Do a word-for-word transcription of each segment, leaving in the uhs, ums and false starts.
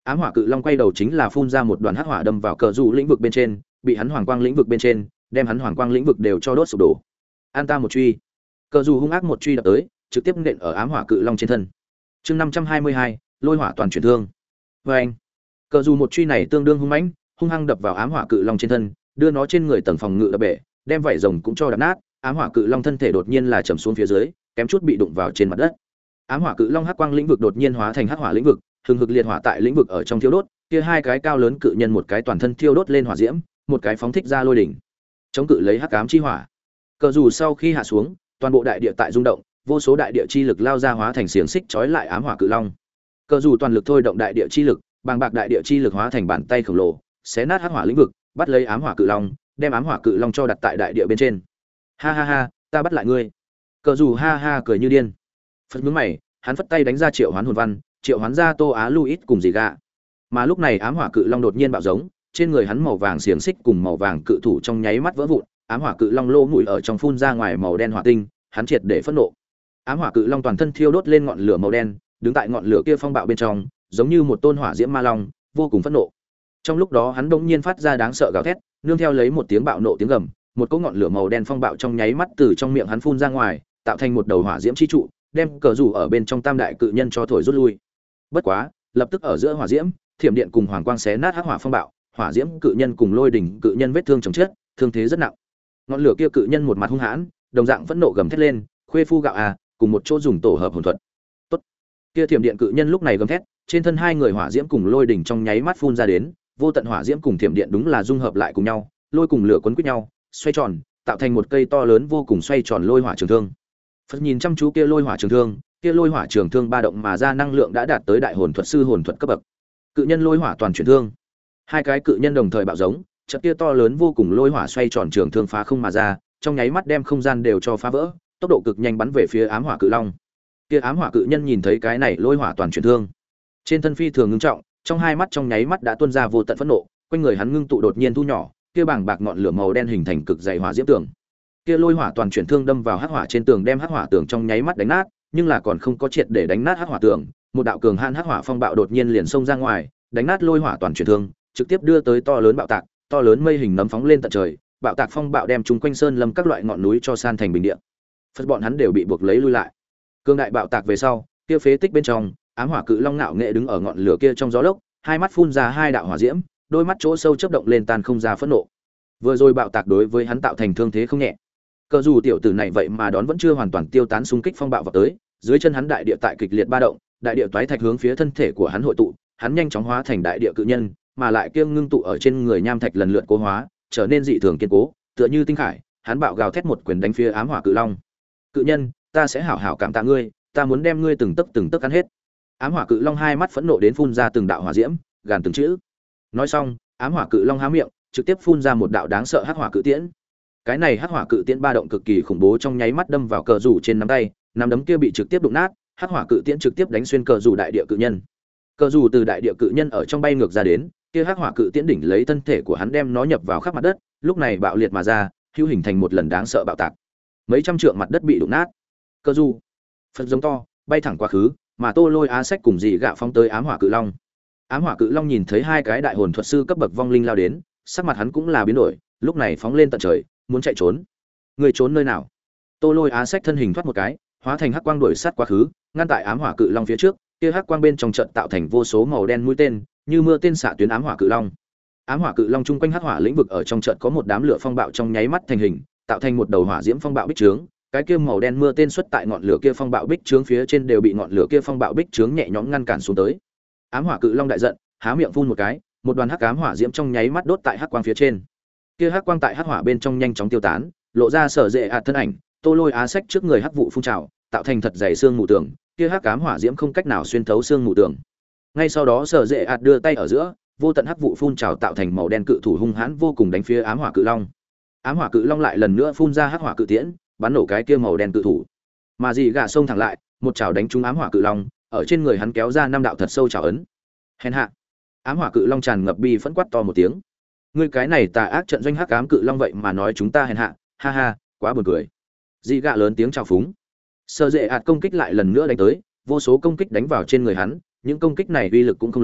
Ám hỏa cự long quay đầu chính là phun ra một đoàn hắc hỏa đâm vào cờ dù lĩnh vực bên trên, bị hắn hoàng quang lĩnh vực bên trên, đem hắn hoàng quang lĩnh vực đều cho đốt sụp đổ. An ta một truy. Cờ dù hung ác một truy đập tới, trực tiếp nện ở ám hỏa cự long trên thân. Chương năm trăm hai mươi hai, lôi hỏa toàn chuyển thương. Và anh. Cờ dù một truy này tương đương hung mãnh, hung hăng đập vào ám hỏa cự long trên thân, đưa nó trên người tầng phòng ngự đập bể, đem vảy rồng cũng cho đập nát. Ám hỏa cự long thân thể đột nhiên là trầm xuống phía dưới, kém chút bị đụng vào trên mặt đất. Ám hỏa cự long hắc quang lĩnh vực đột nhiên hóa thành hắc hỏa lĩnh vực, hừng hực liệt hỏa tại lĩnh vực ở trong thiêu đốt, kia hai cái cao lớn cự nhân một cái toàn thân thiêu đốt lên hỏa diễm, một cái phóng thích ra lôi đỉnh, chống cự lấy hắc ám chi hỏa. Cờ dù sau khi hạ xuống, toàn bộ đại địa tại rung động, vô số đại địa chi lực lao ra hóa thành xiềng xích trói lại ám hỏa cự long. Cờ dù toàn lực thôi động đại địa chi lực, bàng bạc đại địa chi lực hóa thành bàn tay khổng lồ, xé nát hắc hỏa lĩnh vực, bắt lấy ám hỏa cự long, đem ám hỏa cự long cho đặt tại đại địa bên trên. Ha ha ha, ta bắt lại ngươi. Cờ dù ha ha cười như điên. Phật nhướng mày, hắn phất tay đánh ra triệu hoán hồn văn, triệu hoán ra Tô Á Luis cùng gì gạ. Mà lúc này ám hỏa cự long đột nhiên bạo giống, trên người hắn màu vàng xiềng xích cùng màu vàng cự thủ trong nháy mắt vỡ vụn, ám hỏa cự long lô mũi ở trong phun ra ngoài màu đen hỏa tinh, hắn triệt để phẫn nộ. Ám hỏa cự long toàn thân thiêu đốt lên ngọn lửa màu đen, đứng tại ngọn lửa kia phong bạo bên trong, giống như một tôn hỏa diễm ma long, vô cùng phẫn nộ. Trong lúc đó hắn bỗng nhiên phát ra đáng sợ gào thét, nương theo lấy một tiếng bạo nộ tiếng gầm, một cỗ ngọn lửa màu đen phong bạo trong nháy mắt từ trong miệng hắn phun ra ngoài, tạo thành một đầu hỏa diễm chi trụ, đem cờ rủ ở bên trong tam đại cự nhân cho thổi rút lui. Bất quá, lập tức ở giữa hỏa diễm, thiểm điện cùng hoàng quang xé nát hắc hỏa phong bạo, hỏa diễm cự nhân cùng lôi đỉnh cự nhân vết thương chồng chết, thương thế rất nặng. Ngọn lửa kia cự nhân một mặt hung hãn, đồng dạng phẫn nộ gầm thét lên, khuê phu gạo à, cùng một chỗ dùng tổ hợp hồn thuật. Tốt. Kia thiểm điện cự nhân lúc này gầm thét, trên thân hai người hỏa diễm cùng lôi đỉnh trong nháy mắt phun ra đến, vô tận hỏa diễm cùng thiểm điện đúng là dung hợp lại cùng nhau, lôi cùng lửa quấn quýt nhau, xoay tròn, tạo thành một cây to lớn vô cùng xoay tròn lôi hỏa trường thương. Phật nhìn chăm chú kia lôi hỏa trường thương, kia lôi hỏa trường thương ba động mà ra năng lượng đã đạt tới đại hồn thuật sư hồn thuật cấp bậc. Cự nhân lôi hỏa toàn chuyển thương. Hai cái cự nhân đồng thời bạo giống, chợt kia to lớn vô cùng lôi hỏa xoay tròn trường thương phá không mà ra, trong nháy mắt đem không gian đều cho phá vỡ, tốc độ cực nhanh bắn về phía ám hỏa cự long. Kia ám hỏa cự nhân nhìn thấy cái này lôi hỏa toàn chuyển thương, trên thân phi thường ngưng trọng, trong hai mắt trong nháy mắt đã tuôn ra vô tận phẫn nộ, quanh người hắn ngưng tụ đột nhiên thu nhỏ, kia bảng bạc ngọn lửa màu đen hình thành cực dày hỏa diễm tường. Kia lôi hỏa toàn chuyển thương đâm vào hắc hỏa trên tường, đem hắc hỏa tường trong nháy mắt đánh nát, nhưng là còn không có triệt để đánh nát hắc hỏa tường, một đạo cường hãn hắc hỏa phong bạo đột nhiên liền xông ra ngoài, đánh nát lôi hỏa toàn chuyển thương, trực tiếp đưa tới to lớn bạo tạc, to lớn mây hình nấm phóng lên tận trời, bạo tạc phong bạo đem chúng quanh sơn lâm các loại ngọn núi cho san thành bình địa. Phật bọn hắn đều bị buộc lấy lui lại. Cương đại bạo tạc về sau, kia phế tích bên trong, ám hỏa cự long ngạo nghệ đứng ở ngọn lửa kia trong gió lốc, hai mắt phun ra hai đạo hỏa diễm, đôi mắt chỗ sâu chớp động lên tan không ra phẫn nộ. Vừa rồi bạo tạc đối với hắn tạo thành thương thế không nhẹ. Cờ dù tiểu tử này vậy mà đón vẫn chưa hoàn toàn tiêu tán xung kích phong bạo vào tới, dưới chân hắn đại địa tại kịch liệt ba động, đại địa toái thạch hướng phía thân thể của hắn hội tụ, hắn nhanh chóng hóa thành đại địa cự nhân, mà lại kiêng ngưng tụ ở trên người nham thạch lần lượt cố hóa, trở nên dị thường kiên cố, tựa như tinh khải, hắn bạo gào thét một quyền đánh phía ám hỏa cự long. Cự nhân, ta sẽ hảo hảo cảm tạ ngươi, ta muốn đem ngươi từng tấc từng tấc ăn hết. Ám hỏa cự long hai mắt phẫn nộ đến phun ra từng đạo hỏa diễm, gàn từng chữ. Nói xong, ám hỏa cự long há miệng, trực tiếp phun ra một đạo đáng sợ hắc hỏa cự tiễn. Cái này hắc hỏa cự tiễn ba động cực kỳ khủng bố, trong nháy mắt đâm vào cờ rủ trên nắm tay, nắm đấm kia bị trực tiếp đụng nát, hắc hỏa cự tiễn trực tiếp đánh xuyên cờ rủ đại địa cự nhân. Cờ rủ từ đại địa cự nhân ở trong bay ngược ra đến, kia hắc hỏa cự tiễn đỉnh lấy thân thể của hắn đem nó nhập vào khắp mặt đất, lúc này bạo liệt mà ra, hữu hình thành một lần đáng sợ bạo tạc. Mấy trăm trượng mặt đất bị đụng nát. Cờ rủ, Phật giống to, bay thẳng quá khứ, mà Tô Lôi Á Sách cùng dị gạ phóng tới ám hỏa cự long. Ám hỏa cự long nhìn thấy hai cái đại hồn thuật sư cấp bậc vong linh lao đến, sắc mặt hắn cũng là biến đổi, lúc này phóng lên tận trời, muốn chạy trốn. Người trốn nơi nào? Tô Lôi Á Sách thân hình thoát một cái, hóa thành hắc quang đuổi sát quá khứ, ngăn tại ám hỏa cự long phía trước, kia hắc quang bên trong trận tạo thành vô số màu đen mũi tên, như mưa tên xạ tuyến ám hỏa cự long. Ám hỏa cự long chung quanh hắc hỏa lĩnh vực ở trong trận có một đám lửa phong bạo trong nháy mắt thành hình, tạo thành một đầu hỏa diễm phong bạo bích trướng, cái kia màu đen mưa tên xuất tại ngọn lửa kia phong bạo bích trướng phía trên đều bị ngọn lửa kia phong bạo bích trướng nhẹ nhõm ngăn cản xuống tới. Ám hỏa cự long đại giận, há miệng phun một cái, một đoàn hắc ám hỏa diễm trong nháy mắt đốt tại hắc quang phía trên. Kia hắc quang tại hắc hỏa bên trong nhanh chóng tiêu tán, lộ ra sở dễ ạt thân ảnh, Tô Lôi Á Sách trước người hắc vụ phun trào, tạo thành thật dày xương mù tường, kia hắc ám hỏa diễm không cách nào xuyên thấu xương mù tường. Ngay sau đó sở dễ ạt đưa tay ở giữa, vô tận hắc vụ phun trào tạo thành màu đen cự thủ hung hãn vô cùng đánh phía ám hỏa cự long. Ám hỏa cự long lại lần nữa phun ra hắc hỏa cự tiễn, bắn nổ cái kia màu đen cự thủ. Mà dị gà xông thẳng lại, một chảo đánh trúng ám hỏa cự long, ở trên người hắn kéo ra năm đạo thật sâu chảo ấn. Hèn hạ. Ám hỏa cự long tràn ngập bi phẫn quát to một tiếng. Ngươi cái này tà ác trận doanh hắc ám cự long vậy mà nói chúng ta hèn hạ, ha ha, quá buồn cười. Dị gà lớn tiếng chào phúng. Sở dễ ạt công kích lại lần nữa đánh tới, vô số công kích đánh vào trên người hắn, những công kích này uy lực cũng không lớn,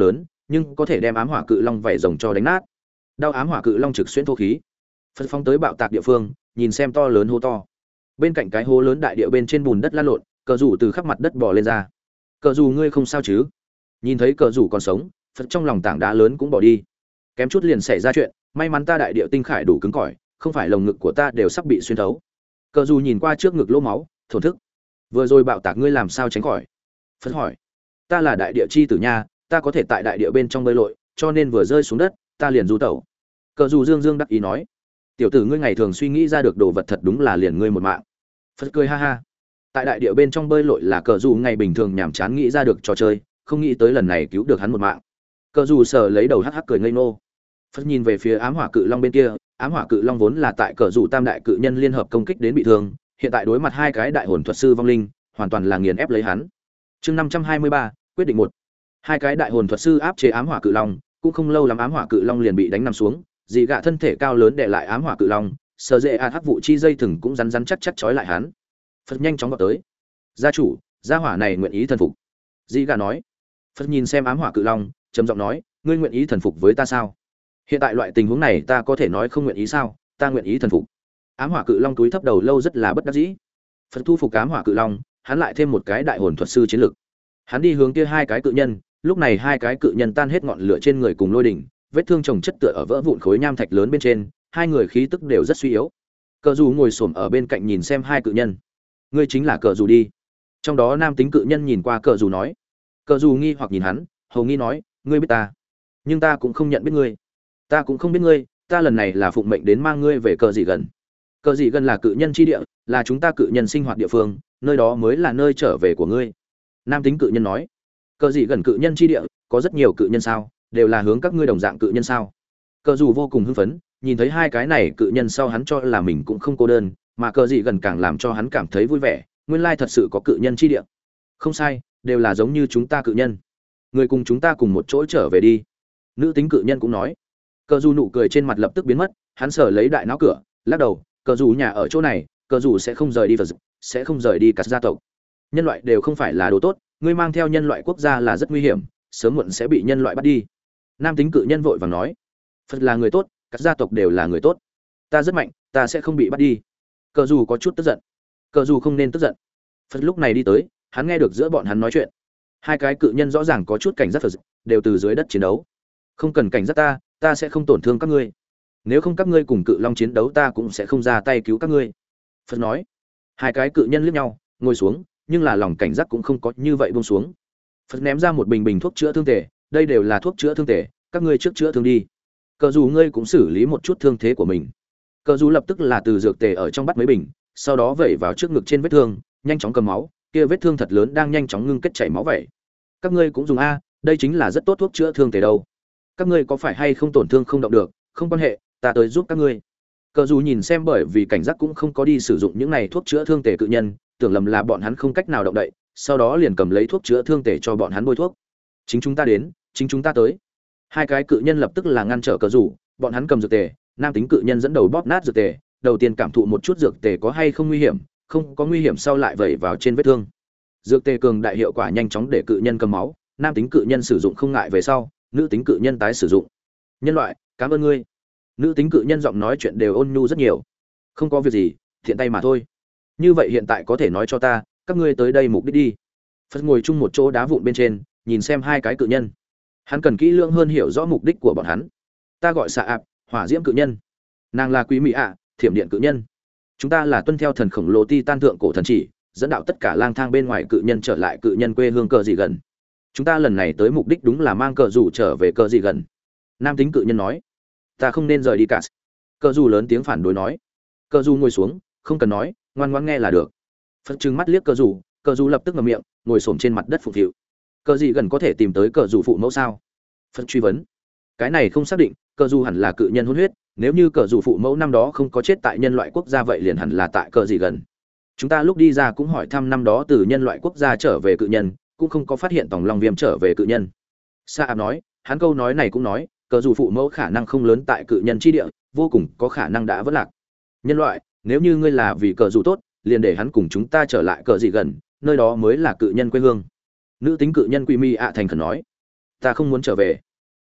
nhưng có thể đem ám hỏa cự long vảy rồng cho đánh nát. Đao ám hỏa cự long trực xuyên thô khí. Phật phong tới bạo tạc địa phương, nhìn xem to lớn hố to. Bên cạnh cái hố lớn đại địa bên trên bùn đất lăn lộn, cờ rủ từ khắp mặt đất bò lên ra. Cờ rủ ngươi không sao chứ? Nhìn thấy cờ rủ còn sống, Phật trong lòng tảng đá lớn cũng bỏ đi. Kém chút liền xảy ra chuyện, may mắn ta đại địa tinh khải đủ cứng cỏi, không phải lồng ngực của ta đều sắp bị xuyên thấu. Cờ rủ nhìn qua trước ngực lỗ máu, thổn thức. Vừa rồi bạo tạc ngươi làm sao tránh khỏi? Phật hỏi. Ta là đại địa chi tử nha, ta có thể tại đại địa bên trong bơi lội, cho nên vừa rơi xuống đất, ta liền du tẩu. Cờ rủ dương dương đắc ý nói. Tiểu tử ngươi ngày thường suy nghĩ ra được đồ vật thật đúng là liền ngươi một mạng. Phật cười ha ha. Tại đại địa bên trong bơi lội là cờ rủ ngày bình thường nhàm chán nghĩ ra được trò chơi, không nghĩ tới lần này cứu được hắn một mạng. Cờ rủ sờ lấy đầu hắc hắc cười ngây ngô. Phật nhìn về phía ám hỏa cự long bên kia, ám hỏa cự long vốn là tại cờ rủ tam đại cự nhân liên hợp công kích đến bị thương, hiện tại đối mặt hai cái đại hồn thuật sư vong linh, hoàn toàn là nghiền ép lấy hắn. Chương năm trăm hai mươi ba, quyết định một. Hai cái đại hồn thuật sư áp chế ám hỏa cự long, cũng không lâu lắm ám hỏa cự long liền bị đánh nằm xuống, dì gạ thân thể cao lớn để lại ám hỏa cự long, sờ dễ ạt hắc vụ chi dây thừng cũng rắn rắn chắc chắc trói lại hắn. Phật nhanh chóng vào tới. Gia chủ, gia hỏa này nguyện ý thần phục. Dì gạ nói. Phật nhìn xem ám hỏa cự long, trầm giọng nói, ngươi nguyện ý thần phục với ta sao? Hiện tại loại tình huống này ta có thể nói không nguyện ý sao? Ta nguyện ý thần phục. Ám hỏa cự long túi thấp đầu lâu rất là bất đắc dĩ. Phật thu phục ám hỏa cự long, hắn lại thêm một cái đại hồn thuật sư chiến lực. Hắn đi hướng kia hai cái cự nhân, lúc này hai cái cự nhân tan hết ngọn lửa trên người cùng lôi đỉnh, vết thương chồng chất tựa ở vỡ vụn khối nham thạch lớn bên trên, hai người khí tức đều rất suy yếu. Cờ dù ngồi xổm ở bên cạnh nhìn xem hai cự nhân. Ngươi chính là cờ dù đi. Trong đó nam tính cự nhân nhìn qua cờ dù nói. Cờ dù nghi hoặc nhìn hắn, hầu nghi nói, ngươi biết ta, nhưng ta cũng không nhận biết ngươi. Ta cũng không biết ngươi, ta lần này là phụng mệnh đến mang ngươi về cờ dị gần. Cờ dị gần là cự nhân chi địa, là chúng ta cự nhân sinh hoạt địa phương, nơi đó mới là nơi trở về của ngươi. Nam tính cự nhân nói. Cờ dị gần cự nhân chi địa, có rất nhiều cự nhân sao, đều là hướng các ngươi đồng dạng cự nhân sao? Cờ dù vô cùng hưng phấn, nhìn thấy hai cái này cự nhân sau hắn cho là mình cũng không cô đơn, mà cờ dị gần càng làm cho hắn cảm thấy vui vẻ, nguyên lai thật sự có cự nhân chi địa. Không sai, đều là giống như chúng ta cự nhân. Người cùng chúng ta cùng một chỗ trở về đi. Nữ tính cự nhân cũng nói. Cờ dù nụ cười trên mặt lập tức biến mất, hắn sờ lấy đại não cửa, lắc đầu, cờ dù nhà ở chỗ này, cờ dù sẽ không rời đi và sẽ không rời đi cả gia tộc. Nhân loại đều không phải là đồ tốt, ngươi mang theo nhân loại quốc gia là rất nguy hiểm, sớm muộn sẽ bị nhân loại bắt đi. Nam tính cự nhân vội vàng nói, Phật là người tốt, các gia tộc đều là người tốt, ta rất mạnh, ta sẽ không bị bắt đi. Cờ dù có chút tức giận. Cờ dù không nên tức giận. Phật lúc này đi tới, hắn nghe được giữa bọn hắn nói chuyện. Hai cái cự nhân rõ ràng có chút cảnh giác Phật, đều từ dưới đất chiến đấu. Không cần cảnh giác ta, ta sẽ không tổn thương các ngươi. Nếu không các ngươi cùng cự long chiến đấu ta cũng sẽ không ra tay cứu các ngươi. Phật nói. Hai cái cự nhân liếc nhau, ngồi xuống, nhưng là lòng cảnh giác cũng không có như vậy buông xuống. Phật ném ra một bình bình thuốc chữa thương tề, đây đều là thuốc chữa thương tề, các ngươi trước chữa thương đi. Cờ dù ngươi cũng xử lý một chút thương thế của mình. Cờ dù lập tức là từ dược tề ở trong bắt mấy bình, sau đó vẩy vào trước ngực trên vết thương, nhanh chóng cầm máu, kia vết thương thật lớn đang nhanh chóng ngưng kết chảy máu vậy. Các ngươi cũng dùng a, đây chính là rất tốt thuốc chữa thương tề đâu. Các ngươi có phải hay không tổn thương không động được, không quan hệ, ta tới giúp các ngươi. Cờ dù nhìn xem bởi vì cảnh giác cũng không có đi sử dụng những này thuốc chữa thương tề cự nhân, tưởng lầm là bọn hắn không cách nào động đậy, sau đó liền cầm lấy thuốc chữa thương tề cho bọn hắn bôi thuốc. Chính chúng ta đến, chính chúng ta tới. Hai cái cự nhân lập tức là ngăn trở cờ rủ, bọn hắn cầm dược tề, nam tính cự nhân dẫn đầu bóp nát dược tề, đầu tiên cảm thụ một chút dược tề có hay không nguy hiểm, không có nguy hiểm sau lại vẩy vào trên vết thương. Dược tề cường đại hiệu quả nhanh chóng để cự nhân cầm máu, nam tính cự nhân sử dụng không ngại về sau, nữ tính cự nhân tái sử dụng. Nhân loại, cảm ơn ngươi. Nữ tính cự nhân giọng nói chuyện đều ôn nhu rất nhiều. Không có việc gì, thiện tay mà thôi. Như vậy hiện tại có thể nói cho ta, các ngươi tới đây mục đích đi. Phật ngồi chung một chỗ đá vụn bên trên, nhìn xem hai cái cự nhân. Hắn cần kỹ lưỡng hơn hiểu rõ mục đích của bọn hắn. Ta gọi xạ ạp, hỏa diễm cự nhân. Nàng là quý mỹ ạ, thiểm điện cự nhân. Chúng ta là tuân theo thần khổng lồ ti tan thượng cổ thần chỉ, dẫn đạo tất cả lang thang bên ngoài cự nhân trở lại cự nhân quê hương cờ gì gần. Chúng ta lần này tới mục đích đúng là mang cờ rủ trở về cờ gì gần. Nam tính cự nhân nói, ta không nên rời đi cả. Cờ rủ lớn tiếng phản đối nói. Cờ rủ ngồi xuống, không cần nói, ngoan ngoãn nghe là được. Phật trừng mắt liếc cờ rủ, cờ rủ lập tức ngậm miệng, ngồi xổm trên mặt đất phục vụ. Cờ gì gần có thể tìm tới cờ rủ phụ mẫu sao? Phật truy vấn. Cái này không xác định, cờ rủ hẳn là cự nhân hôn huyết, nếu như cờ rủ phụ mẫu năm đó không có chết tại nhân loại quốc gia vậy liền hẳn là tại cờ gì gần. Chúng ta lúc đi ra cũng hỏi thăm năm đó từ nhân loại quốc gia trở về cự nhân, cũng không có phát hiện tòng long viêm trở về cự nhân. Sa áp nói, hắn câu nói này cũng nói, cờ rủ phụ mẫu khả năng không lớn tại cự nhân chi địa, vô cùng có khả năng đã vỡ lạc. Nhân loại, nếu như ngươi là vì cờ rủ tốt, liền để hắn cùng chúng ta trở lại cờ gì gần, nơi đó mới là cự nhân quê hương. Nữ tính cự nhân Quy Mi ạ thành khẩn nói, ta không muốn trở về.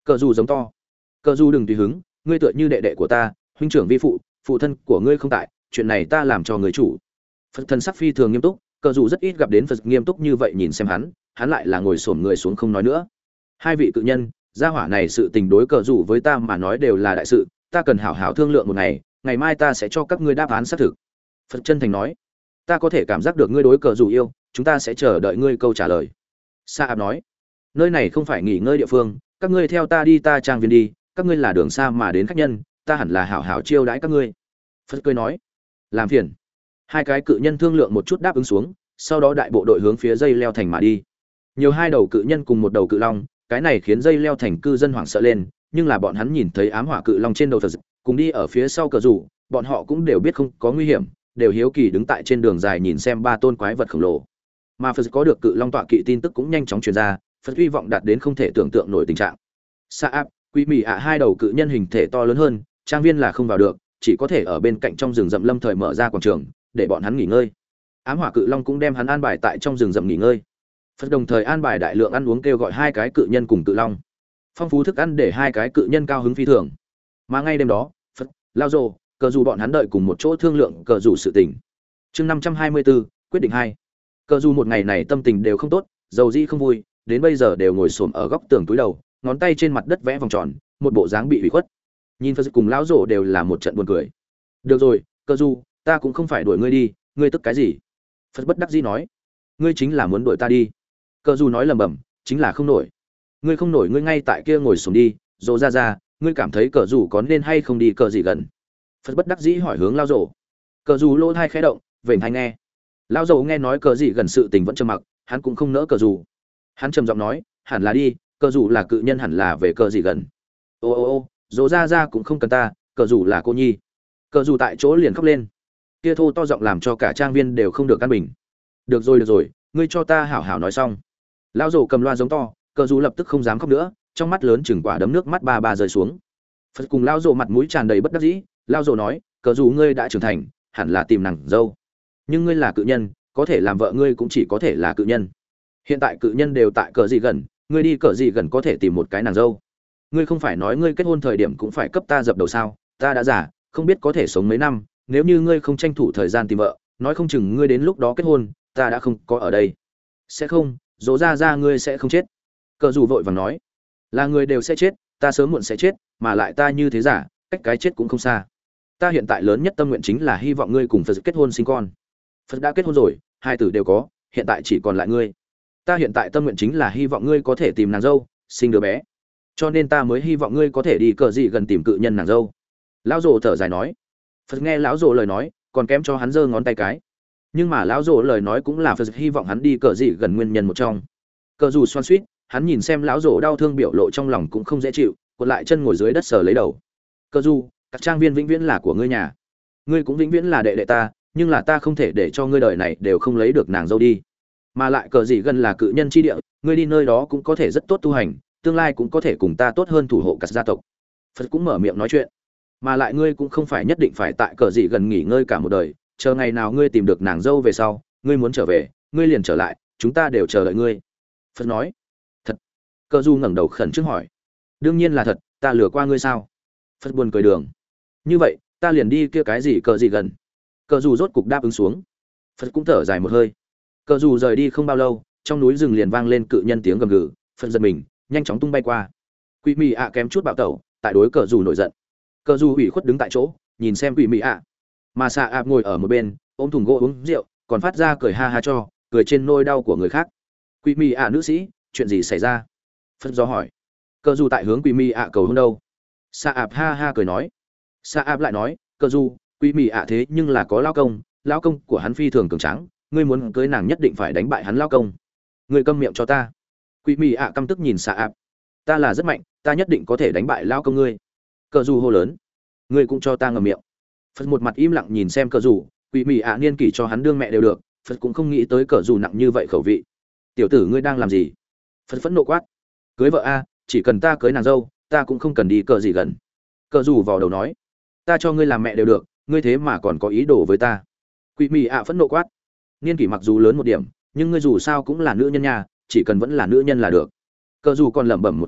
Cờ dù giống to. Cờ dù đừng tùy hứng, ngươi tựa như đệ đệ của ta, huynh trưởng vi phụ, phụ thân của ngươi không tại, chuyện này ta làm cho người chủ. Phật thần sắc phi thường nghiêm túc, cờ dù rất ít gặp đến Phật nghiêm túc như vậy nhìn xem hắn, hắn lại là ngồi xổm người xuống không nói nữa. Hai vị cự nhân, gia hỏa này sự tình đối cờ dù với ta mà nói đều là đại sự, ta cần hảo hảo thương lượng một ngày, ngày mai ta sẽ cho các ngươi đáp án xác thực. Phật chân thành nói, ta có thể cảm giác được ngươi đối cờ dù yêu, chúng ta sẽ chờ đợi ngươi câu trả lời. Sa áp nói, nơi này không phải nghỉ ngơi địa phương, các ngươi theo ta đi ta trang viên đi, các ngươi là đường xa mà đến khách nhân, ta hẳn là hảo hảo chiêu đãi các ngươi. Phật cười nói, làm phiền. Hai cái cự nhân thương lượng một chút đáp ứng xuống, sau đó đại bộ đội hướng phía dây leo thành mà đi. Nhiều hai đầu cự nhân cùng một đầu cự long, cái này khiến dây leo thành cư dân hoảng sợ lên, nhưng là bọn hắn nhìn thấy ám hỏa cự long trên đầu Phật, cùng đi ở phía sau cờ rủ, bọn họ cũng đều biết không có nguy hiểm, đều hiếu kỳ đứng tại trên đường dài nhìn xem ba tôn quái vật khổng lồ. Mà Phật có được cự long tọa kỵ tin tức cũng nhanh chóng truyền ra, Phật hy vọng đạt đến không thể tưởng tượng nổi tình trạng. Sa áp, Quý Mị ạ hai đầu cự nhân hình thể to lớn hơn, trang viên là không vào được, chỉ có thể ở bên cạnh trong rừng rậm lâm thời mở ra quảng trường, để bọn hắn nghỉ ngơi. Ám hỏa cự long cũng đem hắn an bài tại trong rừng rậm nghỉ ngơi. Phật đồng thời an bài đại lượng ăn uống kêu gọi hai cái cự nhân cùng cự long. Phong phú thức ăn để hai cái cự nhân cao hứng phi thường. Mà ngay đêm đó, Phật, Lao Dồ, cờ dù bọn hắn đợi cùng một chỗ thương lượng cờ dù sự tình. Chương năm trăm hai mươi bốn, quyết định hai. Cờ dù một ngày này tâm tình đều không tốt, dầu dĩ không vui, đến bây giờ đều ngồi xổm ở góc tường túi đầu, ngón tay trên mặt đất vẽ vòng tròn, một bộ dáng bị hủy khuất. Nhìn Phật cùng lão Dồ đều là một trận buồn cười. Được rồi, cờ dù, ta cũng không phải đuổi ngươi đi, ngươi tức cái gì? Phật bất đắc dĩ nói, ngươi chính là muốn đuổi ta đi. Cờ dù nói lầm bầm, chính là không nổi. Ngươi không nổi, ngươi ngay tại kia ngồi xuống đi, Dồ ra ra, ngươi cảm thấy cờ dù có nên hay không đi cờ gì gần? Phật bất đắc dĩ hỏi hướng lao Dồ. Cờ dù lỗ thai khẽ động, vểnh tai nghe. Lao Dồ nghe nói cờ gì gần sự tình vẫn trầm mặc, hắn cũng không nỡ cờ dù. Hắn trầm giọng nói, hẳn là đi, cờ dù là cự nhân hẳn là về cờ gì gần. Ô ô ô, Dồ ra ra cũng không cần ta, cờ dù là cô nhi. Cờ dù tại chỗ liền khóc lên. Kia thô to giọng làm cho cả trang viên đều không được căn bình. Được rồi được rồi, ngươi cho ta hảo hảo nói xong. Lão Dồ cầm loa giống to, cờ dù lập tức không dám khóc nữa, trong mắt lớn chừng quả đấm nước mắt ba ba rơi xuống. Phật cùng Lão Dồ mặt mũi tràn đầy bất đắc dĩ, Lão Dồ nói, cờ dù ngươi đã trưởng thành, hẳn là tìm nàng dâu. Nhưng ngươi là cự nhân, có thể làm vợ ngươi cũng chỉ có thể là cự nhân. Hiện tại cự nhân đều tại cờ gì gần, ngươi đi cờ gì gần có thể tìm một cái nàng dâu. Ngươi không phải nói ngươi kết hôn thời điểm cũng phải cấp ta dập đầu sao? Ta đã già, không biết có thể sống mấy năm, nếu như ngươi không tranh thủ thời gian tìm vợ, nói không chừng ngươi đến lúc đó kết hôn, ta đã không có ở đây. Sẽ không, dỗ ra ra ngươi sẽ không chết. Cờ dù vội vàng nói, là người đều sẽ chết, ta sớm muộn sẽ chết, mà lại ta như thế giả, cách cái chết cũng không xa. Ta hiện tại lớn nhất tâm nguyện chính là hy vọng ngươi cùng Phật kết hôn sinh con. Phật đã kết hôn rồi, hai tử đều có, hiện tại chỉ còn lại ngươi. Ta hiện tại tâm nguyện chính là hy vọng ngươi có thể tìm nàng dâu, sinh đứa bé. Cho nên ta mới hy vọng ngươi có thể đi cờ gì gần tìm cự nhân nàng dâu. Lão Dồ thở dài nói. Phật nghe lão Dồ lời nói, còn kém cho hắn giơ ngón tay cái. Nhưng mà lão Dồ lời nói cũng là Phật hy vọng hắn đi cờ gì gần nguyên nhân một trong. Cờ dù xoan xuýt, hắn nhìn xem lão Dồ đau thương biểu lộ trong lòng cũng không dễ chịu, cuộn lại chân ngồi dưới đất sờ lấy đầu. Cờ dù, các trang viên vĩnh viễn là của ngươi nhà, ngươi cũng vĩnh viễn là đệ đệ ta, nhưng là ta không thể để cho ngươi đời này đều không lấy được nàng dâu đi. Mà lại cờ gì gần là cự nhân chi địa, ngươi đi nơi đó cũng có thể rất tốt tu hành, tương lai cũng có thể cùng ta tốt hơn thủ hộ cả gia tộc. Phật cũng mở miệng nói chuyện. Mà lại ngươi cũng không phải nhất định phải tại cờ gì gần nghỉ ngơi cả một đời, chờ ngày nào ngươi tìm được nàng dâu về sau, ngươi muốn trở về, ngươi liền trở lại, chúng ta đều chờ đợi ngươi. Phật nói. Thật? Cờ du ngẩng đầu khẩn trương hỏi. Đương nhiên là thật, ta lừa qua ngươi sao? Phật buồn cười đường. Như vậy, ta liền đi kia cái gì cờ gì gần. Cờ du rốt cục đáp ứng xuống. Phật cũng thở dài một hơi. Cờ du rời đi không bao lâu, trong núi rừng liền vang lên cự nhân tiếng gầm gừ. Phật giật mình, nhanh chóng tung bay qua. Quỷ mị ạ kém chút bạo tẩu, tại đối cờ du nổi giận. Cờ du ủy khuất đứng tại chỗ, nhìn xem quỷ mị ạ. Mà xạ ạp ngồi ở một bên, ôm thùng gỗ uống rượu, còn phát ra cười ha ha cho, cười trên nỗi đau của người khác. Quỷ mị ạ nữ sĩ, chuyện gì xảy ra? Phật do hỏi. Cờ du tại hướng quỷ mị ạ cầu hôn đâu? Xạ ạp ha ha cười nói. Xạ ạp lại nói, cờ du, quỷ mị ạ thế nhưng là có lao công, lao công của hắn phi thường cường tráng, ngươi muốn cưới nàng nhất định phải đánh bại hắn lao công. Ngươi câm miệng cho ta. Quỷ mị ạ căm tức nhìn xạ ạp. Ta là rất mạnh, ta nhất định có thể đánh bại lao công ngươi. Cờ du hô lớn. Ngươi cũng cho ta ngậm miệng. Phật một mặt im lặng nhìn xem cờ dù, quỷ mị ạ niên kỷ cho hắn đương mẹ đều được, Phật cũng không nghĩ tới cờ dù nặng như vậy khẩu vị. Tiểu tử ngươi đang làm gì? Phật phẫn nộ quát. Cưới vợ a, chỉ cần ta cưới nàng dâu, ta cũng không cần đi cờ gì gần. Cờ dù vào đầu nói, ta cho ngươi làm mẹ đều được, ngươi thế mà còn có ý đồ với ta. Quỷ mị ạ phẫn nộ quát. Niên kỷ mặc dù lớn một điểm, nhưng ngươi dù sao cũng là nữ nhân nhà, chỉ cần vẫn là nữ nhân là được. Cờ dù còn lẩm bẩm một câu,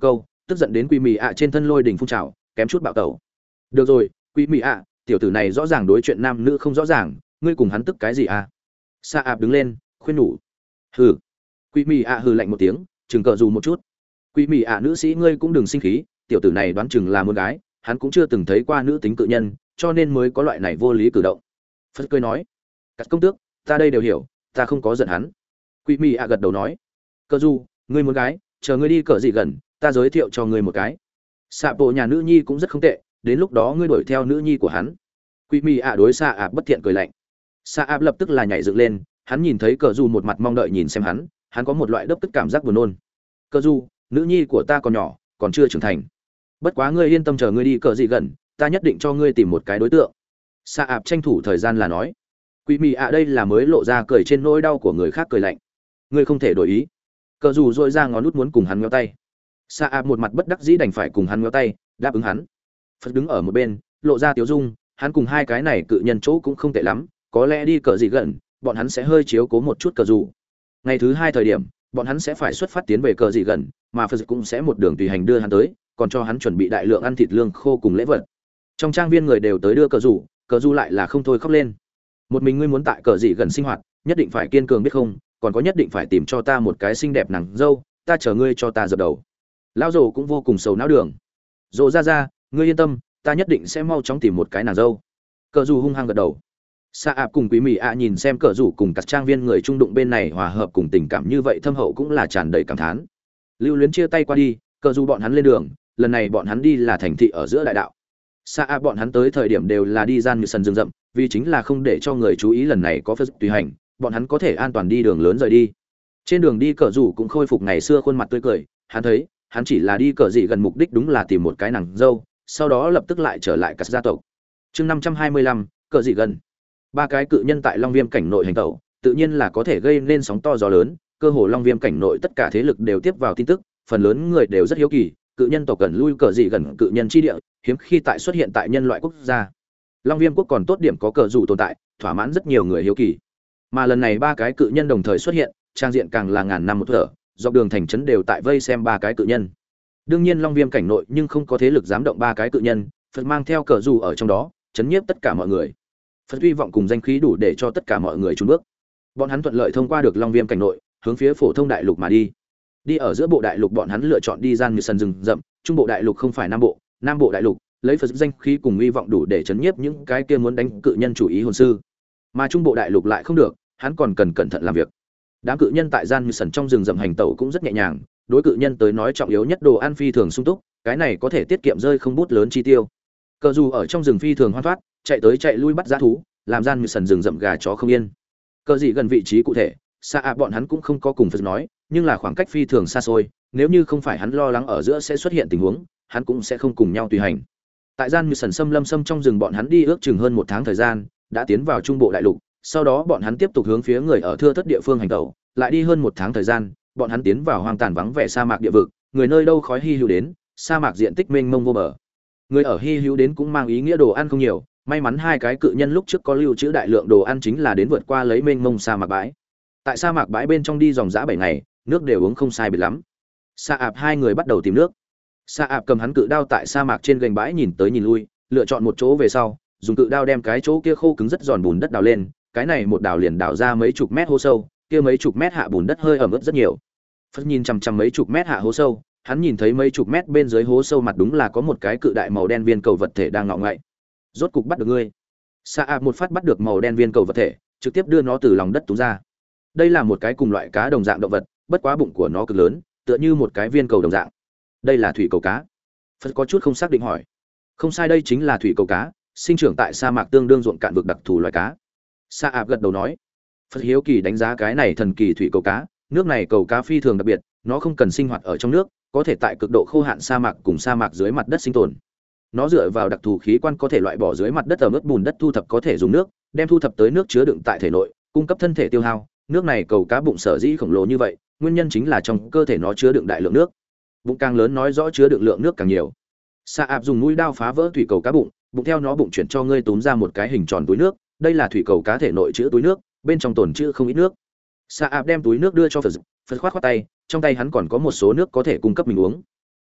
tức giận đến Quý Mị ạ trên thân lôi đỉnh phun trào, kém chút bạo tẩu. Được rồi, Quý Mị ạ, tiểu tử này rõ ràng đối chuyện nam nữ không rõ ràng, ngươi cùng hắn tức cái gì à? Sa ạp đứng lên, khuyên nhủ. Hừ. Quý Mị ạ hừ lạnh một tiếng, chừng cờ dù một chút. Quý Mị ạ nữ sĩ ngươi cũng đừng sinh khí, tiểu tử này đoán chừng là một gái, hắn cũng chưa từng thấy qua nữ tính cự nhân, cho nên mới có loại này vô lý cử động. Phật cười nói, các công tước, ta đây đều hiểu, ta không có giận hắn. Quý Mị ạ gật đầu nói, cờ dù, ngươi muốn gái, chờ ngươi đi cờ gì gần, ta giới thiệu cho ngươi một cái. Sạ bộ nhà nữ nhi cũng rất không tệ, đến lúc đó ngươi đuổi theo nữ nhi của hắn. Quý Mị ạ đối Sa ạp bất thiện cười lạnh. Sa ạp lập tức là nhảy dựng lên, hắn nhìn thấy cờ dù một mặt mong đợi nhìn xem hắn, hắn có một loại đớp tức cảm giác buồn nôn. Cờ dù, nữ nhi của ta còn nhỏ, còn chưa trưởng thành. Bất quá ngươi yên tâm chờ ngươi đi cờ gì gần, ta nhất định cho ngươi tìm một cái đối tượng. Sa ạp tranh thủ thời gian là nói. Quý Mị ạ đây là mới lộ ra cười trên nỗi đau của người khác cười lạnh. Ngươi không thể đổi ý. Cờ dù dội ra ngón nút muốn cùng hắn nhéo tay. Sa ạp một mặt bất đắc dĩ đành phải cùng hắn nhéo tay, đáp ứng hắn. Phật đứng ở một bên, lộ ra tiếu dung, hắn cùng hai cái này cự nhân chỗ cũng không tệ lắm, có lẽ đi cờ gì gần, bọn hắn sẽ hơi chiếu cố một chút cờ dù. Ngày thứ hai thời điểm, bọn hắn sẽ phải xuất phát tiến về cờ gì gần, mà Phật cũng sẽ một đường tùy hành đưa hắn tới, còn cho hắn chuẩn bị đại lượng ăn thịt lương khô cùng lễ vật. Trong trang viên người đều tới đưa cờ dù, cờ dù lại là không thôi khóc lên. Một mình ngươi muốn tại cờ gì gần sinh hoạt, nhất định phải kiên cường biết không, còn có nhất định phải tìm cho ta một cái xinh đẹp nàng dâu, ta chờ ngươi cho ta dập đầu. Lão Dồ cũng vô cùng sầu não đường. Dồ ra ra, ngươi yên tâm, ta nhất định sẽ mau chóng tìm một cái nàng dâu. Cờ dù hung hăng gật đầu. Sa ạp cùng Quý Mị ạ nhìn xem cờ rủ cùng các trang viên người trung đụng bên này hòa hợp cùng tình cảm như vậy thâm hậu cũng là tràn đầy cảm thán. Lưu Luyến chia tay qua đi, cờ rủ bọn hắn lên đường, lần này bọn hắn đi là thành thị ở giữa đại đạo. Sa ạp bọn hắn tới thời điểm đều là đi gian như sân rừng rậm, vì chính là không để cho người chú ý lần này có Phật tùy hành, bọn hắn có thể an toàn đi đường lớn rời đi. Trên đường đi cờ rủ cũng khôi phục ngày xưa khuôn mặt tươi cười, hắn thấy, hắn chỉ là đi cờ gì gần mục đích đúng là tìm một cái nàng dâu, sau đó lập tức lại trở lại các gia tộc. Chương năm trăm hai mươi lăm, cờ gì gần. Ba cái cự nhân tại Long Viêm cảnh nội hành tẩu, tự nhiên là có thể gây nên sóng to gió lớn, cơ hồ Long Viêm cảnh nội tất cả thế lực đều tiếp vào tin tức, phần lớn người đều rất hiếu kỳ, cự nhân tộc cần lui cờ gì gần cự nhân chi địa, hiếm khi tại xuất hiện tại nhân loại quốc gia. Long Viêm quốc còn tốt điểm có cờ rủ tồn tại, thỏa mãn rất nhiều người hiếu kỳ. Mà lần này ba cái cự nhân đồng thời xuất hiện, trang diện càng là ngàn năm một thở, dọc đường thành trấn đều tại vây xem ba cái cự nhân. Đương nhiên Long Viêm cảnh nội nhưng không có thế lực dám động ba cái cự nhân, Phật mang theo cờ rủ ở trong đó, chấn nhiếp tất cả mọi người. Phật uy vọng cùng danh khí đủ để cho tất cả mọi người chùn bước. Bọn hắn thuận lợi thông qua được Long Viêm cảnh nội, hướng phía phổ thông đại lục mà đi. Đi ở giữa bộ đại lục bọn hắn lựa chọn đi gian như sân rừng rậm, trung bộ đại lục không phải nam bộ, nam bộ đại lục lấy Phật danh khí cùng uy vọng đủ để chấn nhiếp những cái kia muốn đánh cự nhân chủ ý hồn sư. Mà trung bộ đại lục lại không được, hắn còn cần cẩn thận làm việc. Đám cự nhân tại gian như sân trong rừng rậm hành tẩu cũng rất nhẹ nhàng, đối cự nhân tới nói trọng yếu nhất đồ ăn phi thường sung túc, cái này có thể tiết kiệm rơi không bút lớn chi tiêu. Cờ dù ở trong rừng phi thường hoan thoát, chạy tới chạy lui bắt dã thú, làm gian như sần rừng rậm gà chó không yên. Cờ gì gần vị trí cụ thể, xa ạ bọn hắn cũng không có cùng Phật nói, nhưng là khoảng cách phi thường xa xôi, nếu như không phải hắn lo lắng ở giữa sẽ xuất hiện tình huống, hắn cũng sẽ không cùng nhau tùy hành. Tại gian như sần xâm lâm xâm trong rừng bọn hắn đi ước chừng hơn một tháng thời gian, đã tiến vào trung bộ đại lục, sau đó bọn hắn tiếp tục hướng phía người ở thưa thất địa phương hành tẩu, lại đi hơn một tháng thời gian, bọn hắn tiến vào hoang tàn vắng vẻ sa mạc địa vực, người nơi đâu khói hi hữu đến, sa mạc diện tích mênh mông vô bờ. Người ở hi hữu đến cũng mang ý nghĩa đồ ăn không nhiều, may mắn hai cái cự nhân lúc trước có lưu trữ đại lượng đồ ăn chính là đến vượt qua lấy mênh mông sa mạc bãi. Tại sa mạc bãi bên trong đi dòng dã bảy ngày, nước đều uống không sai biệt lắm. Sa ạp hai người bắt đầu tìm nước. Sa ạp cầm hắn cự đao tại sa mạc trên gành bãi nhìn tới nhìn lui, lựa chọn một chỗ về sau, dùng cự đao đem cái chỗ kia khô cứng rất giòn bùn đất đào lên, cái này một đào liền đào ra mấy chục mét hố sâu, kia mấy chục mét hạ bùn đất hơi ẩm ướt rất nhiều. Phất nhìn chằm chằm mấy chục mét hạ hố sâu, hắn nhìn thấy mấy chục mét bên dưới hố sâu mặt đúng là có một cái cự đại màu đen viên cầu vật thể đang ngọ ngậy. Rốt cục bắt được ngươi. Sa ạp một phát bắt được màu đen viên cầu vật thể, trực tiếp đưa nó từ lòng đất túm ra. Đây là một cái cùng loại cá đồng dạng động vật, bất quá bụng của nó cực lớn, tựa như một cái viên cầu đồng dạng. Đây là thủy cầu cá. Phật có chút không xác định hỏi. Không sai, đây chính là thủy cầu cá, sinh trưởng tại sa mạc tương đương ruộng cạn vực đặc thù loài cá. Sa ạp gật đầu nói. Phật hiếu kỳ đánh giá cái này thần kỳ thủy cầu cá, nước này cầu cá phi thường đặc biệt, nó không cần sinh hoạt ở trong nước, có thể tại cực độ khô hạn sa mạc cùng sa mạc dưới mặt đất sinh tồn. Nó dựa vào đặc thù khí quan có thể loại bỏ dưới mặt đất ở mức bùn đất thu thập có thể dùng nước, đem thu thập tới nước chứa đựng tại thể nội, cung cấp thân thể tiêu hao. Nước này cầu cá bụng sở dĩ khổng lồ như vậy, nguyên nhân chính là trong cơ thể nó chứa đựng đại lượng nước. Bụng càng lớn nói rõ chứa đựng lượng nước càng nhiều. Sa ạp dùng mũi đao phá vỡ thủy cầu cá bụng, bụng theo nó bụng chuyển cho ngươi túm ra một cái hình tròn túi nước, đây là thủy cầu cá thể nội chứa túi nước, bên trong tồn chứa không ít nước. Sa ạp đem túi nước đưa cho Phật, Phật khoát khoát tay, trong tay hắn còn có một số nước có thể cung cấp mình uống.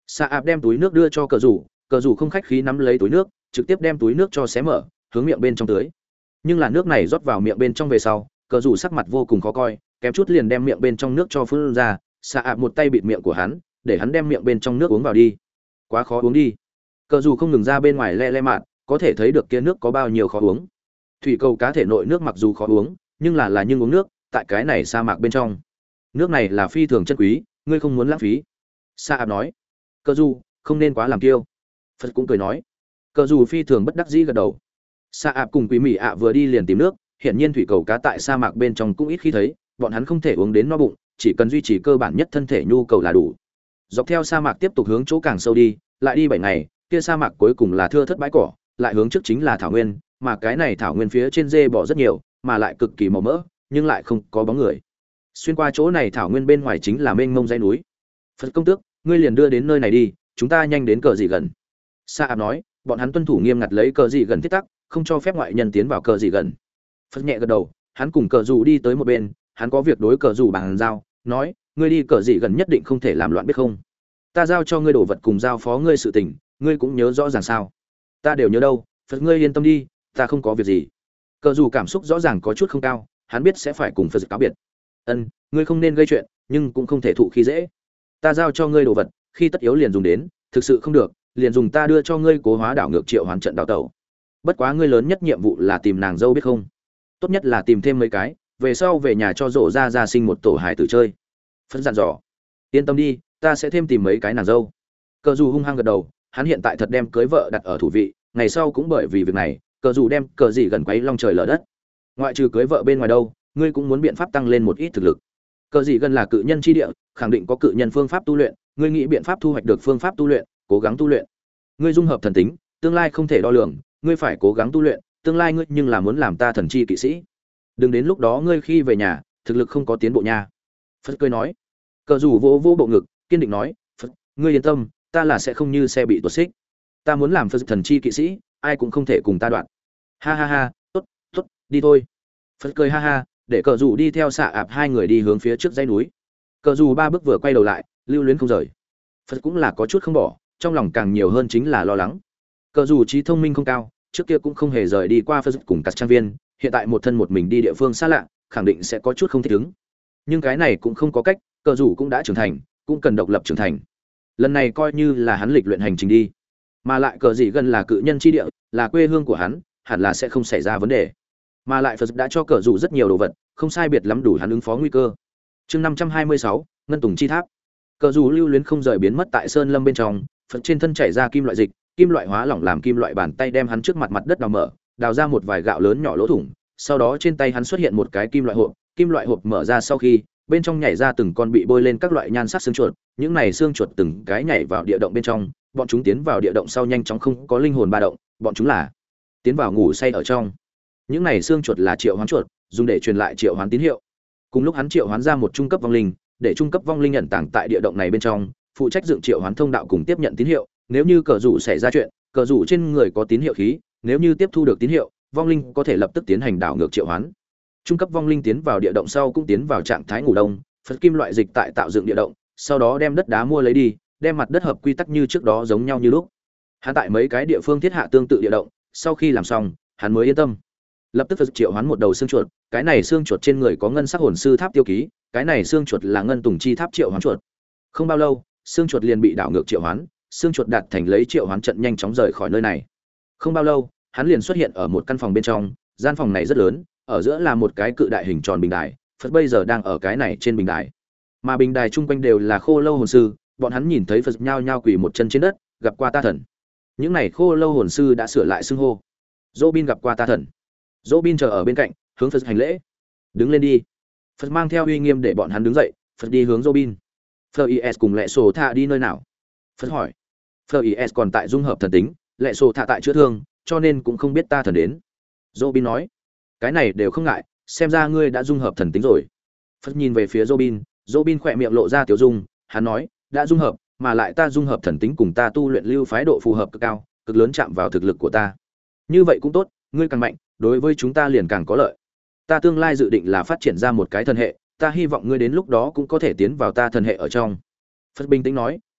Sa ạp đem túi nước đưa cho cờ rủ, cờ rủ không khách khí nắm lấy túi nước, trực tiếp đem túi nước cho xé mở, hướng miệng bên trong tưới. Nhưng là nước này rót vào miệng bên trong về sau, cờ rủ sắc mặt vô cùng khó coi, kém chút liền đem miệng bên trong nước cho phun ra. Sa ạp một tay bịt miệng của hắn, để hắn đem miệng bên trong nước uống vào đi. Quá khó uống đi. Cờ rủ không ngừng ra bên ngoài le le mạn, có thể thấy được kia nước có bao nhiêu khó uống. Thủy cầu cá thể nội nước mặc dù khó uống, nhưng là là nhưng uống nước, tại cái này sa mạc bên trong, nước này là phi thường chân quý, ngươi không muốn lãng phí. Sa ạp nói. Cờ rủ, không nên quá làm kiêu. Phật cũng cười nói. Cờ rủ phi thường bất đắc dĩ gật đầu. Sa ạp cùng Quý Mỹ ạ vừa đi liền tìm nước, hiển nhiên thủy cầu cá tại sa mạc bên trong cũng ít khi thấy, bọn hắn không thể uống đến no bụng, chỉ cần duy trì cơ bản nhất thân thể nhu cầu là đủ. Dọc theo sa mạc tiếp tục hướng chỗ càng sâu đi, lại đi bảy ngày, kia sa mạc cuối cùng là thưa thớt bãi cỏ, lại hướng trước chính là thảo nguyên, mà cái này thảo nguyên phía trên dê bò rất nhiều, mà lại cực kỳ màu mỡ, nhưng lại không có bóng người. Xuyên qua chỗ này thảo nguyên bên ngoài chính là mênh mông dãy núi. Phật công tước, ngươi liền đưa đến nơi này đi, chúng ta nhanh đến cờ gì gần. Sa ạp nói, bọn hắn tuân thủ nghiêm ngặt lấy cờ gì gần thiết tắc, không cho phép ngoại nhân tiến vào cờ gì gần. Phật nhẹ gật đầu, hắn cùng cờ dù đi tới một bên, hắn có việc đối cờ dù bàn giao, nói, ngươi đi cờ gì gần nhất định không thể làm loạn biết không? Ta giao cho ngươi đồ vật cùng giao phó ngươi sự tình, ngươi cũng nhớ rõ ràng sao? Ta đều nhớ đâu, Phật ngươi yên tâm đi, ta không có việc gì. Cờ dù cảm xúc rõ ràng có chút không cao, hắn biết sẽ phải cùng Phật cáo biệt. Ân, ngươi không nên gây chuyện, nhưng cũng không thể thụ khi dễ. Ta giao cho ngươi đồ vật, khi tất yếu liền dùng đến, thực sự không được, liền dùng ta đưa cho ngươi cố hóa đảo ngược triệu hoàn trận đào tẩu. Bất quá ngươi lớn nhất nhiệm vụ là tìm nàng dâu biết không? Tốt nhất là tìm thêm mấy cái, về sau về nhà cho rộ ra ra sinh một tổ hài tử chơi. Phật dặn dò. Yên tâm đi, ta sẽ thêm tìm mấy cái nàng dâu. Cờ dù hung hăng gật đầu, hắn hiện tại thật đem cưới vợ đặt ở thủ vị, ngày sau cũng bởi vì việc này, cờ dù đem cờ gì gần quấy long trời lở đất. Ngoại trừ cưới vợ bên ngoài đâu, ngươi cũng muốn biện pháp tăng lên một ít thực lực. Cờ gì gần là cự nhân chi địa, khẳng định có cự nhân phương pháp tu luyện, ngươi nghĩ biện pháp thu hoạch được phương pháp tu luyện, cố gắng tu luyện. Ngươi dung hợp thần tính, tương lai không thể đo lường, ngươi phải cố gắng tu luyện, tương lai ngươi nhưng là muốn làm ta thần chi kỵ sĩ. Đừng đến lúc đó ngươi khi về nhà, thực lực không có tiến bộ nha. Phật cười nói. Cờ rủ vô vô bộ ngực, kiên định nói, Phật, ngươi yên tâm, ta là sẽ không như xe bị tuột xích. Ta muốn làm Phật thần chi kỵ sĩ, ai cũng không thể cùng ta đoạn. Ha ha ha, tốt, tốt, đi thôi. Phật cười ha ha, để cờ rủ đi theo xạ ạp hai người đi hướng phía trước dãy núi. Cờ rủ ba bước vừa quay đầu lại, lưu luyến không rời. Phật cũng là có chút không bỏ, trong lòng càng nhiều hơn chính là lo lắng. Cờ rủ trí thông minh không cao, trước kia cũng không hề rời đi qua Phật cùng các trang viên, hiện tại một thân một mình đi địa phương xa lạ, khẳng định sẽ có chút không thích ứng. Nhưng cái này cũng không có cách, cờ rủ cũng đã trưởng thành, cũng cần độc lập trưởng thành. Lần này coi như là hắn lịch luyện hành trình đi, mà lại cờ gì gần là cự nhân chi địa, là quê hương của hắn, hẳn là sẽ không xảy ra vấn đề. Mà lại Phật đã cho cờ rủ rất nhiều đồ vật, không sai biệt lắm đủ hắn ứng phó nguy cơ. Chương năm trăm hai mươi sáu, ngân tùng chi tháp. Cờ rủ lưu luyến không rời biến mất tại sơn lâm bên trong, Phật trên thân chảy ra kim loại dịch, kim loại hóa lỏng làm kim loại bàn tay đem hắn trước mặt mặt đất đào mở, đào ra một vài gạo lớn nhỏ lỗ thủng, sau đó trên tay hắn xuất hiện một cái kim loại hộp, kim loại hộp mở ra sau khi, bên trong nhảy ra từng con bị bôi lên các loại nhan sắc xương chuột, những này xương chuột từng cái nhảy vào địa động bên trong, bọn chúng tiến vào địa động sau nhanh chóng không có linh hồn ba động, bọn chúng là tiến vào ngủ say ở trong. Những này xương chuột là triệu hoán chuột, dùng để truyền lại triệu hoán tín hiệu. Cùng lúc hắn triệu hoán ra một trung cấp vong linh, để trung cấp vong linh ẩn tàng tại địa động này bên trong, phụ trách dựng triệu hoán thông đạo cùng tiếp nhận tín hiệu, nếu như cờ rủ xảy ra chuyện, cờ rủ trên người có tín hiệu khí, nếu như tiếp thu được tín hiệu, vong linh có thể lập tức tiến hành đảo ngược triệu hoán. Trung cấp vong linh tiến vào địa động sau cũng tiến vào trạng thái ngủ đông, Phật kim loại dịch tại tạo dựng địa động, sau đó đem đất đá mua lấy đi, đem mặt đất hợp quy tắc như trước đó giống nhau như lúc. Hắn tại mấy cái địa phương thiết hạ tương tự địa động, sau khi làm xong, hắn mới yên tâm. Lập tức Phật triệu hoán một đầu xương chuột, cái này xương chuột trên người có ngân sắc hồn sư tháp tiêu ký, cái này xương chuột là ngân tùng chi tháp triệu hoán chuột. Không bao lâu, xương chuột liền bị đảo ngược triệu hoán, xương chuột đạt thành lấy triệu hoán trận nhanh chóng rời khỏi nơi này. Không bao lâu, hắn liền xuất hiện ở một căn phòng bên trong, gian phòng này rất lớn, ở giữa là một cái cự đại hình tròn bình đài, Phật bây giờ đang ở cái này trên bình đài. Mà bình đài chung quanh đều là khô lâu hồn sư, bọn hắn nhìn thấy Phật nhao nhao quỳ một chân trên đất, gặp qua ta thần. Những này khô lâu hồn sư đã sửa lại xưng hô. Robin gặp qua ta thần. Robin chờ ở bên cạnh, hướng Phật hành lễ. Đứng lên đi. Phật mang theo uy nghiêm để bọn hắn đứng dậy, Phật đi hướng Robin. Fleis cùng Lệ Sổ Thạ đi nơi nào? Phật hỏi. Fleis còn tại dung hợp thần tính, Lệ Sổ Thạ tại chữa thương, cho nên cũng không biết ta thần đến. Robin nói. Cái này đều không ngại, xem ra ngươi đã dung hợp thần tính rồi. Phật nhìn về phía Robin, Robin khỏe miệng lộ ra tiểu dung, hắn nói, đã dung hợp, mà lại ta dung hợp thần tính cùng ta tu luyện lưu phái độ phù hợp cực cao, cực lớn chạm vào thực lực của ta. Như vậy cũng tốt, ngươi càng mạnh, đối với chúng ta liền càng có lợi. Ta tương lai dự định là phát triển ra một cái thần hệ, ta hy vọng ngươi đến lúc đó cũng có thể tiến vào ta thần hệ ở trong. Phật bình tĩnh nói,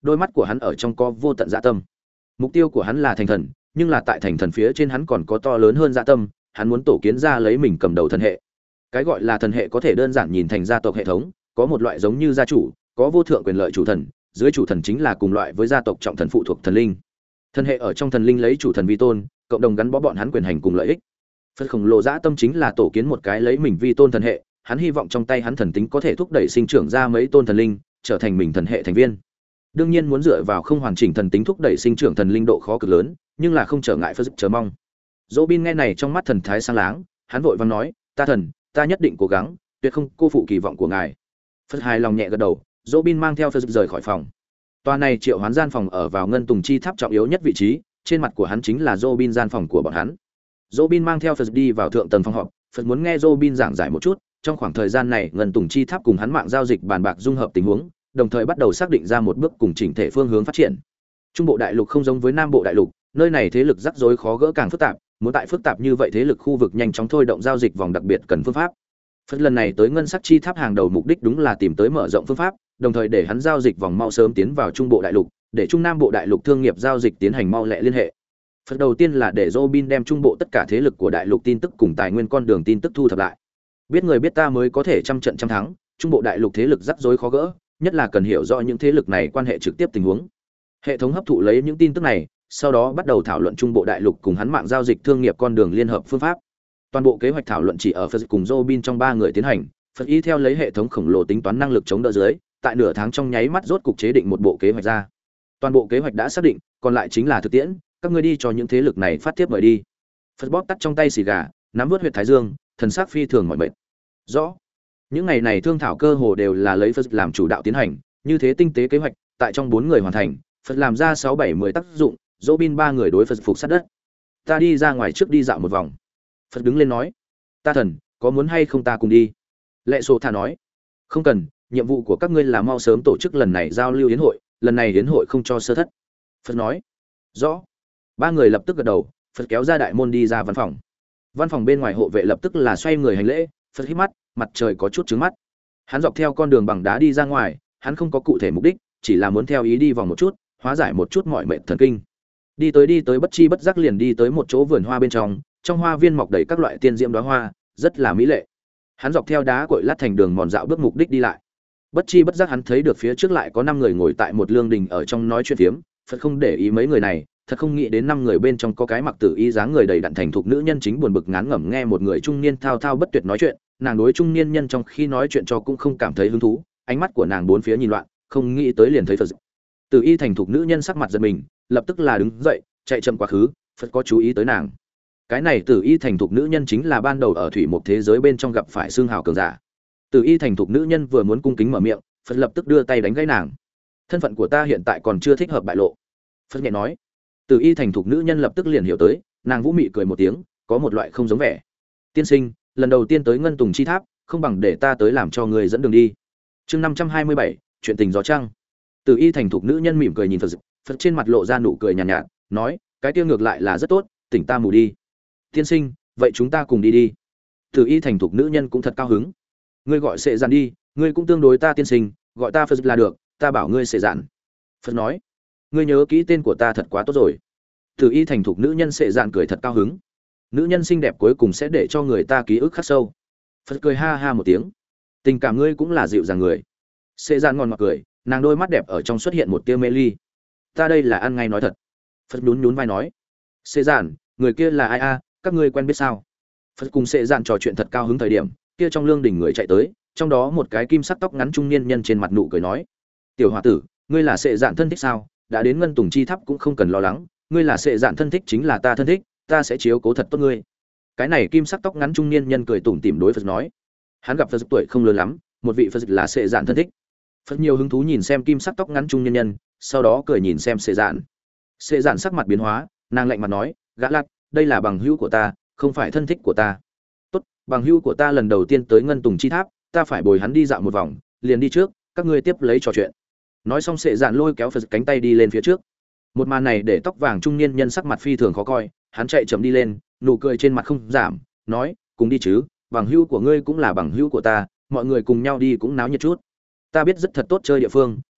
đôi mắt của hắn ở trong có vô tận dạ tâm. Mục tiêu của hắn là thành thần, nhưng là tại thành thần phía trên hắn còn có to lớn hơn dạ tâm, hắn muốn tổ kiến ra lấy mình cầm đầu thần hệ. Cái gọi là thần hệ có thể đơn giản nhìn thành gia tộc hệ thống, có một loại giống như gia chủ, có vô thượng quyền lợi chủ thần, dưới chủ thần chính là cùng loại với gia tộc trọng thần phụ thuộc thần linh. Thần hệ ở trong thần linh lấy chủ thần vi tôn, cộng đồng gắn bó bọn hắn quyền hành cùng lợi ích. Phật khổng lồ dã tâm chính là tổ kiến một cái lấy mình vi tôn thần hệ, hắn hy vọng trong tay hắn thần tính có thể thúc đẩy sinh trưởng ra mấy tôn thần linh, trở thành mình thần hệ thành viên. Đương nhiên muốn dựa vào không hoàn chỉnh thần tính thúc đẩy sinh trưởng thần linh độ khó cực lớn, nhưng là không trở ngại Phật chờ mong. Robin nghe này trong mắt thần thái sáng láng, hắn vội vàng nói, "Ta thần, ta nhất định cố gắng, tuyệt không cô phụ kỳ vọng của ngài." Phật hài lòng nhẹ gật đầu, Robin mang theo Phật rời khỏi phòng. Tòa này triệu hoán gian phòng ở vào ngân tùng chi tháp trọng yếu nhất vị trí, trên mặt của hắn chính là Robin gian phòng của bọn hắn. Robin mang theo Phật đi vào thượng tầng phòng họp, Phật muốn nghe Robin giảng giải một chút, trong khoảng thời gian này ngân tùng chi tháp cùng hắn mạng giao dịch bàn bạc dung hợp tình huống, đồng thời bắt đầu xác định ra một bước cùng chỉnh thể phương hướng phát triển. Trung bộ đại lục không giống với Nam bộ đại lục, nơi này thế lực rắc rối khó gỡ càng phức tạp, muốn tại phức tạp như vậy thế lực khu vực nhanh chóng thôi động giao dịch vòng đặc biệt cần phương pháp. Phật lần này tới ngân sắc chi tháp hàng đầu mục đích đúng là tìm tới mở rộng phương pháp, đồng thời để hắn giao dịch vòng mau sớm tiến vào trung bộ đại lục, để trung nam bộ đại lục thương nghiệp giao dịch tiến hành mau lẹ liên hệ. Phật đầu tiên là để Robin đem trung bộ tất cả thế lực của đại lục tin tức cùng tài nguyên con đường tin tức thu thập lại. Biết người biết ta mới có thể trăm trận trăm thắng, trung bộ đại lục thế lực rắc rối khó gỡ, nhất là cần hiểu rõ những thế lực này quan hệ trực tiếp tình huống. Hệ thống hấp thụ lấy những tin tức này, sau đó bắt đầu thảo luận trung bộ đại lục cùng hắn mạng giao dịch thương nghiệp con đường liên hợp phương pháp. Toàn bộ kế hoạch thảo luận chỉ ở Phật cùng Robin trong ba người tiến hành, Phật y theo lấy hệ thống khổng lồ tính toán năng lực chống đỡ dưới, tại nửa tháng trong nháy mắt rốt cục chế định một bộ kế hoạch ra. Toàn bộ kế hoạch đã xác định, còn lại chính là thực tiễn, các ngươi đi cho những thế lực này phát tiếp mời đi. Phật bóp tắt trong tay xì gà, nắm vớt huyệt thái dương, thần sắc phi thường mỏi mệt. Rõ. Những ngày này thương thảo cơ hồ đều là lấy Phật làm chủ đạo tiến hành, như thế tinh tế kế hoạch, tại trong bốn người hoàn thành, Phật làm ra sáu bảy mười tác dụng, Robin ba người đối Phật phục sát đất. Ta đi ra ngoài trước đi dạo một vòng. Phật đứng lên nói, ta thần, có muốn hay không ta cùng đi? Lệ Sô Thà nói, không cần, nhiệm vụ của các ngươi là mau sớm tổ chức lần này giao lưu yến hội, lần này yến hội không cho sơ thất. Phật nói, rõ. Ba người lập tức gật đầu, Phật kéo ra đại môn đi ra văn phòng. Văn phòng bên ngoài hộ vệ lập tức là xoay người hành lễ, Phật hít mắt, mặt trời có chút trướng mắt. Hắn dọc theo con đường bằng đá đi ra ngoài, hắn không có cụ thể mục đích, chỉ là muốn theo ý đi vòng một chút, hóa giải một chút mọi mệt thần kinh. Đi tới đi tới bất chi bất giác liền đi tới một chỗ vườn hoa bên trong, trong hoa viên mọc đầy các loại tiên diễm đóa hoa, rất là mỹ lệ. Hắn dọc theo đá cội lát thành đường mòn dạo bước mục đích đi lại. Bất chi bất giác hắn thấy được phía trước lại có năm người ngồi tại một lương đình ở trong nói chuyện phiếm, Phật không để ý mấy người này, thật không nghĩ đến năm người bên trong có cái mặc tử y dáng người đầy đặn thành thục nữ nhân chính buồn bực ngán ngẩm nghe một người trung niên thao thao bất tuyệt nói chuyện, nàng đối trung niên nhân trong khi nói chuyện cho cũng không cảm thấy hứng thú, ánh mắt của nàng bốn phía nhìn loạn, không nghĩ tới liền thấy Phật. Tử y thành thục nữ nhân sắc mặt giật mình, lập tức là đứng dậy, chạy chậm quá khứ, Phật có chú ý tới nàng. Cái này Tử y thành thục nữ nhân chính là ban đầu ở thủy một thế giới bên trong gặp phải xương hào cường giả. Tử y thành thục nữ nhân vừa muốn cung kính mở miệng, Phật lập tức đưa tay đánh gãy nàng. Thân phận của ta hiện tại còn chưa thích hợp bại lộ. Phật nhẹ nói. Tử y thành thục nữ nhân lập tức liền hiểu tới, nàng vũ mị cười một tiếng, có một loại không giống vẻ. Tiên sinh, lần đầu tiên tới ngân tùng chi tháp, không bằng để ta tới làm cho người dẫn đường đi. Chương năm trăm hai mươi bảy, chuyện tình gió trăng. Tử y thành thục nữ nhân mỉm cười nhìn Phật, Phật trên mặt lộ ra nụ cười nhàn nhạt, nhạt, nói, cái tiêu ngược lại là rất tốt, tỉnh ta mù đi. Tiên sinh, vậy chúng ta cùng đi đi. Tử y thành thục nữ nhân cũng thật cao hứng. Ngươi gọi Sệ Dạn đi, ngươi cũng tương đối ta tiên sinh, gọi ta Phật là được, ta bảo ngươi Sệ Dạn. Phật nói, ngươi nhớ kỹ tên của ta thật quá tốt rồi. Tử y thành thục nữ nhân Sệ Dạn cười thật cao hứng. Nữ nhân xinh đẹp cuối cùng sẽ để cho người ta ký ức khắc sâu. Phật cười ha ha một tiếng. Tình cảm ngươi cũng là dịu dàng người. Sệ Dạn ngon ngọt cười, nàng đôi mắt đẹp ở trong xuất hiện một tia mê ly. Ta đây là ăn ngay nói thật. Phật nhún nhún vai nói. Sệ Dạn, người kia là ai a? Các ngươi quen biết sao? Phật cùng Sệ Dạn trò chuyện thật cao hứng thời điểm, kia trong lương đỉnh người chạy tới, trong đó một cái kim sắc tóc ngắn trung niên nhân trên mặt nụ cười nói: "Tiểu hòa tử, ngươi là Sệ Dạn thân thích sao? Đã đến Ngân Tùng chi tháp cũng không cần lo lắng, ngươi là Sệ Dạn thân thích chính là ta thân thích, ta sẽ chiếu cố thật tốt ngươi." Cái này kim sắc tóc ngắn trung niên nhân cười tủm tỉm đối Phật nói. Hắn gặp Phật tuổi không lớn lắm, một vị Phật là Sệ Dạn thân thích. Phật nhiều hứng thú nhìn xem kim sắc tóc ngắn trung niên nhân, sau đó cười nhìn xem Sệ Dạn. Sệ Dạn sắc mặt biến hóa, nàng lạnh mặt nói: "Gã Lạc, đây là bằng hữu của ta, không phải thân thích của ta." "Tốt, bằng hữu của ta lần đầu tiên tới Ngân Tùng chi tháp, ta phải bồi hắn đi dạo một vòng, liền đi trước, các ngươi tiếp lấy trò chuyện." Nói xong Sệ Dạn lôi kéo Phật cánh tay đi lên phía trước. Một màn này để tóc vàng trung niên nhân sắc mặt phi thường khó coi, hắn chạy chậm đi lên, nụ cười trên mặt không giảm, nói: "Cùng đi chứ, bằng hữu của ngươi cũng là bằng hữu của ta, mọi người cùng nhau đi cũng náo nhiệt chút. Ta biết rất thật tốt chơi địa phương,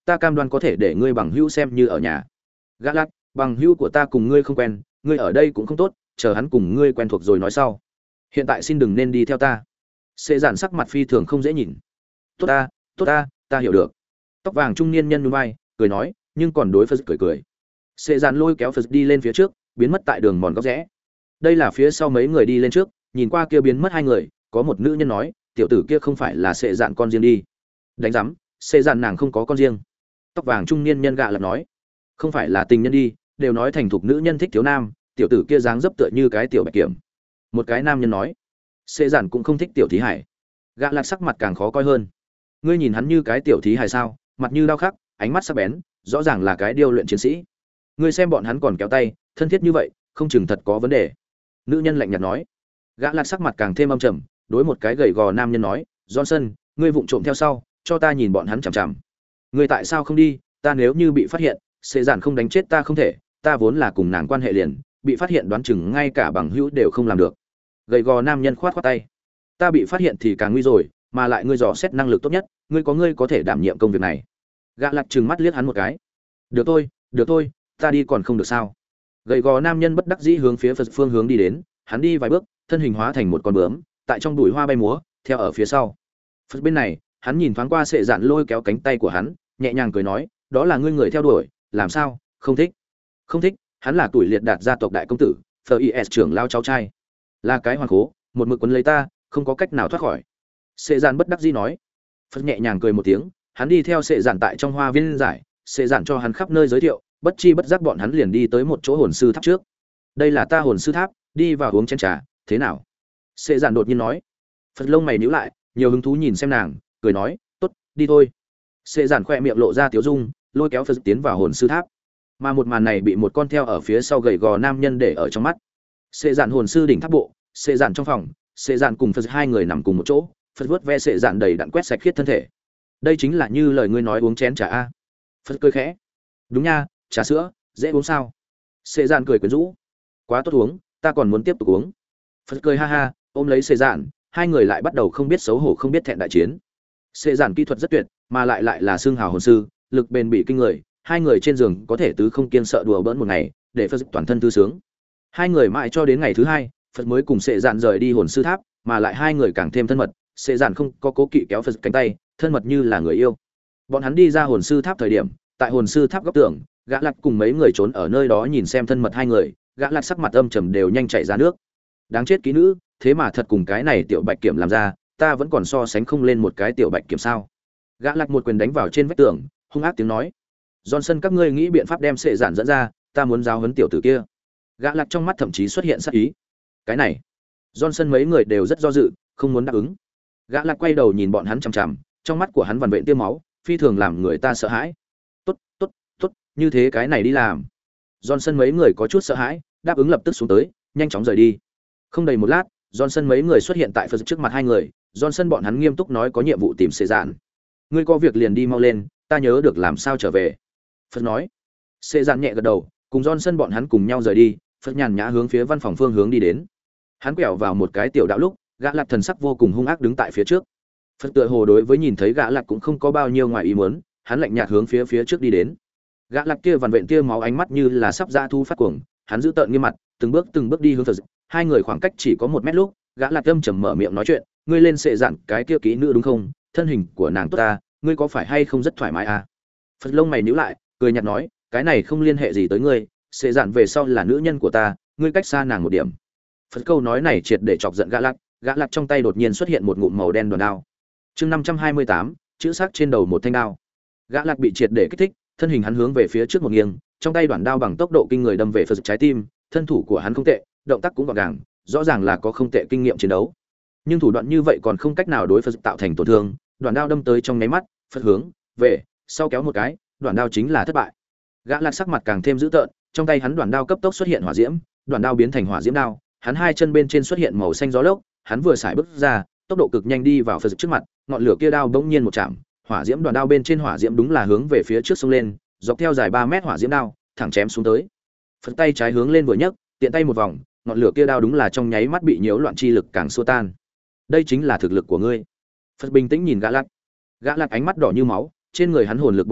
ta cam đoan có thể để ngươi bằng hữu xem như ở nhà. Gã lạt, bằng hữu của ta cùng ngươi không quen, ngươi ở đây cũng không tốt, chờ hắn cùng ngươi quen thuộc rồi nói sau. Hiện tại xin đừng nên đi theo ta. Sệ Dạn sắc mặt phi thường không dễ nhìn. Tốt ta, tốt ta, ta hiểu được. Tóc vàng trung niên nhân nhún vai, cười nói, nhưng còn đối Phật cười cười. Sệ Dạn lôi kéo Phật đi lên phía trước, biến mất tại đường mòn góc rẽ. Đây là phía sau mấy người đi lên trước, nhìn qua kia biến mất hai người, có một nữ nhân nói, tiểu tử kia không phải là Sệ Dạn con riêng đi. Đánh rắm, Sệ Dạn nàng không có con riêng. Tóc vàng trung niên nhân gạ lật nói, không phải là tình nhân đi, đều nói thành thục nữ nhân thích thiếu nam, tiểu tử kia dáng dấp tựa như cái tiểu bạch kiểm. Một cái nam nhân nói, Sệ Dạn cũng không thích tiểu thí hải. Gạ lật sắc mặt càng khó coi hơn. Ngươi nhìn hắn như cái tiểu thí hải sao, mặt như đao khắc, ánh mắt sắc bén, rõ ràng là cái điêu luyện chiến sĩ. Ngươi xem bọn hắn còn kéo tay, thân thiết như vậy, không chừng thật có vấn đề. Nữ nhân lạnh nhạt nói. Gã lạt sắc mặt càng thêm âm trầm, đối một cái gầy gò nam nhân nói, Johnson, ngươi vụng trộm theo sau, cho ta nhìn bọn hắn chằm chằm. Ngươi tại sao không đi? Ta nếu như bị phát hiện, sẽ giản không đánh chết ta không thể, ta vốn là cùng nàng quan hệ liền, bị phát hiện đoán chừng ngay cả bằng hữu đều không làm được. Gầy gò nam nhân khoát khoát tay. Ta bị phát hiện thì càng nguy rồi, mà lại ngươi dò xét năng lực tốt nhất, ngươi có ngươi có thể đảm nhiệm công việc này. Gã lạt trừng mắt liếc hắn một cái. Được thôi, được thôi, ta đi còn không được sao? Gầy gò nam nhân bất đắc dĩ hướng phía Phật phương hướng đi đến, hắn đi vài bước, thân hình hóa thành một con bướm, tại trong bụi hoa bay múa, theo ở phía sau. Phật bên này, hắn nhìn thoáng qua Sệ Dạn lôi kéo cánh tay của hắn, nhẹ nhàng cười nói, đó là ngươi người theo đuổi, làm sao? Không thích? Không thích, hắn là tuổi liệt đạt gia tộc đại công tử, Phờ i ét trưởng lao cháu trai, là cái hoàn khố, một mực quấn lấy ta, không có cách nào thoát khỏi. Sệ Dạn bất đắc dĩ nói. Phật nhẹ nhàng cười một tiếng, hắn đi theo Sệ Dạn tại trong hoa viên giải, Sệ Dạn cho hắn khắp nơi giới thiệu, bất chi bất giác bọn hắn liền đi tới một chỗ hồn sư tháp trước. Đây là ta hồn sư tháp, đi vào uống chén trà, thế nào? Sệ Dạn đột nhiên nói. Phật lông mày nhíu lại, nhiều hứng thú nhìn xem nàng, cười nói, tốt, đi thôi. Sệ Dạn khỏe miệng lộ ra tiếu dung, lôi kéo Phật tiến vào hồn sư tháp. Mà một màn này bị một con theo ở phía sau gầy gò nam nhân để ở trong mắt. Sệ Dạn hồn sư đỉnh tháp bộ, Sệ Dạn trong phòng, Sệ Dạn cùng Phật hai người nằm cùng một chỗ, Phật vuốt ve Sệ Dạn đầy đặn quét sạch khiết thân thể. Đây chính là như lời ngươi nói uống chén trà a. Phật cười khẽ. Đúng nha, trà sữa, dễ uống sao? Sệ Dạn cười quyến rũ. Quá tốt uống, ta còn muốn tiếp tục uống. Phật cười ha ha, ôm lấy Sệ Dạn, hai người lại bắt đầu không biết xấu hổ không biết thẹn đại chiến. Sệ Dạn kỹ thuật rất tuyệt, mà lại lại là xương hào hồn sư, lực bền bỉ kinh người, hai người trên giường có thể tứ không kiên sợ đùa bỡn một ngày, để Phật toàn thân thư sướng. Hai người mãi cho đến ngày thứ hai, Phật mới cùng Sệ Dạn rời đi hồn sư tháp, mà lại hai người càng thêm thân mật, Sệ Dạn không có cố kỵ kéo Phật cánh tay, thân mật như là người yêu. Bọn hắn đi ra hồn sư tháp thời điểm, tại hồn sư tháp góc tường, Gã Lạt cùng mấy người trốn ở nơi đó nhìn xem thân mật hai người, Gã Lạt sắc mặt âm trầm đều nhanh chảy ra nước. Đáng chết kỹ nữ, thế mà thật cùng cái này tiểu bạch kiểm làm ra, ta vẫn còn so sánh không lên một cái tiểu bạch kiểm sao? Gã Lạt một quyền đánh vào trên vách tường, hung ác tiếng nói: "Johnson, các ngươi nghĩ biện pháp đem Sệ Dạn dẫn ra, ta muốn giáo huấn tiểu tử kia." Gã Lạt trong mắt thậm chí xuất hiện sát ý. Cái này, Johnson mấy người đều rất do dự, không muốn đáp ứng. Gã Lạt quay đầu nhìn bọn hắn chằm chằm, trong mắt của hắn vằn vện tia máu, phi thường làm người ta sợ hãi. "Tốt, tốt, tốt, như thế cái này đi làm." Johnson mấy người có chút sợ hãi, đáp ứng lập tức xuống tới, nhanh chóng rời đi. Không đầy một lát, Johnson mấy người xuất hiện tại Phật trước mặt hai người, Johnson bọn hắn nghiêm túc nói có nhiệm vụ tìm Sệ Dạn. "Ngươi có việc liền đi mau lên, ta nhớ được làm sao trở về." Phật nói. Sệ Dạn nhẹ gật đầu, cùng Johnson bọn hắn cùng nhau rời đi, Phật nhàn nhã hướng phía văn phòng phương hướng đi đến. Hắn quẹo vào một cái tiểu đạo lúc, Gã Lạt thần sắc vô cùng hung ác đứng tại phía trước. Phật tựa hồ đối với nhìn thấy Gã Lạt cũng không có bao nhiêu ngoài ý muốn, hắn lạnh nhạt hướng phía phía trước đi đến. Gã Lạt kia vằn vện tia máu ánh mắt như là sắp ra thu phát cuồng, hắn giữ tợn nghiêm mặt, từng bước từng bước đi hướng Phật. Hai người khoảng cách chỉ có một mét lúc, Gã Lạt âm trầm mở miệng nói chuyện: "Ngươi lên Sệ Dạn cái kia kỹ nữ đúng không? Thân hình của nàng tốt ta, ngươi có phải hay không rất thoải mái à?" Phật lông mày nhíu lại, cười nhạt nói: "Cái này không liên hệ gì tới ngươi, Sệ Dạn về sau là nữ nhân của ta, ngươi cách xa nàng một điểm." Phật câu nói này triệt để chọc giận Gã Lạt, Gã Lạt trong tay đột nhiên xuất hiện một ngụm màu đen đoàn đao. Chương năm trăm hai mươi tám, chữ sắc trên đầu một thanh đao. Gã Lạt bị triệt để kích thích, thân hình hắn hướng về phía trước một nghiêng, trong tay đoàn đao bằng tốc độ kinh người đâm về Phật trái tim, thân thủ của hắn không tệ, động tác cũng gọn gàng, rõ ràng là có không tệ kinh nghiệm chiến đấu. Nhưng thủ đoạn như vậy còn không cách nào đối Phật tạo thành tổn thương, đoàn đao đâm tới trong nháy mắt, Phật hướng về sau kéo một cái, đoàn đao chính là thất bại. Gã Lạt sắc mặt càng thêm dữ tợn, trong tay hắn đoàn đao cấp tốc xuất hiện hỏa diễm, đoàn đao biến thành hỏa diễm đao, hắn hai chân bên trên xuất hiện màu xanh gió lốc, hắn vừa xài bước ra, tốc độ cực nhanh đi vào Phật trước mặt, ngọn lửa kia đao bỗng nhiên một chạm, hỏa diễm đoàn đao bên trên hỏa diễm đúng là hướng về phía trước xông lên, dọc theo dài ba mét hỏa diễm đao, thẳng chém xuống tới. Phật tay trái hướng lên vừa nhấc, tiện tay một vòng, ngọn lửa kia đao đúng là trong nháy mắt bị nhiễu loạn chi lực càng xua tan. Đây chính là thực lực của ngươi. Phật bình tĩnh nhìn Gã Lạt. Gã Lạt ánh mắt đỏ như máu, trên người hắn hồn lực bộc phát,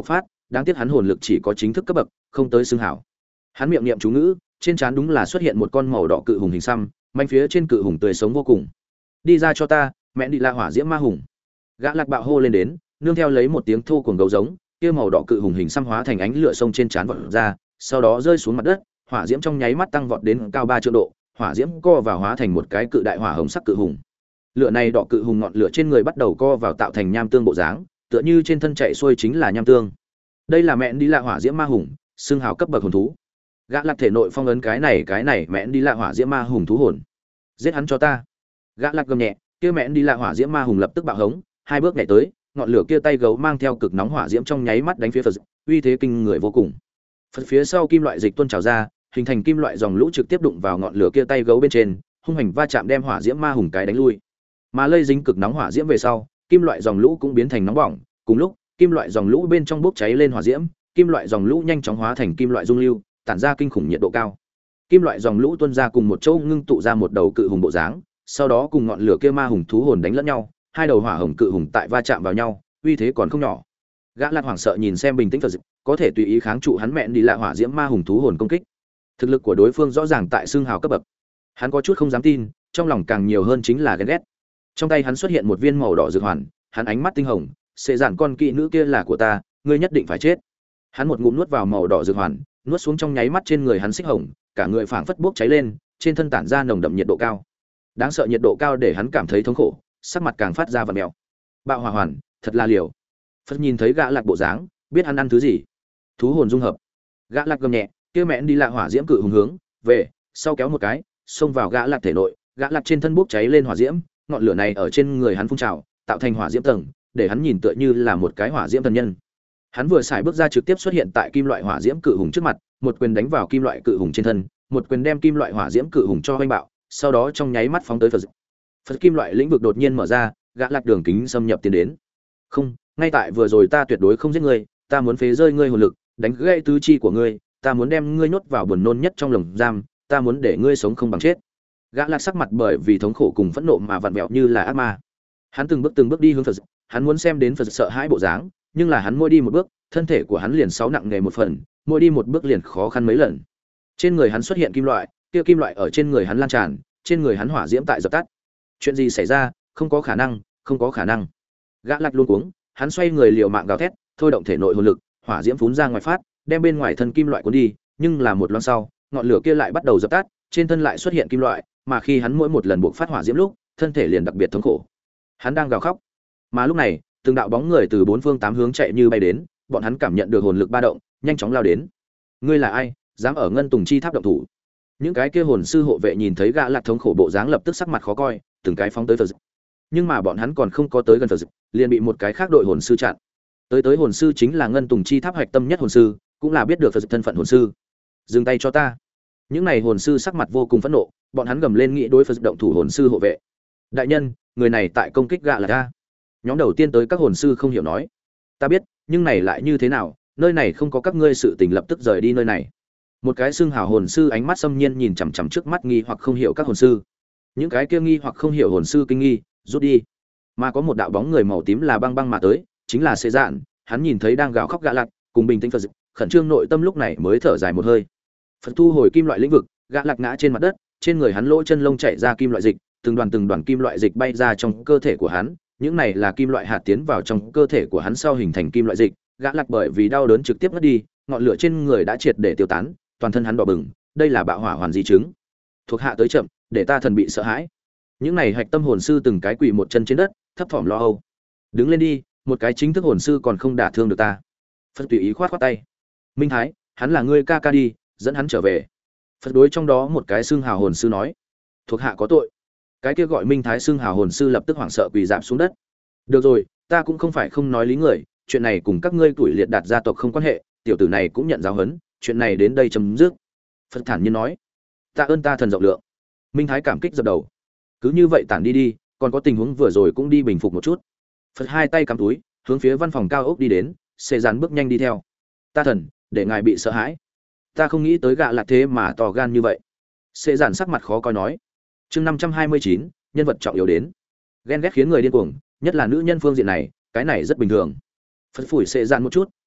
đáng tiếc hắn hồn lực chỉ có chính thức cấp bậc, không tới xưng hảo. Hắn miệng niệm chú ngữ, trên trán đúng là xuất hiện một con màu đỏ cự hùng hình xăm, manh phía trên cự hùng tươi sống vô cùng. Đi ra cho ta, mẹ đi la hỏa diễm ma hùng. Gã lạc bạo hô lên đến, nương theo lấy một tiếng thô cuồng gấu giống, kia màu đỏ cự hùng hình xăm hóa thành ánh lửa sông trên trán vọt ra, sau đó rơi xuống mặt đất, hỏa diễm trong nháy mắt tăng vọt đến cao ba triệu độ, hỏa diễm co vào hóa thành một cái cự đại hỏa hồng sắc cự hùng. Lửa này đỏ cự hùng ngọn lửa trên người bắt đầu co vào tạo thành nham tương bộ dáng, tựa như trên thân chạy xuôi chính là nham tương. Đây là mẹ đi la hỏa diễm ma hùng, xương hào cấp bậc hồn thú. Gã lạc thể nội phong ấn cái này cái này mẹ đi la hỏa diễm ma hùng thú hồn. Giết hắn cho ta. Gã lạc gầm nhẹ, kia mẹ đi la hỏa diễm ma hùng lập tức bạo hống, hai bước nhảy tới, ngọn lửa kia tay gấu mang theo cực nóng hỏa diễm trong nháy mắt đánh phía Phật, uy thế kinh người vô cùng. Phật phía sau kim loại dịch tuôn trào ra, hình thành kim loại dòng lũ trực tiếp đụng vào ngọn lửa kia tay gấu bên trên, hung hành va chạm đem hỏa diễm ma hùng cái đánh lui. Mà lây dính cực nóng hỏa diễm về sau, kim loại dòng lũ cũng biến thành nóng bỏng, cùng lúc, kim loại dòng lũ bên trong bốc cháy lên hỏa diễm, kim loại dòng lũ nhanh chóng hóa thành kim loại dung lưu, tản ra kinh khủng nhiệt độ cao. Kim loại dòng lũ tuôn ra cùng một chỗ ngưng tụ ra một đầu cự hùng bộ dáng, sau đó cùng ngọn lửa kia ma hùng thú hồn đánh lẫn nhau, hai đầu hỏa hồng cự hùng tại va chạm vào nhau, uy thế còn không nhỏ. Gã lạc hoảng sợ nhìn xem bình tĩnh Phật Dịch, có thể tùy ý kháng trụ hắn mẹ đi lạ hỏa diễm ma hùng thú hồn công kích. Thực lực của đối phương rõ ràng tại xương hào cấp bậc. Hắn có chút không dám tin, trong lòng càng nhiều hơn chính là ghen ghét. Trong tay hắn xuất hiện một viên màu đỏ dược hoàn, hắn ánh mắt tinh hồng, "Sẽ giản con kỵ nữ kia là của ta, ngươi nhất định phải chết." Hắn một ngụm nuốt vào màu đỏ dược hoàn, nuốt xuống trong nháy mắt trên người hắn xích hồng, cả người phảng phất bốc cháy lên, trên thân tản ra nồng đậm nhiệt độ cao. Đáng sợ nhiệt độ cao để hắn cảm thấy thống khổ, sắc mặt càng phát ra vặn mèo. Bạo hỏa hoàn, thật là liều. Phật nhìn thấy gã lạc bộ dáng, biết hắn ăn thứ gì. Thú hồn dung hợp. Gã lạc gầm nhẹ, kia mẹ đi lạ hỏa diễm cự hùng hướng về, sau kéo một cái, xông vào gã lạc thể nội, gã lạc trên thân bốc cháy lên hỏa diễm, ngọn lửa này ở trên người hắn phun trào, tạo thành hỏa diễm tầng, để hắn nhìn tựa như là một cái hỏa diễm thần nhân. Hắn vừa xài bước ra trực tiếp xuất hiện tại kim loại hỏa diễm cự hùng trước mặt, một quyền đánh vào kim loại cự hùng trên thân, một quyền đem kim loại hỏa diễm cự hùng cho hoành bạo, sau đó trong nháy mắt phóng tới Phật. Phật kim loại lĩnh vực đột nhiên mở ra, gã lạc đường kính xâm nhập tiến đến. Không, ngay tại vừa rồi ta tuyệt đối không giết ngươi, ta muốn phế rơi ngươi hồn lực, đánh gãy tứ chi của ngươi, ta muốn đem ngươi nhốt vào buồn nôn nhất trong lồng giam, ta muốn để ngươi sống không bằng chết. Gã lạc sắc mặt bởi vì thống khổ cùng phẫn nộ mà vặn vẹo như là ác ma. Hắn từng bước từng bước đi hướng Phật, hắn muốn xem đến Phật sợ hãi bộ dáng, nhưng là hắn mỗi đi một bước, thân thể của hắn liền sáu nặng nề một phần, mỗi đi một bước liền khó khăn mấy lần. Trên người hắn xuất hiện kim loại, kia kim loại ở trên người hắn lan tràn, trên người hắn hỏa diễm tại dập tắt. Chuyện gì xảy ra? Không có khả năng, không có khả năng. Gã lạc luôn cuống, hắn xoay người liều mạng gào thét, thôi động thể nội hồn lực, hỏa diễm phún ra ngoài phát, đem bên ngoài thân kim loại cuốn đi, nhưng là một loáng sau, ngọn lửa kia lại bắt đầu dập tắt, trên thân lại xuất hiện kim loại, mà khi hắn mỗi một lần buộc phát hỏa diễm lúc, thân thể liền đặc biệt thống khổ. Hắn đang gào khóc. Mà lúc này, từng đạo bóng người từ bốn phương tám hướng chạy như bay đến, bọn hắn cảm nhận được hồn lực ba động, nhanh chóng lao đến. Ngươi là ai, dám ở Ngân Tùng Chi Tháp động thủ? Những cái kia hồn sư hộ vệ nhìn thấy gã lạc thống khổ bộ dáng lập tức sắc mặt khó coi, từng cái phóng tới Phật. Nhưng mà bọn hắn còn không có tới gần Phật, liền bị một cái khác đội hồn sư chặn. Tới tới hồn sư chính là Ngân Tùng Chi Tháp hạch tâm nhất hồn sư, cũng là biết được Phật thân phận hồn sư. Dừng tay cho ta! Những này hồn sư sắc mặt vô cùng phẫn nộ, bọn hắn gầm lên nghĩ đối Phật động thủ hồn sư hộ vệ. Đại nhân, người này tại công kích gã lạc ta. Nhóm đầu tiên tới các hồn sư không hiểu nói. Ta biết, nhưng này lại như thế nào, nơi này không có các ngươi sự tình lập tức rời đi nơi này. Một cái xương hào hồn sư ánh mắt xâm nhiên nhìn chằm chằm trước mắt nghi hoặc không hiểu các hồn sư. Những cái kia nghi hoặc không hiểu hồn sư kinh nghi, rút đi. Mà có một đạo bóng người màu tím là băng băng mà tới, chính là Xê Dạn, hắn nhìn thấy đang gào khóc gã lạc, cùng bình tĩnh Phật, khẩn trương nội tâm lúc này mới thở dài một hơi. Phật thu hồi kim loại lĩnh vực, gã lạc ngã trên mặt đất, trên người hắn lỗ chân lông chảy ra kim loại dịch, từng đoàn từng đoàn kim loại dịch bay ra trong cơ thể của hắn, những này là kim loại hạt tiến vào trong cơ thể của hắn sau hình thành kim loại dịch, gã lạc bởi vì đau đớn trực tiếp ngất đi, ngọn lửa trên người đã triệt để tiêu tán, toàn thân hắn đỏ bừng, đây là bạo hỏa hoàn di chứng. Thuộc hạ tới chậm, để ta thần bị sợ hãi. Những này hạch tâm hồn sư từng cái quỳ một chân trên đất, thấp thỏm lo âu. Đứng lên đi, một cái chính thức hồn sư còn không đả thương được ta. Phật tùy ý khoát khoát tay. Minh Thái, hắn là ngươi ca ca đi, dẫn hắn trở về. Phật đối trong đó một cái xương hào hồn sư nói, thuộc hạ có tội. Cái kia gọi Minh Thái xương hào hồn sư lập tức hoảng sợ quỳ rạp xuống đất. Được rồi, ta cũng không phải không nói lý người, chuyện này cùng các ngươi tuổi liệt đạt gia tộc không quan hệ, tiểu tử này cũng nhận giáo huấn, chuyện này đến đây chấm dứt. Phật thản nhiên nói, tạ ơn ta thần rộng lượng. Minh Thái cảm kích dập đầu. Cứ như vậy tản đi đi, còn có tình huống vừa rồi cũng đi bình phục một chút. Phật hai tay cắm túi, hướng phía văn phòng cao ốc đi đến, Xê Dàn bước nhanh đi theo. Ta thần, để ngài bị sợ hãi. Ta không nghĩ tới gạ lạc thế mà to gan như vậy. Xê Dàn sắc mặt khó coi nói. Chương năm trăm hai mươi chín, nhân vật trọng yếu đến. Ghen ghét khiến người điên cuồng, nhất là nữ nhân phương diện này, cái này rất bình thường. Phật phủi Xê Dàn một chút,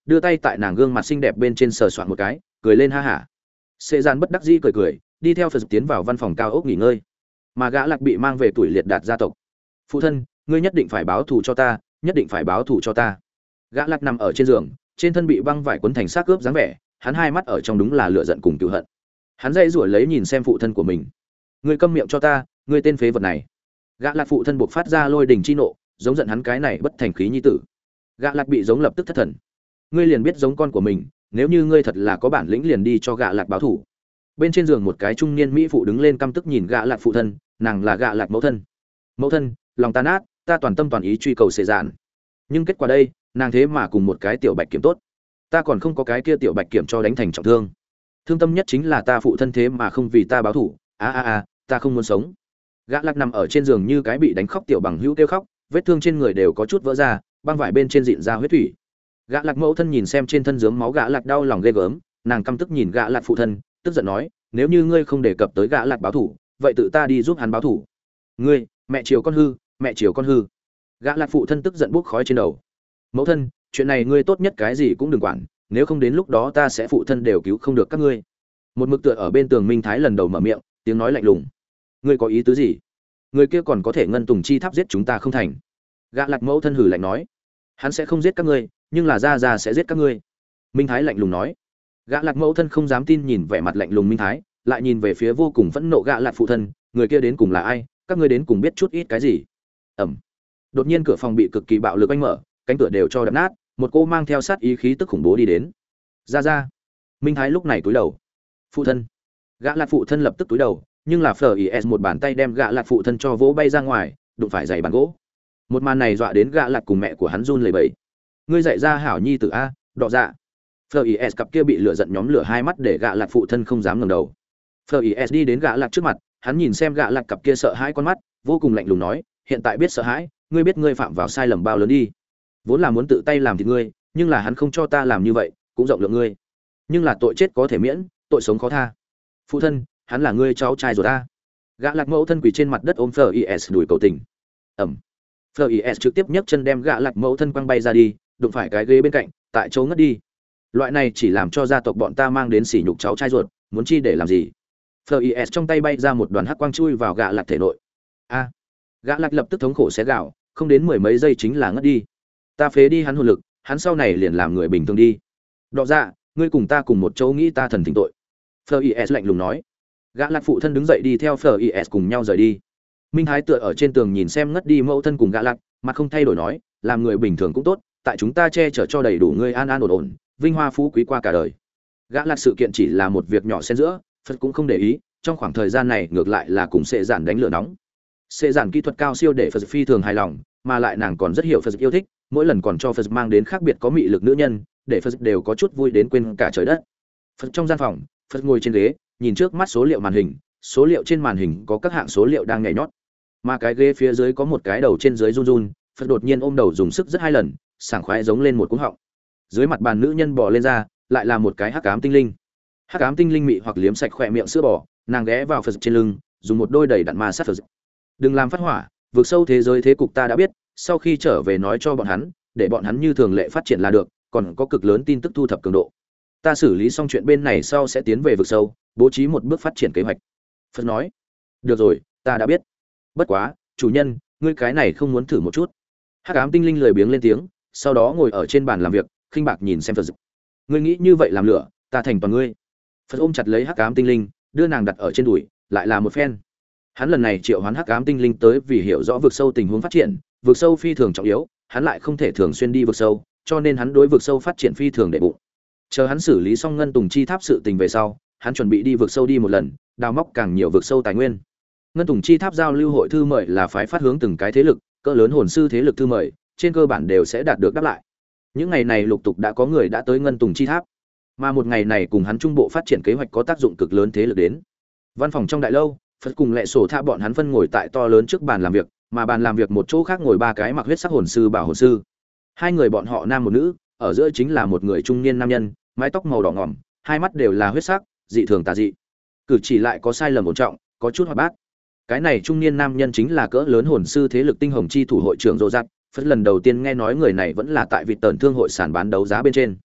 đưa tay tại nàng gương mặt xinh đẹp bên trên sờ soạn một cái, cười lên ha hả. Sệ Dạn bất đắc dĩ cười cười, đi theo Phật tiến vào văn phòng cao ốc nghỉ ngơi. Mà gã Lạc bị mang về tuổi liệt đạt gia tộc. Phụ thân, ngươi nhất định phải báo thù cho ta, nhất định phải báo thù cho ta. Gã Lạc nằm ở trên giường, trên thân bị băng vải quấn thành xác cướp dáng vẻ, hắn hai mắt ở trong đúng là lửa giận cùng cừu hận. Hắn dây rủa lấy nhìn xem phụ thân của mình. Ngươi câm miệng cho ta, ngươi tên phế vật này. Gã Lạc phụ thân buộc phát ra lôi đình chi nộ, giống giận hắn cái này bất thành khí nhi tử. Gã Lạc bị giống lập tức thất thần. Ngươi liền biết giống con của mình, nếu như ngươi thật là có bản lĩnh liền đi cho Gã Lạc báo thù. Bên trên giường một cái trung niên mỹ phụ đứng lên căm tức nhìn Gã Lạc phụ thân, nàng là Gã Lạc mẫu thân. Mẫu thân, lòng ta nát, ta toàn tâm toàn ý truy cầu Sệ Dạn. Nhưng kết quả đây, nàng thế mà cùng một cái tiểu bạch kiểm tốt. Ta còn không có cái kia tiểu bạch kiểm cho đánh thành trọng thương. Thương tâm nhất chính là ta phụ thân thế mà không vì ta báo thù. A a a, ta không muốn sống. Gã Lạc nằm ở trên giường như cái bị đánh khóc tiểu bằng hữu kêu khóc, vết thương trên người đều có chút vỡ ra, băng vải bên trên dịn ra huyết thủy. Gã Lạc mẫu thân nhìn xem trên thân dướng máu Gã Lạc đau lòng ghê gớm, nàng căm tức nhìn Gã Lạc phụ thân, tức giận nói, nếu như ngươi không đề cập tới Gã Lạc báo thù, vậy tự ta đi giúp hắn báo thù. Ngươi, mẹ chiều con hư, mẹ chiều con hư. Gã Lạc phụ thân tức giận bốc khói trên đầu. Mẫu thân, chuyện này ngươi tốt nhất cái gì cũng đừng quản, nếu không đến lúc đó ta sẽ phụ thân đều cứu không được các ngươi. Một mực tựa ở bên tường Minh Thái lần đầu mở miệng, tiếng nói lạnh lùng. Ngươi có ý tứ gì? Người kia còn có thể ngân tùng chi tháp giết chúng ta không thành? Gã Lạc mẫu thân hử lạnh nói. Hắn sẽ không giết các ngươi, nhưng là gia gia sẽ giết các ngươi. Minh Thái lạnh lùng nói. Gã Lạc mẫu thân không dám tin nhìn vẻ mặt lạnh lùng Minh Thái, lại nhìn về phía vô cùng phẫn nộ Gã Lạc phụ thân, người kia đến cùng là ai, các ngươi đến cùng biết chút ít cái gì? Ẩm. Đột nhiên cửa phòng bị cực kỳ bạo lực oanh mở, cánh cửa đều cho đập nát, một cô mang theo sát ý khí tức khủng bố đi đến. Ra ra. Minh Thái lúc này cúi đầu. Phụ thân. Gã Lạc phụ thân lập tức cúi đầu, nhưng là Flies một bàn tay đem Gã Lạc phụ thân cho vỗ bay ra ngoài, đụng phải giày bàn gỗ. Một màn này dọa đến Gã Lạc cùng mẹ của hắn run lẩy bẩy. Ngươi dạy ra hảo nhi tử a, đọ dạ. Flies cặp kia bị lửa giận nhóm lửa hai mắt để Gã Lạc phụ thân không dám ngẩng đầu. Flies đi đến Gã Lạc trước mặt, hắn nhìn xem Gã Lạc cặp kia sợ hãi con mắt, vô cùng lạnh lùng nói, hiện tại biết sợ hãi, ngươi biết ngươi phạm vào sai lầm bao lớn đi. Vốn là muốn tự tay làm thịt ngươi, nhưng là hắn không cho ta làm như vậy, cũng rộng lượng ngươi. Nhưng là tội chết có thể miễn, tội sống khó tha. Phụ thân, hắn là ngươi cháu trai rồi ta. Gã Lạc mẫu thân quỳ trên mặt đất ôm Flies đùi cầu tình. Ẩm. Flies trực tiếp nhấc chân đem Gã Lạc mẫu thân quăng bay ra đi, đụng phải cái ghế bên cạnh, tại chỗ ngất đi. Loại này chỉ làm cho gia tộc bọn ta mang đến sỉ nhục cháu trai ruột, muốn chi để làm gì? Flies trong tay bay ra một đoàn hắc quang chui vào Gã Lạc thể nội. A. Gã Lạc lập tức thống khổ xé gạo, không đến mười mấy giây chính là ngất đi. Ta phế đi hắn hồn lực, hắn sau này liền làm người bình thường đi. Đọ dạ, ngươi cùng ta cùng một chỗ nghĩ ta thần thỉnh tội. Flies lạnh lùng nói. Gã Lạc phụ thân đứng dậy đi theo Flies cùng nhau rời đi. Minh Thái tựa ở trên tường nhìn xem ngất đi mẫu thân cùng Gã Lạc, mặt không thay đổi nói, làm người bình thường cũng tốt, tại chúng ta che chở cho đầy đủ ngươi an an ổn ổn, vinh hoa phú quý qua cả đời. Gã Lạc sự kiện chỉ là một việc nhỏ xen giữa, Phật cũng không để ý, trong khoảng thời gian này ngược lại là cùng Sệ Dạn đánh lửa nóng. Sệ Dạn kỹ thuật cao siêu để Phật phi thường hài lòng, mà lại nàng còn rất hiểu Phật yêu thích, mỗi lần còn cho Phật mang đến khác biệt có mị lực nữ nhân, để Phật đều có chút vui đến quên cả trời đất. Phật trong gian phòng, Phật ngồi trên ghế, nhìn trước mắt số liệu màn hình, số liệu trên màn hình có các hạng số liệu đang nhảy nhót. Mà cái ghế phía dưới có một cái đầu trên dưới run run, Phật đột nhiên ôm đầu dùng sức rất hai lần, sảng khoái giống lên một cú họng. Dưới mặt bàn nữ nhân bò lên ra, lại là một cái hắc ám tinh linh. Hắc ám tinh linh mị hoặc liếm sạch khỏe miệng sữa bò, nàng ghé vào Phật trên lưng, dùng một đôi đầy đặn ma sát Phật. Đừng làm phát hỏa, vượt sâu thế giới thế cục ta đã biết, sau khi trở về nói cho bọn hắn, để bọn hắn như thường lệ phát triển là được, còn có cực lớn tin tức thu thập cường độ. Ta xử lý xong chuyện bên này sau sẽ tiến về vực sâu, bố trí một bước phát triển kế hoạch. Phật nói. Được rồi, ta đã biết. Bất quá, chủ nhân, ngươi cái này không muốn thử một chút? Hắc ám tinh linh lười biếng lên tiếng, sau đó ngồi ở trên bàn làm việc, khinh bạc nhìn xem Phật. Ngươi nghĩ như vậy làm lửa, ta thành toàn ngươi. Phật ôm chặt lấy Hắc ám tinh linh, đưa nàng đặt ở trên đùi, lại là một phen. Hắn lần này triệu hoán Hắc ám tinh linh tới vì hiểu rõ vực sâu tình huống phát triển, vực sâu phi thường trọng yếu, hắn lại không thể thường xuyên đi vực sâu, cho nên hắn đối vực sâu phát triển phi thường đệ bụng. Chờ hắn xử lý xong ngân tùng chi tháp sự tình về sau, hắn chuẩn bị đi vực sâu đi một lần, đào móc càng nhiều vực sâu tài nguyên. Ngân tùng chi tháp giao lưu hội thư mời là phái phát hướng từng cái thế lực, cỡ lớn hồn sư thế lực thư mời, trên cơ bản đều sẽ đạt được đáp lại. Những ngày này lục tục đã có người đã tới ngân tùng chi tháp, mà một ngày này cùng hắn trung bộ phát triển kế hoạch có tác dụng cực lớn thế lực đến. Văn phòng trong đại lâu, Phật cùng Lệ Sổ Tha bọn hắn phân ngồi tại to lớn trước bàn làm việc, mà bàn làm việc một chỗ khác ngồi ba cái mặc huyết sắc hồn sư bảo hồn sư. Hai người bọn họ nam một nữ, ở giữa chính là một người trung niên nam nhân, mái tóc màu đỏ ngỏm, hai mắt đều là huyết sắc, dị thường tà dị. Cử chỉ lại có sai lầm ổn trọng, có chút hoạt bát. Cái này trung niên nam nhân chính là cỡ lớn hồn sư thế lực Tinh Hồng chi thủ hội trưởng Rô Giặc. Phật lần đầu tiên nghe nói người này vẫn là tại vị tần thương hội sản bán đấu giá bên trên.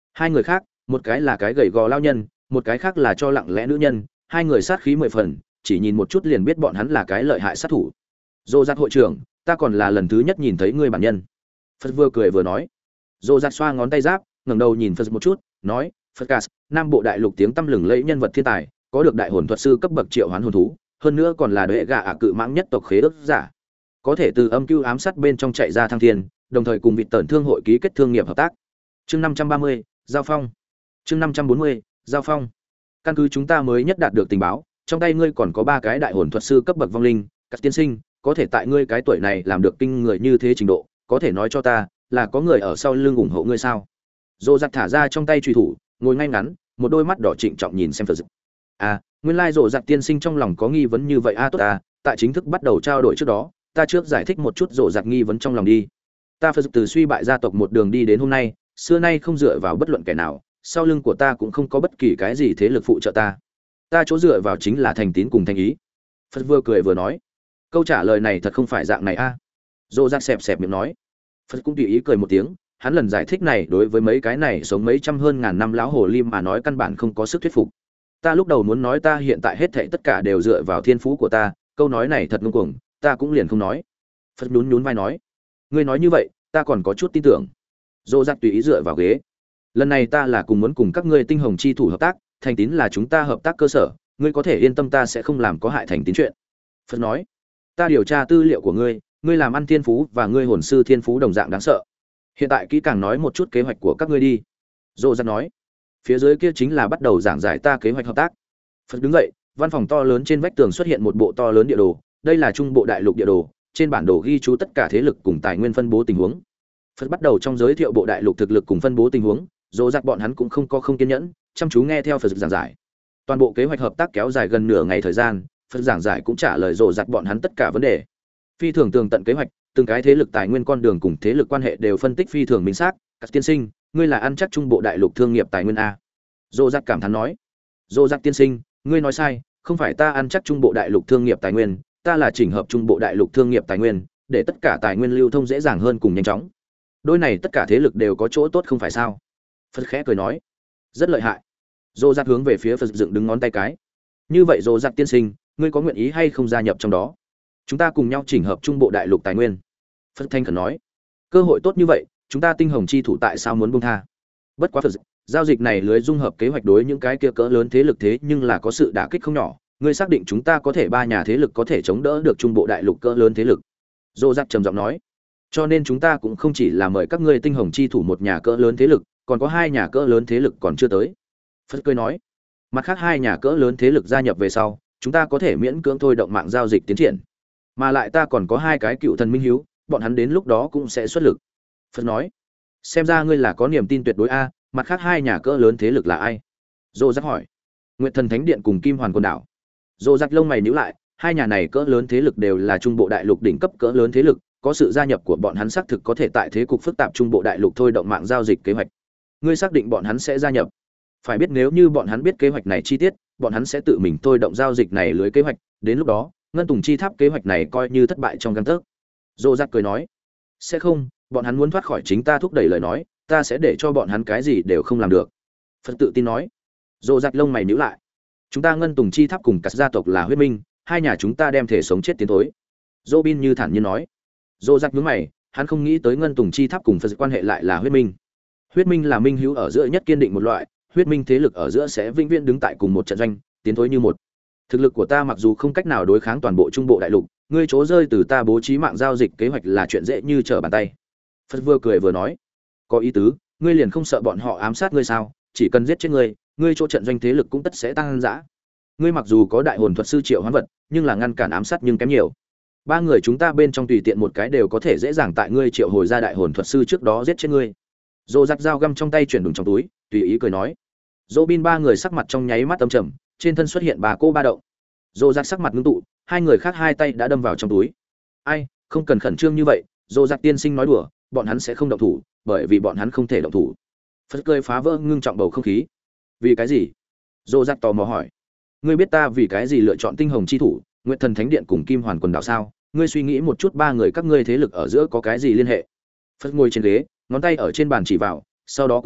Hai người khác, một cái là cái gầy gò lao nhân, một cái khác là cho lặng lẽ nữ nhân, hai người sát khí mười phần, chỉ nhìn một chút liền biết bọn hắn là cái lợi hại sát thủ. Dô Dạt hội trưởng, ta còn là lần thứ nhất nhìn thấy ngươi bản nhân. Phật vừa cười vừa nói. Dô Dạt xoa ngón tay giáp, ngẩng đầu nhìn Phật một chút, nói, Phật Cas, Nam Bộ Đại Lục tiếng tăm lừng lẫy nhân vật thiên tài, có được đại hồn thuật sư cấp bậc triệu hoán hồn thú, hơn nữa còn là đệ gạ ả cự mãng nhất tộc khế ước giả, có thể từ âm cưu ám sát bên trong chạy ra thăng thiên, đồng thời cùng vị tẩn thương hội ký kết thương nghiệp hợp tác. Chương năm trăm ba mươi, giao phong. Chương năm trăm bốn mươi, giao phong. Căn cứ chúng ta mới nhất đạt được tình báo, trong tay ngươi còn có ba cái đại hồn thuật sư cấp bậc vong linh, các tiên sinh, có thể tại ngươi cái tuổi này làm được kinh người như thế trình độ, có thể nói cho ta, là có người ở sau lưng ủng hộ ngươi sao? Dô Dạt thả ra trong tay truy thủ, ngồi ngay ngắn, một đôi mắt đỏ trịnh trọng nhìn xem Phật. À, nguyên lai Dô Dạt tiên sinh trong lòng có nghi vấn như vậy a, à, tốt à, tại chính thức bắt đầu trao đổi trước đó, ta trước giải thích một chút Dô Dạt nghi vấn trong lòng đi. Ta Phật từ suy bại gia tộc một đường đi đến hôm nay, xưa nay không dựa vào bất luận kẻ nào, sau lưng của ta cũng không có bất kỳ cái gì thế lực phụ trợ ta. Ta chỗ dựa vào chính là thành tín cùng thành ý. Phật vừa cười vừa nói, câu trả lời này thật không phải dạng này a. À. Dô Dạt xẹp xẹp miệng nói. Phật cũng tùy ý cười một tiếng, hắn lần giải thích này đối với mấy cái này sống mấy trăm hơn ngàn năm lão hồ ly mà nói căn bản không có sức thuyết phục. Ta lúc đầu muốn nói ta hiện tại hết thảy tất cả đều dựa vào thiên phú của ta, câu nói này thật ngông cuồng, ta cũng liền không nói. Phật nhún nhún vai nói, ngươi nói như vậy, ta còn có chút tin tưởng. Dô Dạt tùy ý dựa vào ghế. Lần này ta là cùng muốn cùng các ngươi tinh hồng chi thủ hợp tác, thành tín là chúng ta hợp tác cơ sở, ngươi có thể yên tâm ta sẽ không làm có hại thành tín chuyện. Phật nói, ta điều tra tư liệu của ngươi, ngươi làm ăn thiên phú và ngươi hồn sư thiên phú đồng dạng đáng sợ. Hiện tại kỹ càng nói một chút kế hoạch của các ngươi đi. Dô Dạt nói, phía dưới kia chính là bắt đầu giảng giải ta kế hoạch hợp tác. Phật đứng dậy, văn phòng to lớn trên vách tường xuất hiện một bộ to lớn địa đồ, đây là trung bộ đại lục địa đồ, trên bản đồ ghi chú tất cả thế lực cùng tài nguyên phân bố tình huống. Phật bắt đầu trong giới thiệu bộ đại lục thực lực cùng phân bố tình huống, Dô Dạt bọn hắn cũng không có không kiên nhẫn, chăm chú nghe theo Phật giảng giải. Toàn bộ kế hoạch hợp tác kéo dài gần nửa ngày thời gian, Phật giảng giải cũng trả lời Dô Dạt bọn hắn tất cả vấn đề. Phi thường tường tận kế hoạch, từng cái thế lực tài nguyên con đường cùng thế lực quan hệ đều phân tích phi thường minh xác. Các tiên sinh, ngươi là ăn chắc trung bộ đại lục thương nghiệp tài nguyên a? Dô Dạt cảm thán nói. Dô Dạt tiên sinh, ngươi nói sai, không phải ta ăn chắc trung bộ đại lục thương nghiệp tài nguyên, ta là chỉnh hợp trung bộ đại lục thương nghiệp tài nguyên, để tất cả tài nguyên lưu thông dễ dàng hơn cùng nhanh chóng. Đôi này tất cả thế lực đều có chỗ tốt không phải sao? Phật khẽ cười nói, rất lợi hại. Dô Dạt hướng về phía Phật dựng đứng ngón tay cái. Như vậy Dô Dạt tiên sinh, ngươi có nguyện ý hay không gia nhập trong đó? Chúng ta cùng nhau chỉnh hợp trung bộ đại lục tài nguyên. Phật thanh khẩn nói, cơ hội tốt như vậy, chúng ta tinh hồng chi thủ tại sao muốn buông tha? Bất quá Phật, giao dịch này lưới dung hợp kế hoạch đối những cái kia cỡ lớn thế lực thế nhưng là có sự đả kích không nhỏ. Ngươi xác định chúng ta có thể ba nhà thế lực có thể chống đỡ được trung bộ đại lục cỡ lớn thế lực? Dô Dạt trầm giọng nói, cho nên chúng ta cũng không chỉ là mời các ngươi tinh hồng chi thủ một nhà cỡ lớn thế lực, còn có hai nhà cỡ lớn thế lực còn chưa tới. Phật cười nói, mặt khác hai nhà cỡ lớn thế lực gia nhập về sau, chúng ta có thể miễn cưỡng thôi động mạng giao dịch tiến triển. Mà lại ta còn có hai cái cựu thần minh hiếu, bọn hắn đến lúc đó cũng sẽ xuất lực. Phật nói, xem ra ngươi là có niềm tin tuyệt đối a, mặt khác hai nhà cỡ lớn thế lực là ai? Dô Dạt hỏi. Nguyệt Thần Thánh Điện cùng Kim Hoàn Quần Đảo. Dô Dạt lông mày nhíu lại, hai nhà này cỡ lớn thế lực đều là trung bộ đại lục đỉnh cấp cỡ lớn thế lực, có sự gia nhập của bọn hắn xác thực có thể tại thế cục phức tạp trung bộ đại lục thôi động mạng giao dịch kế hoạch. Ngươi xác định bọn hắn sẽ gia nhập? Phải biết nếu như bọn hắn biết kế hoạch này chi tiết, bọn hắn sẽ tự mình thôi động giao dịch này lưới kế hoạch, đến lúc đó, Ngân Tùng Chi Tháp kế hoạch này coi như thất bại trong gang tấc. Dô Dạt cười nói, sẽ không, bọn hắn muốn thoát khỏi chính ta thúc đẩy lời nói, ta sẽ để cho bọn hắn cái gì đều không làm được. Phật tự tin nói. Dô Dạt lông mày nhíu lại, chúng ta Ngân Tùng Chi Tháp cùng các gia tộc là huyết minh, hai nhà chúng ta đem thể sống chết tiến thối. Dô Bin như thản nhiên nói. Dô Dạt nhướng mày, hắn không nghĩ tới Ngân Tùng Chi Tháp cùng Phật quan hệ lại là huyết minh. Huyết minh là minh hữu ở giữa nhất kiên định một loại, huyết minh thế lực ở giữa sẽ vĩnh viễn đứng tại cùng một trận doanh, tiến thối như một. Thực lực của ta mặc dù không cách nào đối kháng toàn bộ trung bộ đại lục, ngươi chỗ rơi từ ta bố trí mạng giao dịch kế hoạch là chuyện dễ như trở bàn tay. Phật vừa cười vừa nói, có ý tứ, ngươi liền không sợ bọn họ ám sát ngươi sao? Chỉ cần giết chết ngươi, ngươi chỗ trận doanh thế lực cũng tất sẽ tăng dã. Ngươi mặc dù có đại hồn thuật sư triệu hoán vật, nhưng là ngăn cản ám sát nhưng kém nhiều. Ba người chúng ta bên trong tùy tiện một cái đều có thể dễ dàng tại ngươi triệu hồi ra đại hồn thuật sư trước đó giết chết ngươi. Dô Dạt dao găm trong tay chuyển đùng trong túi, tùy ý cười nói. Dô Bin ba người sắc mặt trong nháy mắt âm trầm, trên thân xuất hiện bà cô ba động. Dô Dạt sắc mặt ngưng tụ, hai người khác hai tay đã đâm vào trong túi. Ai, không cần khẩn trương như vậy, Dô Dạt tiên sinh nói đùa, bọn hắn sẽ không động thủ, bởi vì bọn hắn không thể động thủ. Phật cười phá vỡ ngưng trọng bầu không khí. Vì cái gì? Dô Dạt tò mò hỏi. Ngươi biết ta vì cái gì lựa chọn tinh hồng chi thủ, Nguyệt Thần Thánh Điện cùng Kim Hoàn Quần Đảo sao? Ngươi suy nghĩ một chút, ba người các ngươi thế lực ở giữa có cái gì liên hệ? Phật ngồi trên ghế, ngón tay ở trên bàn chỉ vào, sau đó cuốn động,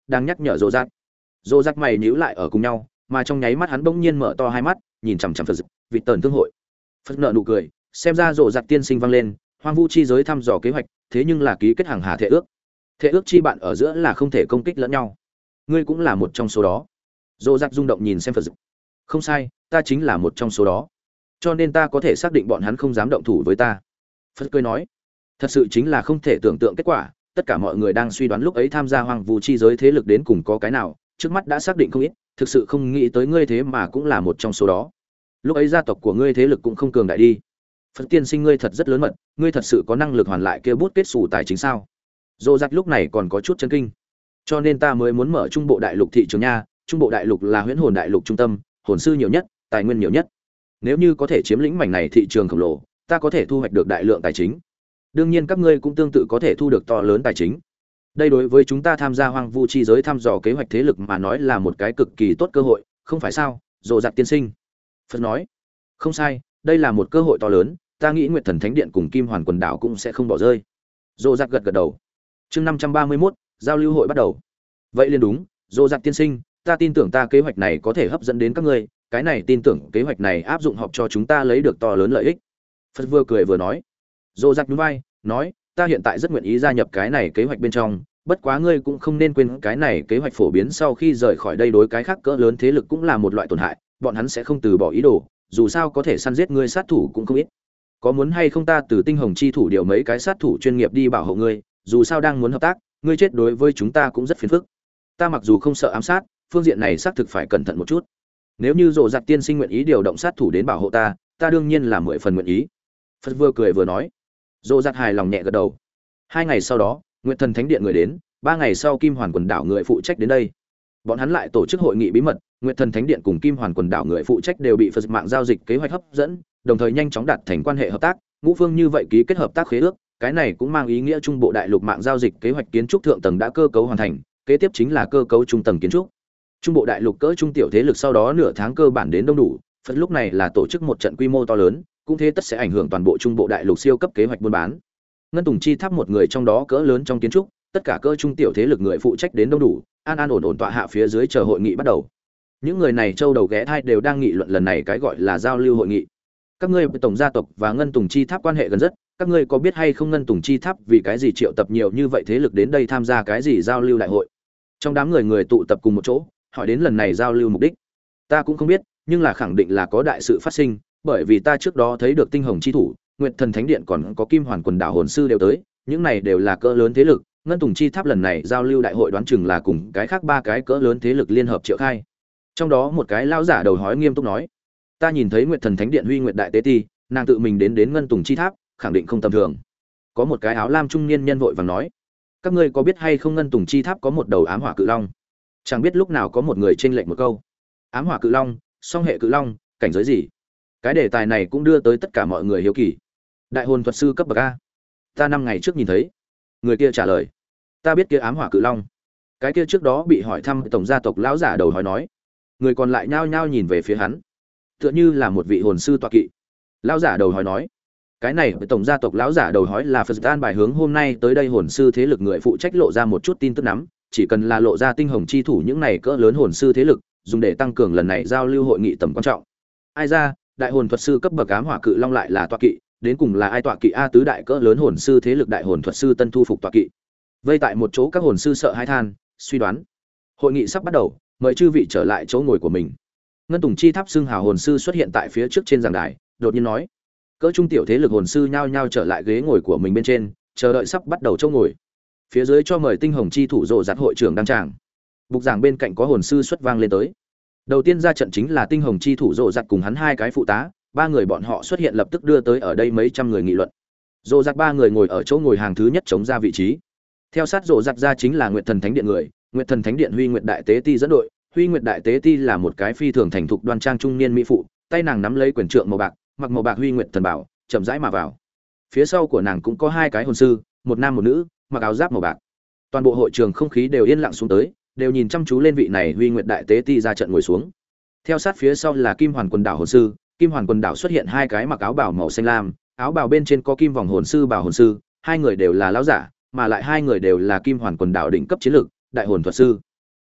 đang nhắc nhở Rô Rác. Rô Rác mày nhíu lại ở cùng nhau, mà trong nháy mắt hắn bỗng nhiên mở to hai mắt, nhìn chằm chằm Phật vị tần thương hội. Phật nợ nụ cười, xem ra Rô Rác tiên sinh vang lên, hoang vu chi giới thăm dò kế hoạch, thế nhưng là ký kết hàng hà thể ước. Thể ước chi bạn ở giữa là không thể công kích lẫn nhau. Ngươi cũng là một trong số đó. Rô Rác rung động nhìn xem Phật. Không sai, ta chính là một trong số đó. Cho nên ta có thể xác định bọn hắn không dám động thủ với ta. Phật cười nói, thật sự chính là không thể tưởng tượng kết quả. Tất cả mọi người đang suy đoán lúc ấy tham gia hoang vu chi giới thế lực đến cùng có cái nào, trước mắt đã xác định không ít, thực sự không nghĩ tới ngươi thế mà cũng là một trong số đó. Lúc ấy gia tộc của ngươi thế lực cũng không cường đại đi. Phật tiên sinh ngươi thật rất lớn mật, ngươi thật sự có năng lực hoàn lại kia bút kết xù tài chính sao? Dô Dặc lúc này còn có chút chấn kinh. Cho nên ta mới muốn mở Trung Bộ Đại Lục thị trường nha, Trung Bộ Đại Lục là huyễn hồn đại lục trung tâm, hồn sư nhiều nhất, tài nguyên nhiều nhất. Nếu như có thể chiếm lĩnh mảnh này thị trường khổng lồ, ta có thể thu hoạch được đại lượng tài chính. Đương nhiên các ngươi cũng tương tự có thể thu được to lớn tài chính. Đây đối với chúng ta tham gia hoang vu chi giới thăm dò kế hoạch thế lực mà nói là một cái cực kỳ tốt cơ hội, không phải sao? Dô Dặc tiên sinh. Phật nói, không sai, đây là một cơ hội to lớn, ta nghĩ Nguyệt Thần Thánh Điện cùng Kim Hoàn quần đảo cũng sẽ không bỏ rơi. Dô Dặc gật gật đầu. Chương năm trăm ba mươi mốt, giao lưu hội bắt đầu. Vậy liền đúng, Dô Dặc tiên sinh, ta tin tưởng ta kế hoạch này có thể hấp dẫn đến các ngươi, cái này tin tưởng kế hoạch này áp dụng học cho chúng ta lấy được to lớn lợi ích. Phật vừa cười vừa nói. Dô Dặc nhún vai, nói, ta hiện tại rất nguyện ý gia nhập cái này kế hoạch bên trong, bất quá ngươi cũng không nên quên cái này kế hoạch phổ biến sau khi rời khỏi đây đối cái khác cỡ lớn thế lực cũng là một loại tổn hại, bọn hắn sẽ không từ bỏ ý đồ, dù sao có thể săn giết ngươi sát thủ cũng không ít. Có muốn hay không ta từ Tinh Hồng chi thủ điều mấy cái sát thủ chuyên nghiệp đi bảo hộ ngươi, dù sao đang muốn hợp tác, ngươi chết đối với chúng ta cũng rất phiền phức. Ta mặc dù không sợ ám sát, phương diện này xác thực phải cẩn thận một chút. Nếu như Dô Dặc tiên sinh nguyện ý điều động sát thủ đến bảo hộ ta, ta đương nhiên là mười phần nguyện ý. Phật vừa cười vừa nói. Dô Dặc hài lòng nhẹ gật đầu. Hai ngày sau đó, Nguyệt Thần Thánh Điện người đến, ba ngày sau Kim Hoàn quần đảo người phụ trách đến đây. Bọn hắn lại tổ chức hội nghị bí mật, Nguyệt Thần Thánh Điện cùng Kim Hoàn quần đảo người phụ trách đều bị Phật mạng giao dịch kế hoạch hấp dẫn, đồng thời nhanh chóng đạt thành quan hệ hợp tác, ngũ phương như vậy ký kết hợp tác khế ước, cái này cũng mang ý nghĩa Trung Bộ Đại Lục mạng giao dịch kế hoạch kiến trúc thượng tầng đã cơ cấu hoàn thành, kế tiếp chính là cơ cấu trung tầng kiến trúc. Trung Bộ Đại Lục cỡ trung tiểu thế lực sau đó nửa tháng cơ bản đến đông đủ, Phật lúc này là tổ chức một trận quy mô to lớn, cũng thế tất sẽ ảnh hưởng toàn bộ Trung Bộ Đại Lục siêu cấp kế hoạch buôn bán. Ngân Tùng Chi Tháp một người trong đó cỡ lớn trong kiến trúc, tất cả cỡ trung tiểu thế lực người phụ trách đến đông đủ, an an ổn ổn tọa hạ phía dưới chờ hội nghị bắt đầu. Những người này châu đầu ghé thai đều đang nghị luận lần này cái gọi là giao lưu hội nghị. Các ngươi tổng gia tộc và Ngân Tùng Chi Tháp quan hệ gần rất, các ngươi có biết hay không Ngân Tùng Chi Tháp vì cái gì triệu tập nhiều như vậy thế lực đến đây tham gia cái gì giao lưu đại hội? Trong đám người người tụ tập cùng một chỗ, hỏi đến lần này giao lưu mục đích. Ta cũng không biết, nhưng là khẳng định là có đại sự phát sinh, bởi vì ta trước đó thấy được Tinh Hồng chi thủ, Nguyệt Thần Thánh Điện còn có Kim Hoàn quần đảo hồn sư đều tới, những này đều là cỡ lớn thế lực, Ngân Tùng Chi Tháp lần này giao lưu đại hội đoán chừng là cùng cái khác ba cái cỡ lớn thế lực liên hợp triệu khai. Trong đó một cái lão giả đầu hói nghiêm túc nói: "Ta nhìn thấy Nguyệt Thần Thánh Điện Huy Nguyệt đại tế ti, nàng tự mình đến đến Ngân Tùng Chi Tháp, khẳng định không tầm thường." Có một cái áo lam trung niên nhân vội vàng nói: "Các ngươi có biết hay không Ngân Tùng Chi Tháp có một đầu ám hỏa cự long?" Chẳng biết lúc nào có một người chênh lệch một câu. Ám hỏa cự long, song hệ cự long, cảnh giới gì? Cái đề tài này cũng đưa tới tất cả mọi người hiếu kỳ. Đại hồn thuật sư cấp bậc A. Ta năm ngày trước nhìn thấy. Người kia trả lời: "Ta biết kia ám hỏa cự long." Cái kia trước đó bị hỏi thăm tổng gia tộc lão giả đầu hói nói. Người còn lại nhao nhao nhìn về phía hắn, tựa như là một vị hồn sư tọa kỵ. Lão giả đầu hói nói: "Cái này tổng gia tộc lão giả đầu hói là Phật an bài hướng hôm nay tới đây hồn sư thế lực người phụ trách lộ ra một chút tin tức nắm, chỉ cần là lộ ra Tinh Hồng chi thủ những này cỡ lớn hồn sư thế lực, dùng để tăng cường lần này giao lưu hội nghị tầm quan trọng." Ai ra, đại hồn thuật sư cấp bậc ám hỏa cự long lại là tọa kỵ, đến cùng là ai tọa kỵ a? Tứ đại cỡ lớn hồn sư thế lực đại hồn thuật sư tân thu phục tọa kỵ. Vây tại một chỗ các hồn sư sợ hãi than, suy đoán. Hội nghị sắp bắt đầu, mời chư vị trở lại chỗ ngồi của mình. Ngân Tùng Chi Tháp xưng hào hồn sư xuất hiện tại phía trước trên giảng đài, đột nhiên nói. Cỡ trung tiểu thế lực hồn sư nhao nhao trở lại ghế ngồi của mình bên trên, chờ đợi sắp bắt đầu chỗ ngồi. Phía dưới cho mời Tinh Hồng chi thủ rộ giặt hội trưởng đăng tràng. Bục giảng bên cạnh có hồn sư xuất vang lên tới. Đầu tiên ra trận chính là Tinh Hồng chi thủ rộ giặt cùng hắn hai cái phụ tá, ba người bọn họ xuất hiện lập tức đưa tới ở đây mấy trăm người nghị luận. Rộ giặt ba người ngồi ở chỗ ngồi hàng thứ nhất chống ra vị trí. Theo sát rộ giặt ra chính là Nguyệt Thần Thánh Điện người, Nguyệt Thần Thánh Điện Huy Nguyệt đại tế ti dẫn đội. Huy Nguyệt đại tế ti là một cái phi thường thành thục đoan trang trung niên mỹ phụ, tay nàng nắm lấy quyền trượng màu bạc, mặc màu bạc Huy Nguyệt thần bảo, chậm rãi mà vào. Phía sau của nàng cũng có hai cái hồn sư, một nam một nữ, mặc áo giáp màu bạc. Toàn bộ hội trường không khí đều yên lặng xuống tới, đều nhìn chăm chú lên vị này Huy Nguyệt đại tế ti ra trận ngồi xuống. Theo sát phía sau là Kim Hoàn quần đảo hồn sư, Kim Hoàn quần đảo xuất hiện hai cái mặc áo bào màu xanh lam, áo bào bên trên có kim vòng hồn sư bảo hồn sư, hai người đều là lão giả, mà lại hai người đều là Kim Hoàn quần đảo đỉnh cấp chiến lược, đại hồn thuật sư.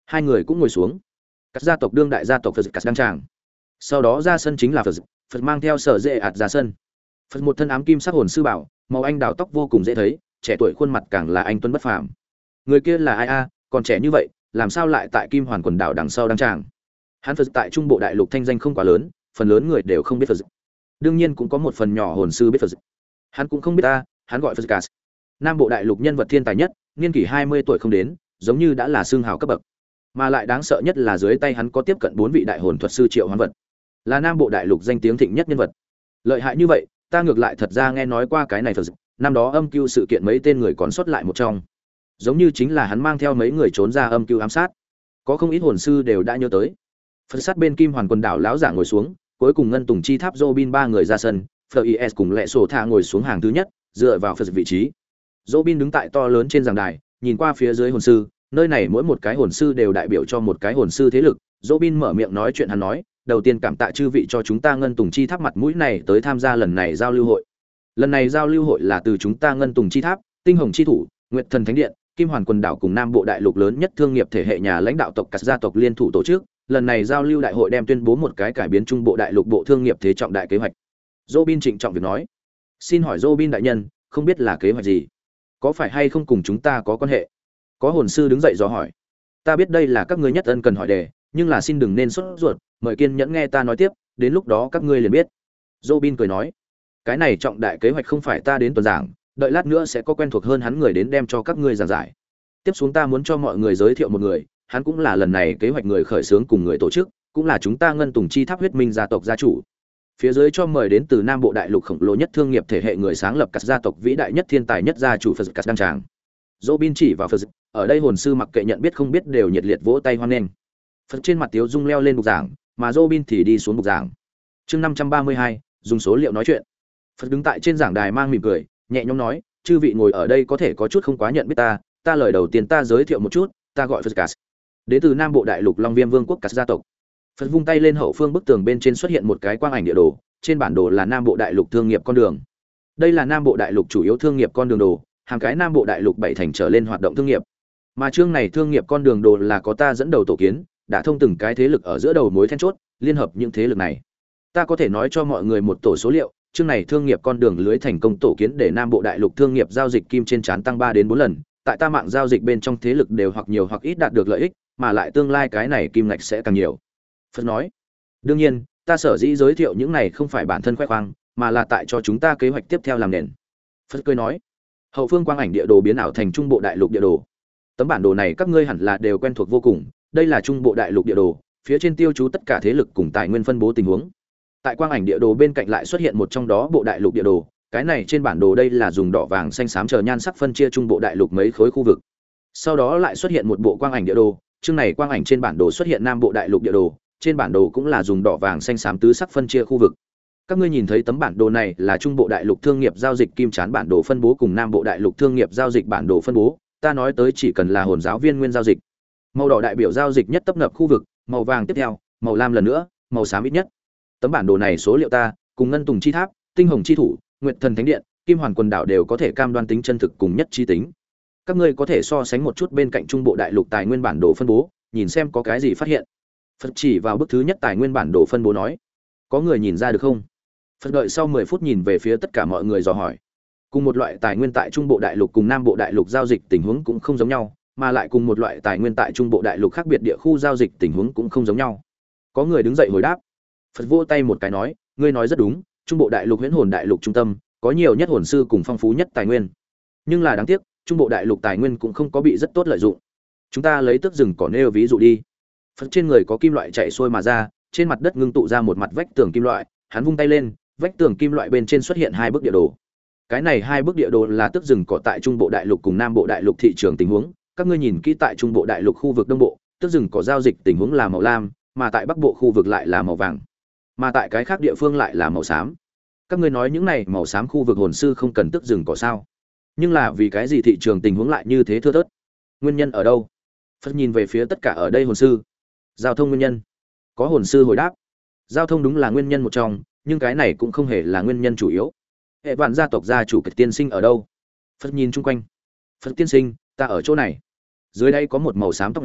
Hai người cũng ngồi xuống. Các gia tộc đương đại gia tộc Phật Cắt đăng tràng. Sau đó ra sân chính là Phật, Phật mang theo Sở Dễ ạt ra sân. Phật một thân ám kim sắc hồn sư bảo, màu anh đào tóc vô cùng dễ thấy, trẻ tuổi khuôn mặt càng là anh tuấn bất phàm. Người kia là ai a, còn trẻ như vậy, làm sao lại tại Kim Hoàn quần đảo đằng sau đăng tràng? Hắn Phật tại Trung Bộ đại lục thanh danh không quá lớn, phần lớn người đều không biết Phật. Đương nhiên cũng có một phần nhỏ hồn sư biết Phật. Hắn cũng không biết ta, hắn gọi Phật Cắt. Nam Bộ đại lục nhân vật thiên tài nhất, niên kỷ hai mươi tuổi không đến, giống như đã là xương hào cấp bậc. Mà lại đáng sợ nhất là dưới tay hắn có tiếp cận bốn vị đại hồn thuật sư triệu hoán vật, là Nam Bộ đại lục danh tiếng thịnh nhất nhân vật. Lợi hại như vậy, ta ngược lại thật ra nghe nói qua cái này Phật. Năm đó âm cưu sự kiện mấy tên người còn sót lại một trong, giống như chính là hắn mang theo mấy người trốn ra âm cưu ám sát. Có không ít hồn sư đều đã nhớ tới. Phật sát bên Kim Hoàn quần đảo lão giả ngồi xuống, cuối cùng Ngân Tùng Chi Tháp Robin ba người ra sân, Fis cùng Lệ Sổ Thả ngồi xuống hàng thứ nhất, dựa vào Phật vị trí. Robin đứng tại to lớn trên giảng đài, nhìn qua phía dưới hồn sư, nơi này mỗi một cái hồn sư đều đại biểu cho một cái hồn sư thế lực. Robin mở miệng nói chuyện, hắn nói, đầu tiên cảm tạ chư vị cho chúng ta Ngân Tùng Chi Tháp mặt mũi này tới tham gia lần này giao lưu hội. Lần này giao lưu hội là từ chúng ta Ngân Tùng Chi Tháp, Tinh Hồng Chi Thủ, Nguyệt Thần Thánh Điện, Kim Hoàn quần đảo cùng Nam Bộ đại lục lớn nhất thương nghiệp thể hệ nhà lãnh đạo tộc các gia tộc liên thủ tổ chức. Lần này giao lưu đại hội đem tuyên bố một cái cải biến Trung Bộ đại lục bộ thương nghiệp thế trọng đại kế hoạch. Robin trịnh trọng việc nói, xin hỏi Robin đại nhân, không biết là kế hoạch gì? Có phải hay không cùng chúng ta có quan hệ? Có hồn sư đứng dậy dò hỏi. Ta biết đây là các ngươi nhất ân cần hỏi đề, nhưng là xin đừng nên sốt ruột, mời kiên nhẫn nghe ta nói tiếp, đến lúc đó các ngươi liền biết. Robin cười nói, cái này trọng đại kế hoạch không phải ta đến tuần giảng, đợi lát nữa sẽ có quen thuộc hơn hắn người đến đem cho các ngươi giảng giải. Tiếp xuống ta muốn cho mọi người giới thiệu một người, hắn cũng là lần này kế hoạch người khởi xướng cùng người tổ chức, cũng là chúng ta Ngân Tùng Chi Tháp huyết minh gia tộc gia chủ. Phía dưới cho mời đến từ Nam Bộ đại lục khổng lồ nhất thương nghiệp thể hệ người sáng lập các gia tộc vĩ đại nhất thiên tài nhất gia chủ Phật Cắt đăng tràng. Robin chỉ vào Phật, ở đây hồn sư mặc kệ nhận biết không biết đều nhiệt liệt vỗ tay hoan nghênh. Phật trên mặt tiếu dung leo lên bục giảng, mà Robin thì đi xuống bục giảng. Chương năm trăm ba mươi hai, dùng số liệu nói chuyện. Phật đứng tại trên giảng đài mang mỉm cười, nhẹ nhõm nói, chư vị ngồi ở đây có thể có chút không quá nhận biết ta, ta lời đầu tiên ta giới thiệu một chút, ta gọi Phật Cắt. Đến từ Nam Bộ đại lục Long Viêm Vương quốc Cắt gia tộc. Phật vung tay lên, hậu phương bức tường bên trên xuất hiện một cái quang ảnh địa đồ, trên bản đồ là Nam Bộ đại lục thương nghiệp con đường. Đây là Nam Bộ đại lục chủ yếu thương nghiệp con đường đồ, hàng cái Nam Bộ đại lục bảy thành trở lên hoạt động thương nghiệp. Mà chương này thương nghiệp con đường đồ là có ta dẫn đầu tổ kiến, đã thông từng cái thế lực ở giữa đầu mối then chốt, liên hợp những thế lực này. Ta có thể nói cho mọi người một tổ số liệu, chương này thương nghiệp con đường lưới thành công tổ kiến để Nam Bộ đại lục thương nghiệp giao dịch kim trên trán tăng ba đến bốn lần, tại ta mạng giao dịch bên trong thế lực đều hoặc nhiều hoặc ít đạt được lợi ích, mà lại tương lai cái này kim ngạch sẽ càng nhiều. Phật nói, đương nhiên, ta sở dĩ giới thiệu những này không phải bản thân khoe khoang, mà là tại cho chúng ta kế hoạch tiếp theo làm nền. Phật cười nói, hậu phương quang ảnh địa đồ biến ảo thành Trung Bộ đại lục địa đồ. Tấm bản đồ này các ngươi hẳn là đều quen thuộc vô cùng, đây là Trung Bộ đại lục địa đồ, phía trên tiêu chú tất cả thế lực cùng tài nguyên phân bố tình huống. Tại quang ảnh địa đồ bên cạnh lại xuất hiện một trong đó bộ đại lục địa đồ, cái này trên bản đồ đây là dùng đỏ vàng xanh xám chờ nhan sắc phân chia Trung Bộ đại lục mấy khối khu vực. Sau đó lại xuất hiện một bộ quang ảnh địa đồ, chương này quang ảnh trên bản đồ xuất hiện Nam Bộ đại lục địa đồ, trên bản đồ cũng là dùng đỏ vàng xanh xám tứ sắc phân chia khu vực. Các ngươi nhìn thấy tấm bản đồ này là Trung Bộ đại lục thương nghiệp giao dịch kim chán bản đồ phân bố cùng Nam Bộ đại lục thương nghiệp giao dịch bản đồ phân bố, ta nói tới chỉ cần là hồn giáo viên nguyên giao dịch. Màu đỏ đại biểu giao dịch nhất tấp nập khu vực, màu vàng tiếp theo, màu lam lần nữa, màu xám ít nhất. Tấm bản đồ này số liệu ta cùng Ngân Tùng Chi Tháp, Tinh Hồng Chi Thủ, Nguyệt Thần Thánh Điện, Kim Hoàn quần đảo đều có thể cam đoan tính chân thực cùng nhất chi tính. Các ngươi có thể so sánh một chút bên cạnh Trung Bộ đại lục tài nguyên bản đồ phân bố, nhìn xem có cái gì phát hiện. Phật chỉ vào bức thứ nhất tài nguyên bản đồ phân bố nói, có người nhìn ra được không? Phật đợi sau mười phút nhìn về phía tất cả mọi người dò hỏi. Cùng một loại tài nguyên tại Trung Bộ đại lục cùng Nam Bộ đại lục giao dịch tình huống cũng không giống nhau, mà lại cùng một loại tài nguyên tại Trung Bộ đại lục khác biệt địa khu giao dịch tình huống cũng không giống nhau. Có người đứng dậy hồi đáp. Phật vỗ tay một cái nói, ngươi nói rất đúng, Trung Bộ đại lục Huyễn Hồn đại lục trung tâm, có nhiều nhất hồn sư cùng phong phú nhất tài nguyên. Nhưng là đáng tiếc, Trung Bộ đại lục tài nguyên cũng không có bị rất tốt lợi dụng. Chúng ta lấy tước rừng cỏ nêu ví dụ đi. Phật trên người có kim loại chạy xuôi mà ra, trên mặt đất ngưng tụ ra một mặt vách tường kim loại, hắn vung tay lên, vách tường kim loại bên trên xuất hiện hai bức địa đồ. Cái này hai bức địa đồ là tước rừng cỏ tại Trung Bộ đại lục cùng Nam Bộ đại lục thị trường tình huống, các ngươi nhìn kỹ tại Trung Bộ đại lục khu vực Đông Bộ, tước rừng cỏ giao dịch tình huống là màu lam, mà tại Bắc Bộ khu vực lại là màu vàng, mà tại cái khác địa phương lại là màu xám. Các ngươi nói những này màu xám khu vực hồn sư không cần tước rừng cỏ sao? Nhưng là vì cái gì thị trường tình huống lại như thế thưa thớt? Nguyên nhân ở đâu? Phật nhìn về phía tất cả ở đây hồn sư. Giao thông nguyên nhân. Có hồn sư hồi đáp. Giao thông đúng là nguyên nhân một trong, nhưng cái này cũng không hề là nguyên nhân chủ yếu. Hệ vạn gia tộc gia chủ Kịch tiên sinh ở đâu? Phật nhìn chung quanh. Phật tiên sinh, ta ở chỗ này. Dưới đây có một màu xám tóc ngắn,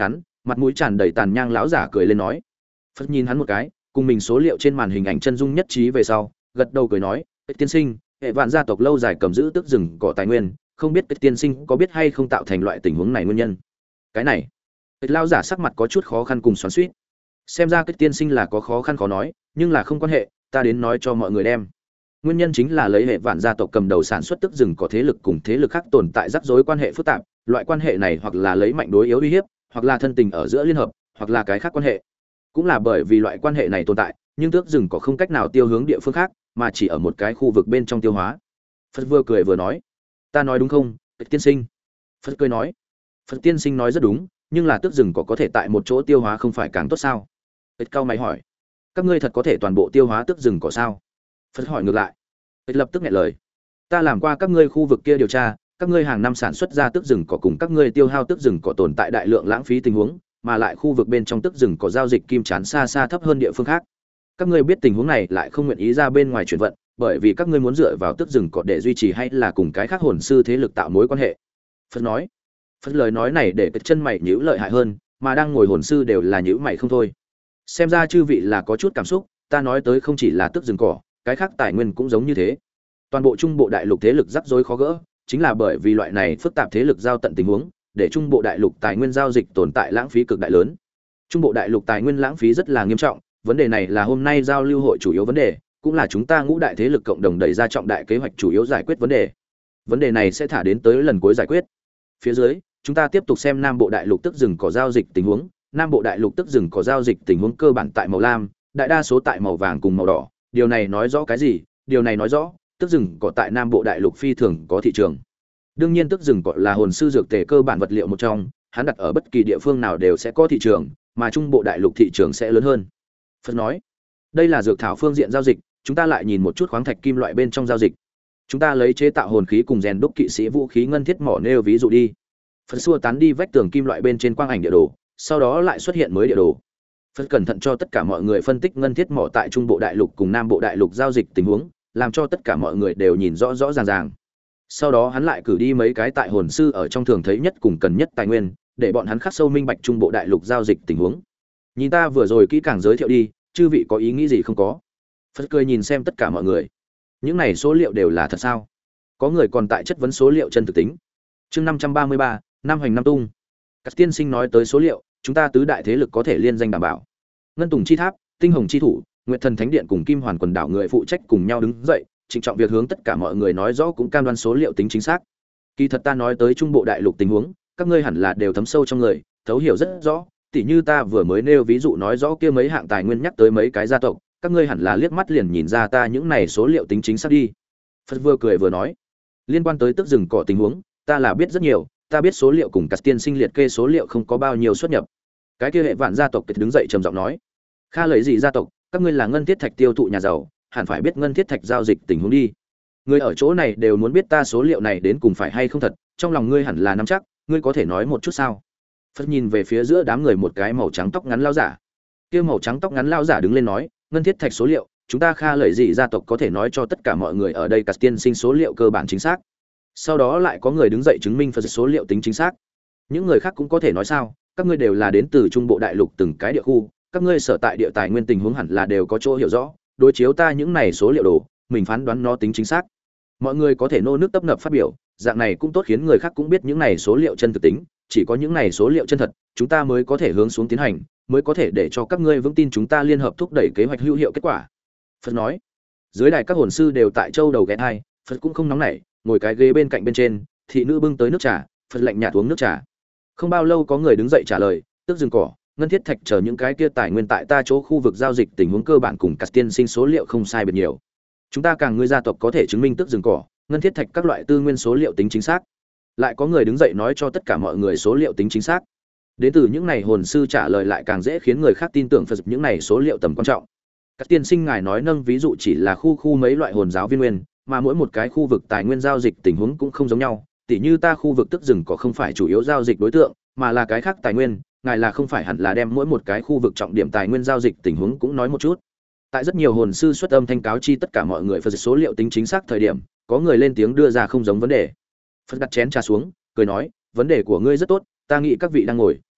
Mặt mũi tràn đầy tàn nhang lão giả cười lên nói. Phật nhìn hắn một cái, cùng mình số liệu trên màn hình ảnh chân dung nhất trí về sau, gật đầu cười nói, tiên sinh, hệ vạn gia tộc lâu dài cầm giữ tước rừng cỏ tài nguyên, không biết tiên sinh có biết hay không tạo thành loại tình huống này nguyên nhân. Cái này, lão giả sắc mặt có chút khó khăn cùng xoắn xuýt. Xem ra cái tiên sinh là có khó khăn khó nói, nhưng là không quan hệ, ta đến nói cho mọi người đem. Nguyên nhân chính là lấy hệ vạn gia tộc cầm đầu sản xuất tước rừng cỏ thế lực cùng thế lực khác tồn tại rắc rối quan hệ phức tạp, loại quan hệ này hoặc là lấy mạnh đối yếu uy hiếp, hoặc là thân tình ở giữa liên hợp, hoặc là cái khác quan hệ. Cũng là bởi vì loại quan hệ này tồn tại, nhưng tước rừng cỏ không cách nào tiêu hướng địa phương khác, mà chỉ ở một cái khu vực bên trong tiêu hóa. Phật vừa cười vừa nói, ta nói đúng không, tiên sinh? Phật cười nói, Phật tiên sinh nói rất đúng, nhưng là tước rừng cỏ có thể tại một chỗ tiêu hóa không phải càng tốt sao? Phật cao mày hỏi, các ngươi thật có thể toàn bộ tiêu hóa tước rừng cỏ sao? Phật hỏi ngược lại. Phật lập tức nghẹn lời, ta làm qua các ngươi khu vực kia điều tra, các ngươi hàng năm sản xuất ra tước rừng cỏ cùng các ngươi tiêu hao tước rừng cỏ tồn tại đại lượng lãng phí tình huống, mà lại khu vực bên trong tước rừng cỏ giao dịch kim chán xa xa thấp hơn địa phương khác. Các ngươi biết tình huống này lại không nguyện ý ra bên ngoài chuyển vận, bởi vì các ngươi muốn dựa vào tước rừng cỏ để duy trì hay là cùng cái khác hồn sư thế lực tạo mối quan hệ. Phật nói. Phật lời nói này để cái chân mày nhíu lợi hại hơn, mà đang ngồi hồn sư đều là nhíu mày không thôi. Xem ra chư vị là có chút cảm xúc, ta nói tới không chỉ là tước rừng cỏ, cái khác tài nguyên cũng giống như thế. Toàn bộ trung bộ đại lục thế lực rắc rối khó gỡ, chính là bởi vì loại này phức tạp thế lực giao tận tình huống, để trung bộ đại lục tài nguyên giao dịch tồn tại lãng phí cực đại lớn. Trung bộ đại lục tài nguyên lãng phí rất là nghiêm trọng, vấn đề này là hôm nay giao lưu hội chủ yếu vấn đề, cũng là chúng ta ngũ đại thế lực cộng đồng đẩy ra trọng đại kế hoạch chủ yếu giải quyết vấn đề. Vấn đề này sẽ thả đến tới lần cuối giải quyết. Phía dưới, chúng ta tiếp tục xem Nam bộ đại lục tức rừng cỏ giao dịch tình huống. Nam bộ đại lục tức rừng cỏ giao dịch tình huống cơ bản tại màu lam, đại đa số tại màu vàng cùng màu đỏ. Điều này nói rõ cái gì? Điều này nói rõ, tức rừng cỏ tại Nam bộ đại lục phi thường có thị trường. Đương nhiên tức rừng cỏ là hồn sư dược tề cơ bản vật liệu một trong, hắn đặt ở bất kỳ địa phương nào đều sẽ có thị trường, mà trung bộ đại lục thị trường sẽ lớn hơn. Phật nói, đây là dược thảo phương diện giao dịch, chúng ta lại nhìn một chút khoáng thạch kim loại bên trong giao dịch. Chúng ta lấy chế tạo hồn khí cùng rèn đúc kỵ sĩ vũ khí ngân thiết mỏ nêu ví dụ đi. Phật xua tán đi vách tường kim loại bên trên quang ảnh địa đồ, sau đó lại xuất hiện mới địa đồ. Phật cẩn thận cho tất cả mọi người phân tích ngân thiết mỏ tại trung bộ đại lục cùng nam bộ đại lục giao dịch tình huống, làm cho tất cả mọi người đều nhìn rõ rõ ràng ràng. Sau đó hắn lại cử đi mấy cái tại hồn sư ở trong thường thấy nhất cùng cần nhất tài nguyên, để bọn hắn khắc sâu minh bạch trung bộ đại lục giao dịch tình huống. Nhìn ta vừa rồi kỹ càng giới thiệu đi, chư vị có ý nghĩ gì không có? Phật cười nhìn xem tất cả mọi người. Những này số liệu đều là thật sao? Có người còn tại chất vấn số liệu chân thực tính. Chương năm trăm ba mươi ba, năm hành năm tung. Các tiên sinh nói tới số liệu, chúng ta tứ đại thế lực có thể liên danh đảm bảo. Ngân Tùng chi tháp, Tinh Hồng chi thủ, Nguyệt Thần Thánh điện cùng Kim Hoàn quần đảo người phụ trách cùng nhau đứng dậy, trịnh trọng việc hướng tất cả mọi người nói rõ cũng cam đoan số liệu tính chính xác. Kỳ thật ta nói tới trung bộ đại lục tình huống, các ngươi hẳn là đều thấm sâu trong người, thấu hiểu rất rõ, tỉ như ta vừa mới nêu ví dụ nói rõ kia mấy hạng tài nguyên nhắc tới mấy cái gia tộc, các ngươi hẳn là liếc mắt liền nhìn ra ta những này số liệu tính chính xác đi. Phật vừa cười vừa nói, liên quan tới tức rừng cỏ tình huống, ta là biết rất nhiều, ta biết số liệu cùng các tiên sinh liệt kê số liệu không có bao nhiêu xuất nhập. Cái kia hệ vạn gia tộc đứng dậy trầm giọng nói, Kha lấy gì gia tộc, các ngươi là ngân thiết thạch tiêu thụ nhà giàu, hẳn phải biết ngân thiết thạch giao dịch tình huống đi. Người ở chỗ này đều muốn biết ta số liệu này đến cùng phải hay không thật, trong lòng ngươi hẳn là nắm chắc, ngươi có thể nói một chút sao? Phật nhìn về phía giữa đám người một cái màu trắng tóc ngắn lao giả. Kia màu trắng tóc ngắn lao giả đứng lên nói, ngân thiết thạch số liệu, chúng ta Kha lợi gì gia tộc có thể nói cho tất cả mọi người ở đây cả tiên sinh số liệu cơ bản chính xác. Sau đó lại có người đứng dậy chứng minh Phật số liệu tính chính xác. Những người khác cũng có thể nói sao? Các ngươi đều là đến từ trung bộ đại lục từng cái địa khu, các ngươi sở tại địa tài nguyên tình huống hẳn là đều có chỗ hiểu rõ, đối chiếu ta những này số liệu đồ, mình phán đoán nó tính chính xác. Mọi người có thể nô nước tấp nập phát biểu, dạng này cũng tốt khiến người khác cũng biết những này số liệu chân thực tính, chỉ có những này số liệu chân thật, chúng ta mới có thể hướng xuống tiến hành, mới có thể để cho các ngươi vững tin chúng ta liên hợp thúc đẩy kế hoạch hữu hiệu kết quả. Phật nói. Dưới đài các hồn sư đều tại châu đầu ghé hai, Phật cũng không nóng nảy, ngồi cái ghế bên cạnh bên trên, thị nữ bưng tới nước trà, Phật lạnh nhạt uống nước trà. Không bao lâu có người đứng dậy trả lời, tức rừng cỏ, ngân thiết thạch chờ những cái kia tài nguyên tại ta chỗ khu vực giao dịch tình huống cơ bản cùng các tiên sinh số liệu không sai biệt nhiều. Chúng ta càng ngươi gia tộc có thể chứng minh tức rừng cỏ, ngân thiết thạch các loại tư nguyên số liệu tính chính xác. Lại có người đứng dậy nói cho tất cả mọi người số liệu tính chính xác. Đến từ những này hồn sư trả lời lại càng dễ khiến người khác tin tưởng Phật những này số liệu tầm quan trọng. Các tiên sinh ngài nói nâng ví dụ chỉ là khu khu mấy loại hồn giáo viên nguyên, mà mỗi một cái khu vực tài nguyên giao dịch tình huống cũng không giống nhau, tỉ như ta khu vực tức rừng cỏ không phải chủ yếu giao dịch đối tượng, mà là cái khác tài nguyên, ngài là không phải hẳn là đem mỗi một cái khu vực trọng điểm tài nguyên giao dịch tình huống cũng nói một chút. Tại rất nhiều hồn sư xuất âm thanh cáo chi tất cả mọi người Phật số liệu tính chính xác thời điểm, có người lên tiếng đưa ra không giống vấn đề. Phật đặt chén trà xuống, cười nói, vấn đề của ngươi rất tốt, ta nghĩ các vị đang ngồi,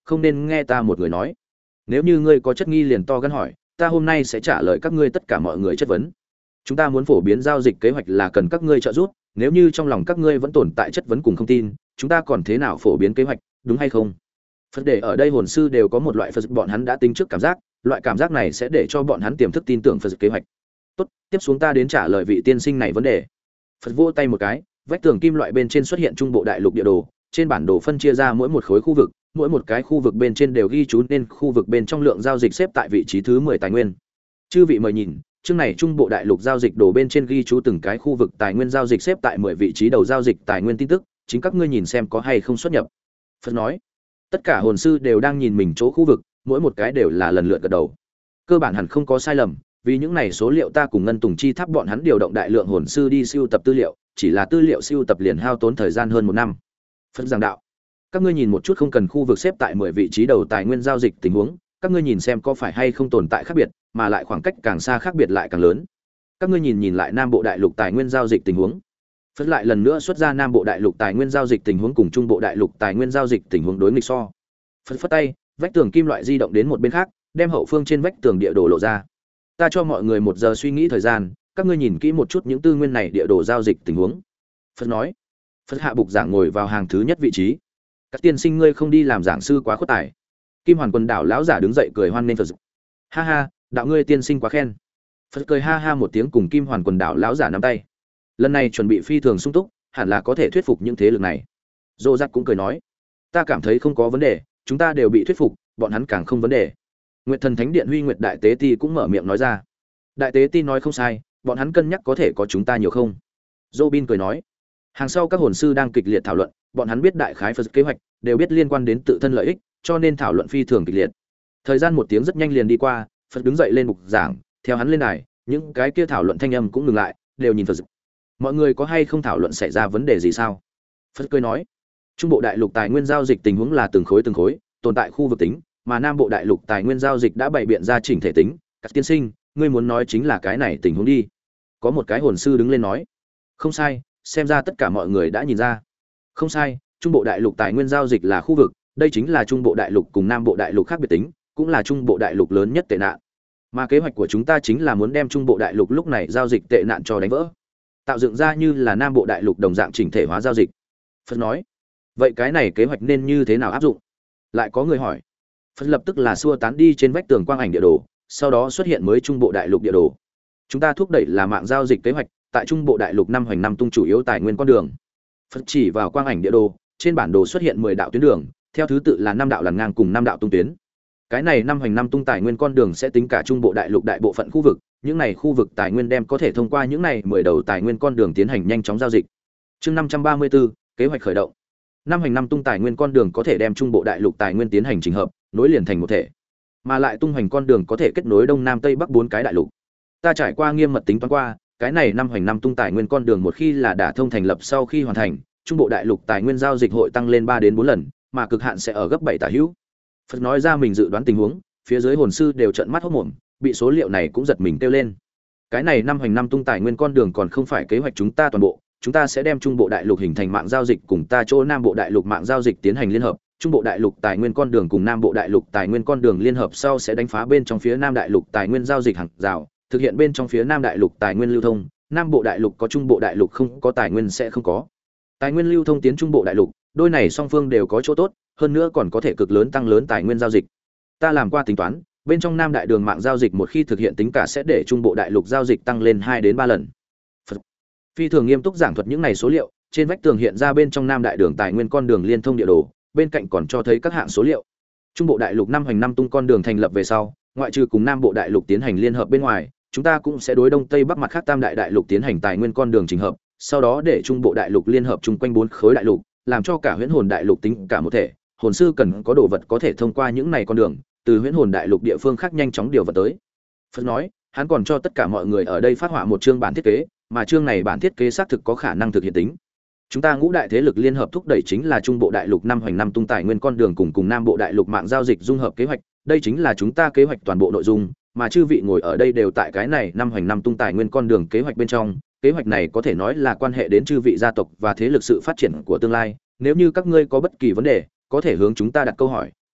không nên nghe ta một người nói. Nếu như ngươi có chất nghi liền to gan hỏi, ta hôm nay sẽ trả lời các ngươi tất cả mọi người chất vấn. Chúng ta muốn phổ biến giao dịch kế hoạch là cần các ngươi trợ giúp, nếu như trong lòng các ngươi vẫn tồn tại chất vấn cùng không tin, chúng ta còn thế nào phổ biến kế hoạch, đúng hay không? Phật để ở đây hồn sư đều có một loại Phật bọn hắn đã tính trước cảm giác, loại cảm giác này sẽ để cho bọn hắn tiềm thức tin tưởng Phật kế hoạch. Tốt, tiếp xuống ta đến trả lời vị tiên sinh này vấn đề. Phật vỗ tay một cái, vách tường kim loại bên trên xuất hiện trung bộ đại lục địa đồ, trên bản đồ phân chia ra mỗi một khối khu vực, mỗi một cái khu vực bên trên đều ghi chú nên khu vực bên trong lượng giao dịch xếp tại vị trí thứ mười tài nguyên. Chư vị mời nhìn, chương này trung bộ đại lục giao dịch đồ bên trên ghi chú từng cái khu vực tài nguyên giao dịch xếp tại mười vị trí đầu giao dịch tài nguyên tin tức, chính các ngươi nhìn xem có hay không xuất nhập. Phật nói. Tất cả hồn sư đều đang nhìn mình chỗ khu vực, mỗi một cái đều là lần lượt gật đầu. Cơ bản hẳn không có sai lầm, vì những này số liệu ta cùng Ngân Tùng Chi Tháp bọn hắn điều động đại lượng hồn sư đi sưu tập tư liệu, chỉ là tư liệu sưu tập liền hao tốn thời gian hơn một năm. Phật giảng đạo. Các ngươi nhìn một chút không cần khu vực xếp tại mười vị trí đầu tài nguyên giao dịch tình huống, các ngươi nhìn xem có phải hay không tồn tại khác biệt, mà lại khoảng cách càng xa khác biệt lại càng lớn. Các ngươi nhìn nhìn lại Nam Bộ Đại Lục tài nguyên giao dịch tình huống. Phật lại lần nữa xuất ra Nam Bộ Đại Lục tài nguyên giao dịch tình huống cùng Trung Bộ Đại Lục tài nguyên giao dịch tình huống đối nghịch so. Phật phất tay, vách tường kim loại di động đến một bên khác, đem hậu phương trên vách tường địa đồ lộ ra. Ta cho mọi người một giờ suy nghĩ thời gian, các ngươi nhìn kỹ một chút những tư nguyên này địa đồ giao dịch tình huống. Phật nói. Phật hạ bục giảng ngồi vào hàng thứ nhất vị trí. Các tiên sinh ngươi không đi làm giảng sư quá khuất tài. Kim Hoàn Quần đảo lão giả đứng dậy cười hoan nghênh Phật. Ha ha, đạo ngươi tiên sinh quá khen. Phật cười ha ha một tiếng cùng Kim Hoàn Quần đảo lão giả nắm tay. Lần này chuẩn bị phi thường sung túc, hẳn là có thể thuyết phục những thế lực này. Dô Dắt cũng cười nói, ta cảm thấy không có vấn đề, chúng ta đều bị thuyết phục, bọn hắn càng không vấn đề. Nguyệt Thần Thánh Điện Huy Nguyệt Đại Tế Ti cũng mở miệng nói ra. Đại Tế Ti nói không sai, bọn hắn cân nhắc có thể có chúng ta nhiều không? Robin cười nói. Hàng sau các hồn sư đang kịch liệt thảo luận, bọn hắn biết đại khái Phật kế hoạch, đều biết liên quan đến tự thân lợi ích, cho nên thảo luận phi thường kịch liệt. Thời gian một tiếng rất nhanh liền đi qua, Phật đứng dậy lên bục giảng, theo hắn lên đài, những cái kia thảo luận thanh âm cũng ngừng lại, đều nhìn Phật. Mọi người có hay không thảo luận xảy ra vấn đề gì sao? Phật cười nói, Trung Bộ Đại Lục tài nguyên giao dịch tình huống là từng khối từng khối, tồn tại khu vực tính, mà Nam Bộ Đại Lục tài nguyên giao dịch đã bày biện ra chỉnh thể tính. Các tiên sinh, ngươi muốn nói chính là cái này tình huống đi. Có một cái hồn sư đứng lên nói, không sai, xem ra tất cả mọi người đã nhìn ra. Không sai, Trung Bộ Đại Lục tài nguyên giao dịch là khu vực, đây chính là Trung Bộ Đại Lục cùng Nam Bộ Đại Lục khác biệt tính, cũng là Trung Bộ Đại Lục lớn nhất tệ nạn. Mà kế hoạch của chúng ta chính là muốn đem Trung Bộ Đại Lục lúc này giao dịch tệ nạn cho đánh vỡ, tạo dựng ra như là Nam Bộ Đại Lục đồng dạng chỉnh thể hóa giao dịch. Phật nói, vậy cái này kế hoạch nên như thế nào áp dụng? Lại có người hỏi. Phật lập tức là xua tán đi trên vách tường quang ảnh địa đồ, sau đó xuất hiện mới Trung Bộ Đại Lục địa đồ. Chúng ta thúc đẩy là mạng giao dịch kế hoạch, tại Trung Bộ Đại Lục năm hoành năm tung chủ yếu tài nguyên con đường. Phật chỉ vào quang ảnh địa đồ, trên bản đồ xuất hiện mười đạo tuyến đường, theo thứ tự là năm đạo làn ngang cùng năm đạo tung tuyến. Cái này năm hoành năm tung tài nguyên con đường sẽ tính cả Trung Bộ Đại Lục đại bộ phận khu vực, những này khu vực tài nguyên đem có thể thông qua những này mười đầu tài nguyên con đường tiến hành nhanh chóng giao dịch. Chương năm trăm ba mươi tư, kế hoạch khởi động. Năm hoành năm tung tài nguyên con đường có thể đem Trung Bộ Đại Lục tài nguyên tiến hành chỉnh hợp, nối liền thành một thể. Mà lại tung hoành con đường có thể kết nối đông nam tây bắc bốn cái đại lục. Ta trải qua nghiêm mật tính toán qua, cái này năm hoành năm tung tài nguyên con đường một khi là đả thông thành lập sau khi hoàn thành, Trung Bộ Đại Lục tài nguyên giao dịch hội tăng lên ba đến bốn lần, mà cực hạn sẽ ở gấp bảy tả hữu. Phật nói ra mình dự đoán tình huống, phía dưới hồn sư đều trợn mắt hốt mồm, bị số liệu này cũng giật mình kêu lên. Cái này năm hoành năm tung tài nguyên con đường còn không phải kế hoạch chúng ta toàn bộ, chúng ta sẽ đem Trung Bộ Đại Lục hình thành mạng giao dịch cùng ta chỗ Nam Bộ Đại Lục mạng giao dịch tiến hành liên hợp, Trung Bộ Đại Lục tài nguyên con đường cùng Nam Bộ Đại Lục tài nguyên con đường liên hợp sau sẽ đánh phá bên trong phía Nam Đại Lục tài nguyên giao dịch hàng rào, thực hiện bên trong phía Nam Đại Lục tài nguyên lưu thông, Nam Bộ Đại Lục có Trung Bộ Đại Lục không có tài nguyên sẽ không có. Tài nguyên lưu thông tiến Trung Bộ Đại Lục, đôi này song phương đều có chỗ tốt, hơn nữa còn có thể cực lớn tăng lớn tài nguyên giao dịch. Ta làm qua tính toán, bên trong Nam Đại đường mạng giao dịch một khi thực hiện tính cả sẽ để Trung Bộ Đại Lục giao dịch tăng lên hai đến ba lần. Phật. Phi thường nghiêm túc giảng thuật những này số liệu, trên vách tường hiện ra bên trong Nam Đại đường tài nguyên con đường liên thông địa đồ, bên cạnh còn cho thấy các hạng số liệu. Trung Bộ Đại Lục năm hoành năm tung con đường thành lập về sau, ngoại trừ cùng Nam Bộ Đại Lục tiến hành liên hợp bên ngoài, chúng ta cũng sẽ đối đông tây bắc mặt khác tam đại đại lục tiến hành tài nguyên con đường chỉnh hợp, sau đó để Trung Bộ Đại Lục liên hợp chung quanh bốn khối đại lục, làm cho cả Huyễn Hồn Đại Lục tính cả một thể. Hồn sư cần có đồ vật có thể thông qua những này con đường, từ Huyễn Hồn Đại Lục địa phương khác nhanh chóng điều vật tới. Phật nói, hắn còn cho tất cả mọi người ở đây phát họa một chương bản thiết kế, mà chương này bản thiết kế xác thực có khả năng thực hiện tính. Chúng ta ngũ đại thế lực liên hợp thúc đẩy chính là Trung Bộ Đại Lục năm hoành năm tung tài nguyên con đường cùng cùng Nam Bộ Đại Lục mạng giao dịch dung hợp kế hoạch, đây chính là chúng ta kế hoạch toàn bộ nội dung, mà chư vị ngồi ở đây đều tại cái này năm hoành năm tung tài nguyên con đường kế hoạch bên trong. Kế hoạch này có thể nói là quan hệ đến chư vị gia tộc và thế lực sự phát triển của tương lai, nếu như các ngươi có bất kỳ vấn đề, có thể hướng chúng ta đặt câu hỏi,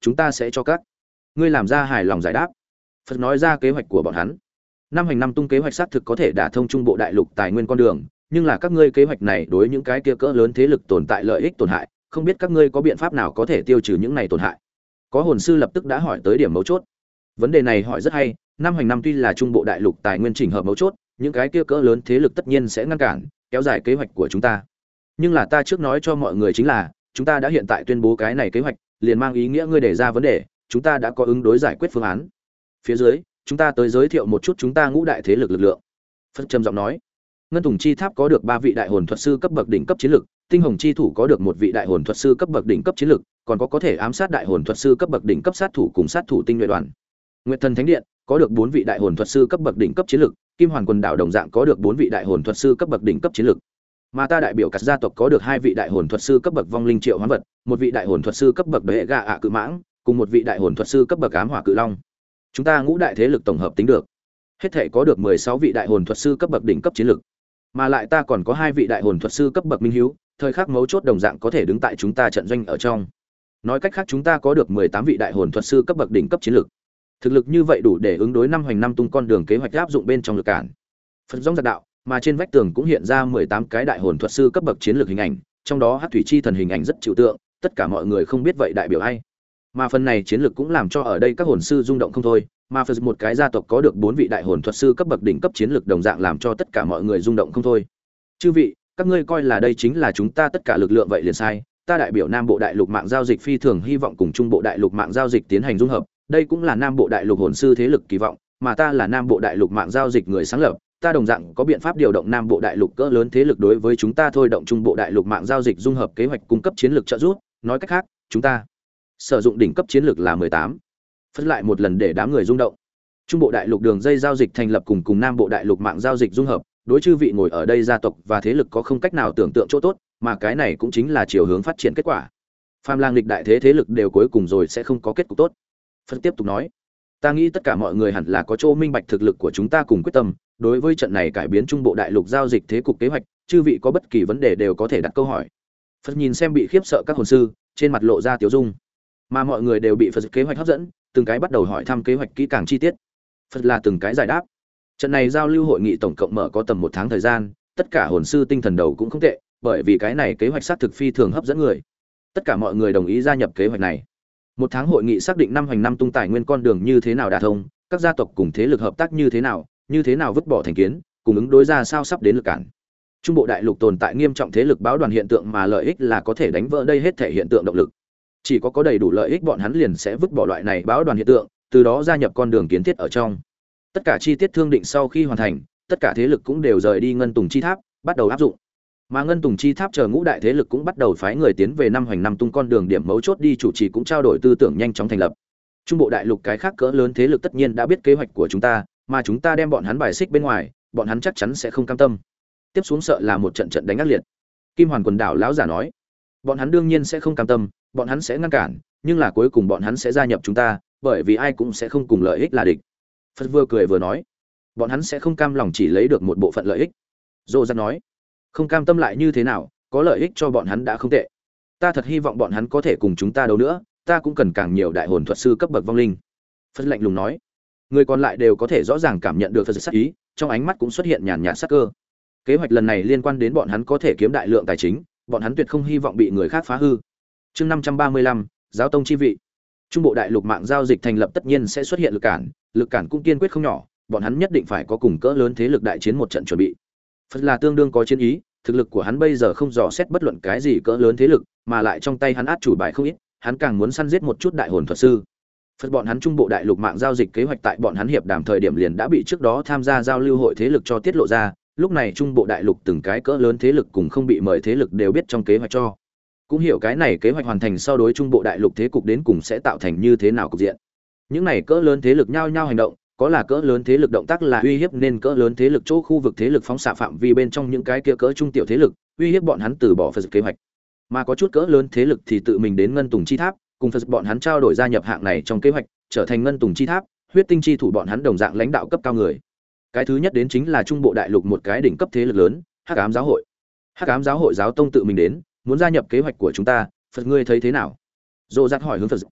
chúng ta sẽ cho các ngươi làm ra hài lòng giải đáp. Phật nói ra kế hoạch của bọn hắn. Năm hành năm tung kế hoạch xác thực có thể đả thông trung bộ đại lục tài nguyên con đường, nhưng là các ngươi kế hoạch này đối những cái kia cỡ lớn thế lực tồn tại lợi ích tổn hại, không biết các ngươi có biện pháp nào có thể tiêu trừ những này tổn hại. Có hồn sư lập tức đã hỏi tới điểm mấu chốt. Vấn đề này hỏi rất hay, năm hành năm tuy là trung bộ đại lục tài nguyên chỉnh hợp mấu chốt, những cái kia cỡ lớn thế lực tất nhiên sẽ ngăn cản, kéo dài kế hoạch của chúng ta. Nhưng là ta trước nói cho mọi người chính là, chúng ta đã hiện tại tuyên bố cái này kế hoạch, liền mang ý nghĩa ngươi đề ra vấn đề, chúng ta đã có ứng đối giải quyết phương án. Phía dưới, chúng ta tới giới thiệu một chút chúng ta ngũ đại thế lực lực lượng. Phật trầm giọng nói, Ngân Tùng Chi Tháp có được ba vị đại hồn thuật sư cấp bậc đỉnh cấp chiến lực, Tinh Hồng Chi Thủ có được một vị đại hồn thuật sư cấp bậc đỉnh cấp chiến lực, còn có có thể ám sát đại hồn thuật sư cấp bậc đỉnh cấp sát thủ cùng sát thủ tinh nhuệ đoàn. Nguyệt Thần Thánh Điện có được bốn vị đại hồn thuật sư cấp bậc đỉnh cấp chiến lực, Kim Hoàn Quần Đảo đồng dạng có được bốn vị đại hồn thuật sư cấp bậc đỉnh cấp chiến lực. Mà ta đại biểu các gia tộc có được hai vị đại hồn thuật sư cấp bậc vong linh triệu hoán vật, một vị đại hồn thuật sư cấp bậc bệ gà ạ cự mãng, cùng một vị đại hồn thuật sư cấp bậc ám hỏa cự long. Chúng ta ngũ đại thế lực tổng hợp tính được, hết thể có được mười sáu vị đại hồn thuật sư cấp bậc đỉnh cấp chiến lực. Mà lại ta còn có hai vị đại hồn thuật sư cấp bậc minh hiếu, thời khắc mấu chốt đồng dạng có thể đứng tại chúng ta trận doanh ở trong. Nói cách khác chúng ta có được mười tám vị đại hồn thuật sư cấp bậc đỉnh cấp chiến lực. Thực lực như vậy đủ để ứng đối năm hoành năm tung con đường kế hoạch áp dụng bên trong lực cản. Phật giống giặc đạo, mà trên vách tường cũng hiện ra mười tám cái đại hồn thuật sư cấp bậc chiến lược hình ảnh, trong đó Hắc Thủy Chi Thần hình ảnh rất trừu tượng, tất cả mọi người không biết vậy đại biểu ai. Mà phần này chiến lược cũng làm cho ở đây các hồn sư rung động không thôi, mà Phật một cái gia tộc có được bốn vị đại hồn thuật sư cấp bậc đỉnh cấp chiến lược đồng dạng làm cho tất cả mọi người rung động không thôi. Chư vị, các ngươi coi là đây chính là chúng ta tất cả lực lượng vậy liền sai, ta đại biểu Nam Bộ Đại Lục mạng giao dịch phi thường hy vọng cùng Trung Bộ Đại Lục mạng giao dịch tiến hành dung hợp, đây cũng là Nam Bộ Đại Lục hồn sư thế lực kỳ vọng, mà ta là Nam Bộ Đại Lục mạng giao dịch người sáng lập, ta đồng dạng có biện pháp điều động Nam Bộ Đại Lục cỡ lớn thế lực đối với chúng ta thôi động Trung Bộ Đại Lục mạng giao dịch dung hợp kế hoạch cung cấp chiến lược trợ giúp, nói cách khác, chúng ta sử dụng đỉnh cấp chiến lược là mười tám. Phân lại một lần để đám người rung động. Trung Bộ Đại Lục đường dây giao dịch thành lập cùng cùng Nam Bộ Đại Lục mạng giao dịch dung hợp, đối chư vị ngồi ở đây gia tộc và thế lực có không cách nào tưởng tượng chỗ tốt, mà cái này cũng chính là chiều hướng phát triển kết quả. Phàm lang lịch đại thế thế lực đều cuối cùng rồi sẽ không có kết cục tốt. Phân tiếp tục nói, ta nghĩ tất cả mọi người hẳn là có chỗ minh bạch thực lực của chúng ta cùng quyết tâm, đối với trận này cải biến Trung Bộ Đại Lục giao dịch thế cục kế hoạch, chư vị có bất kỳ vấn đề đều có thể đặt câu hỏi. Phật nhìn xem bị khiếp sợ các hồn sư, trên mặt lộ ra tiếu dung, mà mọi người đều bị Phật kế hoạch hấp dẫn, từng cái bắt đầu hỏi thăm kế hoạch kỹ càng chi tiết. Phật là từng cái giải đáp. Trận này giao lưu hội nghị tổng cộng mở có tầm một tháng thời gian, tất cả hồn sư tinh thần đầu cũng không tệ, bởi vì cái này kế hoạch xác thực phi thường hấp dẫn người. Tất cả mọi người đồng ý gia nhập kế hoạch này. Một tháng hội nghị xác định năm hành năm tung tài nguyên con đường như thế nào đả thông, các gia tộc cùng thế lực hợp tác như thế nào, như thế nào vứt bỏ thành kiến, cùng ứng đối ra sao sắp đến lực cản. Trung Bộ Đại Lục tồn tại nghiêm trọng thế lực báo đoàn hiện tượng mà lợi ích là có thể đánh vỡ đây hết thể hiện tượng động lực. Chỉ có có đầy đủ lợi ích bọn hắn liền sẽ vứt bỏ loại này báo đoàn hiện tượng, từ đó gia nhập con đường kiến thiết ở trong. Tất cả chi tiết thương định sau khi hoàn thành, tất cả thế lực cũng đều rời đi Ngân Tùng Chi Tháp, bắt đầu áp dụng. Mà Ngân Tùng Chi Tháp chờ ngũ đại thế lực cũng bắt đầu phái người tiến về năm hoành năm tung con đường điểm mấu chốt đi chủ trì cũng trao đổi tư tưởng nhanh chóng thành lập. Trung Bộ Đại Lục cái khác cỡ lớn thế lực tất nhiên đã biết kế hoạch của chúng ta, mà chúng ta đem bọn hắn bài xích bên ngoài, bọn hắn chắc chắn sẽ không cam tâm. Tiếp xuống sợ là một trận trận đánh ác liệt. Kim Hoàn Quần Đảo lão giả nói, bọn hắn đương nhiên sẽ không cam tâm, bọn hắn sẽ ngăn cản, nhưng là cuối cùng bọn hắn sẽ gia nhập chúng ta, bởi vì ai cũng sẽ không cùng lợi ích là địch. Phật vừa cười vừa nói, bọn hắn sẽ không cam lòng chỉ lấy được một bộ phận lợi ích. Dô ra nói, không cam tâm lại như thế nào, có lợi ích cho bọn hắn đã không tệ. Ta thật hy vọng bọn hắn có thể cùng chúng ta đấu nữa, ta cũng cần càng nhiều đại hồn thuật sư cấp bậc vong linh. Phật lạnh lùng nói, người còn lại đều có thể rõ ràng cảm nhận được Phật sắc ý, trong ánh mắt cũng xuất hiện nhàn nhạt sắc cơ. Kế hoạch lần này liên quan đến bọn hắn có thể kiếm đại lượng tài chính, bọn hắn tuyệt không hy vọng bị người khác phá hư. Chương năm trăm ba mươi lăm, giáo tông chi vị. Trung Bộ Đại Lục mạng giao dịch thành lập tất nhiên sẽ xuất hiện lực cản, lực cản cũng kiên quyết không nhỏ, bọn hắn nhất định phải có cùng cỡ lớn thế lực đại chiến một trận chuẩn bị. Phật là tương đương có chiến ý, thực lực của hắn bây giờ không dò xét bất luận cái gì cỡ lớn thế lực, mà lại trong tay hắn át chủ bài không ít, hắn càng muốn săn giết một chút đại hồn thuật sư. Phật bọn hắn Trung Bộ Đại Lục mạng giao dịch kế hoạch tại bọn hắn hiệp đàm thời điểm liền đã bị trước đó tham gia giao lưu hội thế lực cho tiết lộ ra, lúc này Trung Bộ Đại Lục từng cái cỡ lớn thế lực cùng không bị mời thế lực đều biết trong kế hoạch cho. Cũng hiểu cái này kế hoạch hoàn thành sau đối Trung Bộ Đại Lục thế cục đến cùng sẽ tạo thành như thế nào cục diện. Những này cỡ lớn thế lực nhao nhao hành động, có là cỡ lớn thế lực động tác là uy hiếp nên cỡ lớn thế lực chỗ khu vực thế lực phóng xạ phạm vi bên trong những cái kia cỡ trung tiểu thế lực, uy hiếp bọn hắn từ bỏ Phật kế hoạch. Mà có chút cỡ lớn thế lực thì tự mình đến Ngân Tùng Chi Tháp, cùng Phật bọn hắn trao đổi gia nhập hạng này trong kế hoạch, trở thành Ngân Tùng Chi Tháp, huyết tinh chi thủ bọn hắn đồng dạng lãnh đạo cấp cao người. Cái thứ nhất đến chính là Trung Bộ Đại Lục một cái đỉnh cấp thế lực lớn, Hắc Ám Giáo hội. Hắc Ám Giáo hội giáo tông tự mình đến, muốn gia nhập kế hoạch của chúng ta, Phật ngươi thấy thế nào? Dô Dắt hỏi hướng Phật.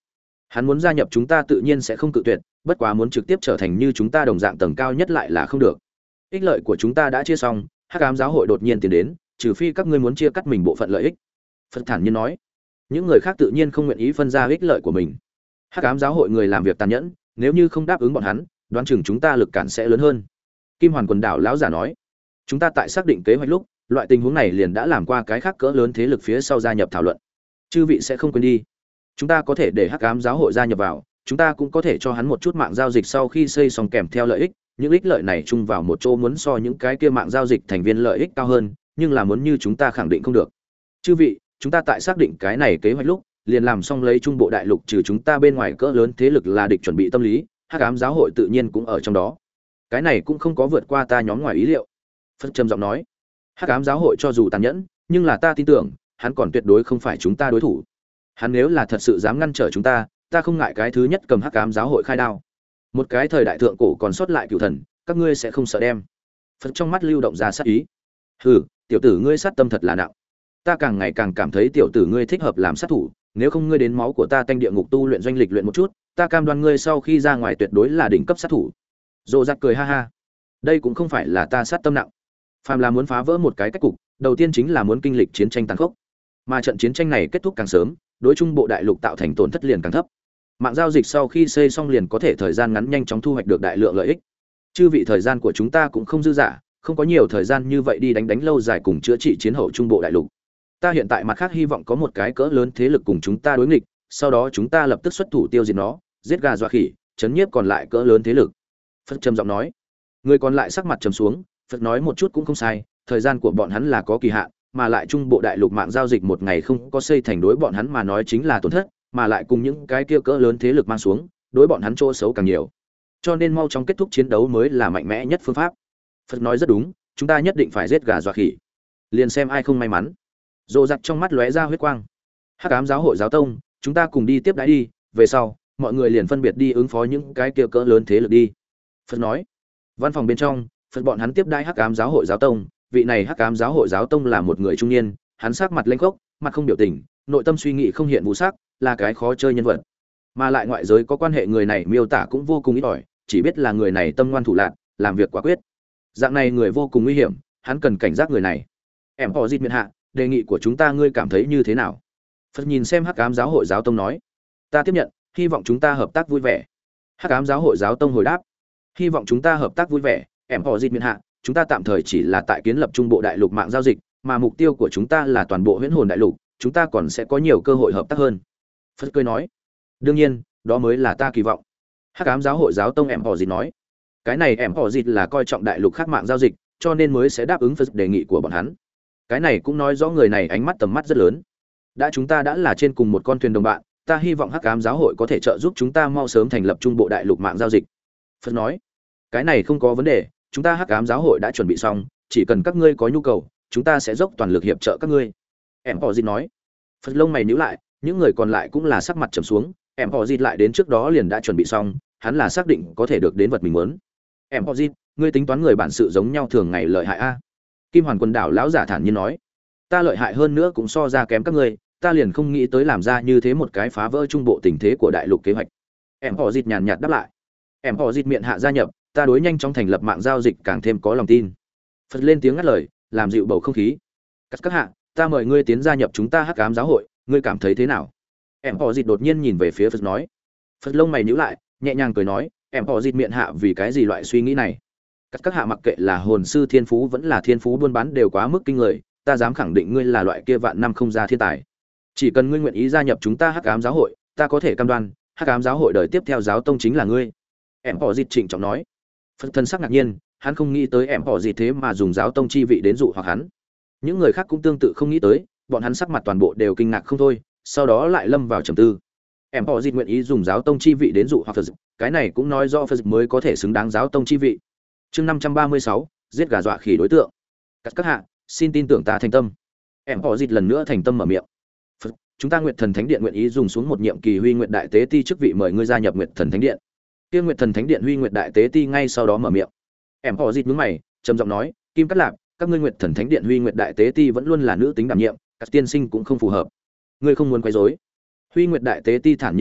Hắn muốn gia nhập chúng ta tự nhiên sẽ không cự tuyệt, bất quá muốn trực tiếp trở thành như chúng ta đồng dạng tầng cao nhất lại là không được. Ích lợi của chúng ta đã chia xong, Hắc Ám giáo hội đột nhiên tiến đến, trừ phi các ngươi muốn chia cắt mình bộ phận lợi ích. Phật thản nhiên nói. Những người khác tự nhiên không nguyện ý phân ra ích lợi của mình. Hắc Ám giáo hội người làm việc tàn nhẫn, nếu như không đáp ứng bọn hắn, đoán chừng chúng ta lực cản sẽ lớn hơn. Kim Hoàn quần đảo lão giả nói. Chúng ta tại xác định kế hoạch lúc, loại tình huống này liền đã làm qua cái khác cỡ lớn thế lực phía sau gia nhập thảo luận. Chư vị sẽ không quên đi. Chúng ta có thể để Hắc Ám giáo hội gia nhập vào, chúng ta cũng có thể cho hắn một chút mạng giao dịch sau khi xây xong kèm theo lợi ích, những ích lợi này chung vào một chỗ muốn so những cái kia mạng giao dịch thành viên lợi ích cao hơn, nhưng là muốn như chúng ta khẳng định không được. Chư vị, chúng ta tại xác định cái này kế hoạch lúc, liền làm xong lấy trung bộ đại lục trừ chúng ta bên ngoài cỡ lớn thế lực là địch chuẩn bị tâm lý, Hắc Ám giáo hội tự nhiên cũng ở trong đó. Cái này cũng không có vượt qua ta nhóm ngoài ý liệu. Phật trầm giọng nói, Hắc Ám giáo hội cho dù tàn nhẫn, nhưng là ta tin tưởng, hắn còn tuyệt đối không phải chúng ta đối thủ. Hắn nếu là thật sự dám ngăn trở chúng ta, ta không ngại cái thứ nhất cầm Hắc Ám giáo hội khai đao. Một cái thời đại thượng cổ còn sót lại cửu thần, các ngươi sẽ không sợ đem. Phật trong mắt lưu động ra sát ý. Hừ, tiểu tử ngươi sát tâm thật là nặng. Ta càng ngày càng cảm thấy tiểu tử ngươi thích hợp làm sát thủ, nếu không ngươi đến máu của ta tanh địa ngục tu luyện doanh lịch luyện một chút, ta cam đoan ngươi sau khi ra ngoài tuyệt đối là đỉnh cấp sát thủ. Dỗ Dặc cười ha ha. Đây cũng không phải là ta sát tâm nặng. Phàm là muốn phá vỡ một cái cách cục, đầu tiên chính là muốn kinh lịch chiến tranh tàn khốc. Mà trận chiến tranh này kết thúc càng sớm, đối trung bộ đại lục tạo thành tổn thất liền càng thấp. Mạng giao dịch sau khi xây xong liền có thể thời gian ngắn nhanh chóng thu hoạch được đại lượng lợi ích. Chư vị thời gian của chúng ta cũng không dư dả, không có nhiều thời gian như vậy đi đánh đánh lâu dài cùng chữa trị chiến hậu trung bộ đại lục. Ta hiện tại mặt khác hy vọng có một cái cỡ lớn thế lực cùng chúng ta đối nghịch, sau đó chúng ta lập tức xuất thủ tiêu diệt nó, giết gà dọa khỉ, chấn nhiếp còn lại cỡ lớn thế lực. Phật trầm giọng nói. Người còn lại sắc mặt trầm xuống, Phật nói một chút cũng không sai, thời gian của bọn hắn là có kỳ hạn, mà lại trung bộ đại lục mạng giao dịch một ngày không có xây thành đối bọn hắn mà nói chính là tổn thất, mà lại cùng những cái kia cỡ lớn thế lực mang xuống, đối bọn hắn chỗ xấu càng nhiều. Cho nên mau chóng kết thúc chiến đấu mới là mạnh mẽ nhất phương pháp. Phật nói rất đúng, chúng ta nhất định phải giết gà dọa khỉ. Liền xem ai không may mắn. Dỗ Dặc trong mắt lóe ra huyết quang. Hắc Ám giáo hội giáo tông, chúng ta cùng đi tiếp đãi đi, về sau, mọi người liền phân biệt đi ứng phó những cái kia cỡ lớn thế lực đi. Phật nói. Văn phòng bên trong, Phật bọn hắn tiếp đãi Hắc Ám giáo hội giáo tông, vị này Hắc Ám giáo hội giáo tông là một người trung niên, hắn sắc mặt lênh khốc, mặt không biểu tình, nội tâm suy nghĩ không hiện vụ sắc, là cái khó chơi nhân vật. Mà lại ngoại giới có quan hệ người này miêu tả cũng vô cùng ít ỏi, chỉ biết là người này tâm ngoan thủ lạn, làm việc quả quyết. Dạng này người vô cùng nguy hiểm, hắn cần cảnh giác người này. Em họ Dịt miện hạ, đề nghị của chúng ta ngươi cảm thấy như thế nào? Phật nhìn xem Hắc Ám giáo hội giáo tông nói, ta tiếp nhận, hy vọng chúng ta hợp tác vui vẻ. Hắc Ám giáo hội giáo tông hồi đáp, hy vọng chúng ta hợp tác vui vẻ. Em họ Dịt miện hạ, chúng ta tạm thời chỉ là tại kiến lập trung bộ đại lục mạng giao dịch, mà mục tiêu của chúng ta là toàn bộ huyễn hồn đại lục, chúng ta còn sẽ có nhiều cơ hội hợp tác hơn. Phật cười nói, đương nhiên, đó mới là ta kỳ vọng. Hắc Ám giáo hội giáo tông em họ Dịt nói, cái này em họ Dịt là coi trọng đại lục khác mạng giao dịch, cho nên mới sẽ đáp ứng Phật đề nghị của bọn hắn. Cái này cũng nói rõ người này ánh mắt tầm mắt rất lớn. Đã chúng ta đã là trên cùng một con thuyền đồng bạn, ta hy vọng Hắc Ám giáo hội có thể trợ giúp chúng ta mau sớm thành lập trung bộ đại lục mạng giao dịch. Phật nói, cái này không có vấn đề, chúng ta Hắc Ám giáo hội đã chuẩn bị xong, chỉ cần các ngươi có nhu cầu, chúng ta sẽ dốc toàn lực hiệp trợ các ngươi. Em họ Dịt nói. Phật lông mày nhíu lại, những người còn lại cũng là sắc mặt trầm xuống, em họ Dịt lại đến trước đó liền đã chuẩn bị xong, hắn là xác định có thể được đến vật mình muốn. Em họ Dịt, ngươi tính toán người bản sự giống nhau thường ngày lợi hại a? Kim Hoàn quần đảo lão giả thản nhiên nói, ta lợi hại hơn nữa cũng so ra kém các ngươi, ta liền không nghĩ tới làm ra như thế một cái phá vỡ trung bộ tình thế của đại lục kế hoạch. Em họ Dịt nhàn nhạt đáp lại. Em họ Dịt miệng hạ gia nhập, ta đối nhanh chóng thành lập mạng giao dịch càng thêm có lòng tin. Phật lên tiếng ngắt lời, làm dịu bầu không khí. Các các hạ, ta mời ngươi tiến gia nhập chúng ta Hắc Ám giáo hội, ngươi cảm thấy thế nào? Em họ Dịt đột nhiên nhìn về phía Phật nói. Phật lông mày nhíu lại, nhẹ nhàng cười nói, em họ Dịt miệng hạ vì cái gì loại suy nghĩ này? Các các hạ mặc kệ là hồn sư thiên phú vẫn là thiên phú buôn bán đều quá mức kinh người, ta dám khẳng định ngươi là loại kia vạn năm không ra thiên tài. Chỉ cần ngươi nguyện ý gia nhập chúng ta Hắc Ám giáo hội, ta có thể cam đoan, Hắc Ám giáo hội đời tiếp theo giáo tông chính là ngươi. Em họ Dịt trịnh trọng nói. Phật thân sắc ngạc nhiên, hắn không nghĩ tới em họ Dịt thế mà dùng giáo tông chi vị đến dụ hoặc hắn. Những người khác cũng tương tự không nghĩ tới, bọn hắn sắc mặt toàn bộ đều kinh ngạc không thôi, sau đó lại lâm vào trầm tư. Em họ Dịt nguyện ý dùng giáo tông chi vị đến dụ hoặc Phật, cái này cũng nói rõ Phật mới có thể xứng đáng giáo tông chi vị. Chương năm trăm ba mươi sáu, giết gà dọa khỉ đối tượng. Các các hạ, xin tin tưởng ta thành tâm. Em họ Dịt lần nữa thành tâm mở miệng. Phật, chúng ta Nguyệt Thần Thánh Điện nguyện ý dùng xuống một nhiệm kỳ Huy Nguyệt Đại Tế Ti chức vị mời ngươi gia nhập Nguyệt Thần Thánh Điện. Kia Nguyệt Thần Thánh Điện Huy Nguyệt Đại Tế Ti ngay sau đó mở miệng. Em họ Dịt nhướng mày, trầm giọng nói, Kim Cát Lạp, các ngươi Nguyệt Thần Thánh Điện Huy Nguyệt Đại Tế Ti vẫn luôn là nữ tính đảm nhiệm, các tiên sinh cũng không phù hợp. Ngươi không muốn quấy rối. Huy Nguyệt Đại Tế Ti thản nhiên nói,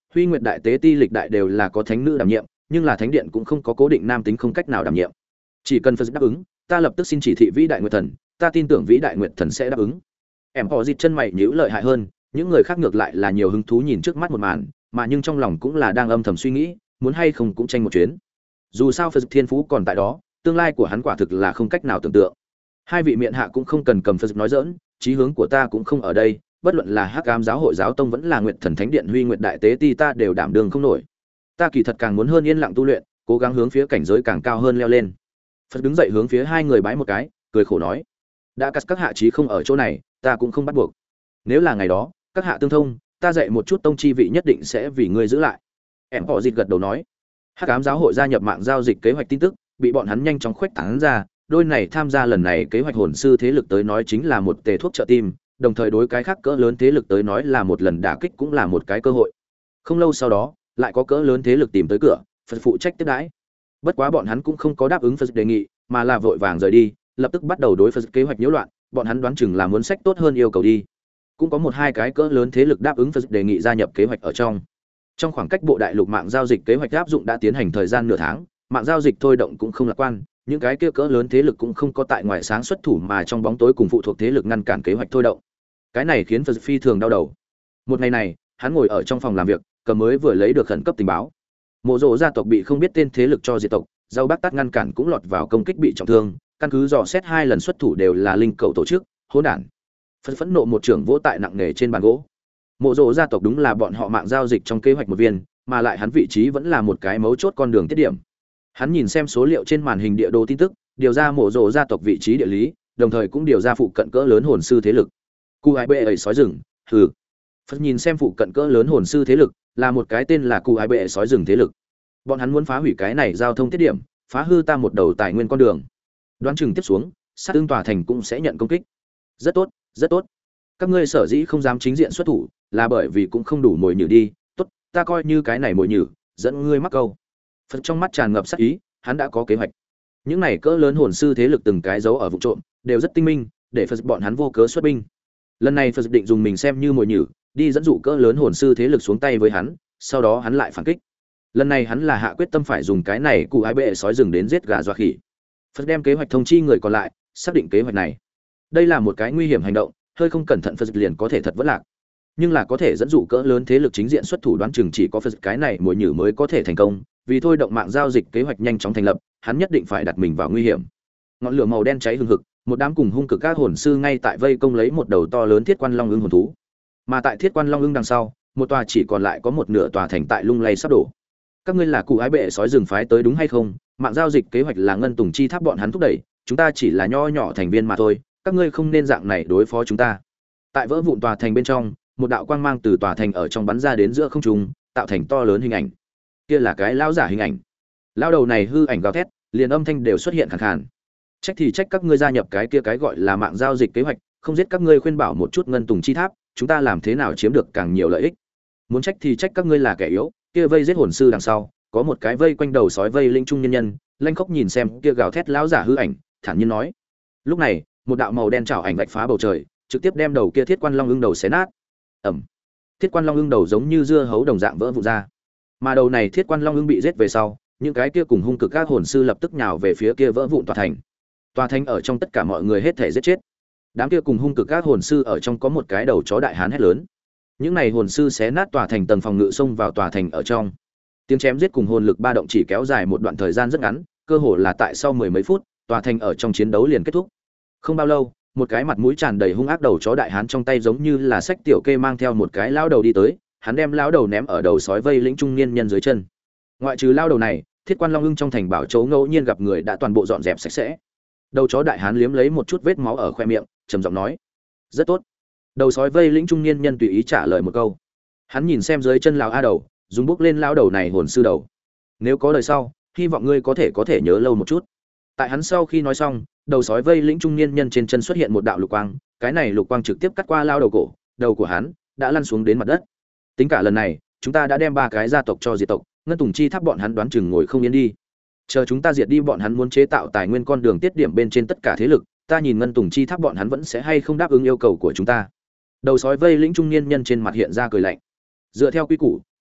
Huy Nguyệt đại tế ti lịch đại đều là có thánh nữ đảm nhiệm, nhưng là thánh điện cũng không có cố định nam tính không cách nào đảm nhiệm. Chỉ cần Phật đáp ứng, ta lập tức xin chỉ thị vĩ đại nguyệt thần, ta tin tưởng vĩ đại nguyệt thần sẽ đáp ứng. Em họ dịt chân mày nhíu lợi hại hơn, những người khác ngược lại là nhiều hứng thú nhìn trước mắt một màn, mà nhưng trong lòng cũng là đang âm thầm suy nghĩ, muốn hay không cũng tranh một chuyến. Dù sao Phật thiên phú còn tại đó, tương lai của hắn quả thực là không cách nào tưởng tượng. Hai vị miện hạ cũng không cần cầm Phật nói giỡn, chí hướng của ta cũng không ở đây, bất luận là Hắc Ám giáo hội giáo tông vẫn là Nguyệt Thần Thánh điện Huy Nguyệt đại tế ti ta đều đảm đương không nổi. Ta kỳ thật càng muốn hơn yên lặng tu luyện, cố gắng hướng phía cảnh giới càng cao hơn leo lên. Phật đứng dậy hướng phía hai người bái một cái, cười khổ nói: đã cắt các hạ chí không ở chỗ này, ta cũng không bắt buộc. Nếu là ngày đó, các hạ tương thông, ta dạy một chút tông chi vị nhất định sẽ vì ngươi giữ lại. Em họ dịt gật đầu nói. Hắc Ám giáo hội gia nhập mạng giao dịch kế hoạch tin tức, bị bọn hắn nhanh chóng khuếch tán ra, đôi này tham gia lần này kế hoạch hồn sư thế lực tới nói chính là một tề thuốc trợ tim, đồng thời đối cái khác cỡ lớn thế lực tới nói là một lần đả kích cũng là một cái cơ hội. Không lâu sau đó, lại có cỡ lớn thế lực tìm tới cửa, Phật phụ trách tiếp đãi. Bất quá bọn hắn cũng không có đáp ứng Phật đề nghị, mà là vội vàng rời đi, lập tức bắt đầu đối Phật kế hoạch nhiễu loạn, bọn hắn đoán chừng là muốn sách tốt hơn yêu cầu đi. Cũng có một hai cái cỡ lớn thế lực đáp ứng Phật đề nghị gia nhập kế hoạch ở trong. Trong khoảng cách bộ đại lục mạng giao dịch kế hoạch áp dụng đã tiến hành thời gian nửa tháng, mạng giao dịch thôi động cũng không lạc quan, những cái kia cỡ lớn thế lực cũng không có tại ngoài sáng xuất thủ mà trong bóng tối cùng phụ thuộc thế lực ngăn cản kế hoạch thôi động. Cái này khiến Phật phi thường đau đầu. Một ngày này, hắn ngồi ở trong phòng làm việc, cầm mới vừa lấy được khẩn cấp tình báo. Mộ Dỗ gia tộc bị không biết tên thế lực cho diệt tộc, Dâu Bác Tát ngăn cản cũng lọt vào công kích bị trọng thương, căn cứ dò xét hai lần xuất thủ đều là linh cầu tổ chức, hỗn đản. Phật phẫn nộ một trưởng vỗ tại nặng nề trên bàn gỗ. Mộ Dỗ gia tộc đúng là bọn họ mạng giao dịch trong kế hoạch một viên, mà lại hắn vị trí vẫn là một cái mấu chốt con đường tiết điểm. Hắn nhìn xem số liệu trên màn hình địa đồ tin tức, điều ra Mộ Dỗ gia tộc vị trí địa lý, đồng thời cũng điều ra phụ cận cỡ lớn hồn sư thế lực. Cu Ái Bệ ấy sói rừng, hừ. Phật nhìn xem phụ cận cỡ lớn hồn sư thế lực, là một cái tên là Cu Ái Bệ sói rừng thế lực. Bọn hắn muốn phá hủy cái này giao thông tiết điểm, phá hư ta một đầu tài nguyên con đường. Đoán chừng tiếp xuống, sát tương tòa thành cũng sẽ nhận công kích. Rất tốt, rất tốt. Các ngươi sở dĩ không dám chính diện xuất thủ, là bởi vì cũng không đủ mồi nhử đi. Tốt, ta coi như cái này mồi nhử, dẫn ngươi mắc câu. Phật trong mắt tràn ngập sát ý, hắn đã có kế hoạch. Những này cỡ lớn hồn sư thế lực từng cái giấu ở vụ trộm, đều rất tinh minh, để Phật bọn hắn vô cớ xuất binh. Lần này Phật định dùng mình xem như mồi nhử, đi dẫn dụ cỡ lớn hồn sư thế lực xuống tay với hắn, sau đó hắn lại phản kích. Lần này hắn là hạ quyết tâm phải dùng cái này Cụ Ái Bệ sói rừng đến giết gà dọa khỉ. Phật đem kế hoạch thông chi người còn lại, xác định kế hoạch này. Đây là một cái nguy hiểm hành động, hơi không cẩn thận Phật liền có thể thật vỡ lạc. Nhưng là có thể dẫn dụ cỡ lớn thế lực chính diện xuất thủ, đoán chừng chỉ có Phật cái này mồi nhử mới có thể thành công, vì thôi động mạng giao dịch kế hoạch nhanh chóng thành lập, hắn nhất định phải đặt mình vào nguy hiểm. Ngọn lửa màu đen cháy hừng hực, một đám cùng hung cực các hồn sư ngay tại vây công lấy một đầu to lớn thiết quan long ưng hồn thú. Mà tại thiết quan long ưng đằng sau, một tòa chỉ còn lại có một nửa tòa thành tại lung lay sắp đổ. Các ngươi là Cụ Ái Bệ sói rừng phái tới đúng hay không? Mạng giao dịch kế hoạch là ngân tùng chi tháp bọn hắn thúc đẩy, chúng ta chỉ là nho nhỏ thành viên mà thôi, các ngươi không nên dạng này đối phó chúng ta. Tại vỡ vụn tòa thành bên trong, một đạo quang mang từ tòa thành ở trong bắn ra đến giữa không trung, tạo thành to lớn hình ảnh. Kia là cái lão giả hình ảnh. Lão đầu này hư ảnh gào thét, liền âm thanh đều xuất hiện khàn khàn. Trách thì trách các ngươi gia nhập cái kia cái gọi là mạng giao dịch kế hoạch, không giết các ngươi khuyên bảo một chút ngân tùng chi tháp, chúng ta làm thế nào chiếm được càng nhiều lợi ích. Muốn trách thì trách các ngươi là kẻ yếu, kia vây giết hồn sư đằng sau, có một cái vây quanh đầu sói vây linh trung nhân nhân, lanh khóc nhìn xem kia gào thét lão giả hư ảnh, thản nhiên nói. Lúc này, một đạo màu đen trảo ảnh vạch phá bầu trời, trực tiếp đem đầu kia thiết quan long ưng đầu xé nát. Ẩm. Thiết quan long ưng đầu giống như dưa hấu đồng dạng vỡ vụn ra. Mà đầu này thiết quan long ưng bị giết về sau, những cái kia cùng hung cực các hồn sư lập tức nhào về phía kia vỡ vụn tòa thành. Tòa thành ở trong tất cả mọi người hết thể giết chết. Đám kia cùng hung cực các hồn sư ở trong có một cái đầu chó đại hán hét lớn. Những này hồn sư xé nát tòa thành tầng phòng ngự xông vào tòa thành ở trong. Tiếng chém giết cùng hồn lực ba động chỉ kéo dài một đoạn thời gian rất ngắn, cơ hồ là tại sau mười mấy phút, tòa thành ở trong chiến đấu liền kết thúc. Không bao lâu, một cái mặt mũi tràn đầy hung ác đầu chó đại hán trong tay giống như là sách tiểu kê mang theo một cái lão đầu đi tới, hắn đem lão đầu ném ở đầu sói vây lĩnh trung niên nhân dưới chân. Ngoại trừ lão đầu này, thiết quan long ưng trong thành bảo chỗ ngẫu nhiên gặp người đã toàn bộ dọn dẹp sạch sẽ. Đầu chó đại hán liếm lấy một chút vết máu ở khoe miệng, trầm giọng nói: "Rất tốt." Đầu sói vây lĩnh trung niên nhân tùy ý trả lời một câu. Hắn nhìn xem dưới chân lão a đầu, dùng bước lên lão đầu này hồn sư đầu. "Nếu có đời sau, hy vọng ngươi có thể có thể nhớ lâu một chút." Tại hắn sau khi nói xong, đầu sói vây lĩnh trung niên nhân trên chân xuất hiện một đạo lục quang, cái này lục quang trực tiếp cắt qua lao đầu cổ, đầu của hắn đã lăn xuống đến mặt đất. Tính cả lần này, chúng ta đã đem ba cái gia tộc cho diệt tộc, ngân tùng chi tháp bọn hắn đoán chừng ngồi không yên đi. Chờ chúng ta diệt đi bọn hắn muốn chế tạo tài nguyên con đường tiết điểm bên trên tất cả thế lực, ta nhìn ngân tùng chi tháp bọn hắn vẫn sẽ hay không đáp ứng yêu cầu của chúng ta. Đầu sói vây lĩnh trung niên nhân trên mặt hiện ra cười lạnh. Dựa theo quy củ,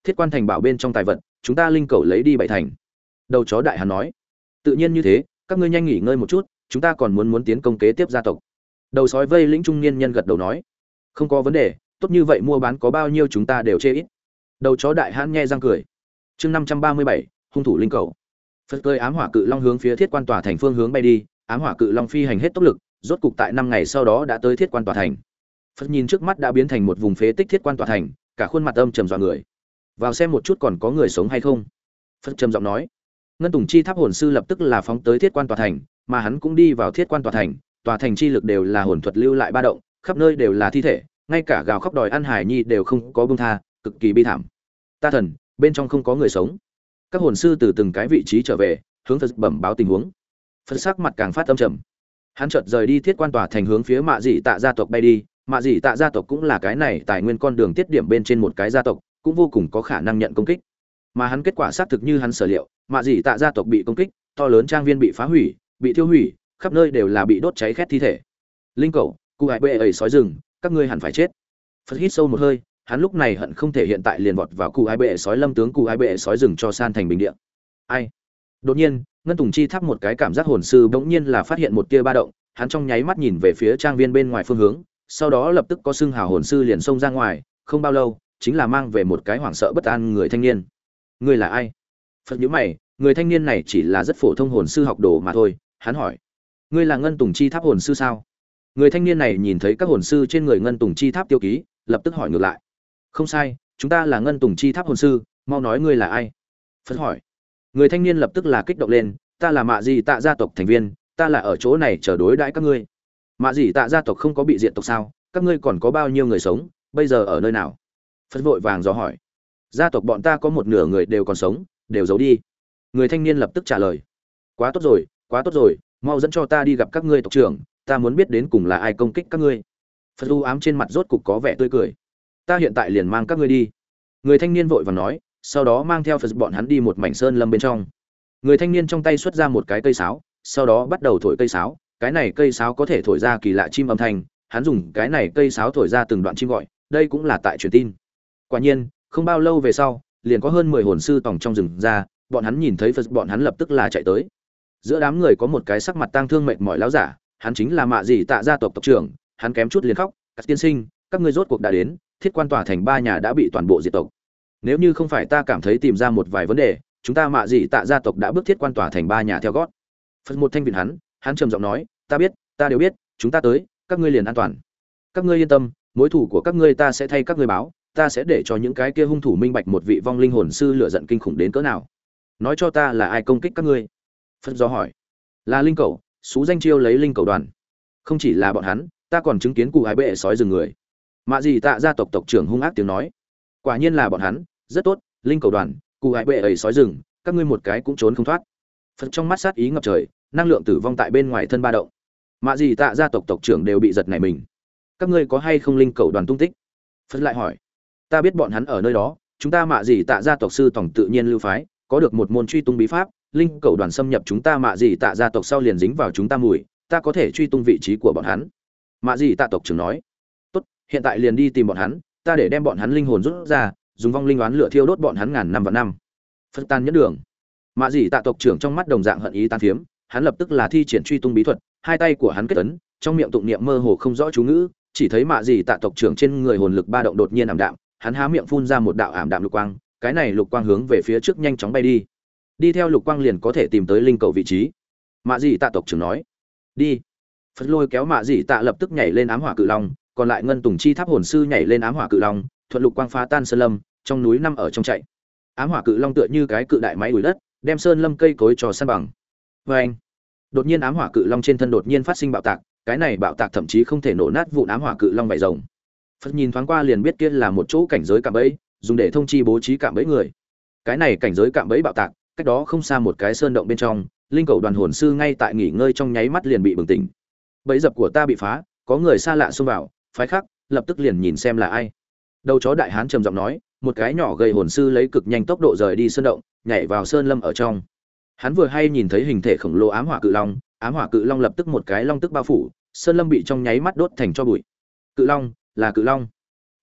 thiết quan thành bảo bên trong tài vật chúng ta linh cầu lấy đi bảy thành. Đầu chó đại hán nói. Tự nhiên như thế, các ngươi nhanh nghỉ ngơi một chút, chúng ta còn muốn muốn tiến công kế tiếp gia tộc. Đầu sói vây lĩnh trung niên nhân gật đầu nói. Không có vấn đề, tốt như vậy mua bán có bao nhiêu chúng ta đều chê ít. Đầu chó đại hán nhe răng cười. Chương năm trăm ba mươi bảy, hung thủ linh cầu. Phật cơi ám hỏa cự long hướng phía thiết quan tòa thành phương hướng bay đi, ám hỏa cự long phi hành hết tốc lực, rốt cục tại năm ngày sau đó đã tới thiết quan tòa thành. Phật nhìn trước mắt đã biến thành một vùng phế tích thiết quan tòa thành, cả khuôn mặt âm trầm dọa người. Vào xem một chút còn có người sống hay không. Phật trầm giọng nói. Ngân Tùng Chi Tháp hồn sư lập tức là phóng tới thiết quan tòa thành, mà hắn cũng đi vào thiết quan tòa thành, tòa thành chi lực đều là hồn thuật lưu lại ba động, khắp nơi đều là thi thể, ngay cả gào khóc đòi ăn hải nhi đều không có buông tha, cực kỳ bi thảm. Ta thần, bên trong không có người sống. Các hồn sư từ từng cái vị trí trở về, hướng Phật bẩm báo tình huống. Phật sắc mặt càng phát âm trầm. Hắn chợt rời đi thiết quan tòa thành hướng phía Mạ Dị Tạ gia tộc bay đi, Mạ Dị Tạ gia tộc cũng là cái này tài nguyên con đường tiết điểm bên trên một cái gia tộc, cũng vô cùng có khả năng nhận công kích. Mà hắn kết quả xác thực như hắn sở liệu, Mạ Dị Tạ gia tộc bị công kích, to lớn trang viên bị phá hủy, bị tiêu hủy, khắp nơi đều là bị đốt cháy khét thi thể. Linh cẩu, cụ hải bệ ẩy sói rừng, các ngươi hẳn phải chết. Phật hít sâu một hơi, hắn lúc này hận không thể hiện tại liền vọt vào cụ hải bệ sói lâm tướng cụ hải bệ sói rừng cho san thành bình địa. Ai? Đột nhiên, Ngân Tùng Chi Tháp một cái cảm giác hồn sư bỗng nhiên là phát hiện một tia ba động, hắn trong nháy mắt nhìn về phía trang viên bên ngoài phương hướng, sau đó lập tức có xưng hào hồn sư liền xông ra ngoài, không bao lâu, chính là mang về một cái hoảng sợ bất an người thanh niên. Ngươi là ai? Phật nhíu mày, người thanh niên này chỉ là rất phổ thông hồn sư học đồ mà thôi, hắn hỏi. Ngươi là Ngân Tùng Chi Tháp hồn sư sao? Người thanh niên này nhìn thấy các hồn sư trên người Ngân Tùng Chi Tháp tiêu ký, lập tức hỏi ngược lại. Không sai, chúng ta là Ngân Tùng Chi Tháp hồn sư, mau nói ngươi là ai? Phật hỏi. Người thanh niên lập tức là kích động lên, ta là Mạ Dị Tạ gia tộc thành viên, ta là ở chỗ này chờ đối đãi các ngươi. Mạ Dị Tạ gia tộc không có bị diệt tộc sao? Các ngươi còn có bao nhiêu người sống, bây giờ ở nơi nào? Phật vội vàng dò hỏi. Gia tộc bọn ta có một nửa người đều còn sống, đều giấu đi. Người thanh niên lập tức trả lời. Quá tốt rồi, quá tốt rồi, mau dẫn cho ta đi gặp các ngươi tộc trưởng, ta muốn biết đến cùng là ai công kích các ngươi. Phật u ám trên mặt rốt cục có vẻ tươi cười. Ta hiện tại liền mang các ngươi đi. Người thanh niên vội vàng nói, sau đó mang theo Phật bọn hắn đi một mảnh sơn lâm bên trong. Người thanh niên trong tay xuất ra một cái cây sáo, sau đó bắt đầu thổi cây sáo, cái này cây sáo có thể thổi ra kỳ lạ chim âm thanh, hắn dùng cái này cây sáo thổi ra từng đoạn chim gọi, đây cũng là tại truyền tin. Quả nhiên, không bao lâu về sau, liền có hơn mười hồn sư tòng trong rừng ra, bọn hắn nhìn thấy Phật bọn hắn lập tức là chạy tới. Giữa đám người có một cái sắc mặt tang thương mệt mỏi lão giả, hắn chính là Mạ Dị Tạ gia tộc tộc trưởng, hắn kém chút liền khóc, "Các tiên sinh, các ngươi rốt cuộc đã đến, thiết quan tòa thành ba nhà đã bị toàn bộ diệt tộc. Nếu như không phải ta cảm thấy tìm ra một vài vấn đề, chúng ta Mạ Dị Tạ gia tộc đã bước thiết quan tòa thành ba nhà theo gót." Phật một thanh viện hắn, hắn trầm giọng nói, "Ta biết, ta đều biết, chúng ta tới, các ngươi liền an toàn. Các ngươi yên tâm, mối thù của các ngươi ta sẽ thay các ngươi báo, ta sẽ để cho những cái kia hung thủ minh bạch một vị vong linh hồn sư lựa giận kinh khủng đến cỡ nào. Nói cho ta là ai công kích các ngươi?" Phật do hỏi. "Là linh cầu, xú danh chiêu lấy linh cầu đoàn. Không chỉ là bọn hắn, ta còn chứng kiến cụ hải bệ sói rừng người." Mạ Dị Tạ gia tộc tộc trưởng hung ác tiếng nói. "Quả nhiên là bọn hắn, rất tốt, linh cầu đoàn, cụ hải bệ ấy sói rừng, các ngươi một cái cũng trốn không thoát." Phật trong mắt sát ý ngập trời, năng lượng tử vong tại bên ngoài thân ba động. Mạ Dị Tạ gia tộc tộc trưởng đều bị giật nảy mình. "Các ngươi có hay không linh cầu đoàn tung tích?" Phật lại hỏi. "Ta biết bọn hắn ở nơi đó, chúng ta Mạ Dị Tạ gia tộc sư tổng tự nhiên lưu phái, có được một môn truy tung bí pháp, linh cầu đoàn xâm nhập chúng ta Mạ Dị Tạ gia tộc sau liền dính vào chúng ta mùi, ta có thể truy tung vị trí của bọn hắn." Mạ Dị Tạ tộc trưởng nói. "Tốt, hiện tại liền đi tìm bọn hắn, ta để đem bọn hắn linh hồn rút ra, dùng vong linh oán lửa thiêu đốt bọn hắn ngàn năm vạn năm." Phật tan nhất đường. Mạ Dị Tạ tộc trưởng trong mắt đồng dạng hận ý tan phiếm, hắn lập tức là thi triển truy tung bí thuật, hai tay của hắn kết ấn, trong miệng tụng niệm mơ hồ không rõ chú ngữ, chỉ thấy Mạ Dị Tạ tộc trưởng trên người hồn lực ba động đột nhiên ảm đạm, hắn há miệng phun ra một đạo ảm đạm lục quang, cái này lục quang hướng về phía trước nhanh chóng bay đi. Đi theo lục quang liền có thể tìm tới linh cầu vị trí. Mạ Dị Tạ tộc trưởng nói. "Đi." Phật lôi kéo Mạ Dị Tạ lập tức nhảy lên ám hỏa cự long, còn lại Ngân Tùng Chi Tháp hồn sư nhảy lên ám hỏa cự long, thuận lục quang phá tan sơn lâm, trong núi năm ở trong chạy. Ám hỏa cự long tựa như cái cự đại máy đuổi đất, đem sơn lâm cây cối cho san bằng. Oeng! Đột nhiên ám hỏa cự long trên thân đột nhiên phát sinh bạo tạc, cái này bạo tạc thậm chí không thể nổ nát vụn ám hỏa cự long vảy rồng. Phật nhìn thoáng qua liền biết kia là một chỗ cảnh giới cạm bẫy, dùng để thông chi bố trí cạm bẫy người. Cái này cảnh giới cạm bẫy bạo tạc, cách đó không xa một cái sơn động bên trong, linh cầu đoàn hồn sư ngay tại nghỉ ngơi trong nháy mắt liền bị bừng tỉnh. Bẫy dập của ta bị phá, có người xa lạ xông vào, phái khác, lập tức liền nhìn xem là ai. Đầu chó đại hán trầm giọng nói, một cái nhỏ gầy hồn sư lấy cực nhanh tốc độ rời đi sơn động, nhảy vào sơn lâm ở trong. Hắn vừa hay nhìn thấy hình thể khổng lồ ám hỏa cự long, ám hỏa cự long lập tức một cái long tức bao phủ, sơn lâm bị trong nháy mắt đốt thành cho bụi. Cự long, là cự long.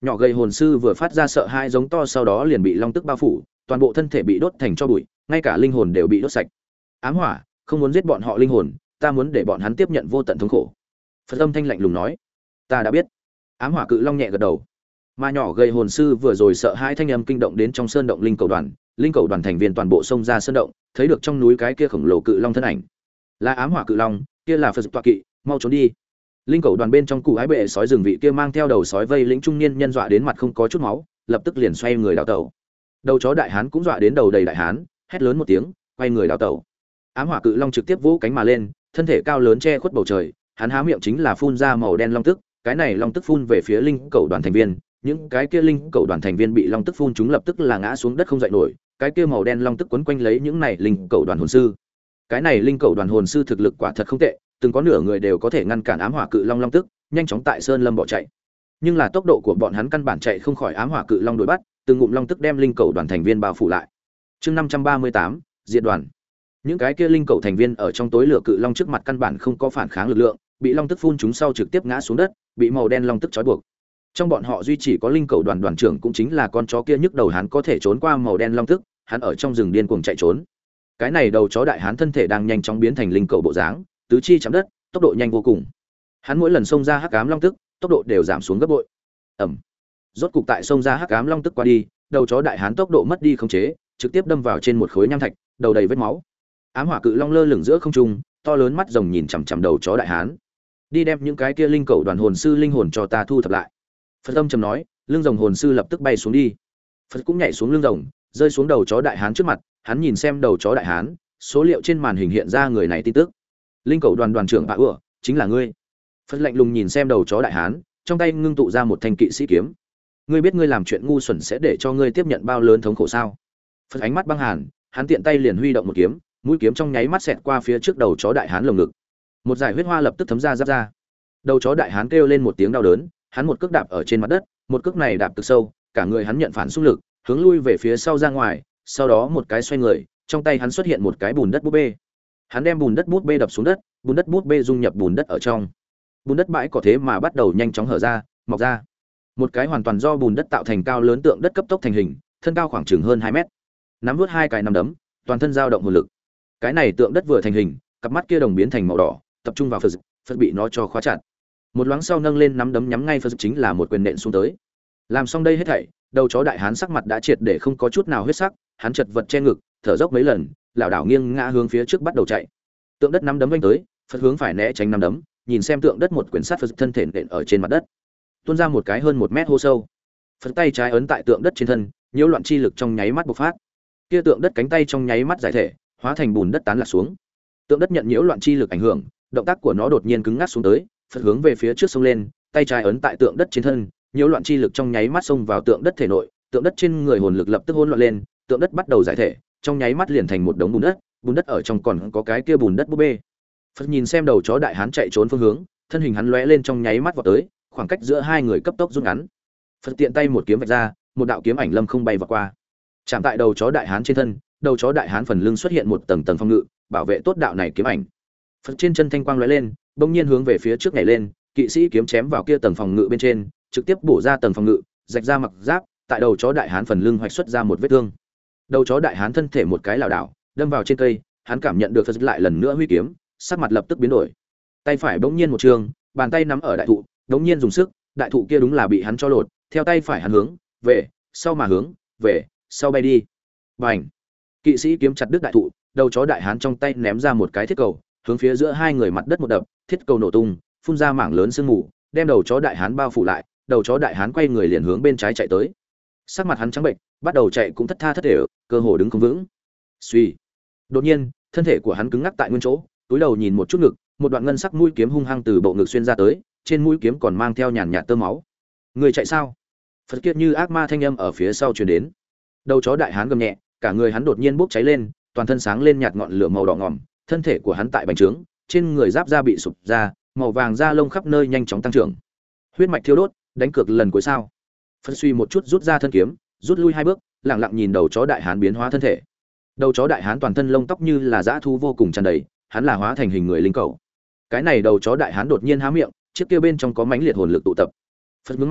Nhỏ gầy hồn sư vừa phát ra sợ hãi giống to, sau đó liền bị long tức bao phủ, toàn bộ thân thể bị đốt thành tro bụi, ngay cả linh hồn đều bị đốt sạch. Ám hỏa, không muốn giết bọn họ linh hồn, ta muốn để bọn hắn tiếp nhận vô tận thống khổ. Phật âm thanh lạnh lùng nói. Ta đã biết. Ám hỏa cự long nhẹ gật đầu. Mà nhỏ gầy hồn sư vừa rồi sợ hãi thanh âm kinh động đến trong sơn động linh cầu đoàn, linh cầu đoàn thành viên toàn bộ xông ra sơn động, thấy được trong núi cái kia khổng lồ cự long thân ảnh. Là ám hỏa cự long, kia là Phật tọa kỵ, mau trốn đi. Linh cầu đoàn bên trong cụ ái bệ sói rừng vị kia mang theo đầu sói vây lĩnh trung niên nhân dọa đến mặt không có chút máu, lập tức liền xoay người đào tẩu. Đầu chó đại hán cũng dọa đến đầu đầy đại hán, hét lớn một tiếng, quay người đào tẩu. Ám hỏa cự long trực tiếp vỗ cánh mà lên, thân thể cao lớn che khuất bầu trời, hắn há miệng chính là phun ra màu đen long tức, cái này long tức phun về phía linh cầu đoàn thành viên, những cái kia linh cầu đoàn thành viên bị long tức phun chúng lập tức là ngã xuống đất không dậy nổi, cái kia màu đen long tức quấn quanh lấy những này linh cầu đoàn hồn sư. Cái này linh cầu đoàn hồn sư thực lực quả thật không tệ, từng có nửa người đều có thể ngăn cản ám hỏa cự long long tức, nhanh chóng tại sơn lâm bỏ chạy. Nhưng là tốc độ của bọn hắn căn bản chạy không khỏi ám hỏa cự long đuổi bắt, từng ngụm long tức đem linh cầu đoàn thành viên bao phủ lại. Chương năm trăm ba mươi tám, diệt đoàn. Những cái kia linh cầu thành viên ở trong tối lửa cự long trước mặt căn bản không có phản kháng lực lượng, bị long tức phun chúng sau trực tiếp ngã xuống đất, bị màu đen long tức trói buộc. Trong bọn họ duy chỉ có linh cầu đoàn đoàn trưởng cũng chính là con chó kia nhức đầu hắn có thể trốn qua màu đen long tức, hắn ở trong rừng điên cuồng chạy trốn. Cái này đầu chó đại hán thân thể đang nhanh chóng biến thành linh cầu bộ dáng, tứ chi chạm đất, tốc độ nhanh vô cùng. Hắn mỗi lần xông ra hắc ám long tức, tốc độ đều giảm xuống gấp bội. Ầm. Rốt cục tại xông ra hắc ám long tức qua đi, đầu chó đại hán tốc độ mất đi khống chế, trực tiếp đâm vào trên một khối nham thạch, đầu đầy vết máu. Ám hỏa cự long lơ lửng giữa không trung, to lớn mắt rồng nhìn chằm chằm đầu chó đại hán. Đi đem những cái kia linh cầu đoàn hồn sư linh hồn cho ta thu thập lại. Phật âm trầm nói, lưng rồng hồn sư lập tức bay xuống đi. Phật cũng nhảy xuống lưng rồng, rơi xuống đầu chó đại hán trước mặt, hắn nhìn xem đầu chó đại hán, số liệu trên màn hình hiện ra người này tin tức. Linh cầu đoàn đoàn trưởng Bạ Ủa, chính là ngươi. Phật lạnh lùng nhìn xem đầu chó đại hán, trong tay ngưng tụ ra một thanh kỵ sĩ kiếm. Ngươi biết ngươi làm chuyện ngu xuẩn sẽ để cho ngươi tiếp nhận bao lớn thống khổ sao? Phật ánh mắt băng hàn, hắn tiện tay liền huy động một kiếm, mũi kiếm trong nháy mắt xẹt qua phía trước đầu chó đại hán lồng ngực. Một dải huyết hoa lập tức thấm ra giáp ra. Đầu chó đại hán kêu lên một tiếng đau đớn, hắn một cước đạp ở trên mặt đất, một cước này đạp cực sâu, cả người hắn nhận phản xung lực, hướng lui về phía sau ra ngoài, sau đó một cái xoay người, trong tay hắn xuất hiện một cái bùn đất búp bê. Hắn đem bùn đất bút bê đập xuống đất, bùn đất bút bê dung nhập bùn đất ở trong. Bùn đất bãi cỏ thế mà bắt đầu nhanh chóng hở ra, mọc ra. Một cái hoàn toàn do bùn đất tạo thành cao lớn tượng đất cấp tốc thành hình, thân cao khoảng chừng hơn hai mét. Nắm vút hai cái nắm đấm, toàn thân dao động hồn lực. Cái này tượng đất vừa thành hình, cặp mắt kia đồng biến thành màu đỏ, tập trung vào Phật, Phật bị nó cho khóa chặt. Một loáng sau nâng lên nắm đấm nhắm ngay Phật chính là một quyền nện xuống tới. Làm xong đây hết thảy, đầu chó đại hán sắc mặt đã triệt để không có chút nào huyết sắc, hắn chật vật che ngực, thở dốc mấy lần, lảo đảo nghiêng ngã hướng phía trước bắt đầu chạy. Tượng đất nắm đấm vung tới, Phật hướng phải né tránh nắm đấm, nhìn xem tượng đất một quyển sát Phật thân thể nện ở trên mặt đất, tuôn ra một cái hơn một mét hô sâu. Phật tay trái ấn tại tượng đất trên thân, nhiễu loạn chi lực trong nháy mắt bộc phát. Kia tượng đất cánh tay trong nháy mắt giải thể, hóa thành bùn đất tán lạc xuống. Tượng đất nhận nhiễu loạn chi lực ảnh hưởng, động tác của nó đột nhiên cứng ngắc xuống tới, Phật hướng về phía trước xông lên, tay trái ấn tại tượng đất trên thân, nhiễu loạn chi lực trong nháy mắt xông vào tượng đất thể nội, tượng đất trên người hồn lực lập tức hỗn loạn lên, tượng đất bắt đầu giải thể, trong nháy mắt liền thành một đống bùn đất, bùn đất ở trong còn có cái kia bùn đất búp bê. Phật nhìn xem đầu chó đại hán chạy trốn phương hướng, thân hình hắn lóe lên trong nháy mắt vọt tới, khoảng cách giữa hai người cấp tốc rút ngắn. Phật tiện tay một kiếm vạch ra, một đạo kiếm ảnh lâm không bay vọt qua, chạm tại đầu chó đại hán trên thân, đầu chó đại hán phần lưng xuất hiện một tầng tầng phòng ngự, bảo vệ tốt đạo này kiếm ảnh. Phật trên chân thanh quang lóe lên, bỗng nhiên hướng về phía trước nhảy lên, kỵ sĩ kiếm chém vào kia tầng phòng ngự bên trên, trực tiếp bổ ra tầng phòng ngự, rạch ra mặc giáp, tại đầu chó đại hán phần lưng hoạch xuất ra một vết thương. Đầu chó đại hán thân thể một cái lảo đảo, đâm vào trên cây, hắn cảm nhận được Phật lại lần nữa huy kiếm, sắc mặt lập tức biến đổi. Tay phải bỗng nhiên một trường, bàn tay nắm ở đại thụ, bỗng nhiên dùng sức, đại thụ kia đúng là bị hắn cho lột, theo tay phải hắn hướng về, sau mà hướng về, sau bay đi. Bành! Kỵ sĩ kiếm chặt đứt đại thụ, đầu chó đại hán trong tay ném ra một cái thiết cầu, hướng phía giữa hai người mặt đất một đập, thiết cầu nổ tung, phun ra mảng lớn sương mù, đem đầu chó đại hán bao phủ lại, đầu chó đại hán quay người liền hướng bên trái chạy tới. Sắc mặt hắn trắng bệnh, bắt đầu chạy cũng thất tha thất thểu, cơ hồ đứng không vững. Suy. Đột nhiên, thân thể của hắn cứng ngắc tại nguyên chỗ, túi đầu nhìn một chút ngực, một đoạn ngân sắc mũi kiếm hung hăng từ bộ ngực xuyên ra tới, trên mũi kiếm còn mang theo nhàn nhạt tơ máu. Người chạy sao? Phật kiệt như ác ma thanh âm ở phía sau truyền đến. Đầu chó đại hán gầm nhẹ, cả người hắn đột nhiên bốc cháy lên, toàn thân sáng lên nhạt ngọn lửa màu đỏ ngòm, thân thể của hắn tại bành trướng, trên người giáp da bị sụp ra, màu vàng da lông khắp nơi nhanh chóng tăng trưởng. Huyết mạch thiêu đốt, đánh cược lần cuối sao? Phật suy một chút rút ra thân kiếm, rút lui hai bước, lặng lặng nhìn đầu chó đại hán biến hóa thân thể. Đầu chó đại hán toàn thân lông tóc như là dã thú vô cùng tràn đầy, hắn là hóa thành hình người linh cầu. Cái này đầu chó đại hán đột nhiên há miệng, chiếc kia bên trong có mãnh liệt hồn lực tụ tập. Phật nhướng mày,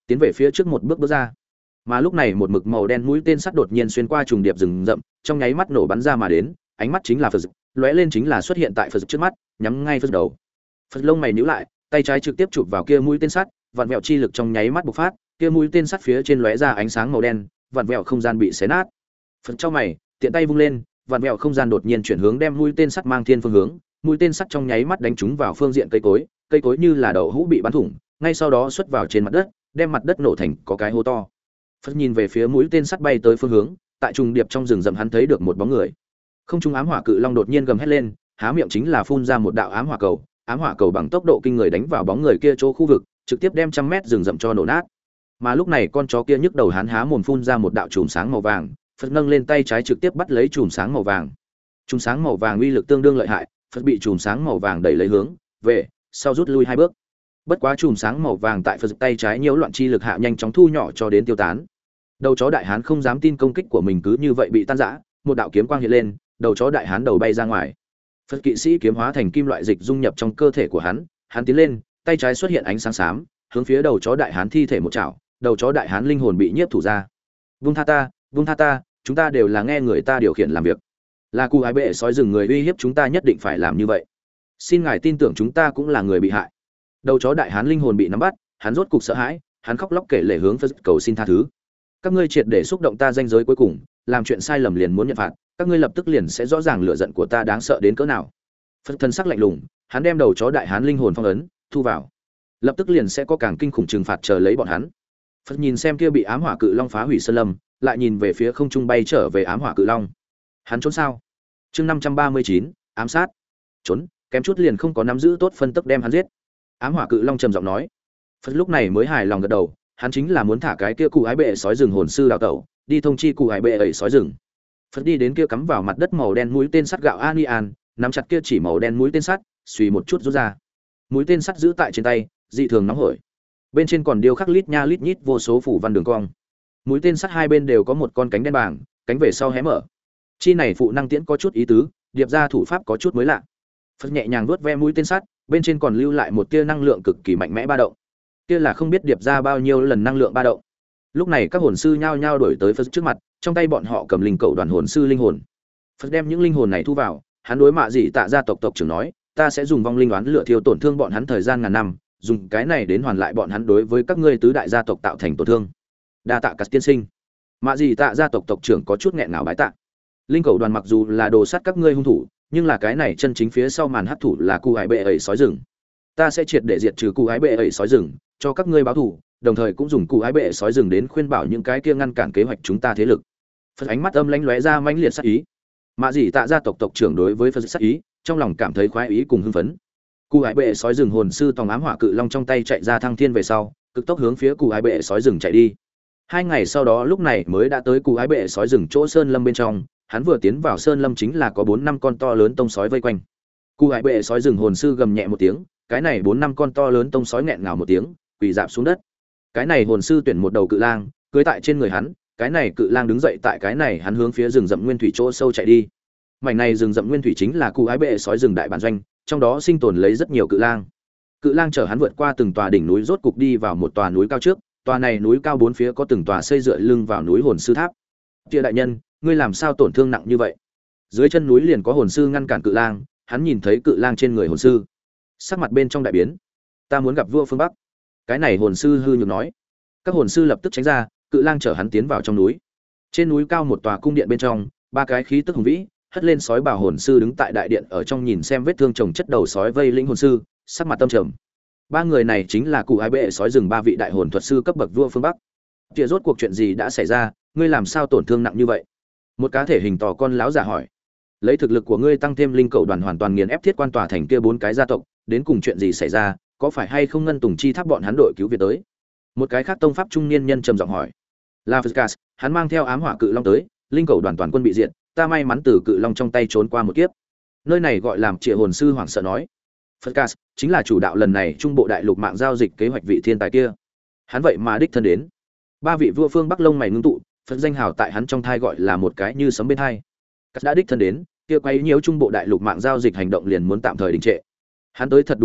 tiến về phía trước một bước bước ra. Mà lúc này một mực màu đen mũi tên sắt đột nhiên xuyên qua trùng điệp rừng rậm, trong nháy mắt nổ bắn ra mà đến, ánh mắt chính là Phật, lóe lên chính là xuất hiện tại Phật trước mắt, nhắm ngay Phật đầu. Phật lông mày nhíu lại, tay trái trực tiếp chụp vào kia mũi tên sắt, vặn vẹo chi lực trong nháy mắt bộc phát, kia mũi tên sắt phía trên lóe ra ánh sáng màu đen, vặn vẹo không gian bị xé nát. Phật trong mày, tiện tay vung lên, vặn vẹo không gian đột nhiên chuyển hướng đem mũi tên sắt mang thiên phương hướng, mũi tên sắt trong nháy mắt đánh trúng vào phương diện cây cối, cây cối như là đậu hũ bị bắn thủng, ngay sau đó xuất vào trên mặt đất, đem mặt đất nổ thành có cái hố to. Phật nhìn về phía mũi tên sắt bay tới phương hướng, tại trùng điệp trong rừng rậm hắn thấy được một bóng người. Không trung ám hỏa cự long đột nhiên gầm hét lên, há miệng chính là phun ra một đạo ám hỏa cầu, ám hỏa cầu bằng tốc độ kinh người đánh vào bóng người kia chỗ khu vực, trực tiếp đem trăm mét rừng rậm cho nổ nát. Mà lúc này con chó kia nhức đầu hắn há mồm phun ra một đạo chùm sáng màu vàng, Phật nâng lên tay trái trực tiếp bắt lấy chùm sáng màu vàng. Chùm sáng màu vàng uy lực tương đương lợi hại, Phật bị chùm sáng màu vàng đẩy lấy hướng về sau rút lui hai bước. Bất quá chùm sáng màu vàng tại Phật tay trái nhiễu loạn chi lực hạ nhanh chóng thu nhỏ cho đến tiêu tán. Đầu chó đại hán không dám tin công kích của mình cứ như vậy bị tan rã, một đạo kiếm quang hiện lên, đầu chó đại hán đầu bay ra ngoài. Phật kỵ sĩ kiếm hóa thành kim loại dịch dung nhập trong cơ thể của hắn, hắn tiến lên, tay trái xuất hiện ánh sáng xám, hướng phía đầu chó đại hán thi thể một chảo, đầu chó đại hán linh hồn bị nhiếp thủ ra. Vung tha ta, vung tha ta, chúng ta đều là nghe người ta điều khiển làm việc. Là cụ ái bệ sói rừng người uy hiếp chúng ta nhất định phải làm như vậy. Xin ngài tin tưởng chúng ta cũng là người bị hại. Đầu chó đại hán linh hồn bị nắm bắt, hắn rốt cục sợ hãi, hắn khóc lóc kể lể hướng Phật cầu xin tha thứ. Các ngươi triệt để xúc động ta danh giới cuối cùng, làm chuyện sai lầm liền muốn nhận phạt, các ngươi lập tức liền sẽ rõ ràng lửa giận của ta đáng sợ đến cỡ nào. Phật thân sắc lạnh lùng, hắn đem đầu chó đại hán linh hồn phong ấn, thu vào. Lập tức liền sẽ có càng kinh khủng trừng phạt chờ lấy bọn hắn. Phật nhìn xem kia bị ám hỏa cự long phá hủy sơn lâm, lại nhìn về phía không trung bay trở về ám hỏa cự long. Hắn trốn sao? Chương năm trăm ba mươi chín, ám sát. Trốn, kém chút liền không có nắm giữ tốt phân tức đem hắn giết. Ám hỏa cự long trầm giọng nói. Phật lúc này mới hài lòng gật đầu, hắn chính là muốn thả cái kia cụ ái bệ sói rừng hồn sư đào tẩu, đi thông chi cụ ái bệ ấy sói rừng. Phật đi đến kia cắm vào mặt đất màu đen mũi tên sắt gạo anian, nắm chặt kia chỉ màu đen mũi tên sắt, suy một chút rút ra. Mũi tên sắt giữ tại trên tay, dị thường nóng hổi. Bên trên còn điêu khắc lít nha lít nhít vô số phủ văn đường cong. Mũi tên sắt hai bên đều có một con cánh đen bảng, cánh về sau hé mở. Chi này phụ năng tiễn có chút ý tứ, điệp ra thủ pháp có chút mới lạ. Phật nhẹ nhàng vuốt ve mũi tên sắt, bên trên còn lưu lại một tia năng lượng cực kỳ mạnh mẽ ba động. Kia là không biết điệp ra bao nhiêu lần năng lượng ba động. Lúc này các hồn sư nhao nhao đổi tới Phật trước mặt, trong tay bọn họ cầm linh cầu đoàn hồn sư linh hồn. Phật đem những linh hồn này thu vào, hắn đối mạ dị tạ gia tộc tộc trưởng nói, ta sẽ dùng vong linh oán lửa thiêu tổn thương bọn hắn thời gian ngàn năm, dùng cái này đến hoàn lại bọn hắn đối với các ngươi tứ đại gia tộc tạo thành tổn thương. Đa tạ các tiên sinh. Mạ dị tạ gia tộc tộc trưởng có chút nghẹn ngào bái tạ. Linh cầu đoàn mặc dù là đồ sát các ngươi hung thủ, nhưng là cái này chân chính phía sau màn hắc thủ là cụ ái bệ ấy sói rừng. Ta sẽ triệt để diệt trừ cụ ái bệ ấy sói rừng, cho các ngươi báo thù, đồng thời cũng dùng cụ ái bệ sói rừng đến khuyên bảo những cái kia ngăn cản kế hoạch chúng ta thế lực. Phật ánh mắt âm lãnh lóe ra mãnh liệt sát ý. Mạ dị tạ gia tộc tộc trưởng đối với Phật sát ý, trong lòng cảm thấy khoái ý cùng hưng phấn. Cụ ái bệ sói rừng hồn sư tòng ám hỏa cự long trong tay chạy ra thăng thiên về sau, cực tốc hướng phía cụ ái bệ sói rừng chạy đi. Hai ngày sau đó lúc này mới đã tới cụ ái bệ sói rừng chỗ sơn lâm bên trong, hắn vừa tiến vào sơn lâm chính là có bốn năm con to lớn tông sói vây quanh. Cụ ái bệ sói rừng hồn sư gầm nhẹ một tiếng, cái này bốn năm con to lớn tông sói nghẹn ngào một tiếng, quỳ rạp xuống đất. Cái này hồn sư tuyển một đầu cự lang, cưỡi tại trên người hắn, cái này cự lang đứng dậy tại cái này hắn hướng phía rừng rậm nguyên thủy chỗ sâu chạy đi. Mảnh này rừng rậm nguyên thủy chính là cụ ái bệ sói rừng đại bản doanh, trong đó sinh tồn lấy rất nhiều cự lang. Cự lang chở hắn vượt qua từng tòa đỉnh núi rốt cục đi vào một tòa núi cao trước, tòa này núi cao bốn phía có từng tòa xây dựa lưng vào núi hồn sư tháp. Tia đại nhân, ngươi làm sao tổn thương nặng như vậy? Dưới chân núi liền có hồn sư ngăn cản cự lang, hắn nhìn thấy cự lang trên người hồn sư, sắc mặt bên trong đại biến. Ta muốn gặp vua phương Bắc. Cái này hồn sư hư nhược nói. Các hồn sư lập tức tránh ra, cự lang chở hắn tiến vào trong núi. Trên núi cao một tòa cung điện bên trong, ba cái khí tức hùng vĩ, hất lên sói bào hồn sư đứng tại đại điện ở trong nhìn xem vết thương chồng chất đầu sói vây lĩnh hồn sư, sắc mặt tâm trầm. Ba người này chính là cụ ái bệ sói rừng ba vị đại hồn thuật sư cấp bậc vua phương Bắc. Kia rốt cuộc chuyện gì đã xảy ra, ngươi làm sao tổn thương nặng như vậy? Một cá thể hình to con láo giả hỏi. Lấy thực lực của ngươi tăng thêm linh cầu đoàn hoàn toàn nghiền ép thiết quan tòa thành kia bốn cái gia tộc, đến cùng chuyện gì xảy ra, có phải hay không ngân tùng chi tháp bọn hắn đội cứu viện tới? Một cái khác tông pháp trung niên nhân trầm giọng hỏi. La Phật, hắn mang theo ám hỏa cự long tới, linh cầu đoàn toàn quân bị diệt, ta may mắn từ cự long trong tay trốn qua một kiếp. Nơi này gọi làm Trịa hồn sư hoảng sợ nói. Phật chính là chủ đạo lần này trung bộ đại lục mạng giao dịch kế hoạch vị thiên tài kia. Hắn vậy mà đích thân đến. Ba vị vua phương Bắc lông mày ngưng tụ, Phật danh hào tại hắn trong thai gọi là một cái như sấm bên hai. Cắt đã đích thân đến, kia quấy nhiễu trung bộ đại lục mạng giao dịch hành động liền muốn tạm thời đình trệ. Hắn tới thật đúng lúc,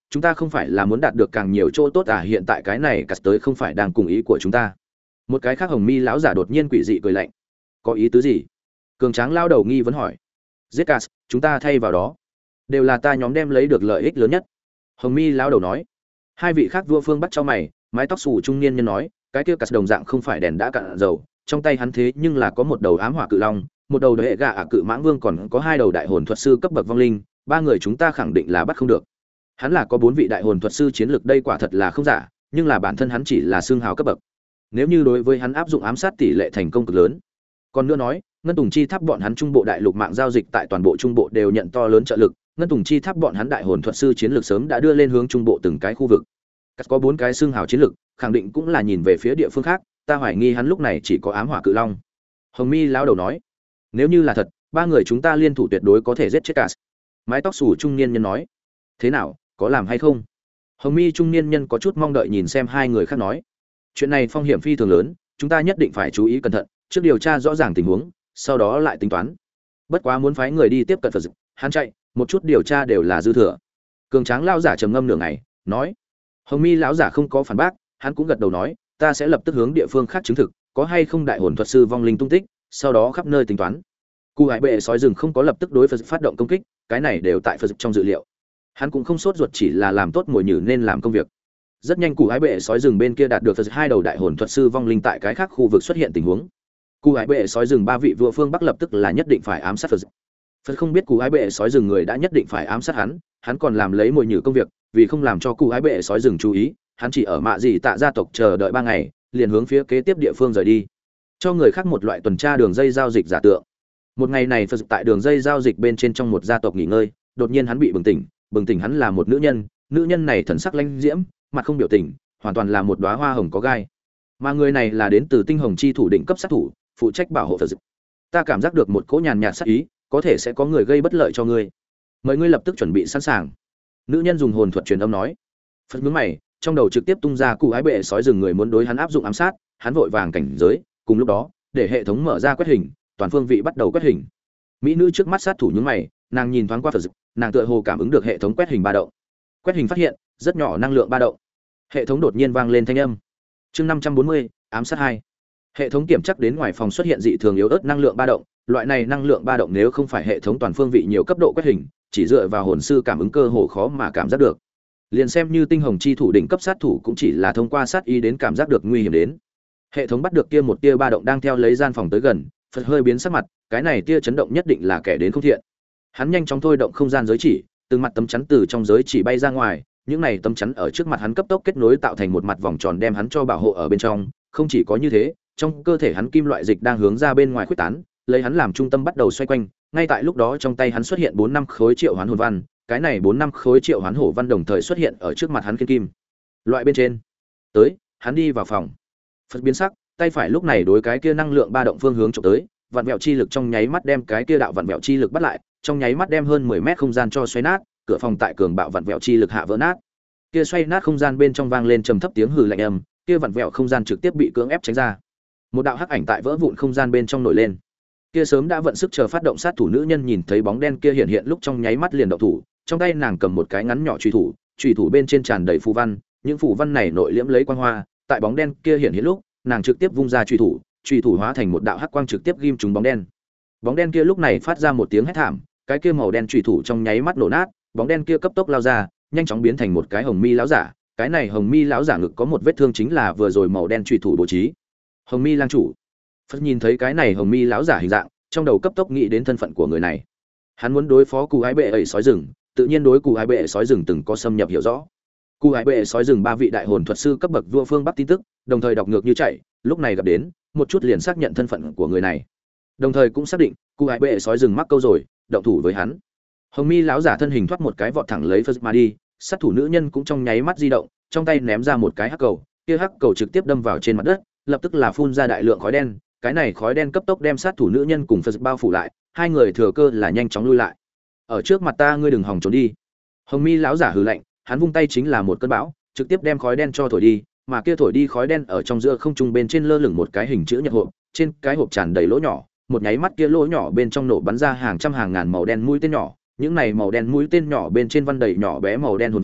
chúng ta không phải là muốn đạt được càng nhiều chỗ tốt à, hiện tại cái này cắt tới không phải đang cùng ý của chúng ta. Một cái khác hồng mi lão giả đột nhiên quỷ dị cười lạnh. Có ý tứ gì? Cường tráng lao đầu nghi vấn hỏi. Giết cắt, chúng ta thay vào đó đều là ta nhóm đem lấy được lợi ích lớn nhất. Hồng mi lão đầu nói. Hai vị khác vua phương bắt cho mày, mái tóc xù trung niên nhân nói, cái kia cắt đồng dạng không phải đèn đã cạn dầu, trong tay hắn thế nhưng là có một đầu ám hỏa cự long, một đầu hệ gạ ả cự mãng vương, còn có hai đầu đại hồn thuật sư cấp bậc vong linh, ba người chúng ta khẳng định là bắt không được. Hắn là có bốn vị đại hồn thuật sư chiến lược, đây quả thật là không giả, nhưng là bản thân hắn chỉ là xương hào cấp bậc. Nếu như đối với hắn áp dụng ám sát tỷ lệ thành công cực lớn. Còn nữa nói, ngân tùng chi tháp bọn hắn trung bộ đại lục mạng giao dịch tại toàn bộ trung bộ đều nhận to lớn trợ lực, ngân tùng chi tháp bọn hắn đại hồn thuật sư chiến lược sớm đã đưa lên hướng trung bộ từng cái khu vực. Có bốn cái xương hào chiến lược, khẳng định cũng là nhìn về phía địa phương khác, ta hoài nghi hắn lúc này chỉ có ám hỏa cự long. Hồng mi lão đầu nói, nếu như là thật, ba người chúng ta liên thủ tuyệt đối có thể giết chết cả. Mái tóc xù trung niên nhân nói, thế nào, có làm hay không? Hồng mi trung niên nhân có chút mong đợi nhìn xem hai người khác nói, chuyện này phong hiểm phi thường lớn, chúng ta nhất định phải chú ý cẩn thận, trước điều tra rõ ràng tình huống, sau đó lại tính toán. Bất quá muốn phái người đi tiếp cận Phật Dực, hắn chạy, một chút điều tra đều là dư thừa. Cường tráng lão giả trầm ngâm nửa ngày, nói, Hồng mi lão giả không có phản bác, hắn cũng gật đầu nói, ta sẽ lập tức hướng địa phương khác chứng thực có hay không đại hồn thuật sư vong linh tung tích, sau đó khắp nơi tính toán. Cụ Hải Bệ sói rừng không có lập tức đối Phật phát động công kích, cái này đều tại Phật trong dự liệu. Hắn cũng không sốt ruột, chỉ là làm tốt mồi nhử nên làm công việc. Rất nhanh Cụ Hải Bệ sói rừng bên kia đạt được Phật hai đầu đại hồn thuật sư vong linh tại cái khác khu vực xuất hiện tình huống. Cụ Hải Bệ sói rừng ba vị vua phương Bắc lập tức là nhất định phải ám sát Phật. Phật không biết Cụ Hải Bệ sói rừng người đã nhất định phải ám sát hắn, hắn còn làm lấy mồi nhử công việc, vì không làm cho Cụ Hải Bệ sói rừng chú ý, hắn chỉ ở mạ gì tạ gia tộc chờ đợi ba ngày, liền hướng phía kế tiếp địa phương rời đi, cho người khác một loại tuần tra đường dây giao dịch giả tượng. Một ngày này Phật tại đường dây giao dịch bên trên trong một gia tộc nghỉ ngơi, đột nhiên hắn bị bừng tỉnh, bừng tỉnh hắn là một nữ nhân, nữ nhân này thần sắc lãnh diễm, mặt không biểu tình, hoàn toàn là một đóa hoa hồng có gai. Mà người này là đến từ tinh hồng chi thủ đỉnh cấp sát thủ, phụ trách bảo hộ Phật. Ta cảm giác được một cỗ nhàn nhạt sát ý, có thể sẽ có người gây bất lợi cho ngươi. Mời ngươi lập tức chuẩn bị sẵn sàng. Nữ nhân dùng hồn thuật truyền âm nói. Phật nhướng mày, trong đầu trực tiếp tung ra Cụ Ái Bệ sói rừng người muốn đối hắn áp dụng ám sát, hắn vội vàng cảnh giới, cùng lúc đó, để hệ thống mở ra quét hình, toàn phương vị bắt đầu quét hình. Mỹ nữ trước mắt sát thủ nhướng mày, nàng nhìn thoáng qua Phật, nàng tựa hồ cảm ứng được hệ thống quét hình ba động. Quét hình phát hiện, rất nhỏ năng lượng ba động. Hệ thống đột nhiên vang lên thanh âm. Chương năm trăm bốn mươi, ám sát hai. Hệ thống kiểm chắc đến ngoài phòng xuất hiện dị thường yếu ớt năng lượng ba động, loại này năng lượng ba động nếu không phải hệ thống toàn phương vị nhiều cấp độ quét hình, chỉ dựa vào hồn sư cảm ứng cơ hồ khó mà cảm giác được. Liền xem như tinh hồng chi thủ đỉnh cấp sát thủ cũng chỉ là thông qua sát ý đến cảm giác được nguy hiểm đến. Hệ thống bắt được kia một tia ba động đang theo lấy gian phòng tới gần, Phật hơi biến sắc mặt, cái này tia chấn động nhất định là kẻ đến không thiện. Hắn nhanh chóng thôi động không gian giới chỉ, từng mặt tấm chắn từ trong giới chỉ bay ra ngoài, những này tấm chắn ở trước mặt hắn cấp tốc kết nối tạo thành một mặt vòng tròn đem hắn cho bảo hộ ở bên trong, không chỉ có như thế, trong cơ thể hắn kim loại dịch đang hướng ra bên ngoài khuếch tán, lấy hắn làm trung tâm bắt đầu xoay quanh, ngay tại lúc đó trong tay hắn xuất hiện bốn năm khối triệu hoán hồn văn, cái này bốn năm khối triệu hoán hổ văn đồng thời xuất hiện ở trước mặt hắn kiên kim. Loại bên trên. Tới, hắn đi vào phòng. Phật biến sắc, tay phải lúc này đối cái kia năng lượng ba động phương hướng chụp tới, vặn vẹo chi lực trong nháy mắt đem cái kia đạo vặn vẹo chi lực bắt lại, trong nháy mắt đem hơn mười mét không gian cho xoay nát, cửa phòng tại cường bạo vặn vẹo chi lực hạ vỡ nát. Kia xoay nát không gian bên trong vang lên trầm thấp tiếng hừ lạnh âm, kia vặn vẹo không gian trực tiếp bị cưỡng ép tránh ra. Một đạo hắc ảnh tại vỡ vụn không gian bên trong nổi lên. Kia sớm đã vận sức chờ phát động sát thủ nữ nhân nhìn thấy bóng đen kia hiện hiện lúc trong nháy mắt liền động thủ, trong tay nàng cầm một cái ngắn nhỏ chùy thủ, chùy thủ bên trên tràn đầy phù văn, những phù văn này nội liễm lấy quang hoa, tại bóng đen kia hiện hiện lúc, nàng trực tiếp vung ra chùy thủ, chùy thủ hóa thành một đạo hắc quang trực tiếp ghim trúng bóng đen. Bóng đen kia lúc này phát ra một tiếng hét thảm, cái kia màu đen chùy thủ trong nháy mắt nổ nát, bóng đen kia cấp tốc lao ra, nhanh chóng biến thành một cái hồng mi lão giả, cái này hồng mi lão giả ngực có một vết thương chính là vừa rồi màu đen chùy thủ bố trí. Hồng mi lang chủ. Phật nhìn thấy cái này hồng mi lão giả hình dạng, trong đầu cấp tốc nghĩ đến thân phận của người này. Hắn muốn đối phó Cụ Ái Bệ ẩy sói rừng, tự nhiên đối Cụ Ái Bệ sói rừng từng có xâm nhập hiểu rõ. Cụ Ái Bệ sói rừng ba vị đại hồn thuật sư cấp bậc vua phương Bắc tin tức, đồng thời đọc ngược như chạy, lúc này gặp đến, một chút liền xác nhận thân phận của người này. Đồng thời cũng xác định, Cụ Ái Bệ sói rừng mắc câu rồi, động thủ với hắn. Hồng mi lão giả thân hình thoát một cái vọt thẳng lấy Phật mà đi, sát thủ nữ nhân cũng trong nháy mắt di động, trong tay ném ra một cái hắc cầu, kia hắc cầu trực tiếp đâm vào trên mặt đất, lập tức là phun ra đại lượng khói đen, cái này khói đen cấp tốc đem sát thủ nữ nhân cùng Phật bao phủ lại, hai người thừa cơ là nhanh chóng lui lại. Ở trước mặt ta ngươi đừng hòng trốn đi. Hồng mi lão giả hừ lạnh, hắn vung tay chính là một cơn bão, trực tiếp đem khói đen cho thổi đi, mà kia thổi đi khói đen ở trong giữa không trung bên trên lơ lửng một cái hình chữ nhật hộp, trên cái hộp tràn đầy lỗ nhỏ, một nháy mắt kia lỗ nhỏ bên trong nổ bắn ra hàng trăm hàng ngàn màu đen mũi tên nhỏ, những này màu đen mũi tên nhỏ bên trên văn đầy nhỏ bé màu đen hồn văn,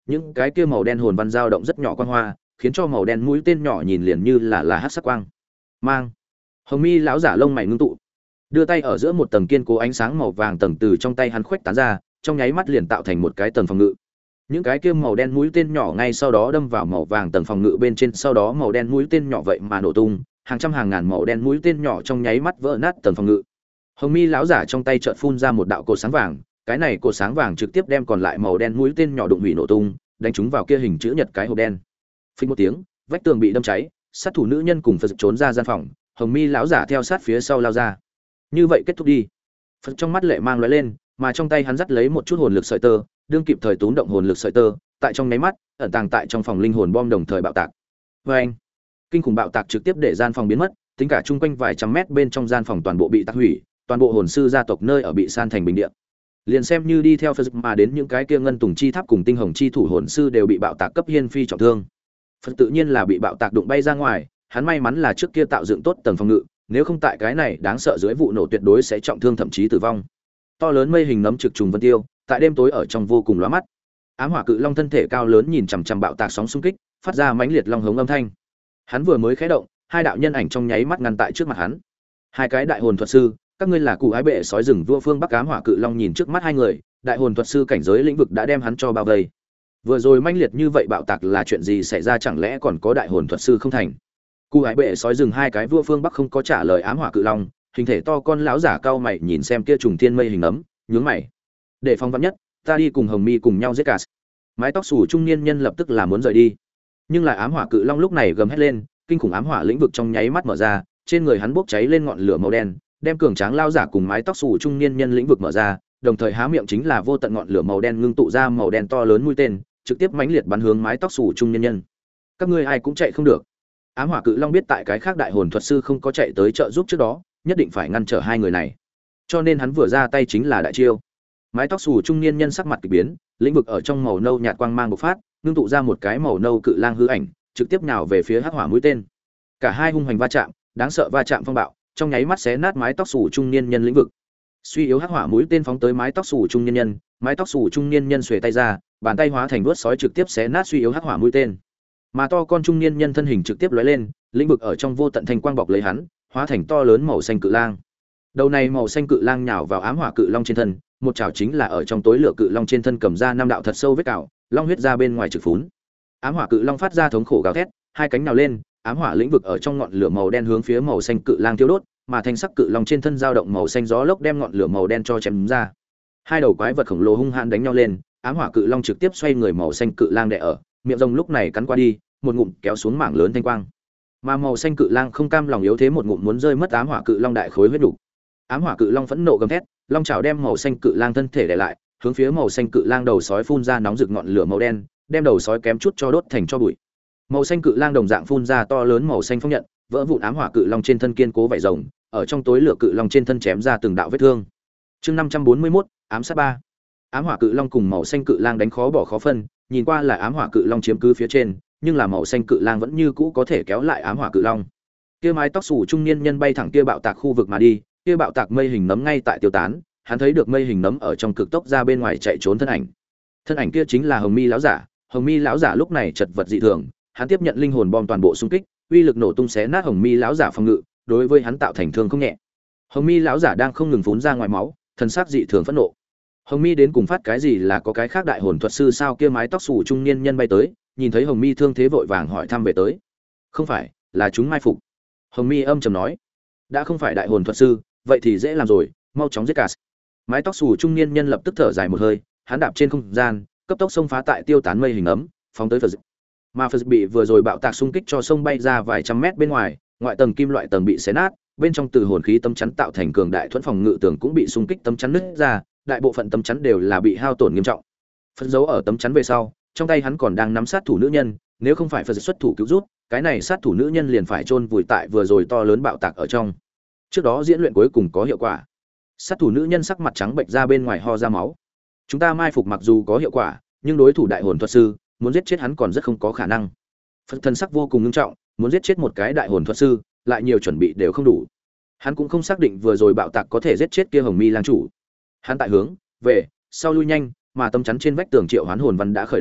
những cái kia màu đen hồn văn dao động rất nhỏ quang hoa, khiến cho màu đen mũi tên nhỏ nhìn liền như là là hắc sắc quang mang. Hồng Mi lão giả lông mày ngưng tụ, đưa tay ở giữa một tầng kiên cố ánh sáng màu vàng tầng từ trong tay hắn khuếch tán ra, trong nháy mắt liền tạo thành một cái tầng phòng ngự. Những cái kia màu đen mũi tên nhỏ ngay sau đó đâm vào màu vàng tầng phòng ngự bên trên, sau đó màu đen mũi tên nhỏ vậy mà nổ tung, hàng trăm hàng ngàn màu đen mũi tên nhỏ trong nháy mắt vỡ nát tầng phòng ngự. Hồng Mi lão giả trong tay chợt phun ra một đạo cột sáng vàng, cái này cột sáng vàng trực tiếp đem còn lại màu đen mũi tên nhỏ đụng hủy nổ tung, đánh trúng vào kia hình chữ nhật cái hộp đen. Phình một tiếng, vách tường bị đâm cháy, sát thủ nữ nhân cùng Phật trốn ra gian phòng, Hồng Mi lão giả theo sát phía sau lao ra. Như vậy kết thúc đi. Phật trong mắt lệ mang lóe lên, mà trong tay hắn dắt lấy một chút hồn lực sợi tơ, đương kịp thời túm động hồn lực sợi tơ, tại trong nháy mắt, ẩn tàng tại trong phòng linh hồn bom đồng thời bạo tạc. Oeng! Kinh khủng bạo tạc trực tiếp để gian phòng biến mất, tính cả chung quanh vài trăm mét bên trong gian phòng toàn bộ bị tạc hủy, toàn bộ hồn sư gia tộc nơi ở bị san thành bình địa. Liền xem như đi theo Phật mà đến những cái kia ngân tùng chi tháp cùng tinh hồng chi thủ hồn sư đều bị bạo tạc cấp hiên phi trọng thương. Phật tự nhiên là bị bạo tạc đụng bay ra ngoài, hắn may mắn là trước kia tạo dựng tốt tầng phòng ngự, nếu không tại cái này đáng sợ dưới vụ nổ tuyệt đối sẽ trọng thương thậm chí tử vong. To lớn mây hình nấm trực trùng vân tiêu, tại đêm tối ở trong vô cùng lóa mắt. Ám hỏa cự long thân thể cao lớn nhìn chằm chằm bạo tạc sóng xung kích, phát ra mãnh liệt long hống âm thanh. Hắn vừa mới khẽ động, hai đạo nhân ảnh trong nháy mắt ngăn tại trước mặt hắn. Hai cái đại hồn thuật sư, các ngươi là cụ ái bệ sói rừng vua phương Bắc. Ám hỏa cự long nhìn trước mắt hai người, đại hồn thuật sư cảnh giới lĩnh vực đã đem hắn cho bao vây. Vừa rồi mãnh liệt như vậy bạo tạc là chuyện gì xảy ra, chẳng lẽ còn có đại hồn thuật sư không thành? Cụ ái bệ sói rừng hai cái vua phương Bắc không có trả lời ám hỏa cự long, hình thể to con lão giả cao mày nhìn xem kia trùng thiên mây hình nấm, nhướng mày. Để phong vắn nhất, ta đi cùng Hồng Mi cùng nhau giết cả. Mái tóc xù trung niên nhân lập tức là muốn rời đi, nhưng lại ám hỏa cự long lúc này gầm hét lên, kinh khủng ám hỏa lĩnh vực trong nháy mắt mở ra, trên người hắn bốc cháy lên ngọn lửa màu đen, đem cường tráng lao giả cùng mái tóc xù trung niên nhân lĩnh vực mở ra, đồng thời há miệng chính là vô tận ngọn lửa màu đen ngưng tụ ra màu đen to lớn mũi tên, trực tiếp mãnh liệt bắn hướng mái tóc xù trung niên nhân. Các ngươi ai cũng chạy không được. Ám hỏa cự long biết tại cái khác đại hồn thuật sư không có chạy tới trợ giúp trước đó, nhất định phải ngăn trở hai người này, cho nên hắn vừa ra tay chính là đại chiêu. Mái tóc xù trung niên nhân sắc mặt kỳ biến, lĩnh vực ở trong màu nâu nhạt quang mang bộc phát, ngưng tụ ra một cái màu nâu cự lang hư ảnh, trực tiếp nhào về phía hắc hỏa mũi tên. Cả hai hung hoành va chạm, đáng sợ va chạm phong bạo, trong nháy mắt xé nát mái tóc xù trung niên nhân lĩnh vực. Suy yếu hắc hỏa mũi tên phóng tới mái tóc xù trung niên nhân, mái tóc xù trung niên nhân xuề tay ra, bàn tay hóa thành vuốt sói trực tiếp xé nát suy yếu hắc hỏa mũi tên. Mà to con trung niên nhân thân hình trực tiếp lóe lên, lĩnh vực ở trong vô tận thanh quang bọc lấy hắn, hóa thành to lớn màu xanh cự lang. Đầu này màu xanh cự lang nhào vào ám hỏa cự long trên thân, một chảo chính là ở trong tối lửa cự long trên thân cầm ra năm đạo thật sâu vết cào, long huyết ra bên ngoài trực phún. Ám hỏa cự long phát ra thống khổ gào thét, hai cánh nào lên, ám hỏa lĩnh vực ở trong ngọn lửa màu đen hướng phía màu xanh cự lang thiêu đốt, mà thanh sắc cự long trên thân dao động màu xanh gió lốc đem ngọn lửa màu đen cho chém ra. Hai đầu quái vật khổng lồ hung hãn đánh nhau lên, ám hỏa cự long trực tiếp xoay người màu xanh cự lang đè ở, miệng rồng lúc này cắn qua đi, một ngụm kéo xuống mảng lớn thanh quang. Mà màu xanh cự lang không cam lòng yếu thế, một ngụm muốn rơi mất ám hỏa cự long đại khối huyết đủ. Ám hỏa cự long phẫn nộ gầm thét, long chảo đem màu xanh cự lang thân thể đè lại, hướng phía màu xanh cự lang đầu sói phun ra nóng rực ngọn lửa màu đen, đem đầu sói kém chút cho đốt thành tro bụi. Màu xanh cự lang đồng dạng phun ra to lớn màu xanh phong nhận, vỡ vụn ám hỏa cự long trên thân kiên cố vảy rồng, ở trong tối lửa cự long trên thân chém ra từng đạo vết thương. Chương năm trăm bốn mươi mốt, ám sát ba. Ám hỏa cự long cùng màu xanh cự lang đánh khó bỏ khó phân, nhìn qua là ám hỏa cự long chiếm cứ phía trên, nhưng là màu xanh cự lang vẫn như cũ có thể kéo lại ám hỏa cự long. Kia mái tóc xù trung niên nhân bay thẳng kia bạo tạc khu vực mà đi, kia bạo tạc mây hình nấm ngay tại tiêu tán, hắn thấy được mây hình nấm ở trong cực tốc ra bên ngoài chạy trốn thân ảnh. Thân ảnh kia chính là Hồng Mi lão giả. Hồng Mi lão giả lúc này chật vật dị thường, hắn tiếp nhận linh hồn bom toàn bộ xung kích, uy lực nổ tung xé nát Hồng Mi lão giả phòng ngự, đối với hắn tạo thành thương không nhẹ. Hồng Mi lão giả đang không ngừng phun ra ngoài máu, thần sắc dị thường phẫn nộ. Hồng Mi đến cùng phát cái gì, là có cái khác đại hồn thuật sư sao? Kia mái tóc xù trung niên nhân bay tới, nhìn thấy Hồng Mi thương thế vội vàng hỏi thăm về tới. Không phải, là chúng mai phục. Hồng Mi âm trầm nói, đã không phải đại hồn thuật sư, vậy thì dễ làm rồi, mau chóng giết cả. Mái tóc xù trung niên nhân lập tức thở dài một hơi, hắn đạp trên không gian, cấp tốc xông phá tại tiêu tán mây hình ấm, phóng tới Phật. Mà Phật bị vừa rồi bạo tạc xung kích cho sông bay ra vài trăm mét bên ngoài, ngoại tầng kim loại tầng bị xé nát, bên trong từ hồn khí tấm chắn tạo thành cường đại thuẫn phòng ngự tường cũng bị xung kích tấm chắn nứt ra, đại bộ phận tấm chắn đều là bị hao tổn nghiêm trọng. Phật giấu ở tấm chắn về sau, trong tay hắn còn đang nắm sát thủ nữ nhân, nếu không phải Phật xuất thủ cứu rút, cái này sát thủ nữ nhân liền phải chôn vùi tại vừa rồi to lớn bạo tạc ở trong. Trước đó diễn luyện cuối cùng có hiệu quả. Sát thủ nữ nhân sắc mặt trắng bệch ra bên ngoài ho ra máu. Chúng ta mai phục mặc dù có hiệu quả, nhưng đối thủ đại hồn thuật sư, muốn giết chết hắn còn rất không có khả năng. Phật thần sắc vô cùng nghiêm trọng, muốn giết chết một cái đại hồn thuật sư, lại nhiều chuẩn bị đều không đủ. Hắn cũng không xác định vừa rồi bạo tạc có thể giết chết kia Hồng Mi lang chủ. Hắn tại hướng về sau lui nhanh, mà tấm chắn trên vách tường triệu hoán hồn văn đã khởi động,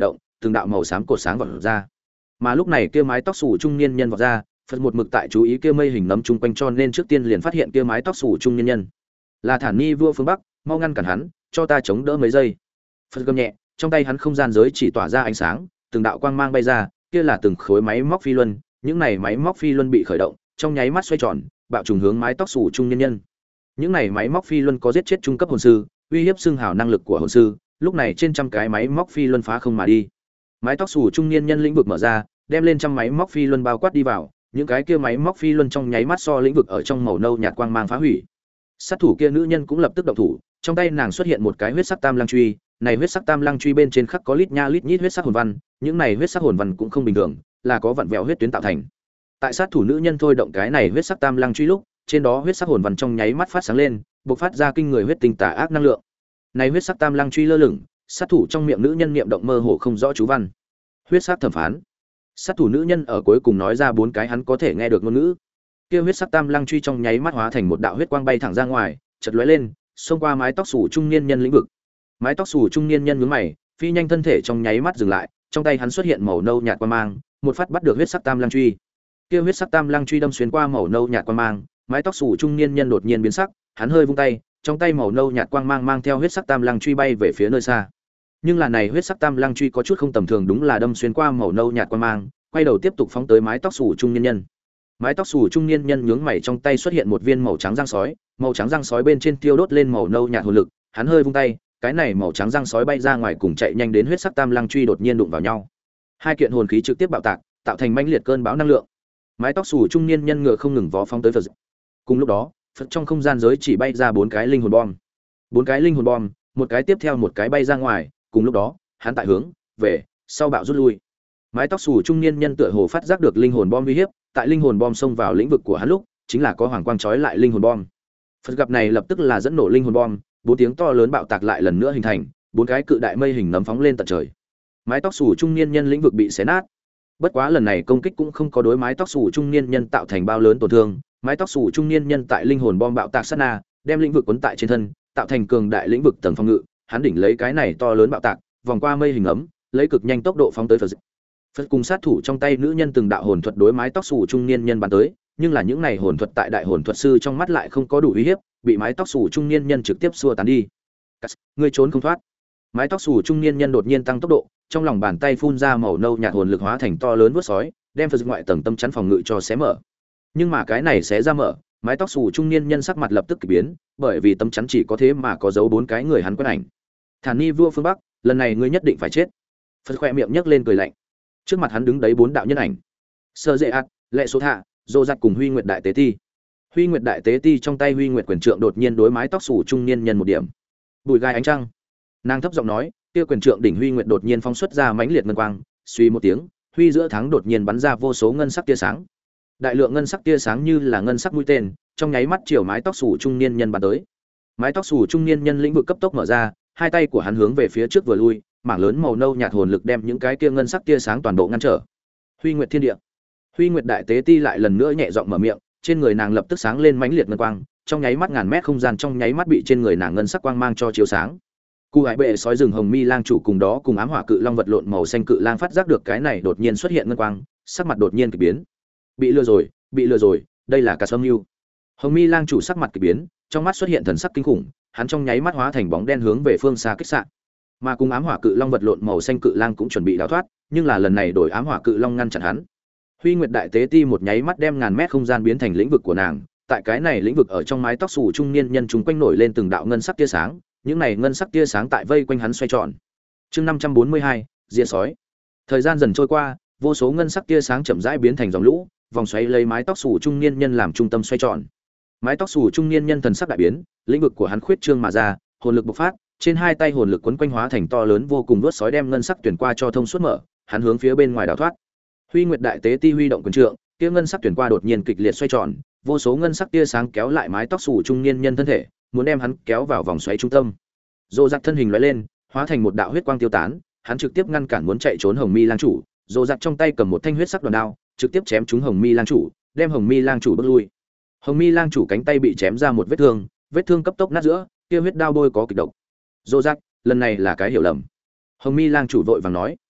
từng đạo màu xám cột sáng vọt ra. Mà lúc này kia mái tóc xù trung niên nhân vọt ra, Phật một mực tại chú ý kia mây hình nấm chung quanh cho nên trước tiên liền phát hiện kia mái tóc xù trung niên nhân. Là Thản Ni vua phương Bắc, mau ngăn cản hắn, cho ta chống đỡ mấy giây. Phật gầm nhẹ, trong tay hắn không gian giới chỉ tỏa ra ánh sáng, từng đạo quang mang bay ra, kia là từng khối máy móc phi luân, những này máy móc phi luân bị khởi động, trong nháy mắt xoay tròn, bạo trùng hướng mái tóc xù trung niên nhân. Những này máy móc phi luân có giết chết trung cấp hồn sư, uy hiếp xương hào năng lực của hồn sư, lúc này trên trăm cái máy móc phi luân phá không mà đi. Mái tóc xù trung niên nhân lĩnh vực mở ra, đem lên trăm máy móc phi luân bao quát đi vào, những cái kia máy móc phi luân trong nháy mắt so lĩnh vực ở trong màu nâu nhạt quang mang phá hủy. Sát thủ kia nữ nhân cũng lập tức động thủ, trong tay nàng xuất hiện một cái huyết sắc tam lăng truy, này huyết sắc tam lăng truy bên trên khắc có lít nha lít nhít huyết sắc hồn văn, những này huyết sắc hồn văn cũng không bình thường, là có vặn vẹo huyết tuyến tạo thành. Tại sát thủ nữ nhân thôi động cái này huyết sắc tam lăng truy lúc, trên đó huyết sắc hồn văn trong nháy mắt phát sáng lên, bộc phát ra kinh người huyết tinh tà ác năng lượng. Này huyết sắc tam lăng truy lơ lửng, sát thủ trong miệng nữ nhân niệm động mơ hồ không rõ chú văn. Huyết sắc thẩm phán. Sát thủ nữ nhân ở cuối cùng nói ra bốn cái hắn có thể nghe được ngôn ngữ. Kia huyết sắc tam lăng truy trong nháy mắt hóa thành một đạo huyết quang bay thẳng ra ngoài, chợt lóe lên, xông qua mái tóc xù trung niên nhân lĩnh vực. Mái tóc xù trung niên nhân nhướng mày, phi nhanh thân thể trong nháy mắt dừng lại, trong tay hắn xuất hiện màu nâu nhạt quang mang, một phát bắt được huyết sắc tam lăng truy. Kia huyết sắc tam lăng truy đâm xuyên qua màu nâu nhạt quang mang, mái tóc xù trung niên nhân đột nhiên biến sắc, hắn hơi vung tay, trong tay màu nâu nhạt quang mang mang theo huyết sắc tam lăng truy bay về phía nơi xa. Nhưng là này huyết sắc tam lăng truy có chút không tầm thường, đúng là đâm xuyên qua màu nâu nhạt quang mang, quay đầu tiếp tục phóng tới mái tóc xù trung niên nhân. Mái tóc xù trung niên nhân nhướng mày, trong tay xuất hiện một viên màu trắng răng sói, màu trắng răng sói bên trên tiêu đốt lên màu nâu nhạt hồn lực, hắn hơi vung tay, cái này màu trắng răng sói bay ra ngoài cùng chạy nhanh đến huyết sắc tam lăng truy đột nhiên đụng vào nhau. Hai kiện hồn khí trực tiếp bạo tạc, tạo thành mãnh liệt cơn bão năng lượng. Mái tóc xù trung niên nhân ngựa không ngừng vó phóng tới Phật. Cùng lúc đó, Phật trong không gian giới chỉ bay ra bốn cái linh hồn bom. Bốn cái linh hồn bom, một cái tiếp theo một cái bay ra ngoài, cùng lúc đó, hắn tại hướng về sau bạo rút lui. Mái tóc xù trung niên nhân tựa hồ phát giác được linh hồn bom uy hiếp, tại linh hồn bom xông vào lĩnh vực của hắn lúc, chính là có hoàng quang chói lại linh hồn bom. Phật gặp này lập tức là dẫn nổ linh hồn bom, bốn tiếng to lớn bạo tạc lại lần nữa hình thành, bốn cái cự đại mây hình nấm phóng lên tận trời. Mái tóc xù trung niên nhân lĩnh vực bị xé nát. Bất quá lần này công kích cũng không có đối mái tóc xù trung niên nhân tạo thành bao lớn tổn thương, mái tóc xù trung niên nhân tại linh hồn bom bạo tạc sát na, đem lĩnh vực quấn tại trên thân, tạo thành cường đại lĩnh vực tầng phòng ngự, hắn đỉnh lấy cái này to lớn bạo tạc, vòng qua mây hình ấm, lấy cực nhanh tốc độ phóng tới Phật. Phật cùng sát thủ trong tay nữ nhân từng đạo hồn thuật đối mái tóc xù trung niên nhân bắn tới, nhưng là những này hồn thuật tại đại hồn thuật sư trong mắt lại không có đủ uy hiếp, bị mái tóc xù trung niên nhân trực tiếp xua tán đi. Ngươi trốn không thoát. Mái tóc xù trung niên nhân đột nhiên tăng tốc độ, trong lòng bàn tay phun ra màu nâu nhạt hồn lực hóa thành to lớn vuốt sói, đem Phật ngoại tầng tâm chắn phòng ngự cho xé mở. Nhưng mà cái này xé ra mở, mái tóc xù trung niên nhân sắc mặt lập tức kỳ biến, bởi vì tâm chắn chỉ có thế mà có dấu bốn cái người hắn quen ảnh. Thản Ni vua phương Bắc, lần này ngươi nhất định phải chết. Phật khoe miệng nhếch lên cười lạnh. Trước mặt hắn đứng đấy bốn đạo nhân ảnh. Sơ Dệ Ạt, Lệ Số Thạ, Dô Giặc cùng Huy Nguyệt Đại Tế Ti. Huy Nguyệt Đại Tế Ti trong tay Huy Nguyệt quyền trượng đột nhiên đối mái tóc xù trung niên nhân một điểm. Bùi gai ánh trăng. Nàng thấp giọng nói, kia quyền trượng đỉnh Huy Nguyệt đột nhiên phóng xuất ra mãnh liệt ngân quang, suy một tiếng, huy giữa tháng đột nhiên bắn ra vô số ngân sắc tia sáng. Đại lượng ngân sắc tia sáng như là ngân sắc mũi tên, trong nháy mắt chiều mái tóc xù trung niên nhân bắn tới. Mái tóc xù trung niên nhân lĩnh vực cấp tốc mở ra, hai tay của hắn hướng về phía trước vừa lui, mảng lớn màu nâu nhạt hồn lực đem những cái kia ngân sắc tia sáng toàn bộ ngăn trở. Huy Nguyệt Thiên Địa. Huy Nguyệt Đại Tế Ti lại lần nữa nhẹ giọng mở miệng, trên người nàng lập tức sáng lên mãnh liệt ngân quang, trong nháy mắt ngàn mét không gian trong nháy mắt bị trên người nàng ngân sắc quang mang cho chiếu sáng. Cụ Hải Bệ sói rừng Hồng Mi Lang chủ cùng đó cùng ám hỏa cự long vật lộn màu xanh cự lang phát giác được cái này đột nhiên xuất hiện ngân quang, sắc mặt đột nhiên kỳ biến. Bị lừa rồi, bị lừa rồi, đây là cả sâm lưu. Hồng Mi Lang chủ sắc mặt kỳ biến, trong mắt xuất hiện thần sắc kinh khủng, hắn trong nháy mắt hóa thành bóng đen hướng về phương xa kích xạ. Mà cùng ám hỏa cự long vật lộn màu xanh cự lang cũng chuẩn bị đào thoát, nhưng là lần này đổi ám hỏa cự long ngăn chặn hắn. Huy Nguyệt Đại Tế Ti một nháy mắt đem ngàn mét không gian biến thành lĩnh vực của nàng, tại cái này lĩnh vực ở trong mái tóc xù trung niên nhân chúng quanh nổi lên từng đạo ngân sắc tia sáng, những này ngân sắc tia sáng tại vây quanh hắn xoay tròn. Chương năm trăm bốn mươi hai, Diệt sói. Thời gian dần trôi qua, vô số ngân sắc tia sáng chậm rãi biến thành dòng lũ, vòng xoáy lấy mái tóc xù trung niên nhân làm trung tâm xoay tròn. Mái tóc xù trung niên nhân thần sắc đại biến, lĩnh vực của hắn khuyết trương mà ra, hồn lực bộc phát, trên hai tay hồn lực quấn quanh hóa thành to lớn vô cùng đuốt sói đem ngân sắc tuyển qua cho thông suốt mở, hắn hướng phía bên ngoài đào thoát. Huy Nguyệt Đại Tế Ti huy động quyền trượng, kia ngân sắc tuyển qua đột nhiên kịch liệt xoay tròn, vô số ngân sắc tia sáng kéo lại mái tóc xù trung niên nhân thân thể, muốn đem hắn kéo vào vòng xoáy trung tâm. Dô Giặc thân hình lóe lên, hóa thành một đạo huyết quang tiêu tán, hắn trực tiếp ngăn cản muốn chạy trốn Hồng Mi Lang chủ. Dô Giặc trong tay cầm một thanh huyết sắc đoàn đao, trực tiếp chém trúng Hồng Mi Lang chủ, đem Hồng Mi Lang chủ bước lui. Hồng Mi Lang chủ cánh tay bị chém ra một vết thương, vết thương cấp tốc nát giữa, kia huyết đao bôi có kịch độc. Dô Giặc, lần này là cái hiểu lầm. Hồng Mi Lang chủ vội vàng nói,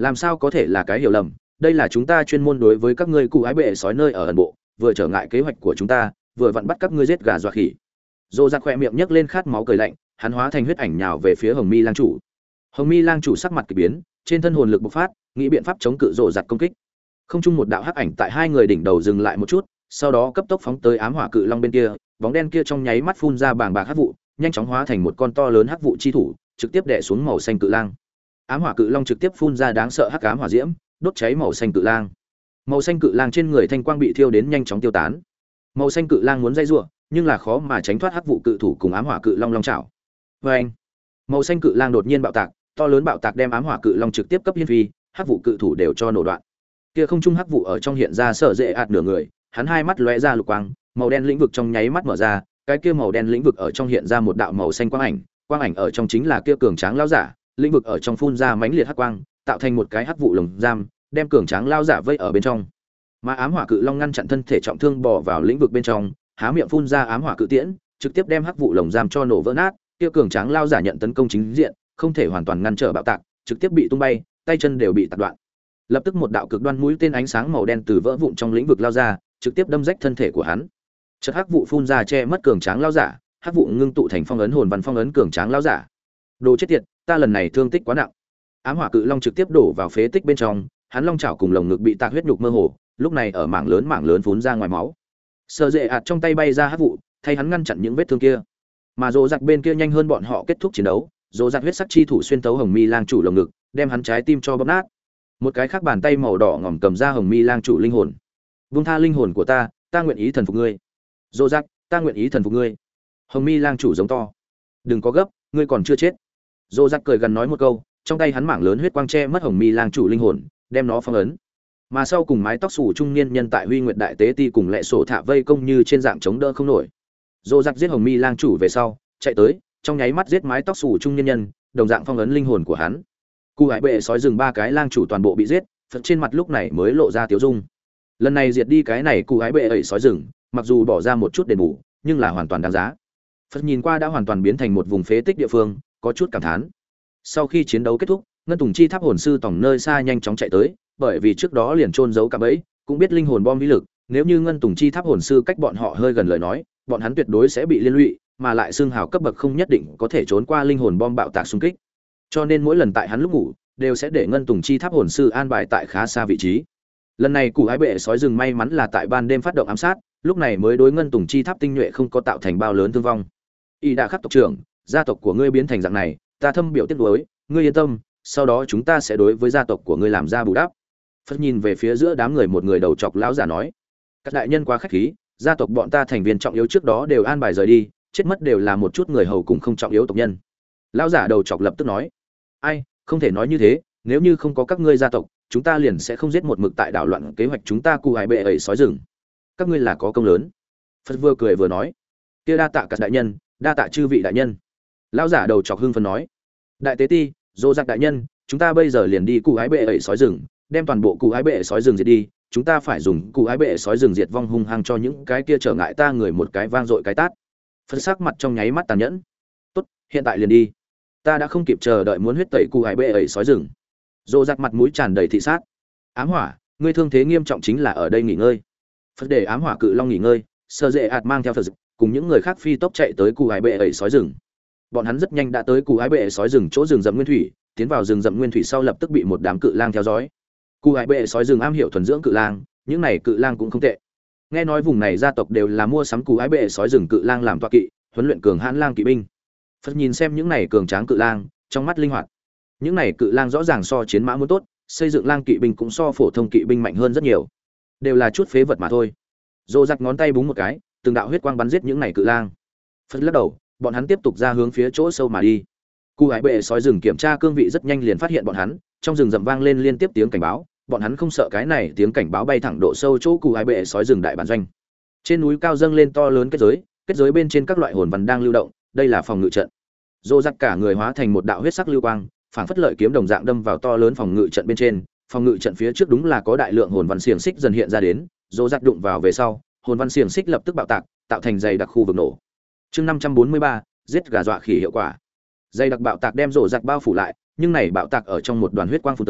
Làm sao có thể là cái hiểu lầm, đây là chúng ta chuyên môn đối với các ngươi cụ ái bệ sói nơi ở ẩn bộ, vừa trở ngại kế hoạch của chúng ta, vừa vặn bắt các ngươi giết gà dọa khỉ. Dỗ Giặc khỏe miệng nhấc lên khát máu cười lạnh, hắn hóa thành huyết ảnh nhào về phía Hồng Mi lang chủ. Hồng Mi lang chủ sắc mặt kỳ biến, trên thân hồn lực bộc phát, nghĩ biện pháp chống cự Dỗ Giặc công kích. Không trung một đạo hắc ảnh tại hai người đỉnh đầu dừng lại một chút, sau đó cấp tốc phóng tới ám hỏa cự long bên kia, bóng đen kia trong nháy mắt phun ra bàng bạc hắc vụ, nhanh chóng hóa thành một con to lớn hắc vụ chi thủ, trực tiếp đè xuống màu xanh cự lang. Ám hỏa cự long trực tiếp phun ra đáng sợ hắc ám hỏa diễm, đốt cháy màu xanh cự lang. Màu xanh cự lang trên người thanh quang bị thiêu đến nhanh chóng tiêu tán. Màu xanh cự lang muốn dây rủa, nhưng là khó mà tránh thoát hắc vụ cự thủ cùng ám hỏa cự long long chảo. Oeng! Màu xanh cự lang đột nhiên bạo tạc, to lớn bạo tạc đem ám hỏa cự long trực tiếp cấp hiên phi, hắc vụ cự thủ đều cho nổ đoạn. Kia không trung hắc vụ ở trong hiện ra sở dễ ạt nửa người, hắn hai mắt lóe ra lục quang, màu đen lĩnh vực trong nháy mắt mở ra, cái kia màu đen lĩnh vực ở trong hiện ra một đạo màu xanh quang ảnh, quang ảnh ở trong chính là kia cường tráng lão giả, lĩnh vực ở trong phun ra mãnh liệt hắc quang, tạo thành một cái hắc vụ lồng giam, đem cường tráng lão giả vây ở bên trong. Mà ám hỏa cự long ngăn chặn thân thể trọng thương bò vào lĩnh vực bên trong, há miệng phun ra ám hỏa cự tiễn, trực tiếp đem hắc vụ lồng giam cho nổ vỡ nát, kia cường tráng lão giả nhận tấn công chính diện, không thể hoàn toàn ngăn trở bạo tạc, trực tiếp bị tung bay, tay chân đều bị tạc đoạn. Lập tức một đạo cực đoan mũi tên ánh sáng màu đen từ vỡ vụn trong lĩnh vực lao ra, trực tiếp đâm rách thân thể của hắn. Chợt hắc vụ phun ra che mất cường tráng lão giả, hắc vụ ngưng tụ thành phong ấn hồn văn phong ấn cường tráng lão giả. Đồ chết tiệt, ta lần này thương tích quá nặng. Ám hỏa cự long trực tiếp đổ vào phế tích bên trong, hắn long chảo cùng lồng ngực bị tạc huyết nhục mơ hồ, lúc này ở mảng lớn mảng lớn phun ra ngoài máu. Sợ dễ ạt trong tay bay ra hắc vụ, thay hắn ngăn chặn những vết thương kia. Mà Dỗ Giặc bên kia nhanh hơn bọn họ kết thúc chiến đấu, Dỗ Giặc huyết sắc chi thủ xuyên tấu Hồng Mi lang chủ lồng ngực, đem hắn trái tim cho bóp nát. Một cái khác bàn tay màu đỏ ngòm cầm ra Hồng Mi lang chủ linh hồn. Buông tha linh hồn của ta, ta nguyện ý thần phục ngươi. Dỗ Giặc, ta nguyện ý thần phục ngươi. Hồng Mi lang chủ giống to. Đừng có gấp, ngươi còn chưa chết. Dỗ Giặc cười gần nói một câu, trong tay hắn mảng lớn huyết quang che mất Hồng Mi lang chủ linh hồn, đem nó phong ấn. Mà sau cùng mái tóc xù trung niên nhân tại Huy Nguyệt đại tế ti cùng lệ sổ thả vây công như trên dạng chống đỡ không nổi. Dỗ Giặc giết Hồng Mi lang chủ về sau, chạy tới, trong nháy mắt giết mái tóc xù trung niên nhân, đồng dạng phong ấn linh hồn của hắn. Cụ hải bệ sói rừng ba cái lang chủ toàn bộ bị giết, Phật trên mặt lúc này mới lộ ra tiếu dung. Lần này diệt đi cái này cụ hải bệ ẩy sói rừng, mặc dù bỏ ra một chút đền bù, nhưng là hoàn toàn đáng giá. Phật nhìn qua đã hoàn toàn biến thành một vùng phế tích địa phương, có chút cảm thán. Sau khi chiến đấu kết thúc, Ngân Tùng Chi Tháp hồn sư tổng nơi xa nhanh chóng chạy tới, bởi vì trước đó liền trôn giấu cả bẫy, cũng biết linh hồn bom vĩ lực, nếu như Ngân Tùng Chi Tháp hồn sư cách bọn họ hơi gần lời nói, bọn hắn tuyệt đối sẽ bị liên lụy, mà lại xương hào cấp bậc không nhất định có thể trốn qua linh hồn bom bạo tạc xung kích. Cho nên mỗi lần tại hắn lúc ngủ, đều sẽ để Ngân Tùng Chi Tháp hồn sư an bài tại khá xa vị trí. Lần này cụ ái bệ sói rừng may mắn là tại ban đêm phát động ám sát, lúc này mới đối Ngân Tùng Chi Tháp tinh nhuệ không có tạo thành bao lớn thương vong. Y đã khắc tộc trưởng, gia tộc của ngươi biến thành dạng này, ta thâm biểu tiếc nuối, ngươi yên tâm, sau đó chúng ta sẽ đối với gia tộc của ngươi làm ra bù đắp. Phật nhìn về phía giữa đám người một người đầu chọc lão giả nói: các đại nhân quá khách khí, gia tộc bọn ta thành viên trọng yếu trước đó đều an bài rời đi, chết mất đều là một chút người hầu cùng không trọng yếu tộc nhân. Lão giả đầu chọc lập tức nói: ai, không thể nói như thế, nếu như không có các ngươi gia tộc, chúng ta liền sẽ không giết một mực tại đảo loạn kế hoạch chúng ta cụ hải bệ ẩy sói rừng. Các ngươi là có công lớn. Phật vừa cười vừa nói: kia đa tạ các đại nhân, đa tạ chư vị đại nhân. Lão giả đầu chọc hưng phấn nói: đại tế ti, Dỗ Giặc đại nhân, chúng ta bây giờ liền đi cụ hải bệ ẩy sói rừng, đem toàn bộ cụ ái bệ sói rừng diệt đi, chúng ta phải dùng cụ ái bệ sói rừng diệt vong hung hăng cho những cái kia trở ngại ta người một cái vang dội cái tát. Phật sắc mặt trong nháy mắt tàn nhẫn. Tốt, hiện tại liền đi. Ta đã không kịp chờ đợi muốn huyết tẩy cụ ái bệ ẩy sói rừng. Dỗ Giặc mặt mũi tràn đầy thị sát. Ám hỏa, ngươi thương thế nghiêm trọng chính là ở đây nghỉ ngơi. Phật để ám hỏa cự long nghỉ ngơi, Sơ Dệ ạt mang theo Phật cùng những người khác phi tốc chạy tới cụ ái bệ ẩy sói rừng. Bọn hắn rất nhanh đã tới cụ ái bệ sói rừng chỗ rừng rậm nguyên thủy, tiến vào rừng rậm nguyên thủy sau lập tức bị một đám cự lang theo dõi. Cụ hải bệ sói rừng am hiểu thuần dưỡng cự lang, những này cự lang cũng không tệ. Nghe nói vùng này gia tộc đều là mua sắm cụ hải bệ sói rừng cự lang làm tọa kỵ, huấn luyện cường hãn lang kỵ binh. Phật nhìn xem những này cường tráng cự lang, trong mắt linh hoạt. Những này cự lang rõ ràng so chiến mã muốn tốt, xây dựng lang kỵ binh cũng so phổ thông kỵ binh mạnh hơn rất nhiều. Đều là chút phế vật mà thôi. Dỗ Giặc ngón tay búng một cái, từng đạo huyết quang bắn giết những này cự lang. Phật lắc đầu, bọn hắn tiếp tục ra hướng phía chỗ sâu mà đi. Cụ hải bệ sói rừng kiểm tra cương vị rất nhanh liền phát hiện bọn hắn, trong rừng rậm vang lên liên tiếp tiếng cảnh báo, bọn hắn không sợ cái này tiếng cảnh báo bay thẳng độ sâu chỗ cụ hải bệ sói rừng đại bản doanh. Trên núi cao dâng lên to lớn kết giới, kết giới bên trên các loại hồn văn đang lưu động, đây là phòng ngự trận. Dỗ Giặc cả người hóa thành một đạo huyết sắc lưu quang, phảng phất lợi kiếm đồng dạng đâm vào to lớn phòng ngự trận bên trên, phòng ngự trận phía trước đúng là có đại lượng hồn văn xiềng xích dần hiện ra đến, Dỗ Giặc đụng vào về sau, hồn văn xiềng xích lập tức bạo tạc, tạo thành dày đặc khu vực nổ. Chương năm trăm bốn mươi ba, giết gà dọa khỉ hiệu quả. Dày đặc bạo tạc đem Dỗ Giặc bao phủ lại, nhưng này bạo tạc ở trong một đoàn huyết quang phun tới,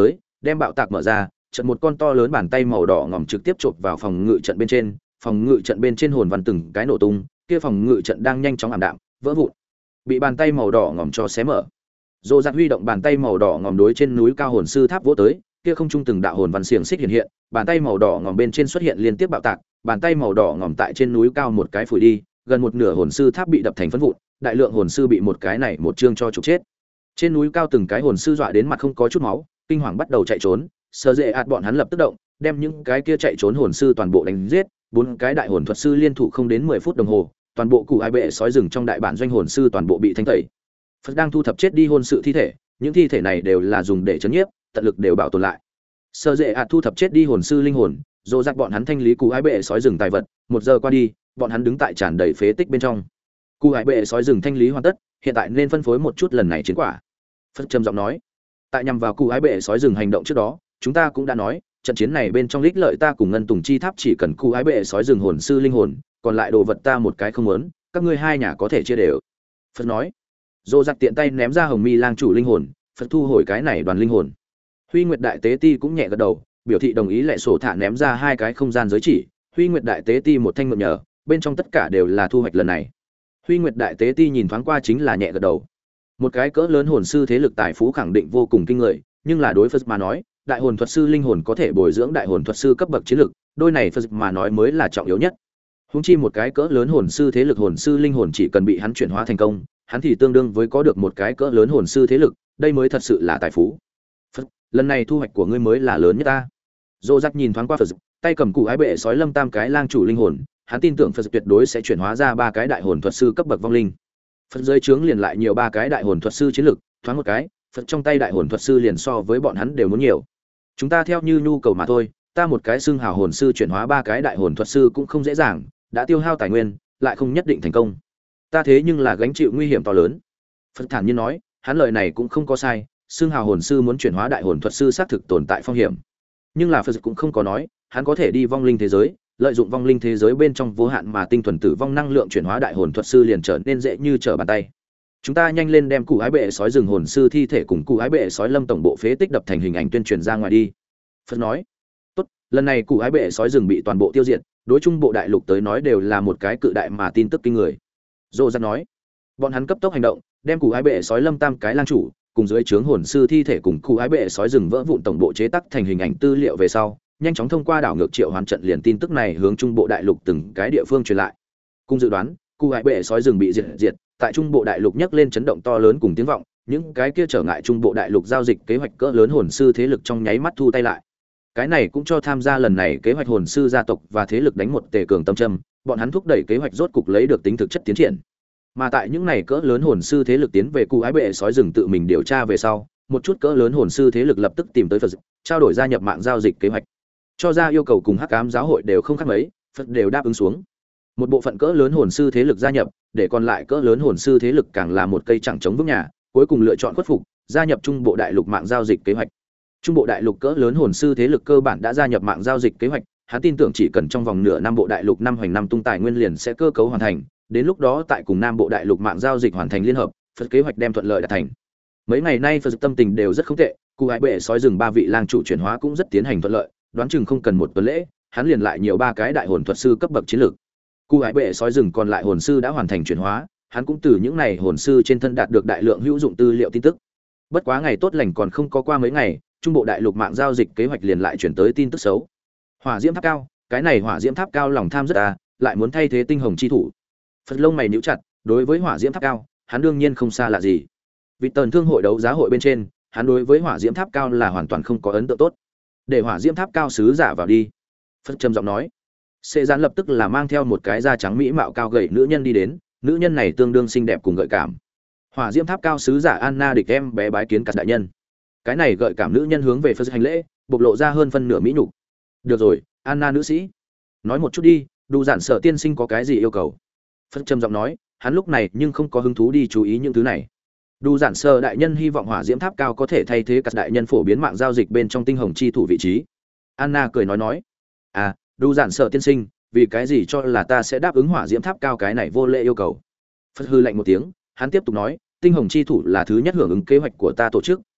đem bạo tạc mở ra, trận một con to lớn bàn tay màu đỏ ngòm trực tiếp chộp vào phòng ngự trận bên trên, phòng ngự trận bên trên hồn văn từng cái nổ tung, kia phòng ngự trận đang nhanh chóng ảm đạm, vỡ vụn, bị bàn tay màu đỏ ngòm cho xé mở. Dỗ Dặc huy động bàn tay màu đỏ ngòm đối trên núi cao hồn sư tháp vỗ tới, kia không trung từng đạo hồn văn xiềng xích hiện hiện, bàn tay màu đỏ ngòm bên trên xuất hiện liên tiếp bạo tạc, bàn tay màu đỏ ngòm tại trên núi cao một cái phủi đi, gần một nửa hồn sư tháp bị đập thành phấn vụn, đại lượng hồn sư bị một cái này một chương cho trục chết. Trên núi cao từng cái hồn sư dọa đến mặt không có chút máu, kinh hoàng bắt đầu chạy trốn, Sở Dệ ạt bọn hắn lập tức động, đem những cái kia chạy trốn hồn sư toàn bộ đánh giết, bốn cái đại hồn thuật sư liên thủ không đến mười phút đồng hồ, toàn bộ cụ ai bệ sói rừng trong đại bản doanh hồn sư toàn bộ bị thanh tẩy. Phật đang thu thập chết đi hồn sự thi thể, những thi thể này đều là dùng để chấn nhiếp, tận lực đều bảo tồn lại. Sở Dệ ạt thu thập chết đi hồn sư linh hồn, Dỗ Dặc bọn hắn thanh lý cụ ai bệ sói rừng tài vật, một giờ qua đi, bọn hắn đứng tại tràn đầy phế tích bên trong. Cụ ai bệ sói rừng thanh lý hoàn tất, hiện tại nên phân phối một chút lần này chiến quả. Phật trầm giọng nói, tại nhằm vào cụ ái bệ sói rừng hành động trước đó, chúng ta cũng đã nói, trận chiến này bên trong lích lợi ta cùng ngân tùng chi tháp chỉ cần cụ ái bệ sói rừng hồn sư linh hồn, còn lại đồ vật ta một cái không muốn, các ngươi hai nhà có thể chia đều. Phật nói. Dỗ Dặc tiện tay ném ra hồng mi lang chủ linh hồn, Phật thu hồi cái này đoàn linh hồn. Huy Nguyệt đại tế ti cũng nhẹ gật đầu, biểu thị đồng ý lệ sổ thả ném ra hai cái không gian giới chỉ. Huy Nguyệt đại tế ti một thanh mượn nhờ, bên trong tất cả đều là thu hoạch lần này. Huy Nguyệt đại tế ti nhìn thoáng qua chính là nhẹ gật đầu. Một cái cỡ lớn hồn sư thế lực tài phú khẳng định vô cùng kinh người, nhưng là đối Phật mà nói, đại hồn thuật sư linh hồn có thể bồi dưỡng đại hồn thuật sư cấp bậc chiến lực, đôi này Phật mà nói mới là trọng yếu nhất. Huống chi một cái cỡ lớn hồn sư thế lực hồn sư linh hồn chỉ cần bị hắn chuyển hóa thành công, hắn thì tương đương với có được một cái cỡ lớn hồn sư thế lực, đây mới thật sự là tài phú. Phật, lần này thu hoạch của ngươi mới là lớn nhất ta. Dỗ Dặc nhìn thoáng qua Phật, tay cầm cụ ái bệ sói lâm tam cái lang chủ linh hồn, hắn tin tưởng Phật tuyệt đối sẽ chuyển hóa ra ba cái đại hồn thuật sư cấp bậc vong linh. Phật dưới trướng liền lại nhiều ba cái đại hồn thuật sư chiến lực, thoáng một cái, Phật trong tay đại hồn thuật sư liền so với bọn hắn đều muốn nhiều. Chúng ta theo như nhu cầu mà thôi, ta một cái xưng hào hồn sư chuyển hóa ba cái đại hồn thuật sư cũng không dễ dàng, đã tiêu hao tài nguyên, lại không nhất định thành công. Ta thế nhưng là gánh chịu nguy hiểm to lớn. Phật thản nhiên nói, hắn lời này cũng không có sai, xưng hào hồn sư muốn chuyển hóa đại hồn thuật sư xác thực tồn tại phong hiểm. Nhưng là Phật cũng không có nói, hắn có thể đi vong linh thế giới, lợi dụng vong linh thế giới bên trong vô hạn mà tinh thuần tử vong năng lượng chuyển hóa đại hồn thuật sư liền trở nên dễ như trở bàn tay. Chúng ta nhanh lên đem cụ ái bệ sói rừng hồn sư thi thể cùng cụ ái bệ sói lâm tổng bộ phế tích đập thành hình ảnh tuyên truyền ra ngoài đi. Phật nói, tốt, lần này cụ ái bệ sói rừng bị toàn bộ tiêu diệt, đối trung bộ đại lục tới nói đều là một cái cự đại mà tin tức kinh người. Dỗ Dặc nói, bọn hắn cấp tốc hành động, đem cụ ái bệ sói lâm tam cái lang chủ cùng dưới trướng hồn sư thi thể cùng cụ ái bệ sói rừng vỡ vụn tổng bộ chế tác thành hình ảnh tư liệu về sau, nhanh chóng thông qua đảo ngược triệu hoán trận liền tin tức này hướng trung bộ đại lục từng cái địa phương truyền lại. Cùng dự đoán, cụ ái bệ sói rừng bị diệt diệt, tại trung bộ đại lục nhấc lên chấn động to lớn cùng tiếng vọng, những cái kia trở ngại trung bộ đại lục giao dịch kế hoạch cỡ lớn hồn sư thế lực trong nháy mắt thu tay lại. Cái này cũng cho tham gia lần này kế hoạch hồn sư gia tộc và thế lực đánh một tề cường tâm châm, bọn hắn thúc đẩy kế hoạch rốt cục lấy được tính thực chất tiến triển. Mà tại những này cỡ lớn hồn sư thế lực tiến về cụ ái bệ sói rừng tự mình điều tra về sau, một chút cỡ lớn hồn sư thế lực lập tức tìm tới Phật, trao đổi gia nhập mạng giao dịch kế hoạch. Cho ra yêu cầu cùng Hắc Ám giáo hội đều không khác mấy, Phật đều đáp ứng xuống. Một bộ phận cỡ lớn hồn sư thế lực gia nhập, để còn lại cỡ lớn hồn sư thế lực càng là một cây chẳng chống vững nhà, cuối cùng lựa chọn khuất phục, gia nhập trung bộ đại lục mạng giao dịch kế hoạch. Trung bộ đại lục cỡ lớn hồn sư thế lực cơ bản đã gia nhập mạng giao dịch kế hoạch, hắn tin tưởng chỉ cần trong vòng nửa năm bộ đại lục năm hoành năm tung tài nguyên liền sẽ cơ cấu hoàn thành, đến lúc đó tại cùng nam bộ đại lục mạng giao dịch hoàn thành liên hợp, Phật kế hoạch đem thuận lợi đạt thành. Mấy ngày nay Phật tâm tình đều rất không tệ, cụ ái bệ sói rừng ba vị lang chủ chuyển hóa cũng rất tiến hành thuận lợi, đoán chừng không cần một tuần lễ, hắn liền lại nhiều ba cái đại hồn thuật sư cấp bậc chiến lược. Cụ ái bệ sói rừng còn lại hồn sư đã hoàn thành chuyển hóa, hắn cũng từ những này hồn sư trên thân đạt được đại lượng hữu dụng tư liệu tin tức. Bất quá ngày tốt lành còn không có qua mấy ngày, trung bộ đại lục mạng giao dịch kế hoạch liền lại chuyển tới tin tức xấu. Hỏa diễm tháp cao, cái này hỏa diễm tháp cao lòng tham rất à, lại muốn thay thế tinh hồng chi thủ. Phật lông mày nhíu chặt, đối với hỏa diễm tháp cao, hắn đương nhiên không xa lạ gì. Vì tần thương hội đấu giá hội bên trên, hắn đối với hỏa diễm tháp cao là hoàn toàn không có ấn tượng tốt. Để hỏa diễm tháp cao sứ giả vào đi. Phật trầm giọng nói. Sệ Gián lập tức là mang theo một cái da trắng mỹ mạo cao gầy nữ nhân đi đến, nữ nhân này tương đương xinh đẹp cùng gợi cảm. Hỏa diễm tháp cao sứ giả Anna địch em bé bái kiến cả đại nhân. Cái này gợi cảm nữ nhân hướng về Phật hành lễ, bộc lộ ra hơn phân nửa mỹ nhục. Được rồi, Anna nữ sĩ, nói một chút đi, đủ giản sở tiên sinh có cái gì yêu cầu? Phật trầm giọng nói, hắn lúc này nhưng không có hứng thú đi chú ý những thứ này. Đủ giản sở đại nhân hy vọng hỏa diễm tháp cao có thể thay thế các đại nhân phổ biến mạng giao dịch bên trong tinh hồng chi thủ vị trí. Anna cười nói nói, à, đủ giản sở tiên sinh, vì cái gì cho là ta sẽ đáp ứng hỏa diễm tháp cao cái này vô lễ yêu cầu? Phật hư lạnh một tiếng, hắn tiếp tục nói, tinh hồng chi thủ là thứ nhất hưởng ứng kế hoạch của ta tổ chức,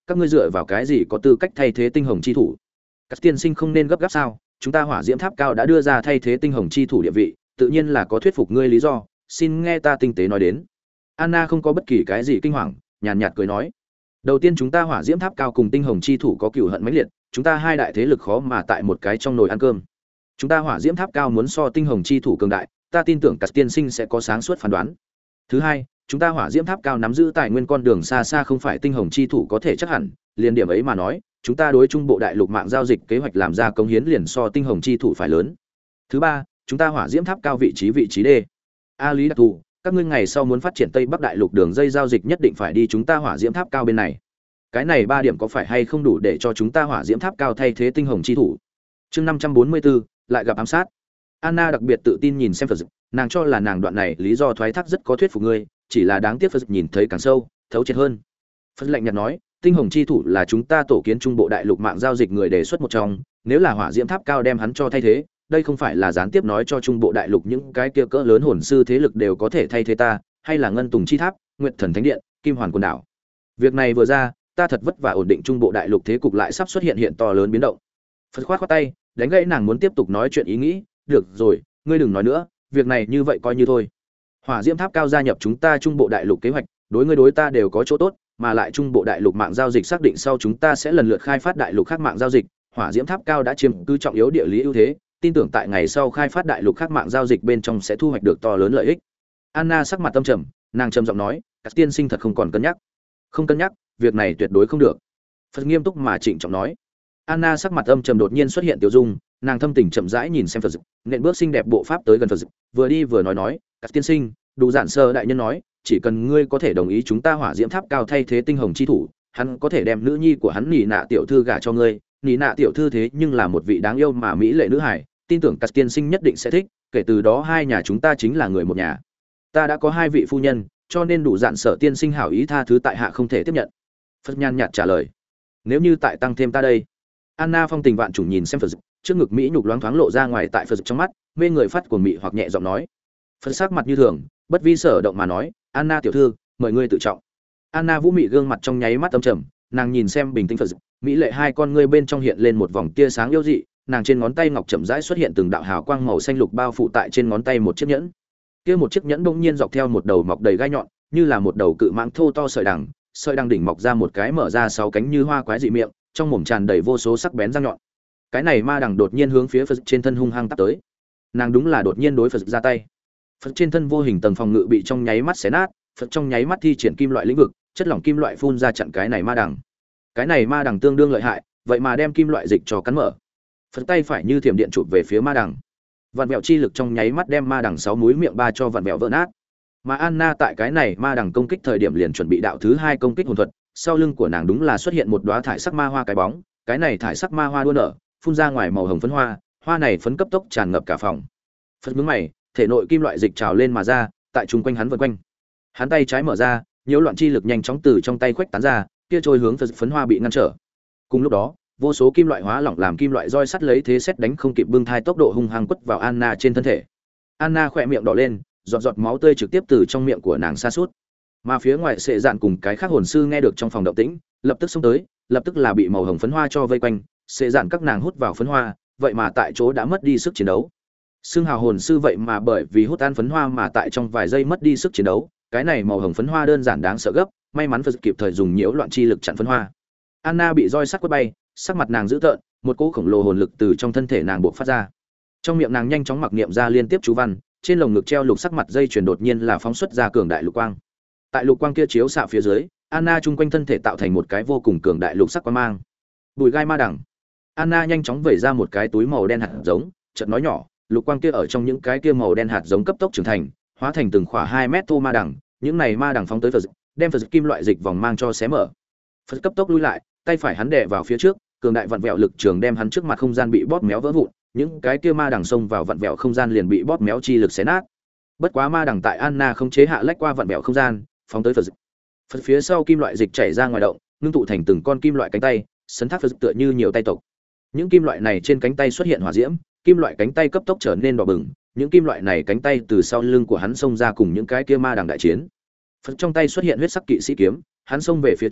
các ngươi dựa vào cái gì có tư cách thay thế tinh hồng chi thủ? Các tiên sinh không nên gấp gáp sao? Chúng ta hỏa diễm tháp cao đã đưa ra thay thế tinh hồng chi thủ địa vị, tự nhiên là có thuyết phục ngươi lý do, xin nghe ta tinh tế nói đến. Anna không có bất kỳ cái gì kinh hoàng, nhàn nhạt cười nói. Đầu tiên chúng ta hỏa diễm tháp cao cùng tinh hồng chi thủ có cừu hận mãnh liệt, chúng ta hai đại thế lực khó mà tại một cái trong nồi ăn cơm. Chúng ta hỏa diễm tháp cao muốn so tinh hồng chi thủ cường đại, ta tin tưởng các tiên sinh sẽ có sáng suốt phán đoán. Thứ hai, chúng ta hỏa diễm tháp cao nắm giữ tài nguyên con đường xa xa không phải tinh hồng chi thủ có thể chắc hẳn, liền điểm ấy mà nói, chúng ta đối trung bộ đại lục mạng giao dịch kế hoạch làm ra công hiến liền so tinh hồng chi thủ phải lớn. Thứ ba, chúng ta hỏa diễm tháp cao vị trí vị trí D. A lý đặc thù, các ngươi ngày sau muốn phát triển Tây Bắc đại lục đường dây giao dịch nhất định phải đi chúng ta hỏa diễm tháp cao bên này. Cái này ba điểm có phải hay không đủ để cho chúng ta hỏa diễm tháp cao thay thế tinh hồng chi thủ? Chương năm trăm bốn mươi bốn, lại gặp ám sát. Anna đặc biệt tự tin nhìn xem Phật, nàng cho là nàng đoạn này lý do thoái thác rất có thuyết phục ngươi, chỉ là đáng tiếc Phật nhìn thấy càng sâu, thấu triệt hơn. Phật lạnh nhạt nói, tinh hồng chi thủ là chúng ta tổ kiến trung bộ đại lục mạng giao dịch người đề xuất một trong, nếu là hỏa diễm tháp cao đem hắn cho thay thế, đây không phải là gián tiếp nói cho trung bộ đại lục những cái kia cỡ lớn hồn sư thế lực đều có thể thay thế ta, hay là ngân tùng chi tháp, nguyệt thần thánh điện, kim hoàn quần đảo. Việc này vừa ra, ta thật vất vả ổn định trung bộ đại lục thế cục lại sắp xuất hiện hiện to lớn biến động. Phật khoát khoát tay, đánh gãy nàng muốn tiếp tục nói chuyện ý nghĩ, được rồi, ngươi đừng nói nữa, việc này như vậy coi như thôi. Hỏa diễm tháp cao gia nhập chúng ta trung bộ đại lục kế hoạch, đối ngươi đối ta đều có chỗ tốt, mà lại trung bộ đại lục mạng giao dịch xác định sau chúng ta sẽ lần lượt khai phát đại lục khác mạng giao dịch, hỏa diễm tháp cao đã chiếm cứ trọng yếu địa lý ưu thế, tin tưởng tại ngày sau khai phát đại lục khác mạng giao dịch bên trong sẽ thu hoạch được to lớn lợi ích. Anna sắc mặt tâm trầm, nàng trầm giọng nói, các tiên sinh thật không còn cân nhắc. Không cân nhắc, việc này tuyệt đối không được. Phật nghiêm túc mà trịnh trọng nói. Anna sắc mặt âm trầm đột nhiên xuất hiện tiểu dung, nàng thâm tình chậm rãi nhìn xem Phật, nện bước xinh đẹp bộ pháp tới gần Phật, vừa đi vừa nói nói, các tiên sinh, đủ giản sơ đại nhân nói, chỉ cần ngươi có thể đồng ý chúng ta hỏa diễm tháp cao thay thế tinh hồng chi thủ, hắn có thể đem nữ nhi của hắn Nị Nạ tiểu thư gả cho ngươi. Nị Nạ tiểu thư thế nhưng là một vị đáng yêu mà mỹ lệ nữ hài, tin tưởng các tiên sinh nhất định sẽ thích, kể từ đó hai nhà chúng ta chính là người một nhà. Ta đã có hai vị phu nhân, cho nên đủ dạn sở tiên sinh hảo ý tha thứ tại hạ không thể tiếp nhận. Phật nhàn nhạt trả lời. Nếu như tại tăng thêm ta đây. Anna phong tình vạn trùng nhìn xem Phật, trước ngực mỹ nhục loáng thoáng lộ ra ngoài tại Phật trong mắt, mê người phát cuồng mị hoặc nhẹ giọng nói. Phật sắc mặt như thường, bất vi sở động mà nói, Anna tiểu thư, mời ngươi tự trọng. Anna vũ mị gương mặt trong nháy mắt âm trầm, nàng nhìn xem bình tĩnh Phật, mỹ lệ hai con ngươi bên trong hiện lên một vòng tia sáng yêu dị, nàng trên ngón tay ngọc chậm rãi xuất hiện từng đạo hào quang màu xanh lục bao phủ tại trên ngón tay một chiếc nhẫn. Kia một chiếc nhẫn bỗng nhiên dọc theo một đầu mọc đầy gai nhọn, như là một đầu cự mãng thô to sợi đằng, sợi đằng đỉnh mọc ra một cái mở ra sáu cánh như hoa quái dị miệng, trong mồm tràn đầy vô số sắc bén răng nhọn. Cái này ma đằng đột nhiên hướng phía Phật trên thân hung hăng tát tới. Nàng đúng là đột nhiên đối Phật ra tay. Phật trên thân vô hình tầng phòng ngự bị trong nháy mắt xé nát, Phật trong nháy mắt thi triển kim loại lĩnh vực, chất lỏng kim loại phun ra chặn cái này ma đằng. Cái này ma đằng tương đương lợi hại, vậy mà đem kim loại dịch cho cắn mở. Phật tay phải như thiểm điện chụp về phía ma đằng. Vạn vẹo chi lực trong nháy mắt đem ma đằng sáu múi miệng ba cho vạn vẹo vỡ nát. Mà Anna tại cái này ma đằng công kích thời điểm liền chuẩn bị đạo thứ hai công kích hồn thuật, sau lưng của nàng đúng là xuất hiện một đóa thải sắc ma hoa cái bóng, cái này thải sắc ma hoa đua nở, phun ra ngoài màu hồng phấn hoa, hoa này phấn cấp tốc tràn ngập cả phòng. Phật nhướng mày, thể nội kim loại dịch trào lên mà ra, tại trung quanh hắn vần quanh. Hắn tay trái mở ra, nhiễu loạn chi lực nhanh chóng từ trong tay khuếch tán ra, kia trôi hướng Phật phấn hoa bị ngăn trở. Cùng lúc đó, vô số kim loại hóa lỏng làm kim loại roi sắt lấy thế xét đánh không kịp bưng thai tốc độ hung hăng quất vào Anna trên thân thể. Anna khỏe miệng đỏ lên, giọt giọt máu tươi trực tiếp từ trong miệng của nàng sa sút. Mà phía ngoài Sệ Dạn cùng cái khác hồn sư nghe được trong phòng động tĩnh, lập tức xông tới, lập tức là bị màu hồng phấn hoa cho vây quanh, Sệ Dạn các nàng hút vào phấn hoa, vậy mà tại chỗ đã mất đi sức chiến đấu. Xương hào hồn sư vậy mà bởi vì hút tan phấn hoa mà tại trong vài giây mất đi sức chiến đấu, cái này màu hồng phấn hoa đơn giản đáng sợ gấp, may mắn Phật kịp thời dùng nhiễu loạn chi lực chặn phấn hoa. Anna bị roi sắt quất bay, sắc mặt nàng dữ tợn, một cỗ khổng lồ hồn lực từ trong thân thể nàng bộc phát ra. Trong miệng nàng nhanh chóng mặc niệm ra liên tiếp chú văn, trên lồng ngực treo lục sắc mặt dây chuyền đột nhiên là phóng xuất ra cường đại lục quang. Tại lục quang kia chiếu xạ phía dưới, Anna chung quanh thân thể tạo thành một cái vô cùng cường đại lục sắc quang mang. Bùi gai ma đằng. Anna nhanh chóng vẩy ra một cái túi màu đen hạt giống, chợt nói nhỏ, lục quang kia ở trong những cái kia màu đen hạt giống cấp tốc trưởng thành, hóa thành từng khỏa hai mét thô ma đằng, những này ma đằng phóng tới Phật, đem Phật kim loại dịch vòng mang cho xé mở. Phật cấp tốc lui lại, tay phải hắn đè vào phía trước, cường đại vặn vẹo lực trường đem hắn trước mặt không gian bị bóp méo vỡ vụn, những cái kia ma đằng xông vào vặn vẹo không gian liền bị bóp méo chi lực xé nát. Bất quá ma đằng tại Anna không chế hạ lách qua vặn vẹo không gian, phóng tới Phật. Phật phía sau kim loại dịch chảy ra ngoài động, ngưng tụ thành từng con kim loại cánh tay, sấn thác Phật tựa như nhiều tay tộc. Những kim loại này trên cánh tay xuất hiện hỏa diễm, kim loại cánh tay cấp tốc trở nên đỏ bừng, những kim loại này cánh tay từ sau lưng của hắn xông ra cùng những cái kia ma đằng đại chiến. Phật trong tay xuất hiện huyết sắc kỵ sĩ kiếm, hắn xông về phía trước,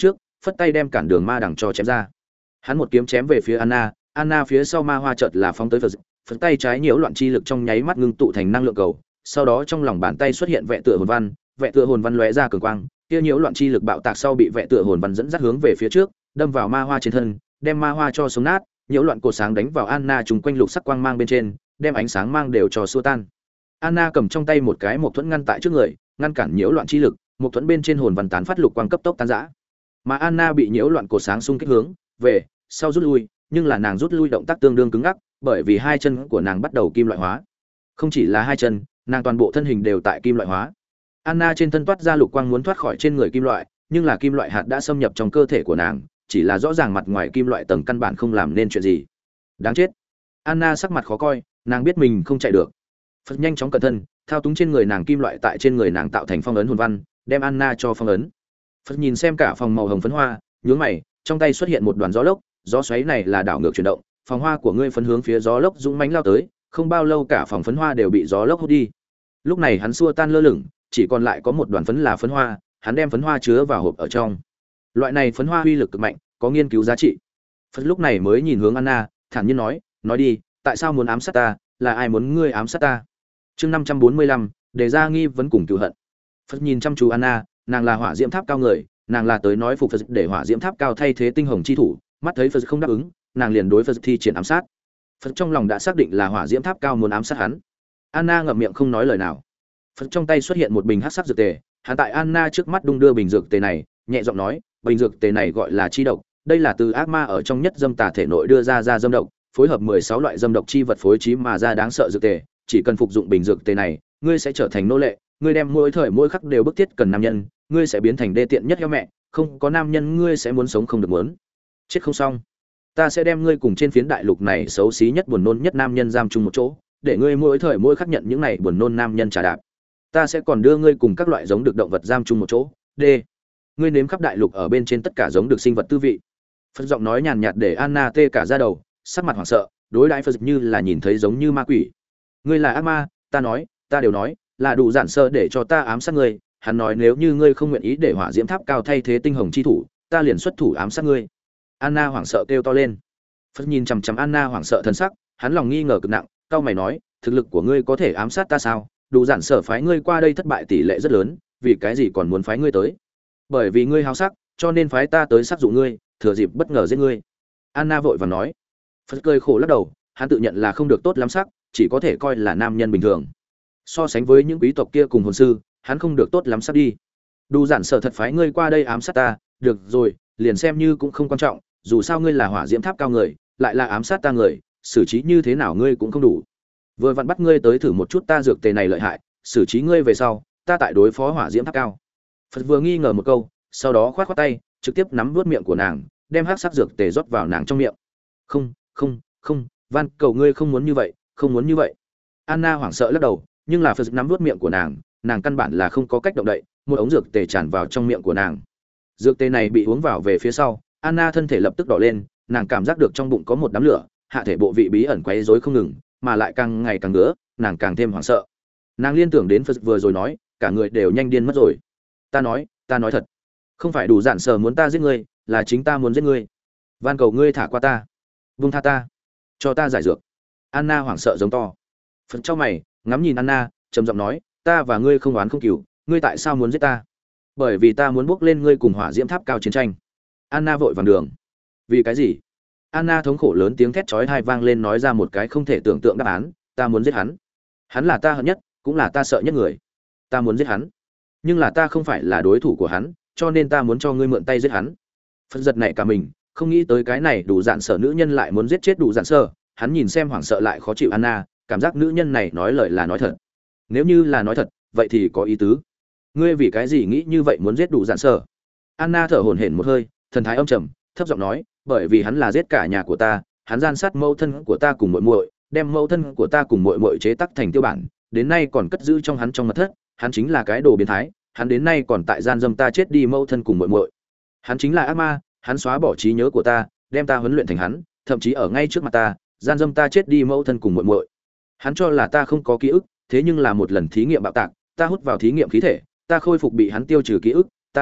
phất tay đem cản đường ma đằng cho chém ra. Hắn một kiếm chém về phía Anna, Anna phía sau ma hoa chợt là phóng tới Phật, Phật tay trái nhiễu loạn chi lực trong nháy mắt ngưng tụ thành năng lượng cầu, sau đó trong lòng bàn tay xuất hiện vẽ tựa hồn văn, vẽ tựa hồn văn lóe ra cường quang, kia nhiễu loạn chi lực bạo tạc sau bị vẽ tựa hồn văn dẫn dắt hướng về phía trước, đâm vào ma hoa trên thân, đem ma hoa cho sống nát, nhiễu loạn cột sáng đánh vào Anna trùng quanh lục sắc quang mang bên trên, đem ánh sáng mang đều cho xua tan. Anna cầm trong tay một cái một thuẫn ngăn tại trước người, ngăn cản nhiễu loạn chi lực, một thuẫn bên trên hồn văn tán phát lục quang cấp tốc tan rã. Mà Anna bị nhiễu loạn cột sáng xung kích hướng về sau rút lui, nhưng là nàng rút lui động tác tương đương cứng ngắc, bởi vì hai chân của nàng bắt đầu kim loại hóa. Không chỉ là hai chân, nàng toàn bộ thân hình đều tại kim loại hóa. Anna trên thân toát ra lục quang muốn thoát khỏi trên người kim loại, nhưng là kim loại hạt đã xâm nhập trong cơ thể của nàng, chỉ là rõ ràng mặt ngoài kim loại tầng căn bản không làm nên chuyện gì. Đáng chết. Anna sắc mặt khó coi, nàng biết mình không chạy được. Phật nhanh chóng cẩn thân, thao túng trên người nàng kim loại tại trên người nàng tạo thành phong ấn hồn văn, đem Anna cho phong ấn. Phật nhìn xem cả phòng màu hồng phấn hoa, nhướng mày, trong tay xuất hiện một đoàn gió lốc, gió xoáy này là đảo ngược chuyển động, phòng hoa của ngươi phấn hướng phía gió lốc dũng mãnh lao tới, không bao lâu cả phòng phấn hoa đều bị gió lốc hút đi. Lúc này hắn xua tan lơ lửng, chỉ còn lại có một đoàn phấn là phấn hoa, hắn đem phấn hoa chứa vào hộp ở trong. Loại này phấn hoa uy lực cực mạnh, có nghiên cứu giá trị. Phật lúc này mới nhìn hướng Anna, thản nhiên nói, nói đi, tại sao muốn ám sát ta, là ai muốn ngươi ám sát ta? Chương năm trăm bốn mươi lăm, đề ra nghi vấn cùng cừu hận. Phật nhìn chăm chú Anna, nàng là hỏa diễm tháp cao người, nàng là tới nói phục Phật để hỏa diễm tháp cao thay thế tinh hồng chi thủ, mắt thấy Phật không đáp ứng, nàng liền đối Phật thi triển ám sát. Phật trong lòng đã xác định là hỏa diễm tháp cao muốn ám sát hắn. Anna ngậm miệng không nói lời nào. Phật trong tay xuất hiện một bình hắc sắc dược tề, hắn tại Anna trước mắt đung đưa bình dược tề này, nhẹ giọng nói, bình dược tề này gọi là chi độc, đây là từ ác ma ở trong nhất dâm tà thể nội đưa ra ra dâm độc, phối hợp mười sáu loại dâm độc chi vật phối trí mà ra đáng sợ dược tề, chỉ cần phục dụng bình dược tề này, ngươi sẽ trở thành nô lệ, ngươi đem mỗi thời mỗi khắc đều bức thiết cần nam nhân, ngươi sẽ biến thành đê tiện nhất heo mẹ, không có nam nhân ngươi sẽ muốn sống không được muốn. Chết không xong. Ta sẽ đem ngươi cùng trên phiến đại lục này xấu xí nhất buồn nôn nhất nam nhân giam chung một chỗ, để ngươi mỗi thời mỗi khắc nhận những này buồn nôn nam nhân trả đạp. Ta sẽ còn đưa ngươi cùng các loại giống được động vật giam chung một chỗ. D. Ngươi nếm khắp đại lục ở bên trên tất cả giống được sinh vật tư vị. Phật giọng nói nhàn nhạt để Anna tê cả da đầu, sắc mặt hoảng sợ, đối đãi Phật như là nhìn thấy giống như ma quỷ. Ngươi là ác ma, ta nói, ta đều nói, là đủ giản sơ để cho ta ám sát ngươi. Hắn nói nếu như ngươi không nguyện ý để hỏa diễm tháp cao thay thế tinh hồng chi thủ, ta liền xuất thủ ám sát ngươi. Anna hoảng sợ kêu to lên. Phật nhìn chằm chằm Anna hoảng sợ thân sắc, hắn lòng nghi ngờ cực nặng, cau mày nói, thực lực của ngươi có thể ám sát ta sao? Đủ giản sở phái ngươi qua đây thất bại tỷ lệ rất lớn, vì cái gì còn muốn phái ngươi tới? Bởi vì ngươi háo sắc, cho nên phái ta tới sát dụ ngươi, thừa dịp bất ngờ giết ngươi. Anna vội vàng nói. Phật cười khổ lắc đầu, hắn tự nhận là không được tốt lắm sắc, chỉ có thể coi là nam nhân bình thường. So sánh với những quý tộc kia cùng hồn sư, hắn không được tốt lắm sắc đi. Đủ giản sở thật phái ngươi qua đây ám sát ta, được rồi, liền xem như cũng không quan trọng, dù sao ngươi là hỏa diễm tháp cao người, lại là ám sát ta người, xử trí như thế nào ngươi cũng không đủ. Vừa vặn bắt ngươi tới thử một chút ta dược tề này lợi hại, xử trí ngươi về sau, ta tại đối phó hỏa diễm tháp cao. Phật vừa nghi ngờ một câu, sau đó khoát khoát tay, trực tiếp nắm vuốt miệng của nàng, đem hắc sắc dược tề rót vào nàng trong miệng. Không, không, không, van cầu ngươi không muốn như vậy, không muốn như vậy. Anna hoảng sợ lắc đầu, nhưng là Phật nắm vuốt miệng của nàng, nàng căn bản là không có cách động đậy, một ống dược tề tràn vào trong miệng của nàng. Dược tề này bị uống vào về phía sau, Anna thân thể lập tức đỏ lên, nàng cảm giác được trong bụng có một đám lửa, hạ thể bộ vị bí ẩn quấy rối không ngừng, mà lại càng ngày càng ngứa, nàng càng thêm hoảng sợ. Nàng liên tưởng đến Phật vừa rồi nói, cả người đều nhanh điên mất rồi. Ta nói, ta nói thật, không phải đủ giản sở muốn ta giết ngươi, là chính ta muốn giết ngươi. Van cầu ngươi thả qua ta, buông tha ta, cho ta giải dược. Anna hoảng sợ giống to. Phật trong mày, ngắm nhìn Anna, trầm giọng nói, ta và ngươi không oán không cừu, ngươi tại sao muốn giết ta? Bởi vì ta muốn bước lên ngươi cùng hỏa diễm tháp cao chiến tranh. Anna vội vàng đường. Vì cái gì? Anna thống khổ lớn tiếng thét chói tai vang lên nói ra một cái không thể tưởng tượng đáp án, ta muốn giết hắn. Hắn là ta hận nhất, cũng là ta sợ nhất người. Ta muốn giết hắn. Nhưng là ta không phải là đối thủ của hắn, cho nên ta muốn cho ngươi mượn tay giết hắn. Phật giật này cả mình, không nghĩ tới cái này đủ dạn sở nữ nhân lại muốn giết chết đủ dạn sở, hắn nhìn xem hoảng sợ lại khó chịu Anna, cảm giác nữ nhân này nói lời là nói thật. Nếu như là nói thật, vậy thì có ý tứ. Ngươi vì cái gì nghĩ như vậy muốn giết đủ dạn sở? Anna thở hổn hển một hơi, thần thái âm trầm, thấp giọng nói, bởi vì hắn là giết cả nhà của ta, hắn gian sát mẫu thân của ta cùng muội muội, đem mẫu thân của ta cùng muội muội chế tác thành tiêu bản, đến nay còn cất giữ trong hắn trong mật thất, hắn chính là cái đồ biến thái, hắn đến nay còn tại gian dâm ta chết đi mẫu thân cùng muội muội. Hắn chính là ác ma, hắn xóa bỏ trí nhớ của ta, đem ta huấn luyện thành hắn, thậm chí ở ngay trước mặt ta, gian dâm ta chết đi mẫu thân cùng muội muội. Hắn cho là ta không có ký ức, thế nhưng là một lần thí nghiệm bạo tạc, ta hút vào thí nghiệm khí thể, ta khôi phục bị hắn tiêu trừ ký ức, ta đều biết,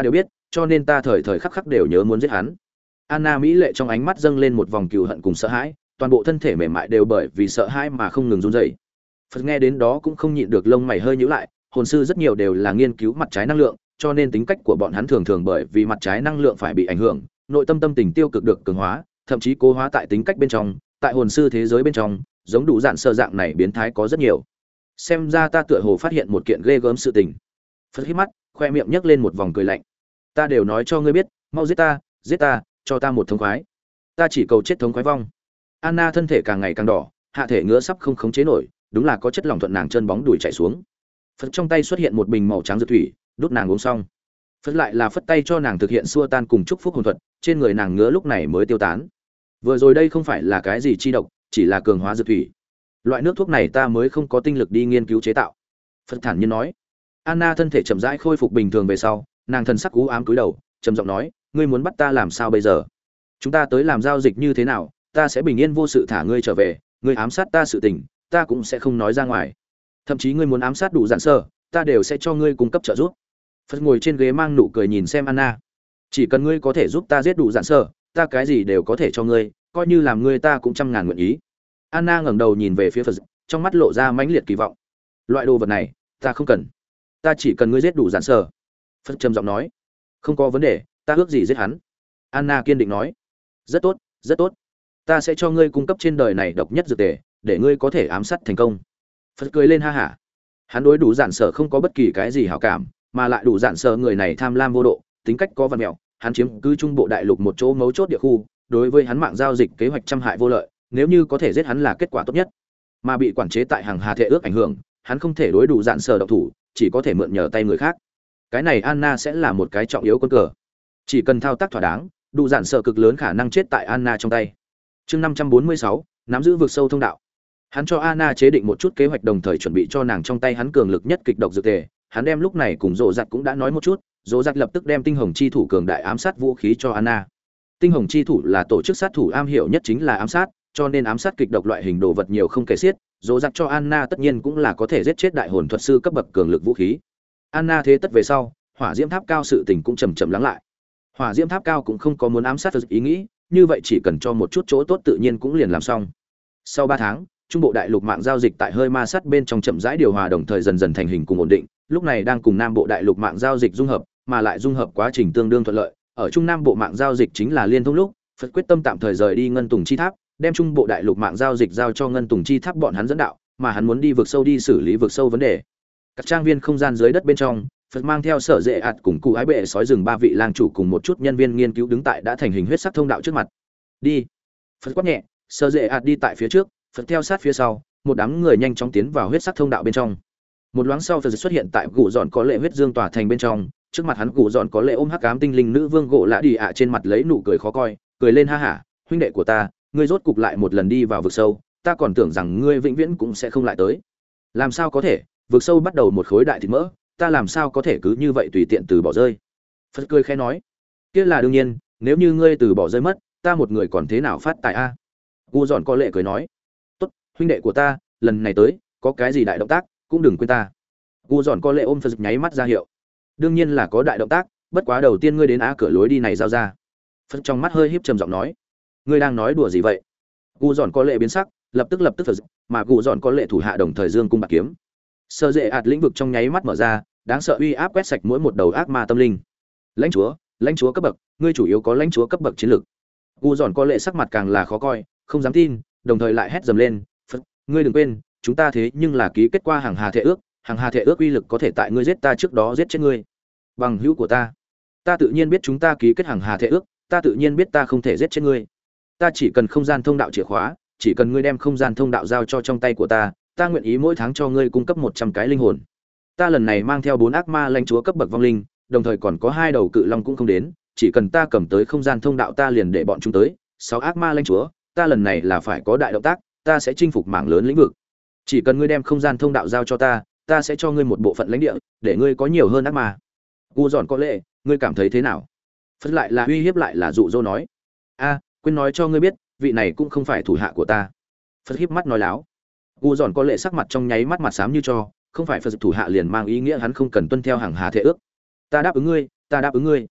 cho nên ta thời thời khắc khắc đều nhớ muốn giết hắn. Anna mỹ lệ trong ánh mắt dâng lên một vòng cừu hận cùng sợ hãi, toàn bộ thân thể mềm mại đều bởi vì sợ hãi mà không ngừng run rẩy. Phật nghe đến đó cũng không nhịn được lông mày hơi nhíu lại, hồn sư rất nhiều đều là nghiên cứu mặt trái năng lượng, cho nên tính cách của bọn hắn thường thường bởi vì mặt trái năng lượng phải bị ảnh hưởng, nội tâm tâm tình tiêu cực được cường hóa, thậm chí cố hóa tại tính cách bên trong, tại hồn sư thế giới bên trong, giống đủ dạn sơ dạng này biến thái có rất nhiều. Xem ra ta tựa hồ phát hiện một kiện ghê gớm sự tình. Phật hít mắt, khoe miệng nhếch lên một vòng cười lạnh. Ta đều nói cho ngươi biết, mau giết ta, giết ta, cho ta một thống khoái. Ta chỉ cầu chết thống khoái vong. Anna thân thể càng ngày càng đỏ, hạ thể ngứa sắp không khống chế nổi, đúng là có chất lỏng thuận nàng chân bóng đùi chảy xuống. Phật trong tay xuất hiện một bình màu trắng dược thủy, đút nàng uống xong. Phật lại là phất tay cho nàng thực hiện xua tan cùng chúc phúc hồn thuật, trên người nàng ngứa lúc này mới tiêu tán. Vừa rồi đây không phải là cái gì chi độc, chỉ là cường hóa dược thủy. Loại nước thuốc này ta mới không có tinh lực đi nghiên cứu chế tạo. Phật thản nhiên nói. Anna thân thể chậm rãi khôi phục bình thường về sau, nàng thần sắc u ám cúi đầu, trầm giọng nói, ngươi muốn bắt ta làm sao bây giờ? Chúng ta tới làm giao dịch như thế nào, ta sẽ bình yên vô sự thả ngươi trở về, ngươi ám sát ta sự tình, ta cũng sẽ không nói ra ngoài. Thậm chí ngươi muốn ám sát đủ dạn sơ, ta đều sẽ cho ngươi cung cấp trợ giúp. Phật ngồi trên ghế mang nụ cười nhìn xem Anna. Chỉ cần ngươi có thể giúp ta giết đủ dạn sơ, ta cái gì đều có thể cho ngươi, coi như làm ngươi ta cũng trăm ngàn nguyện ý. Anna ngẩng đầu nhìn về phía Phật, trong mắt lộ ra mãnh liệt kỳ vọng. Loại đồ vật này, ta không cần. Ta chỉ cần ngươi giết đủ dạn sơ. Phật trầm giọng nói. Không có vấn đề, ta ước gì giết hắn. Anna kiên định nói. Rất tốt, rất tốt. Ta sẽ cho ngươi cung cấp trên đời này độc nhất dược tề, để ngươi có thể ám sát thành công. Phật cười lên ha hả. Hắn đối đủ dạn sở không có bất kỳ cái gì hảo cảm, mà lại đủ dạn sở người này tham lam vô độ, tính cách có văn mẹo, hắn chiếm cứ trung bộ đại lục một chỗ mấu chốt địa khu, đối với hắn mạng giao dịch kế hoạch trăm hại vô lợi, nếu như có thể giết hắn là kết quả tốt nhất. Mà bị quản chế tại hàng hà thể ước ảnh hưởng, hắn không thể đối đủ dạn sở động thủ, chỉ có thể mượn nhờ tay người khác. Cái này Anna sẽ là một cái trọng yếu quân cờ. Chỉ cần thao tác thỏa đáng, đủ dạn sở cực lớn khả năng chết tại Anna trong tay. Chương năm trăm bốn mươi sáu, nắm giữ vực sâu thông đạo. Hắn cho Anna chế định một chút kế hoạch, đồng thời chuẩn bị cho nàng trong tay hắn cường lực nhất kịch độc dược tề. Hắn đem lúc này cùng Dỗ Giặc cũng đã nói một chút, Dỗ Giặc lập tức đem tinh hồng chi thủ cường đại ám sát vũ khí cho Anna. Tinh hồng chi thủ là tổ chức sát thủ am hiểu nhất chính là ám sát, cho nên ám sát kịch độc loại hình đồ vật nhiều không kể xiết. Dỗ Giặc cho Anna tất nhiên cũng là có thể giết chết đại hồn thuật sư cấp bậc cường lực vũ khí. Anna thế tất về sau, hỏa diễm tháp cao sự tình cũng chậm chậm lắng lại. Hỏa diễm tháp cao cũng không có muốn ám sát ý nghĩ, như vậy chỉ cần cho một chút chỗ tốt tự nhiên cũng liền làm xong. Sau ba tháng, trung bộ đại lục mạng giao dịch tại hơi ma sát bên trong chậm rãi điều hòa, đồng thời dần dần thành hình cùng ổn định, lúc này đang cùng nam bộ đại lục mạng giao dịch dung hợp, mà lại dung hợp quá trình tương đương thuận lợi. Ở trung nam bộ mạng giao dịch chính là liên thông lúc, Phật quyết tâm tạm thời rời đi ngân tùng chi tháp, đem trung bộ đại lục mạng giao dịch giao cho ngân tùng chi tháp bọn hắn dẫn đạo, mà hắn muốn đi vực sâu đi xử lý vực sâu vấn đề. Các trang viên không gian dưới đất bên trong, Phật mang theo sở dễ ạt cùng cụ ái bệ sói rừng ba vị lang chủ cùng một chút nhân viên nghiên cứu đứng tại đã thành hình huyết sắc thông đạo trước mặt. Đi. Phật quát nhẹ, sở dễ ạt đi tại phía trước, Phật theo sát phía sau, một đám người nhanh chóng tiến vào huyết sắc thông đạo bên trong. Một loáng sau, Phật xuất hiện tại gù dọn có lệ huyết dương tòa thành bên trong, trước mặt hắn gù dọn có lệ ôm hắc ám tinh linh nữ vương gỗ lã đi ạ trên mặt lấy nụ cười khó coi, cười lên ha hả, huynh đệ của ta, ngươi rốt cục lại một lần đi vào vực sâu, ta còn tưởng rằng ngươi vĩnh viễn cũng sẽ không lại tới. Làm sao có thể, vực sâu bắt đầu một khối đại thịt mỡ, ta làm sao có thể cứ như vậy tùy tiện từ bỏ rơi. Phật cười khẽ nói, kia là đương nhiên, nếu như ngươi từ bỏ rơi mất, ta một người còn thế nào phát tài a? Gu dọn có lệ cười nói, tốt, huynh đệ của ta, lần này tới, có cái gì đại động tác, cũng đừng quên ta. Gu dọn có lệ ôm Phật nháy mắt ra hiệu, đương nhiên là có đại động tác, bất quá đầu tiên ngươi đến á cửa lối đi này giao ra. Phật trong mắt hơi híp trầm giọng nói, ngươi đang nói đùa gì vậy? Gu dọn có lệ biến sắc, lập tức lập tức Phật, mà Gu dọn có lệ thủ hạ đồng thời dương cung bạc kiếm. Sơ dễ ạt lĩnh vực trong nháy mắt mở ra, đáng sợ uy áp quét sạch mỗi một đầu ác ma tâm linh. Lãnh chúa, lãnh chúa cấp bậc, ngươi chủ yếu có lãnh chúa cấp bậc chiến lược. Gu dọn có lệ sắc mặt càng là khó coi, không dám tin, đồng thời lại hét dầm lên, Phật, ngươi đừng quên, chúng ta thế nhưng là ký kết qua hàng hà thể ước, hàng hà thể ước uy lực có thể tại ngươi giết ta trước đó giết chết ngươi. Bằng hữu của ta, ta tự nhiên biết chúng ta ký kết hàng hà thể ước, ta tự nhiên biết ta không thể giết chết ngươi. Ta chỉ cần không gian thông đạo chìa khóa, chỉ cần ngươi đem không gian thông đạo giao cho trong tay của ta, ta nguyện ý mỗi tháng cho ngươi cung cấp một trăm cái linh hồn. Ta lần này mang theo bốn ác ma lãnh chúa cấp bậc vong linh, đồng thời còn có hai đầu cự long cũng không đến, chỉ cần ta cầm tới không gian thông đạo ta liền để bọn chúng tới. Sáu ác ma lãnh chúa, ta lần này là phải có đại động tác, ta sẽ chinh phục mảng lớn lĩnh vực. Chỉ cần ngươi đem không gian thông đạo giao cho ta, ta sẽ cho ngươi một bộ phận lãnh địa, để ngươi có nhiều hơn ác ma. Gu dọn có lệ, ngươi cảm thấy thế nào? Phật lại là uy hiếp lại là dụ dỗ nói. A, quên nói cho ngươi biết, vị này cũng không phải thủ hạ của ta. Phật híp mắt nói láo. Gu dọn có lệ sắc mặt trong nháy mắt mặt xám như cho, không phải Phật thủ hạ liền mang ý nghĩa hắn không cần tuân theo hàng hà thể ước. Ta đáp ứng ngươi, ta đáp ứng ngươi.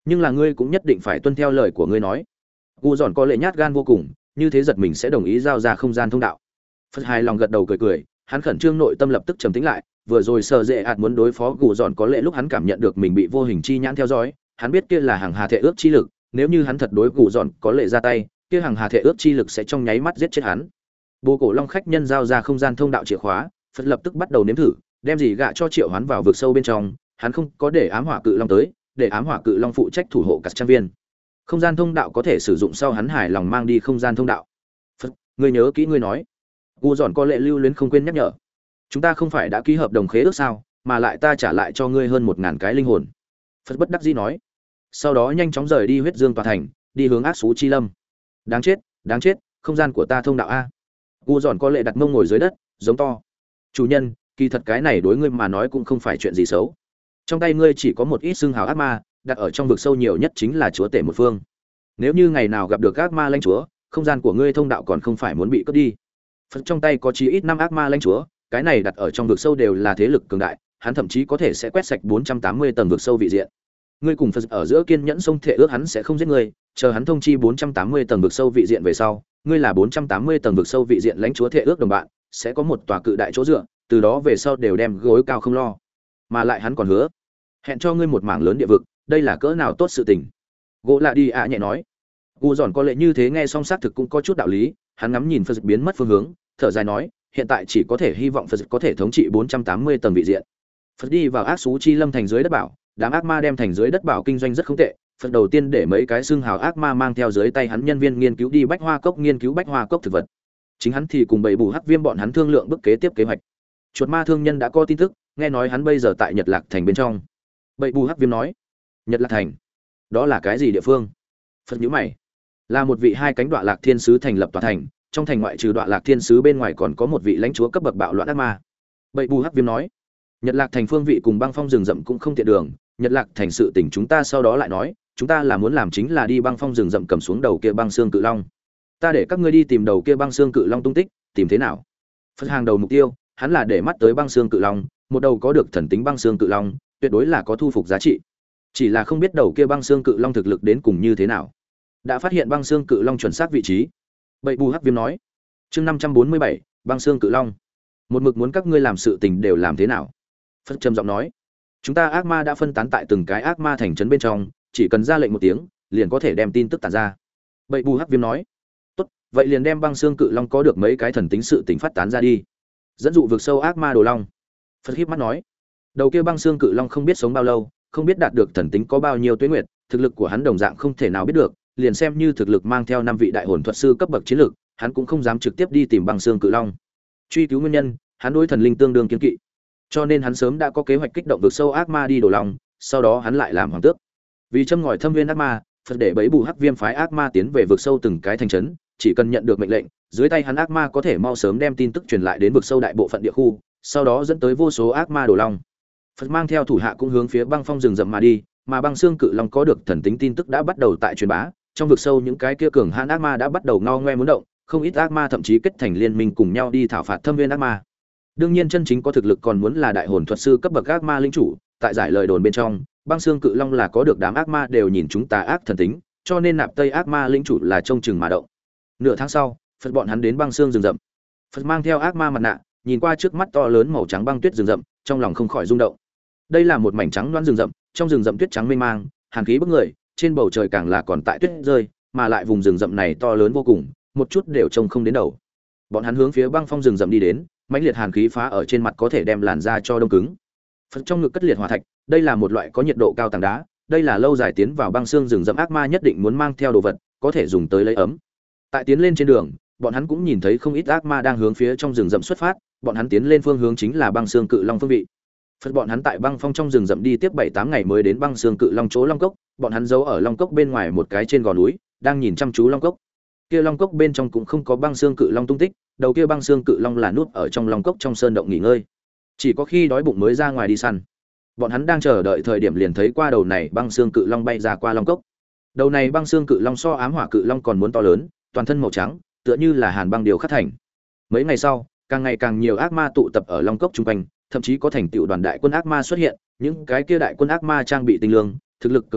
nhưng là ngươi cũng nhất định phải tuân theo lời của ngươi nói. Gu Dọn có lệ nhát gan vô cùng, như thế giật mình sẽ đồng ý giao ra không gian thông đạo. Phật hài lòng gật đầu cười cười, hắn khẩn trương nội tâm lập tức trầm tĩnh lại, vừa rồi sợ dễ ạt muốn đối phó Gu Dọn có lệ lúc hắn cảm nhận được mình bị vô hình chi nhãn theo dõi, hắn biết kia là hàng hà thể ước chi lực, nếu như hắn thật đối Gu Dọn có lệ ra tay, kia hàng hà thể ước chi lực sẽ trong nháy mắt giết chết hắn. Bồ cổ long khách nhân giao ra không gian thông đạo chìa khóa, Phật lập tức bắt đầu nếm thử, đem gì gạ cho triệu hoán vào vực sâu bên trong, hắn không có để ám hỏa cự long tới, để ám hỏa cự long phụ trách thủ hộ cả trang viên. Không gian thông đạo có thể sử dụng sau hắn hài lòng mang đi không gian thông đạo. Phật, ngươi nhớ kỹ ngươi nói. Gu Dọn có lệ lưu luyến không quên nhắc nhở. Chúng ta không phải đã ký hợp đồng khế ước sao, mà lại ta trả lại cho ngươi hơn một ngàn cái linh hồn. Phật bất đắc dĩ nói. Sau đó nhanh chóng rời đi huyết dương tòa thành, đi hướng ác xú chi lâm. Đáng chết, đáng chết, không gian của ta thông đạo a. Gu Dọn có lệ đặt mông ngồi dưới đất, giống to. Chủ nhân, kỳ thật cái này đối ngươi mà nói cũng không phải chuyện gì xấu. Trong tay ngươi chỉ có một ít xương hào ác ma, đặt ở trong vực sâu nhiều nhất chính là chúa tể một phương. Nếu như ngày nào gặp được ác ma lãnh chúa, không gian của ngươi thông đạo còn không phải muốn bị cướp đi. Phật trong tay có chí ít năm ác ma lãnh chúa, cái này đặt ở trong vực sâu đều là thế lực cường đại, hắn thậm chí có thể sẽ quét sạch bốn trăm tám mươi tầng vực sâu vị diện. Ngươi cùng Phật ở giữa kiên nhẫn sông thể ước hắn sẽ không giết ngươi, chờ hắn thông chi bốn trăm tám mươi tầng vực sâu vị diện về sau, ngươi là bốn trăm tám mươi tầng vực sâu vị diện lãnh chúa thể ước đồng bạn, sẽ có một tòa cự đại chỗ dựa, từ đó về sau đều đem gối cao không lo. Mà lại hắn còn hứa, hẹn cho ngươi một mảng lớn địa vực, đây là cỡ nào tốt sự tình. Gỗ lạ đi ạ nhẹ nói. Gu Dọn có lệ như thế nghe song xác thực cũng có chút đạo lý, hắn ngắm nhìn Phật biến mất phương hướng, thở dài nói, hiện tại chỉ có thể hy vọng Phật có thể thống trị bốn trăm tám mươi tầng vị diện. Phật đi vào ác xú chi lâm thành dưới đất bảo, đám ác ma đem thành dưới đất bảo kinh doanh rất không tệ. Phật đầu tiên để mấy cái xương hào ác ma mang theo dưới tay hắn nhân viên nghiên cứu đi bách hoa cốc nghiên cứu bách hoa cốc thực vật. Chính hắn thì cùng bầy bù hắc viêm bọn hắn thương lượng bước kế tiếp kế hoạch. Chuột ma thương nhân đã có tin tức, nghe nói hắn bây giờ tại Nhật Lạc thành bên trong. Bầy bù hắc viêm nói, Nhật Lạc thành, đó là cái gì địa phương? Phật nhíu mày, là một vị hai cánh Đọa Lạc Thiên sứ thành lập tòa thành, trong thành ngoại trừ Đọa Lạc Thiên sứ bên ngoài còn có một vị lãnh chúa cấp bậc bạo loạn ác ma. Bầy bù hắc viêm nói, Nhật Lạc thành phương vị cùng băng phong rừng rậm cũng không tiện đường, Nhật Lạc thành sự tình chúng ta sau đó lại nói, chúng ta là muốn làm chính là đi băng phong rừng rậm cầm xuống đầu kia băng xương cự long. Ta để các ngươi đi tìm đầu kia băng xương cự long tung tích, tìm thế nào? Phật hàng đầu mục tiêu, hắn là để mắt tới băng xương cự long, một đầu có được thần tính băng xương cự long, tuyệt đối là có thu phục giá trị. Chỉ là không biết đầu kia băng xương cự long thực lực đến cùng như thế nào. Đã phát hiện băng xương cự long chuẩn xác vị trí. Bậy bù hắc viêm nói. Chương năm trăm bốn mươi bảy, băng xương cự long. Một mực muốn các ngươi làm sự tình đều làm thế nào? Phật trầm giọng nói. Chúng ta ác ma đã phân tán tại từng cái ác ma thành trấn bên trong, chỉ cần ra lệnh một tiếng, liền có thể đem tin tức tản ra. Bậy bù hắc viêm nói. Tốt, vậy liền đem băng xương cự long có được mấy cái thần tính sự tình phát tán ra đi. Dẫn dụ vực sâu ác ma đồ long. Phật híp mắt nói. Đầu kia băng xương cự long không biết sống bao lâu, không biết đạt được thần tính có bao nhiêu tuế nguyệt, thực lực của hắn đồng dạng không thể nào biết được, liền xem như thực lực mang theo năm vị đại hồn thuật sư cấp bậc chiến lực, hắn cũng không dám trực tiếp đi tìm băng xương cự long. Truy cứu nguyên nhân, hắn đối thần linh tương đương kiên kỵ. Cho nên hắn sớm đã có kế hoạch kích động vực sâu ác ma đi đồ long, sau đó hắn lại làm hoàng tước. Vì châm ngòi thâm viên ác ma, Phật để bấy bù hắc viêm phái ác ma tiến về vực sâu từng cái thành trấn, chỉ cần nhận được mệnh lệnh, dưới tay hắn ác ma có thể mau sớm đem tin tức truyền lại đến vực sâu đại bộ phận địa khu, sau đó dẫn tới vô số ác ma đồ long. Phật mang theo thủ hạ cũng hướng phía băng phong rừng rậm mà đi, mà băng xương cự long có được thần tính tin tức đã bắt đầu tại truyền bá, trong vực sâu những cái kia cường hãn ác ma đã bắt đầu ngao ngoe muốn động, không ít ác ma thậm chí kết thành liên minh cùng nhau đi thảo phạt thâm viên ác ma. Đương nhiên chân chính có thực lực còn muốn là đại hồn thuật sư cấp bậc ác ma linh chủ, tại giải lời đồn bên trong, băng xương cự long là có được đám ác ma đều nhìn chúng tà ác thần tính, cho nên nạp tây ác ma linh chủ là trông chừng mà động. Nửa tháng sau, Phật bọn hắn đến băng xương rừng rậm. Phật mang theo ác ma mặt nạ, nhìn qua trước mắt to lớn màu trắng băng tuyết rừng rậm, trong lòng không khỏi rung động. Đây là một mảnh trắng loãng rừng rậm, trong rừng rậm tuyết trắng mênh mang, hàn khí bức người, trên bầu trời càng là còn tại tuyết rơi, mà lại vùng rừng rậm này to lớn vô cùng, một chút đều trông không đến đầu. Bọn hắn hướng phía băng phong rừng rậm đi đến, mãnh liệt hàn khí phá ở trên mặt có thể đem làn da cho đông cứng. Phật trong ngực cất liệt hỏa thạch, đây là một loại có nhiệt độ cao tảng đá, đây là lâu dài tiến vào băng xương rừng rậm ác ma nhất định muốn mang theo đồ vật, có thể dùng tới lấy ấm. Tại tiến lên trên đường, bọn hắn cũng nhìn thấy không ít ác ma đang hướng phía trong rừng rậm xuất phát, bọn hắn tiến lên phương hướng chính là băng xương cự long phương vị. Phật bọn hắn tại băng phong trong rừng rậm đi tiếp bảy tám ngày mới đến băng xương cự long chỗ long cốc, bọn hắn giấu ở long cốc bên ngoài một cái trên gò núi, đang nhìn chăm chú long cốc. Kia long cốc bên trong cũng không có băng xương cự long tung tích, đầu kia băng xương cự long là núp ở trong long cốc trong sơn động nghỉ ngơi. Chỉ có khi đói bụng mới ra ngoài đi săn. Bọn hắn đang chờ đợi thời điểm liền thấy qua đầu này băng xương cự long bay ra qua long cốc. Đầu này băng xương cự long so ám hỏa cự long còn muốn to lớn, toàn thân màu trắng, tựa như là hàn băng điều khắc thành. Mấy ngày sau, càng ngày càng nhiều ác ma tụ tập ở long cốc trung quanh, thậm chí có thành tựu đoàn đại quân ác ma xuất hiện, những cái kia đại quân ác ma trang bị tinh lương, thực lực cường đại,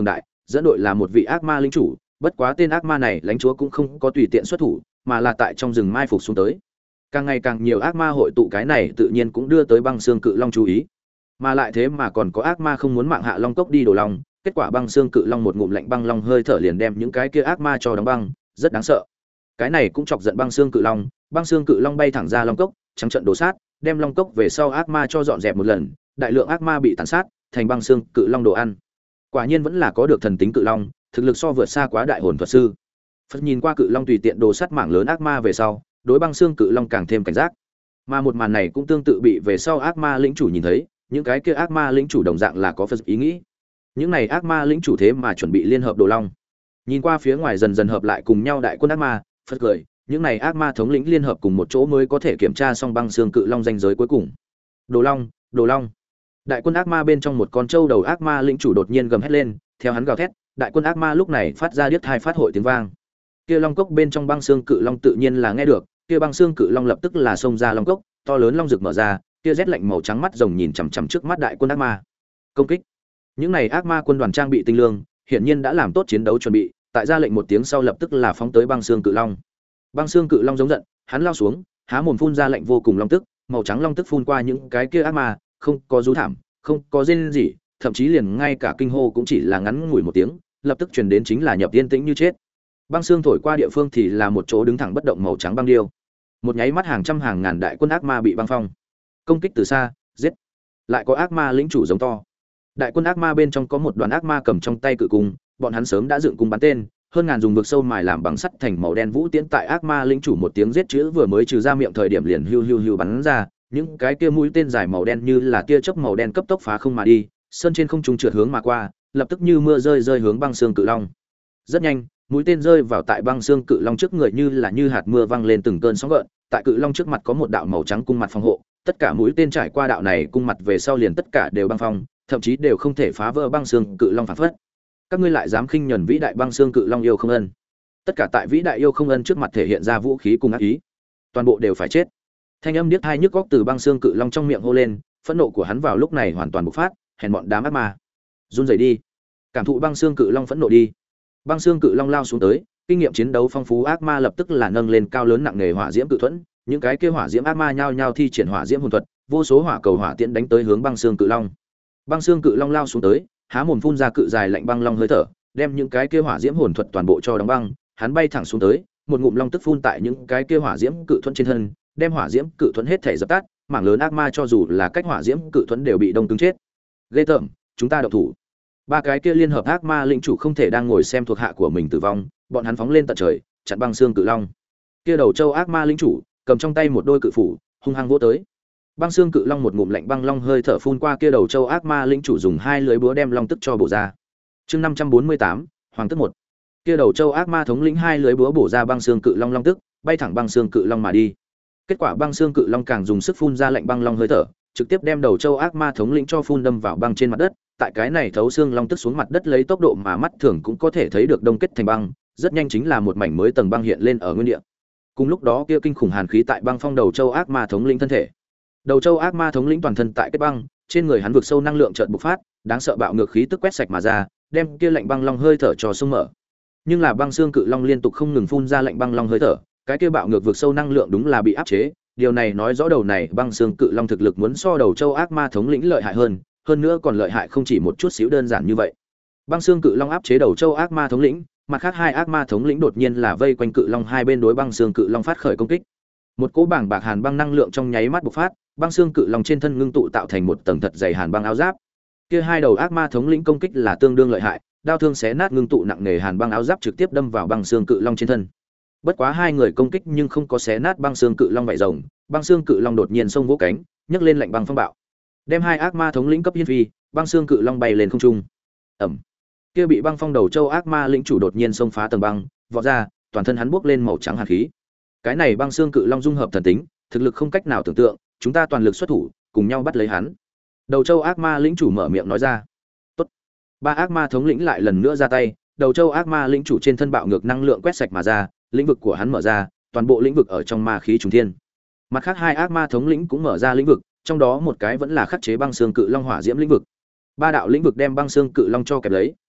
dẫn đội là một vị ác ma lĩnh chủ, bất quá tên ác ma này lãnh chúa cũng không có tùy tiện xuất thủ, mà là tại trong rừng mai phục xuống tới. Càng ngày càng nhiều ác ma hội tụ, cái này tự nhiên cũng đưa tới băng xương cự long chú ý. Mà lại thế mà còn có ác ma không muốn mạng hạ long cốc đi đổ long, kết quả băng xương cự long một ngụm lạnh băng long hơi thở liền đem những cái kia ác ma cho đóng băng, rất đáng sợ. Cái này cũng chọc giận băng xương cự long, băng xương cự long bay thẳng ra long cốc, trắng trận đổ sát, đem long cốc về sau ác ma cho dọn dẹp một lần, đại lượng ác ma bị tàn sát, thành băng xương cự long đồ ăn. Quả nhiên vẫn là có được thần tính cự long, thực lực so vượt xa quá đại hồn thuật sư. Phật nhìn qua cự long tùy tiện đồ sát mảng lớn ác ma về sau, đối băng xương cự long càng thêm cảnh giác. Mà một màn này cũng tương tự bị về sau ác ma lĩnh chủ nhìn thấy, những cái kia ác ma lĩnh chủ đồng dạng là có Phật ý nghĩ. Những này ác ma lĩnh chủ thế mà chuẩn bị liên hợp đồ long. Nhìn qua phía ngoài dần dần hợp lại cùng nhau đại quân ác ma, Phật cười, những này ác ma thống lĩnh liên hợp cùng một chỗ mới có thể kiểm tra xong băng xương cự long danh giới cuối cùng. Đồ long, đồ long. Đại quân ác ma bên trong một con trâu đầu ác ma lĩnh chủ đột nhiên gầm hét lên, theo hắn gào thét, đại quân ác ma lúc này phát ra điếc tai phát hội tiếng vang. Kia long cốc bên trong băng xương cự long tự nhiên là nghe được, kia băng xương cự long lập tức là xông ra long cốc, to lớn long rực mở ra, kia rét lạnh màu trắng mắt rồng nhìn chằm chằm trước mắt đại quân ác ma. Công kích. Những này ác ma quân đoàn trang bị tinh lương, hiển nhiên đã làm tốt chiến đấu chuẩn bị, tại ra lệnh một tiếng sau lập tức là phóng tới băng xương cự long. Băng xương cự long giống giận, hắn lao xuống, há mồm phun ra lệnh vô cùng long tức, màu trắng long tức phun qua những cái kia ác ma, không có rú thảm, không có rên gì, thậm chí liền ngay cả kinh hô cũng chỉ là ngắn ngủi một tiếng, lập tức truyền đến chính là nhập yên tĩnh như chết. Băng xương thổi qua địa phương thì là một chỗ đứng thẳng bất động màu trắng băng điêu. Một nháy mắt hàng trăm hàng ngàn đại quân ác ma bị băng phong. Công kích từ xa, giết. Lại có ác ma lĩnh chủ giống to. Đại quân ác ma bên trong có một đoàn ác ma cầm trong tay cự cung, bọn hắn sớm đã dựng cung bắn tên, hơn ngàn dùng vực sâu mài làm bằng sắt thành màu đen vũ tiễn tại ác ma lĩnh chủ một tiếng giết chữ vừa mới trừ ra miệng thời điểm liền hưu hưu hưu bắn ra, những cái kia mũi tên dài màu đen như là tia chớp màu đen cấp tốc phá không mà đi, sơn trên không trung trượt hướng mà qua, lập tức như mưa rơi rơi hướng băng xương cự long. Rất nhanh, mũi tên rơi vào tại băng xương cự long trước người như là như hạt mưa văng lên từng cơn sóng gợn, tại cự long trước mặt có một đạo màu trắng cung mặt phòng hộ, tất cả mũi tên trải qua đạo này cung mặt về sau liền tất cả đều băng phong, thậm chí đều không thể phá vỡ băng xương cự long phản phất. Các ngươi lại dám khinh nhẫn vĩ đại băng xương cự long yêu không ân? Tất cả tại vĩ đại yêu không ân trước mặt thể hiện ra vũ khí cùng ác ý, toàn bộ đều phải chết. Thanh âm điếc tai nhức góc từ băng xương cự long trong miệng hô lên, phẫn nộ của hắn vào lúc này hoàn toàn bộc phát, hèn bọn đám ác ma, run rẩy đi, cảm thụ băng xương cự long phẫn nộ đi. Băng xương cự long lao xuống tới, kinh nghiệm chiến đấu phong phú ác ma lập tức là nâng lên cao lớn nặng nề hỏa diễm cự thuẫn, những cái kia hỏa diễm ác ma nhao nhao thi triển hỏa diễm hồn thuật, vô số hỏa cầu hỏa tiễn đánh tới hướng băng xương cự long. Băng xương cự long lao xuống tới, há mồm phun ra cự dài lạnh băng long hơi thở, đem những cái kia hỏa diễm hồn thuật toàn bộ cho đóng băng, hắn bay thẳng xuống tới, một ngụm long tức phun tại những cái kia hỏa diễm cự thuẫn trên thân, đem hỏa diễm cự thuẫn hết thể dập tắt, mảng lớn ác ma cho dù là cách hỏa diễm cự thuẫn đều bị đông cứng chết. Ghê tởm, chúng ta động thủ. Ba cái kia liên hợp ác ma lĩnh chủ không thể đang ngồi xem thuộc hạ của mình tử vong, bọn hắn phóng lên tận trời, chặn băng xương cự long. Kia đầu châu ác ma lĩnh chủ cầm trong tay một đôi cự phủ, hung hăng vỗ tới. Băng xương cự long một ngụm lạnh băng long hơi thở phun qua kia đầu châu ác ma lĩnh chủ dùng hai lưỡi búa đem long tức cho bổ ra. Chương năm trăm bốn mươi tám, Hoàng tức một. Kia đầu châu ác ma thống lĩnh hai lưỡi búa bổ ra băng xương cự long long tức, bay thẳng băng xương cự long mà đi. Kết quả băng xương cự long càng dùng sức phun ra lạnh băng long hơi thở, trực tiếp đem đầu châu ác ma thống lĩnh cho phun đâm vào băng trên mặt đất. Tại cái này thấu xương long tức xuống mặt đất lấy tốc độ mà mắt thường cũng có thể thấy được đông kết thành băng, rất nhanh chính là một mảnh mới tầng băng hiện lên ở nguyên địa. Cùng lúc đó kia kinh khủng hàn khí tại băng phong đầu châu ác ma thống lĩnh thân thể. Đầu châu ác ma thống lĩnh toàn thân tại kết băng, trên người hắn vực sâu năng lượng chợt bộc phát, đáng sợ bạo ngược khí tức quét sạch mà ra, đem kia lạnh băng long hơi thở cho xông mở. Nhưng là băng xương cự long liên tục không ngừng phun ra lạnh băng long hơi thở, cái kia bạo ngược vực sâu năng lượng đúng là bị áp chế, điều này nói rõ đầu này băng xương cự long thực lực muốn so đầu châu ác ma thống lĩnh lợi hại hơn, hơn nữa còn lợi hại không chỉ một chút xíu đơn giản như vậy. Băng xương cự long áp chế đầu châu ác ma thống lĩnh, mặt khác hai ác ma thống lĩnh đột nhiên là vây quanh cự long hai bên đối băng xương cự long phát khởi công kích. Một cỗ bảng bạc hàn băng năng lượng trong nháy mắt bộc phát, băng xương cự long trên thân ngưng tụ tạo thành một tầng thật dày hàn băng áo giáp. Kia hai đầu ác ma thống lĩnh công kích là tương đương lợi hại, đao thương xé nát ngưng tụ nặng nề hàn băng áo giáp trực tiếp đâm vào băng xương cự long trên thân. Bất quá hai người công kích nhưng không có xé nát băng xương cự long vảy rồng, băng xương cự long đột nhiên xông vỗ cánh, nhấc lên lạnh băng phong bạo, đem hai ác ma thống lĩnh cấp hiên phi, băng xương cự long bay lên không trung. Ầm. Kia bị băng phong đầu châu ác ma lĩnh chủ đột nhiên xông phá tầng băng, vọt ra, toàn thân hắn bốc lên màu trắng hàn khí. Cái này băng xương cự long dung hợp thần tính, thực lực không cách nào tưởng tượng, chúng ta toàn lực xuất thủ, cùng nhau bắt lấy hắn. Đầu châu ác ma lĩnh chủ mở miệng nói ra. Tốt. Ba ác ma thống lĩnh lại lần nữa ra tay, đầu châu ác ma lĩnh chủ trên thân bạo ngược năng lượng quét sạch mà ra, lĩnh vực của hắn mở ra, toàn bộ lĩnh vực ở trong ma khí trùng thiên. Mặt khác hai ác ma thống lĩnh cũng mở ra lĩnh vực, trong đó một cái vẫn là khắc chế băng xương cự long hỏa diễm lĩnh vực. Ba đạo lĩnh vực đem băng xương cự long cho kẹp lấy,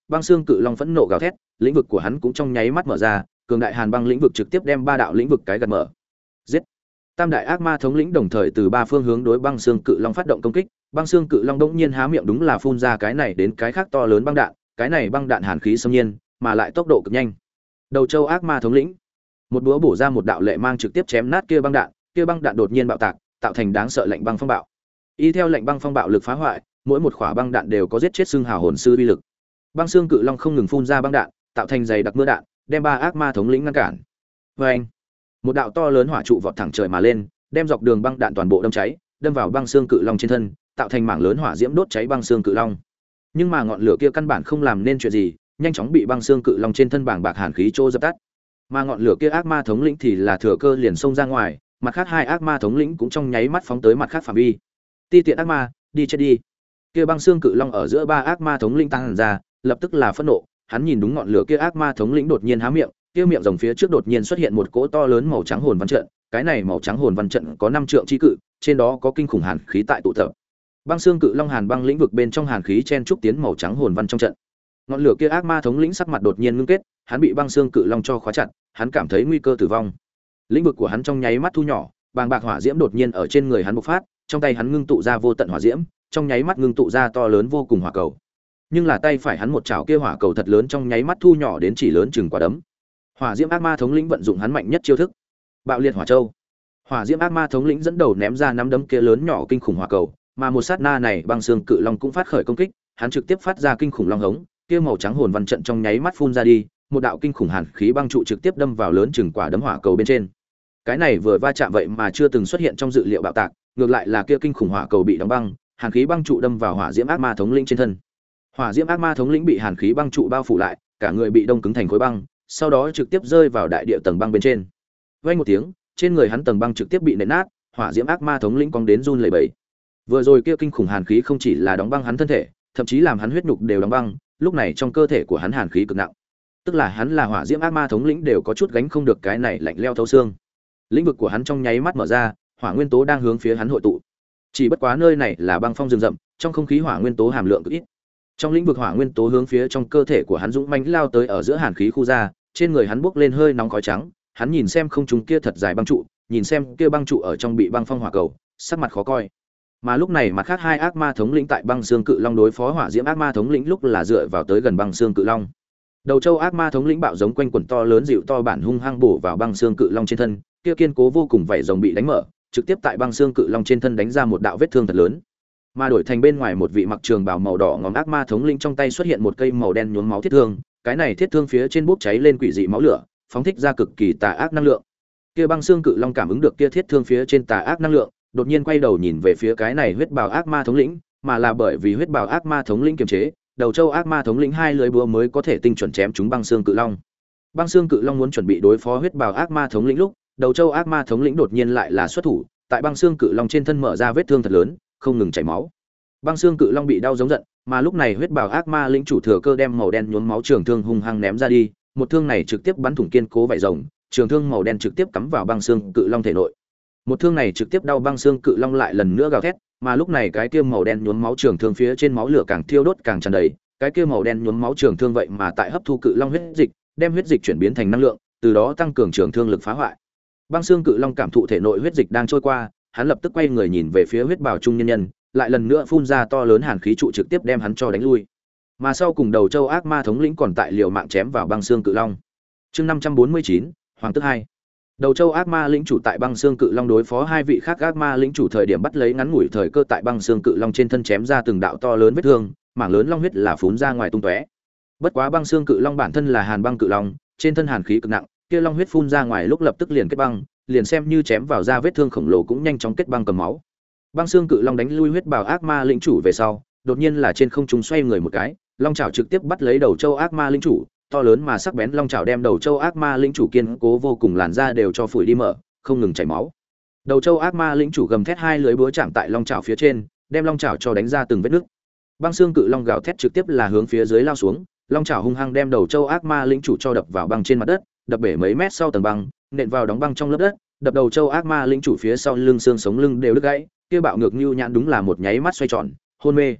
băng xương cự long phẫn nộ gào thét, lĩnh vực của hắn cũng trong nháy mắt mở ra, cường đại hàn băng lĩnh vực trực tiếp đem ba đạo lĩnh vực cái gạt mở. Giết! Tam đại ác ma thống lĩnh đồng thời từ ba phương hướng đối băng xương cự long phát động công kích, băng xương cự long đống nhiên há miệng đúng là phun ra cái này đến cái khác to lớn băng đạn, cái này băng đạn hàn khí xâm nhiên, mà lại tốc độ cực nhanh. Đầu châu ác ma thống lĩnh, một búa bổ ra một đạo lệ mang trực tiếp chém nát kia băng đạn, kia băng đạn đột nhiên bạo tạc, tạo thành đáng sợ lạnh băng phong bạo. Y theo lạnh băng phong bạo lực phá hoại, mỗi một quả băng đạn đều có giết chết xương hào hồn sư uy lực. Băng xương cự long không ngừng phun ra băng đạn, tạo thành dày đặc mưa đạn, đem ba ác ma thống lĩnh ngăn cản. Oeng! Một đạo to lớn hỏa trụ vọt thẳng trời mà lên, đem dọc đường băng đạn toàn bộ đâm cháy, đâm vào băng xương cự long trên thân, tạo thành mảng lớn hỏa diễm đốt cháy băng xương cự long. Nhưng mà ngọn lửa kia căn bản không làm nên chuyện gì, nhanh chóng bị băng xương cự long trên thân bảng bạc hàn khí trô dập tắt. Mà ngọn lửa kia ác ma thống lĩnh thì là thừa cơ liền xông ra ngoài, mặt khác hai ác ma thống lĩnh cũng trong nháy mắt phóng tới mặt khác phạm vi. Ti tiện ác ma, đi chết đi. Kia băng xương cự long ở giữa ba ác ma thống lĩnh tăng hẳn ra, lập tức là phẫn nộ, hắn nhìn đúng ngọn lửa kia ác ma thống lĩnh đột nhiên há miệng, kia miệng rồng phía trước đột nhiên xuất hiện một cỗ to lớn màu trắng hồn văn trận, cái này màu trắng hồn văn trận có năm trượng chi cự, trên đó có kinh khủng hàn khí tại tụ tập. Băng xương cự long hàn băng lĩnh vực bên trong hàn khí chen trúc tiến màu trắng hồn văn trong trận. Ngọn lửa kia ác ma thống lĩnh sắc mặt đột nhiên ngưng kết, hắn bị băng xương cự long cho khóa chặt, hắn cảm thấy nguy cơ tử vong. Lĩnh vực của hắn trong nháy mắt thu nhỏ, bàng bạc hỏa diễm đột nhiên ở trên người hắn bộc phát, trong tay hắn ngưng tụ ra vô tận hỏa diễm, trong nháy mắt ngưng tụ ra to lớn vô cùng hỏa cầu. Nhưng là tay phải hắn một chảo kia hỏa cầu thật lớn trong nháy mắt thu nhỏ đến chỉ lớn chừng quả đấm. Hỏa diễm ác ma thống lĩnh vận dụng hắn mạnh nhất chiêu thức, Bạo liệt hỏa châu. Hỏa diễm ác ma thống lĩnh dẫn đầu ném ra nắm đấm kia lớn nhỏ kinh khủng hỏa cầu, mà một sát na này băng xương cự long cũng phát khởi công kích, hắn trực tiếp phát ra kinh khủng long hống, kia màu trắng hồn văn trận trong nháy mắt phun ra đi, một đạo kinh khủng hàn khí băng trụ trực tiếp đâm vào lớn chừng quả đấm hỏa cầu bên trên. Cái này vừa va chạm vậy mà chưa từng xuất hiện trong dự liệu bạo tạc, ngược lại là kia kinh khủng hỏa cầu bị đóng băng, hàn khí băng trụ đâm vào hỏa diễm ác ma thống lĩnh trên thân. Hỏa diễm ác ma thống lĩnh bị hàn khí băng trụ bao phủ lại, cả người bị đông cứng thành khối băng, sau đó trực tiếp rơi vào đại địa tầng băng bên trên. Vang một tiếng, trên người hắn tầng băng trực tiếp bị nện nát, hỏa diễm ác ma thống lĩnh cong đến run lẩy bẩy. Vừa rồi kia kinh khủng hàn khí không chỉ là đóng băng hắn thân thể, thậm chí làm hắn huyết nhục đều đóng băng, lúc này trong cơ thể của hắn hàn khí cực nặng. Tức là hắn là hỏa diễm ác ma thống lĩnh đều có chút gánh không được cái này lạnh lẽo thấu xương. Lĩnh vực của hắn trong nháy mắt mở ra, hỏa nguyên tố đang hướng phía hắn hội tụ. Chỉ bất quá nơi này là băng phong rừng rậm, trong không khí hỏa nguyên tố hàm lượng cực ít. Trong lĩnh vực hỏa nguyên tố hướng phía trong cơ thể của hắn dũng mãnh lao tới ở giữa hàn khí khu ra, trên người hắn bốc lên hơi nóng khói trắng, hắn nhìn xem không trung kia thật dài băng trụ, nhìn xem kia băng trụ ở trong bị băng phong hỏa cầu, sắc mặt khó coi. Mà lúc này mặt khác hai ác ma thống lĩnh tại băng xương cự long đối phó hỏa diễm ác ma thống lĩnh lúc là dựa vào tới gần băng xương cự long. Đầu châu ác ma thống lĩnh bạo giống quanh quần to lớn dịu to bản hung hăng bổ vào băng xương cự long trên thân, kia kiên cố vô cùng vảy rồng bị đánh mở, trực tiếp tại băng xương cự long trên thân đánh ra một đạo vết thương thật lớn. Mà đổi thành bên ngoài một vị mặc trường bào màu đỏ ngòm ác ma thống lĩnh trong tay xuất hiện một cây màu đen nhuốm máu thiết thương, cái này thiết thương phía trên bốc cháy lên quỷ dị máu lửa, phóng thích ra cực kỳ tà ác năng lượng. Kia băng xương cự long cảm ứng được kia thiết thương phía trên tà ác năng lượng, đột nhiên quay đầu nhìn về phía cái này huyết bào ác ma thống lĩnh, mà là bởi vì huyết bào ác ma thống lĩnh kiềm chế, đầu châu ác ma thống lĩnh hai lưỡi búa mới có thể tinh chuẩn chém trúng băng xương cự long. Băng xương cự long muốn chuẩn bị đối phó huyết bào ác ma thống lĩnh lúc, đầu châu ác ma thống lĩnh đột nhiên lại là xuất thủ, tại băng xương cự long trên thân mở ra vết thương thật lớn, không ngừng chảy máu. Băng xương cự long bị đau giống giận, mà lúc này huyết bào ác ma lĩnh chủ thừa cơ đem màu đen nhuốm máu trường thương hung hăng ném ra đi, một thương này trực tiếp bắn thủng kiên cố vảy rồng, trường thương màu đen trực tiếp cắm vào băng xương cự long thể nội. Một thương này trực tiếp đau băng xương cự long lại lần nữa gào thét, mà lúc này cái kia màu đen nhuốm máu trường thương phía trên máu lửa càng thiêu đốt càng tràn đầy, cái kia màu đen nhuốm máu trường thương vậy mà tại hấp thu cự long huyết dịch, đem huyết dịch chuyển biến thành năng lượng, từ đó tăng cường trường thương lực phá hoại. Băng xương cự long cảm thụ thể nội huyết dịch đang trôi qua, hắn lập tức quay người nhìn về phía huyết bào trung nhân nhân, lại lần nữa phun ra to lớn hàn khí trụ trực tiếp đem hắn cho đánh lui. Mà sau cùng đầu châu ác ma thống lĩnh còn tại liều mạng chém vào băng xương cự long. Chương năm trăm bốn mươi chín, Hoàng tước hai. Đầu châu ác ma lĩnh chủ tại băng xương cự long đối phó hai vị khác ác ma lĩnh chủ thời điểm bắt lấy ngắn ngủi thời cơ tại băng xương cự long trên thân chém ra từng đạo to lớn vết thương, mảng lớn long huyết là phún ra ngoài tung tóe. Bất quá băng xương cự long bản thân là hàn băng cự long, trên thân hàn khí cực nặng, kia long huyết phun ra ngoài lúc lập tức liền kết băng, liền xem như chém vào da vết thương khổng lồ cũng nhanh chóng kết băng cầm máu. Băng xương cự long đánh lui huyết bào ác ma lĩnh chủ về sau, đột nhiên là trên không trung xoay người một cái, long chảo trực tiếp bắt lấy đầu châu ác ma lĩnh chủ, to lớn mà sắc bén long chảo đem đầu châu ác ma lĩnh chủ kiên cố vô cùng làn da đều cho phủi đi mở, không ngừng chảy máu. Đầu châu ác ma lĩnh chủ gầm thét hai lưỡi búa chạm tại long chảo phía trên, đem long chảo cho đánh ra từng vết nứt. Băng xương cự long gào thét trực tiếp là hướng phía dưới lao xuống, long chảo hung hăng đem đầu châu ác ma lĩnh chủ cho đập vào băng trên mặt đất, đập bể mấy mét sau tầng băng, nện vào đóng băng trong lớp đất, đập đầu châu ác ma lĩnh chủ phía sau lưng xương sống lưng đều đứt gãy, kia bạo ngược như nhãn đúng là một nháy mắt xoay tròn, hôn mê.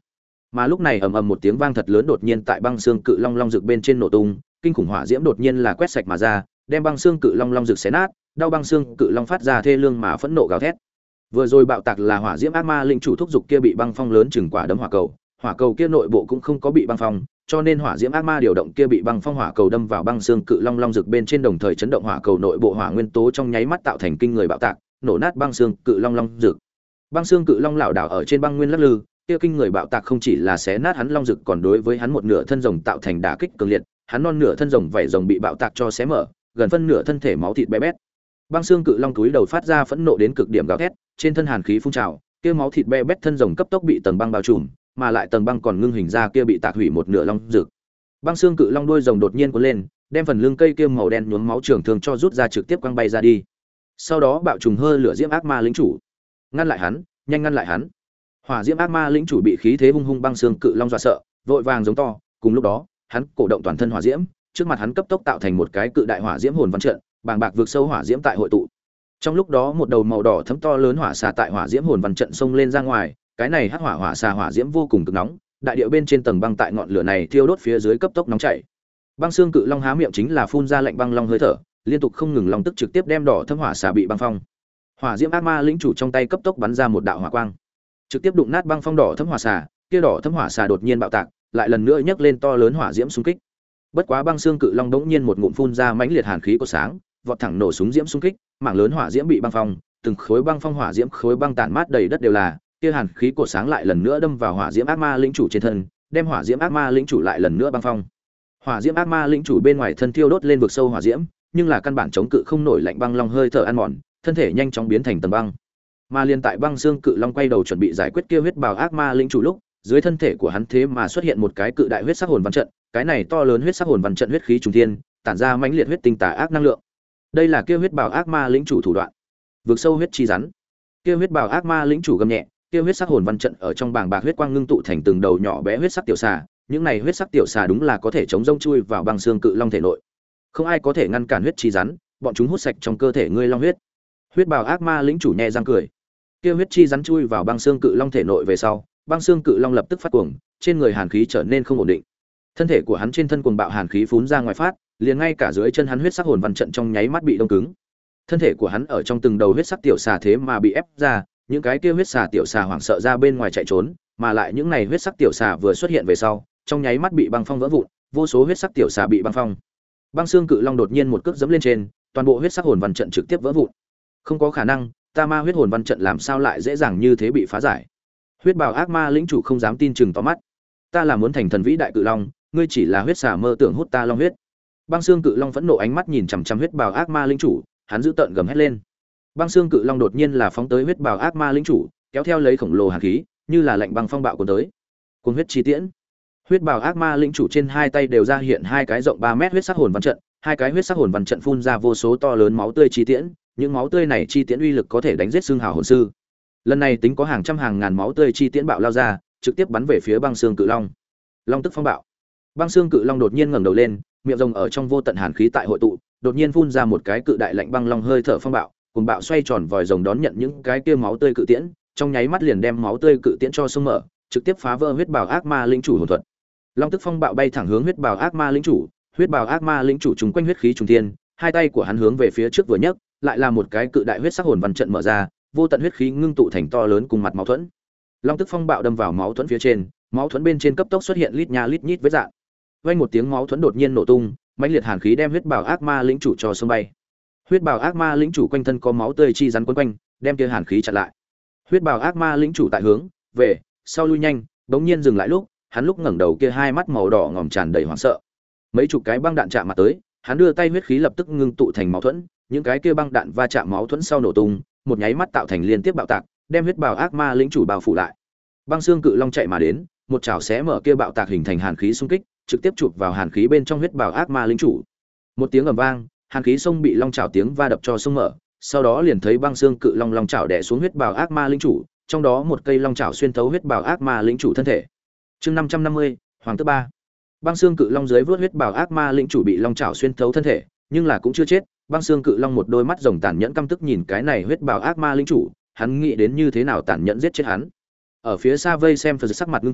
Mà lúc này ầm ầm một tiếng vang thật lớn đột nhiên tại băng xương cự long long rực bên trên nổ tung, kinh khủng hỏa diễm đột nhiên là quét sạch mà ra, đem băng xương cự long long rực xé nát, đau băng xương cự long phát ra thê lương mà phẫn nộ gào thét. Vừa rồi bạo tạc là hỏa diễm ác ma linh chủ thúc dục kia bị băng phong lớn chừng quả đấm hỏa cầu, hỏa cầu kia nội bộ cũng không có bị băng phong, cho nên hỏa diễm ác ma điều động kia bị băng phong hỏa cầu đâm vào băng xương cự long long rực bên trên, đồng thời chấn động hỏa cầu nội bộ hỏa nguyên tố trong nháy mắt tạo thành kinh người bạo tạc, nổ nát băng xương cự long long rực. Băng xương cự long lảo đảo ở trên băng nguyên lắc lư, kia kinh người bạo tạc không chỉ là xé nát hắn long rực, còn đối với hắn một nửa thân rồng tạo thành đả kích cường liệt, hắn non nửa thân rồng vảy rồng bị bạo tạc cho xé mở, gần phân nửa thân thể máu thịt bé bét. Băng xương cự long túi đầu phát ra phẫn nộ đến cực điểm gào thét, trên thân hàn khí phun trào, kia máu thịt bé bét thân rồng cấp tốc bị tầng băng bao trùm, mà lại tầng băng còn ngưng hình ra kia bị tạc hủy một nửa long rực. Băng xương cự long đuôi rồng đột nhiên cuốn lên, đem phần lưng cây kia màu đen nhuốm máu trường thương cho rút ra trực tiếp quăng bay ra đi. Sau đó bạo trùng hơi lửa diễm ác ma lĩnh chủ, ngăn lại hắn, nhanh ngăn lại hắn. Hỏa diễm ác ma lĩnh chủ bị khí thế hung hung băng xương cự long dọa sợ, vội vàng giống to, cùng lúc đó, hắn cổ động toàn thân hỏa diễm, trước mặt hắn cấp tốc tạo thành một cái cự đại hỏa diễm hồn văn trận, bàng bạc vượt sâu hỏa diễm tại hội tụ. Trong lúc đó một đầu màu đỏ thấm to lớn hỏa xà tại hỏa diễm hồn văn trận xông lên ra ngoài, cái này hắc hỏa hỏa xà hỏa diễm vô cùng cực nóng, đại địa bên trên tầng băng tại ngọn lửa này thiêu đốt phía dưới cấp tốc nóng chảy. Băng xương cự long há miệng chính là phun ra lạnh băng long hơi thở, liên tục không ngừng long tức trực tiếp đem đỏ thấm hỏa xà bị băng phong. Hỏa diễm ác ma lĩnh chủ trong tay cấp tốc bắn ra một đạo hỏa quang, trực tiếp đụng nát băng phong đỏ thấm hỏa xà, kia đỏ thấm hỏa xà đột nhiên bạo tạc, lại lần nữa nhấc lên to lớn hỏa diễm xung kích. Bất quá băng xương cự long đống nhiên một ngụm phun ra mãnh liệt hàn khí của sáng, vọt thẳng nổ súng diễm xung kích, mảng lớn hỏa diễm bị băng phong, từng khối băng phong hỏa diễm khối băng tản mát đầy đất đều là, kia hàn khí của sáng lại lần nữa đâm vào hỏa diễm ác ma lĩnh chủ trên thân, đem hỏa diễm ác ma lĩnh chủ lại lần nữa băng phong. Hỏa diễm ác ma lĩnh chủ bên ngoài thân thiêu đốt lên vực sâu hỏa diễm, nhưng là căn bản chống cự không nổi lạnh băng long hơi thở ăn mòn, thân thể nhanh chóng biến thành tầng băng. Mà liên tại băng xương cự long quay đầu chuẩn bị giải quyết kia huyết bào ác ma lĩnh chủ lúc, dưới thân thể của hắn thế mà xuất hiện một cái cự đại huyết sắc hồn văn trận, cái này to lớn huyết sắc hồn văn trận huyết khí trùng thiên, tản ra mãnh liệt huyết tinh tà ác năng lượng. Đây là kia huyết bào ác ma lĩnh chủ thủ đoạn. Vực sâu huyết chi rắn. Kia huyết bào ác ma lĩnh chủ gầm nhẹ, kia huyết sắc hồn văn trận ở trong bảng bạc huyết quang ngưng tụ thành từng đầu nhỏ bé huyết sắc tiểu xà, những này huyết sắc tiểu xà đúng là có thể chống rông chui vào băng xương cự long thể nội. Không ai có thể ngăn cản huyết chi rắn, bọn chúng hút sạch trong cơ thể ngươi long huyết. Huyết bào ác ma lĩnh chủ nhẹ răng cười. Kia huyết chi rắn chui vào băng xương cự long thể nội về sau, băng xương cự long lập tức phát cuồng, trên người hàn khí trở nên không ổn định. Thân thể của hắn trên thân cuồng bạo hàn khí phún ra ngoài phát, liền ngay cả dưới chân hắn huyết sắc hồn văn trận trong nháy mắt bị đông cứng. Thân thể của hắn ở trong từng đầu huyết sắc tiểu xà thế mà bị ép ra, những cái kia huyết xà tiểu xà hoảng sợ ra bên ngoài chạy trốn, mà lại những này huyết sắc tiểu xà vừa xuất hiện về sau, trong nháy mắt bị băng phong vỡ vụn, vô số huyết sắc tiểu xà bị băng phong. Băng xương cự long đột nhiên một cước giẫm lên trên, toàn bộ huyết sắc hồn văn trận trực tiếp vỡ vụn. Không có khả năng, ta ma huyết hồn văn trận làm sao lại dễ dàng như thế bị phá giải? Huyết bào ác ma lĩnh chủ không dám tin chừng to mắt. Ta là muốn thành thần vĩ đại cự long, ngươi chỉ là huyết xà mơ tưởng hút ta long huyết. Băng xương cự long phẫn nộ ánh mắt nhìn chằm chằm huyết bào ác ma lĩnh chủ, hắn giữ tợn gầm hét lên. Băng xương cự long đột nhiên là phóng tới huyết bào ác ma lĩnh chủ, kéo theo lấy khổng lồ hàn khí, như là lạnh băng phong bạo cuốn tới. Cuồng huyết chi tiễn. Huyết bào ác ma lĩnh chủ trên hai tay đều ra hiện hai cái rộng ba mét huyết sắc hồn văn trận, hai cái huyết sắc hồn văn trận phun ra vô số to lớn máu tươi chi tiễn, những máu tươi này chi tiễn uy lực có thể đánh giết xương hào hồn sư. Lần này tính có hàng trăm hàng ngàn máu tươi chi tiễn bạo lao ra, trực tiếp bắn về phía băng xương cự long. Long tức phong bạo. Băng xương cự long đột nhiên ngẩng đầu lên, miệng rồng ở trong vô tận hàn khí tại hội tụ, đột nhiên phun ra một cái cự đại lạnh băng long hơi thở phong bạo, cùng bạo xoay tròn vòi rồng đón nhận những cái kia máu tươi cự tiễn, trong nháy mắt liền đem máu tươi cự tiễn cho xông mở, trực tiếp phá vỡ huyết bào ác ma lĩnh chủ hồn thuật. Long tức phong bạo bay thẳng hướng huyết bào ác ma lĩnh chủ, huyết bào ác ma lĩnh chủ trùng quanh huyết khí trùng thiên, hai tay của hắn hướng về phía trước vừa nhấc, lại là một cái cự đại huyết sắc hồn văn trận mở ra, vô tận huyết khí ngưng tụ thành to lớn cùng mặt máu thuẫn. Long tức phong bạo đâm vào máu thuẫn phía trên, máu thuẫn bên trên cấp tốc xuất hiện lít nha lít nhít vết rạn. Vang một tiếng máu thuẫn đột nhiên nổ tung, mãnh liệt hàn khí đem huyết bào ác ma lĩnh chủ cho xông bay. Huyết bào ác ma lĩnh chủ quanh thân có máu tươi chi rắn quấn quanh, đem kia hàn khí chặn lại. Huyết bào ác ma lĩnh chủ tại hướng về sau lui nhanh, bỗng nhiên dừng lại lúc, hắn lúc ngẩng đầu kia hai mắt màu đỏ ngòm tràn đầy hoảng sợ. Mấy chục cái băng đạn chạm mặt tới, hắn đưa tay huyết khí lập tức ngưng tụ thành máu thuẫn, những cái kia băng đạn va chạm máu thuẫn sau nổ tung, một nháy mắt tạo thành liên tiếp bạo tạc, đem huyết bào ác ma lĩnh chủ bao phủ lại. Băng xương cự long chạy mà đến, một chảo xé mở kia bạo tạc hình thành hàn khí xung kích, trực tiếp chụp vào hàn khí bên trong huyết bào ác ma lĩnh chủ. Một tiếng ầm vang, hàn khí sông bị long chảo tiếng va đập cho sông mở, sau đó liền thấy băng xương cự long long chảo đè xuống huyết bào ác ma lĩnh chủ, trong đó một cây long chảo xuyên thấu huyết bào ác ma lĩnh chủ thân thể. Chương năm trăm năm mươi, Hoàng tước ba. Băng xương cự long dưới vớt huyết bào ác ma lĩnh chủ bị long chảo xuyên thấu thân thể, nhưng là cũng chưa chết. Băng xương cự long một đôi mắt rồng tàn nhẫn căm tức nhìn cái này huyết bào ác ma lĩnh chủ, hắn nghĩ đến như thế nào tàn nhẫn giết chết hắn. Ở phía xa vây xem Phật sắc mặt nghiêm trọng,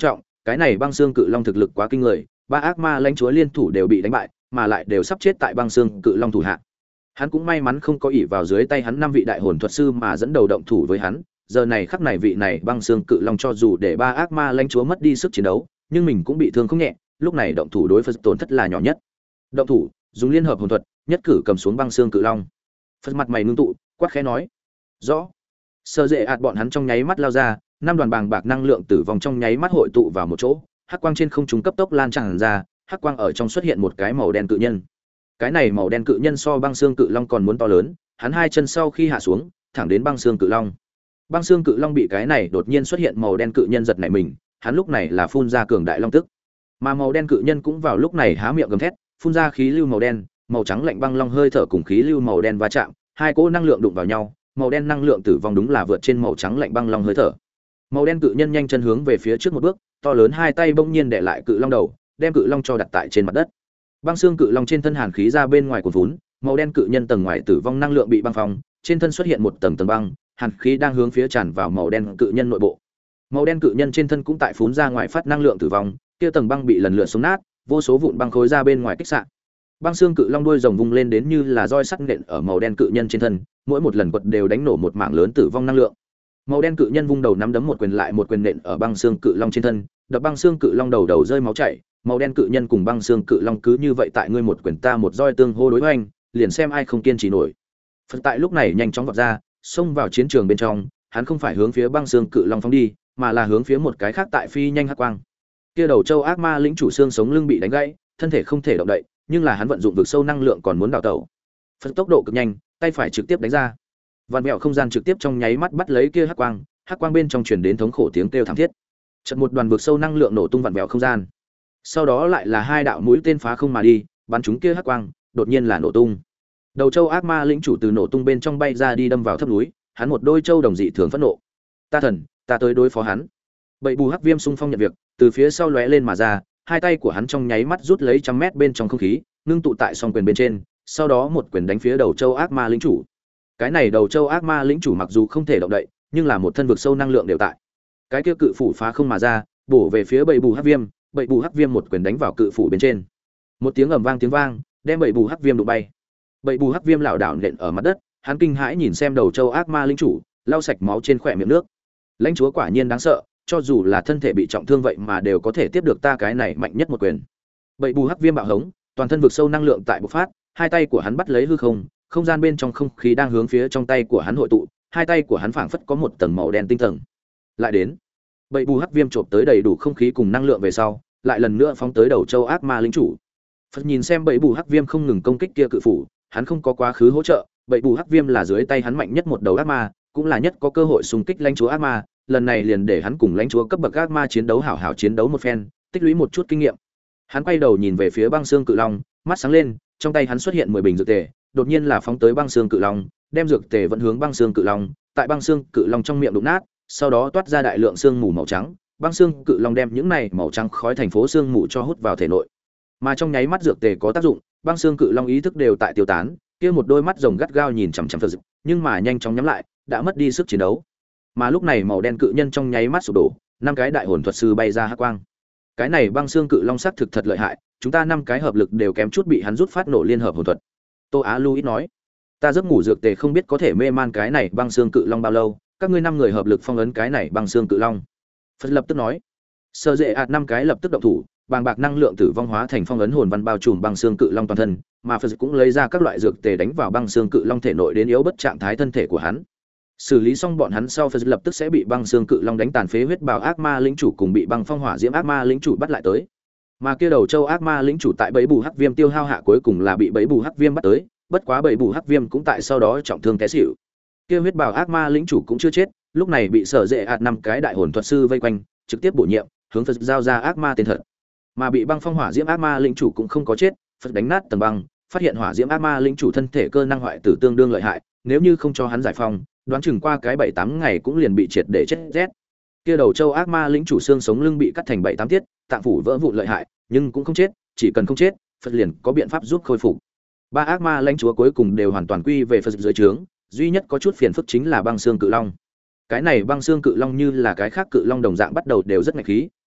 cái này băng xương cự long thực lực quá kinh người, ba ác ma lãnh chúa liên thủ đều bị đánh bại, mà lại đều sắp chết tại băng xương cự long thủ hạ. Hắn cũng may mắn không có ỷ vào dưới tay hắn năm vị đại hồn thuật sư mà dẫn đầu động thủ với hắn, giờ này khắc này vị này băng xương cự long cho dù để ba ác ma lãnh chúa mất đi sức chiến đấu, nhưng mình cũng bị thương không nhẹ, lúc này động thủ đối Phật tổn thất là nhỏ nhất. Động thủ, dùng liên hợp hồn thuật, nhất cử cầm xuống băng xương cự long. Phật mặt mày ngưng tụ, quát khẽ nói: "Rõ." Sơ dễ ạt bọn hắn trong nháy mắt lao ra, năm đoàn bàng bạc năng lượng tử vong trong nháy mắt hội tụ vào một chỗ, hắc quang trên không trung cấp tốc lan tràn ra, hắc quang ở trong xuất hiện một cái màu đen cự nhân. Cái này màu đen cự nhân so băng xương cự long còn muốn to lớn, hắn hai chân sau khi hạ xuống, thẳng đến băng xương cự long. Băng xương cự long bị cái này đột nhiên xuất hiện màu đen cự nhân giật nảy mình, hắn lúc này là phun ra cường đại long tức. Mà màu đen cự nhân cũng vào lúc này há miệng gầm thét, phun ra khí lưu màu đen, màu trắng lạnh băng long hơi thở cùng khí lưu màu đen va chạm, hai cỗ năng lượng đụng vào nhau, màu đen năng lượng tử vong đúng là vượt trên màu trắng lạnh băng long hơi thở. Màu đen cự nhân nhanh chân hướng về phía trước một bước, to lớn hai tay bỗng nhiên đè lại cự long đầu, đem cự long cho đặt tại trên mặt đất. Băng xương cự long trên thân hàn khí ra bên ngoài cuồn vốn, màu đen cự nhân tầng ngoài tử vong năng lượng bị băng phong, trên thân xuất hiện một tầng tầng băng, hàn khí đang hướng phía tràn vào màu đen cự nhân nội bộ. Màu đen cự nhân trên thân cũng tại phún ra ngoài phát năng lượng tử vong, kia tầng băng bị lần lượt xé nát, vô số vụn băng khối ra bên ngoài kích xạ. Băng xương cự long đuôi rồng vung lên đến như là roi sắt nện ở màu đen cự nhân trên thân, mỗi một lần quật đều đánh nổ một mảng lớn tử vong năng lượng. Màu đen cự nhân vung đầu nắm đấm một quyền lại một quyền nện ở băng xương cự long trên thân, đập băng xương cự long đầu đầu rơi máu chảy, màu đen cự nhân cùng băng xương cự long cứ như vậy tại ngươi một quyền ta một roi tương hô đối hoành, liền xem ai không kiên trì nổi. Phật tại lúc này nhanh chóng vọt ra, xông vào chiến trường bên trong, hắn không phải hướng phía băng xương cự long phóng đi, mà là hướng phía một cái khác tại phi nhanh hắc quang. Kia đầu châu ác ma lĩnh chủ xương sống lưng bị đánh gãy, thân thể không thể động đậy, nhưng là hắn vận dụng vực sâu năng lượng còn muốn đào tẩu. Phật tốc độ cực nhanh, tay phải trực tiếp đánh ra. Vạn mẹo không gian trực tiếp trong nháy mắt bắt lấy kia hắc quang, hắc quang bên trong truyền đến thống khổ tiếng kêu thảm thiết. Chợt một đoàn vực sâu năng lượng nổ tung vạn mẹo không gian. Sau đó lại là hai đạo mũi tên phá không mà đi, bắn trúng kia hắc quang, đột nhiên là nổ tung. Đầu châu ác ma lĩnh chủ từ nổ tung bên trong bay ra đi đâm vào thấp núi, hắn một đôi châu đồng dị thường phẫn nộ. Ta thần, ta tới đối phó hắn. Bậy bù hắc viêm xung phong nhận việc, từ phía sau lóe lên mà ra, hai tay của hắn trong nháy mắt rút lấy trăm mét bên trong không khí, ngưng tụ tại song quyền bên trên, sau đó một quyền đánh phía đầu châu ác ma lĩnh chủ. Cái này đầu châu ác ma lĩnh chủ mặc dù không thể động đậy, nhưng là một thân vực sâu năng lượng đều tại. Cái kia cự phủ phá không mà ra, bổ về phía bậy bù hắc viêm, bậy bù hắc viêm một quyền đánh vào cự phủ bên trên. Một tiếng ầm vang tiếng vang, đem bậy bù hắc viêm đụng bay. Bậy bù hắc viêm lảo đảo nện ở mặt đất, hắn kinh hãi nhìn xem đầu châu ác ma lĩnh chủ, lau sạch máu trên khỏe miệng nước. Lãnh chúa quả nhiên đáng sợ, cho dù là thân thể bị trọng thương vậy mà đều có thể tiếp được ta cái này mạnh nhất một quyền. Bậy bù hắc viêm bạo hống, toàn thân vực sâu năng lượng tại bộc phát, hai tay của hắn bắt lấy hư không, không gian bên trong không khí đang hướng phía trong tay của hắn hội tụ, hai tay của hắn phảng phất có một tầng màu đen tinh tầng. Lại đến, bậy bù hắc viêm chộp tới đầy đủ không khí cùng năng lượng về sau, lại lần nữa phóng tới đầu châu ác ma lĩnh chủ. Phật nhìn xem bậy bù hắc viêm không ngừng công kích kia cự phủ, hắn không có quá khứ hỗ trợ, bậy bù hắc viêm là dưới tay hắn mạnh nhất một đầu ác ma, cũng là nhất có cơ hội xung kích lãnh chúa ác ma, lần này liền để hắn cùng lãnh chúa cấp bậc ác ma chiến đấu hảo hảo chiến đấu một phen, tích lũy một chút kinh nghiệm. Hắn quay đầu nhìn về phía băng xương cự long, mắt sáng lên, trong tay hắn xuất hiện mười bình dược tề, đột nhiên là phóng tới băng xương cự long, đem dược tề vẫn hướng băng xương cự long, tại băng xương cự long trong miệng đụng nát, sau đó toát ra đại lượng xương mù màu trắng, băng xương cự long đem những này màu trắng khói thành phố xương mù cho hút vào thể nội. Mà trong nháy mắt dược tề có tác dụng, băng xương cự long ý thức đều tại tiêu tán, kia một đôi mắt rồng gắt gao nhìn chằm chằm Phật, nhưng mà nhanh chóng nhắm lại, đã mất đi sức chiến đấu. Mà lúc này màu đen cự nhân trong nháy mắt sụp đổ, năm cái đại hồn thuật sư bay ra hắc quang. Cái này băng xương cự long sắc thực thật lợi hại, chúng ta năm cái hợp lực đều kém chút bị hắn rút phát nổ liên hợp hồn thuật. Tô Á Luis nói, ta giấc ngủ dược tề không biết có thể mê man cái này băng xương cự long bao lâu, các ngươi năm người hợp lực phong ấn cái này băng xương cự long. Phật lập tức nói, sơ dễ ạt năm cái lập tức động thủ, bàng bạc năng lượng tử vong hóa thành phong ấn hồn văn bao trùm băng xương cự long toàn thân, mà Phật cũng lấy ra các loại dược tề đánh vào băng xương cự long thể nội đến yếu bất trạng thái thân thể của hắn. Xử lý xong bọn hắn sau, Phật lập tức sẽ bị băng xương cự long đánh tàn phế huyết bào ác ma lĩnh chủ cùng bị băng phong hỏa diễm ác ma lĩnh chủ bắt lại tới. Mà kia đầu châu ác ma lĩnh chủ tại bẫy bù hắc viêm tiêu hao hạ cuối cùng là bị bẫy bù hắc viêm bắt tới, bất quá bẫy bù hắc viêm cũng tại sau đó trọng thương té xỉu. Kia huyết bào ác ma lĩnh chủ cũng chưa chết, lúc này bị sở dễ ạt năm cái đại hồn thuật sư vây quanh, trực tiếp bổ nhiệm, hướng Phật giao ra ác ma tên thật. Mà bị băng phong hỏa diễm ác ma lĩnh chủ cũng không có chết, Phật đánh nát tầng băng, phát hiện hỏa diễm ác ma lĩnh chủ thân thể cơ năng hoại tử tương đương lợi hại, nếu như không cho hắn giải phong, đoán chừng qua cái bảy tám ngày cũng liền bị triệt để chết rét. Kia đầu châu ác ma lĩnh chủ xương sống lưng bị cắt thành bảy tám tiết, tạng phủ vỡ vụn lợi hại, nhưng cũng không chết, chỉ cần không chết, Phật liền có biện pháp giúp khôi phục. Ba ác ma lãnh chúa cuối cùng đều hoàn toàn quy về Phật dưới trướng, duy nhất có chút phiền phức chính là băng xương cự long. Cái này băng xương cự long như là cái khác cự long đồng dạng bắt đầu đều rất ngạch khí,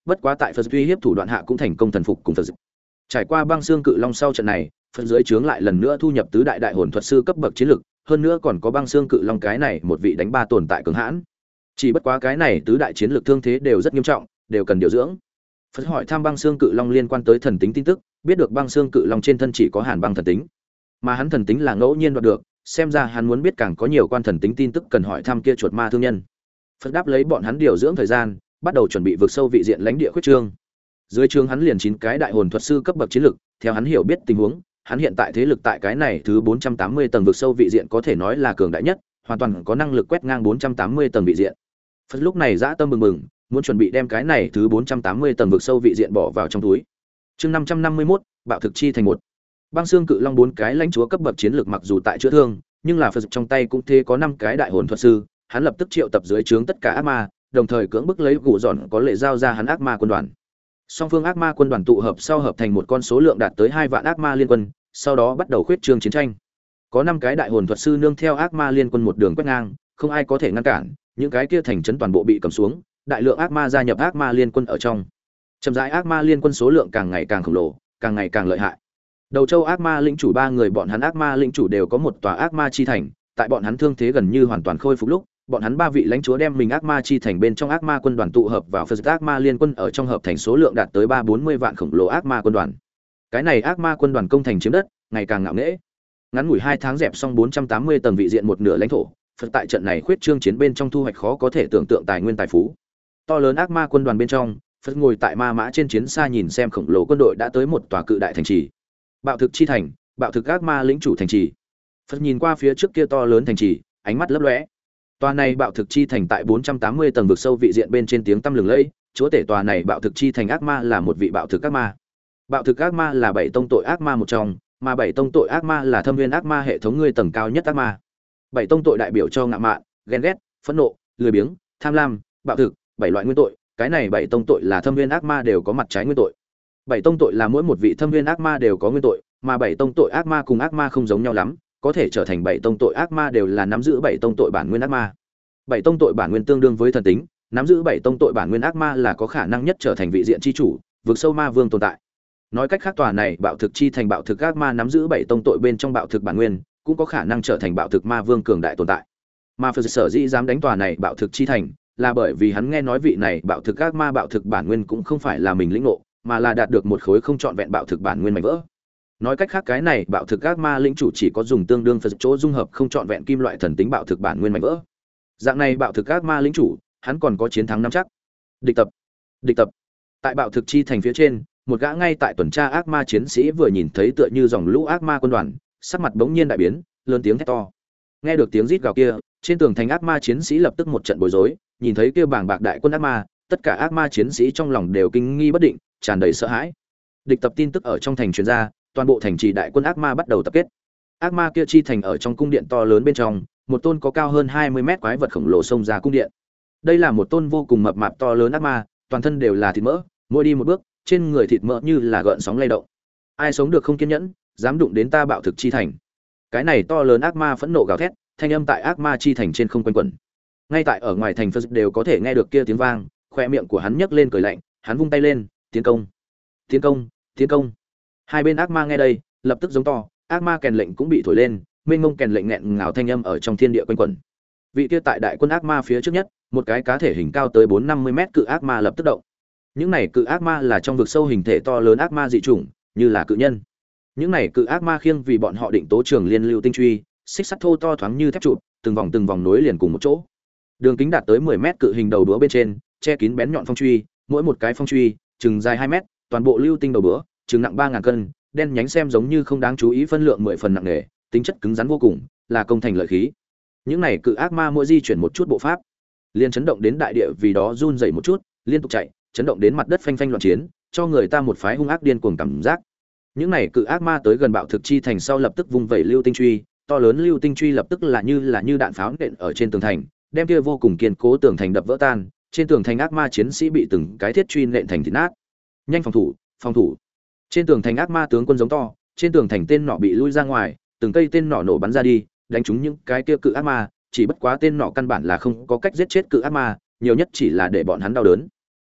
bất quá tại Phật uy hiếp thủ đoạn hạ cũng thành công thần phục cùng Phật. Trải qua băng xương cự long sau trận này, Phật dưới trướng lại lần nữa thu nhập tứ đại đại hồn thuật sư cấp bậc chiến lực, hơn nữa còn có băng xương cự long cái này một vị đánh ba tồn tại cường hãn. Chỉ bất quá cái này tứ đại chiến lực thương thế đều rất nghiêm trọng, đều cần điều dưỡng. Phật hỏi thăm băng xương cự long liên quan tới thần tính tin tức, biết được băng xương cự long trên thân chỉ có hàn băng thần tính, mà hắn thần tính là ngẫu nhiên đoạt được, xem ra hắn muốn biết càng có nhiều quan thần tính tin tức cần hỏi thăm kia chuột ma thương nhân. Phật đáp lấy bọn hắn điều dưỡng thời gian, bắt đầu chuẩn bị vượt sâu vị diện lãnh địa khuyết trương. Dưới trướng hắn liền chín cái đại hồn thuật sư cấp bậc chiến lực, theo hắn hiểu biết tình huống, hắn hiện tại thế lực tại cái này thứ bốn trăm tám mươi tầng vượt sâu vị diện có thể nói là cường đại nhất, hoàn toàn có năng lực quét ngang bốn trăm tám mươi tầng vị diện. Phật lúc này dã tâm mừng mừng, muốn chuẩn bị đem cái này thứ bốn trăm tám mươi tầng vực sâu vị diện bỏ vào trong túi. Chương năm trăm năm mươi mốt, bạo thực chi thành một. Băng xương cự long bốn cái lãnh chúa cấp bậc chiến lược mặc dù tại chữa thương, nhưng là Phật trong tay cũng thế có năm cái đại hồn thuật sư, hắn lập tức triệu tập dưới trướng tất cả ác ma, đồng thời cưỡng bức lấy gù dọn có lệ giao ra hắn ác ma quân đoàn. Song phương ác ma quân đoàn tụ hợp sau hợp thành một con số lượng đạt tới hai vạn ác ma liên quân, sau đó bắt đầu khuyết trương chiến tranh. Có năm cái đại hồn thuật sư nương theo ác ma liên quân một đường quét ngang, không ai có thể ngăn cản, những cái kia thành trấn toàn bộ bị cầm xuống, đại lượng ác ma gia nhập ác ma liên quân ở trong. Chậm rãi ác ma liên quân số lượng càng ngày càng khổng lồ, càng ngày càng lợi hại. Đầu châu ác ma lĩnh chủ ba người bọn hắn ác ma lĩnh chủ đều có một tòa ác ma chi thành, tại bọn hắn thương thế gần như hoàn toàn khôi phục lúc, bọn hắn ba vị lãnh chúa đem mình ác ma chi thành bên trong ác ma quân đoàn tụ hợp vào Phật ác ma liên quân ở trong hợp thành số lượng đạt tới ba bốn mươi vạn khổng lồ ác ma quân đoàn. Cái này ác ma quân đoàn công thành chiếm đất, ngày càng ngạo nghễ. Ngắn ngủi hai tháng dẹp xong bốn trăm tám mươi tầng vị diện một nửa lãnh thổ, Phật tại trận này khuyết trương chiến bên trong thu hoạch khó có thể tưởng tượng tài nguyên tài phú. To lớn ác ma quân đoàn bên trong, Phật ngồi tại ma mã trên chiến xa nhìn xem khổng lồ quân đội đã tới một tòa cự đại thành trì. Bạo thực chi thành, bạo thực ác ma lĩnh chủ thành trì. Phật nhìn qua phía trước kia to lớn thành trì, ánh mắt lấp lóe. Tòa này bạo thực chi thành tại bốn trăm tám mươi tầng vực sâu vị diện bên trên tiếng tăm lừng lẫy, chúa tể tòa này bạo thực chi thành ác ma là một vị bạo thực ác ma. Bạo thực ác ma là bảy tông tội ác ma một trong, mà bảy tông tội ác ma là thâm viên ác ma hệ thống ngươi tầng cao nhất ác ma. Bảy tông tội đại biểu cho ngạo mạn, ghen ghét, phẫn nộ, lười biếng, tham lam, bạo thực, bảy loại nguyên tội, cái này bảy tông tội là thâm viên ác ma đều có mặt trái nguyên tội. Bảy tông tội là mỗi một vị thâm viên ác ma đều có nguyên tội, mà bảy tông tội ác ma cùng ác ma không giống nhau lắm, có thể trở thành bảy tông tội ác ma đều là nắm giữ bảy tông tội bản nguyên ác ma. Bảy tông tội bản nguyên tương đương với thần tính, nắm giữ bảy tông tội bản nguyên ác ma là có khả năng nhất trở thành vị diện chi chủ, vực sâu ma vương tồn tại. Nói cách khác tòa này bạo thực chi thành bạo thực ác ma nắm giữ bảy tông tội bên trong bạo thực bản nguyên, cũng có khả năng trở thành bạo thực ma vương cường đại tồn tại. Mà Phật sở dĩ dám đánh tòa này bạo thực chi thành, là bởi vì hắn nghe nói vị này bạo thực ác ma bạo thực bản nguyên cũng không phải là mình lĩnh ngộ, mà là đạt được một khối không trọn vẹn bạo thực bản nguyên mảnh vỡ. Nói cách khác cái này bạo thực ác ma lĩnh chủ chỉ có dùng tương đương Phật chỗ dung hợp không trọn vẹn kim loại thần tính bạo thực bản nguyên mảnh vỡ. Dạng này bạo thực ác ma lĩnh chủ, hắn còn có chiến thắng năm chắc. Địch tập, địch tập. Tại bạo thực chi thành phía trên, một gã ngay tại tuần tra ác ma chiến sĩ vừa nhìn thấy tựa như dòng lũ ác ma quân đoàn, sắc mặt bỗng nhiên đại biến, lớn tiếng thét to. Nghe được tiếng rít gào kia, trên tường thành ác ma chiến sĩ lập tức một trận bối rối, nhìn thấy kia bảng bạc đại quân ác ma, tất cả ác ma chiến sĩ trong lòng đều kinh nghi bất định, tràn đầy sợ hãi. Địch tập tin tức ở trong thành truyền ra, toàn bộ thành trì đại quân ác ma bắt đầu tập kết. Ác ma kia chi thành ở trong cung điện to lớn bên trong, một tôn có cao hơn hai mươi mét quái vật khổng lồ xông ra cung điện. Đây là một tôn vô cùng mập mạp to lớn ác ma, toàn thân đều là thịt mỡ, mỗi đi một bước, trên người thịt mỡ như là gợn sóng lay động. Ai sống được không kiên nhẫn, dám đụng đến ta bạo thực chi thành. Cái này to lớn ác ma phẫn nộ gào thét, thanh âm tại ác ma chi thành trên không quanh quẩn. Ngay tại ở ngoài thành Phật đều có thể nghe được kia tiếng vang, khoe miệng của hắn nhấc lên cười lạnh, hắn vung tay lên, tiến công, tiến công, tiến công. Hai bên ác ma nghe đây, lập tức giống to, ác ma kèn lệnh cũng bị thổi lên, mênh mông kèn lệnh nghẹn ngào thanh âm ở trong thiên địa quanh quẩn. Vị kia tại đại quân ác ma phía trước nhất, một cái cá thể hình cao tới bốn năm mươi mét cự ác ma lập tức động. Những này cự ác ma là trong vực sâu hình thể to lớn ác ma dị chủng, như là cự nhân. Những này cự ác ma khiêng vì bọn họ định tố trường liên lưu tinh truy, xích sắt thô to thoáng như thép trụ, từng vòng từng vòng nối liền cùng một chỗ. Đường kính đạt tới mười mét cự hình đầu đũa bên trên, che kín bén nhọn phong truy, mỗi một cái phong truy chừng dài hai mét, toàn bộ lưu tinh đầu đũa, chừng nặng ba ngàn cân, đen nhánh xem giống như không đáng chú ý phân lượng mười phần nặng nề, tính chất cứng rắn vô cùng, là công thành lợi khí. Những này cự ác ma mỗi di chuyển một chút bộ pháp, liền chấn động đến đại địa vì đó run rẩy một chút, liên tục chạy, chấn động đến mặt đất phanh phanh loạn chiến, cho người ta một phái hung ác điên cuồng cảm giác. Những này cự ác ma tới gần bạo thực chi thành sau lập tức vung vẩy lưu tinh truy, to lớn lưu tinh truy lập tức là như là như đạn pháo nện ở trên tường thành, đem kia vô cùng kiên cố tường thành đập vỡ tan, trên tường thành ác ma chiến sĩ bị từng cái thiết truy nện thành thịt nát. Nhanh phòng thủ, phòng thủ. Trên tường thành ác ma tướng quân giống to, trên tường thành tên nỏ bị lui ra ngoài, từng cây tên nỏ nổ bắn ra đi, đánh trúng những cái kia cự ác ma, chỉ bất quá tên nỏ căn bản là không có cách giết chết cự ác ma, nhiều nhất chỉ là để bọn hắn đau đớn.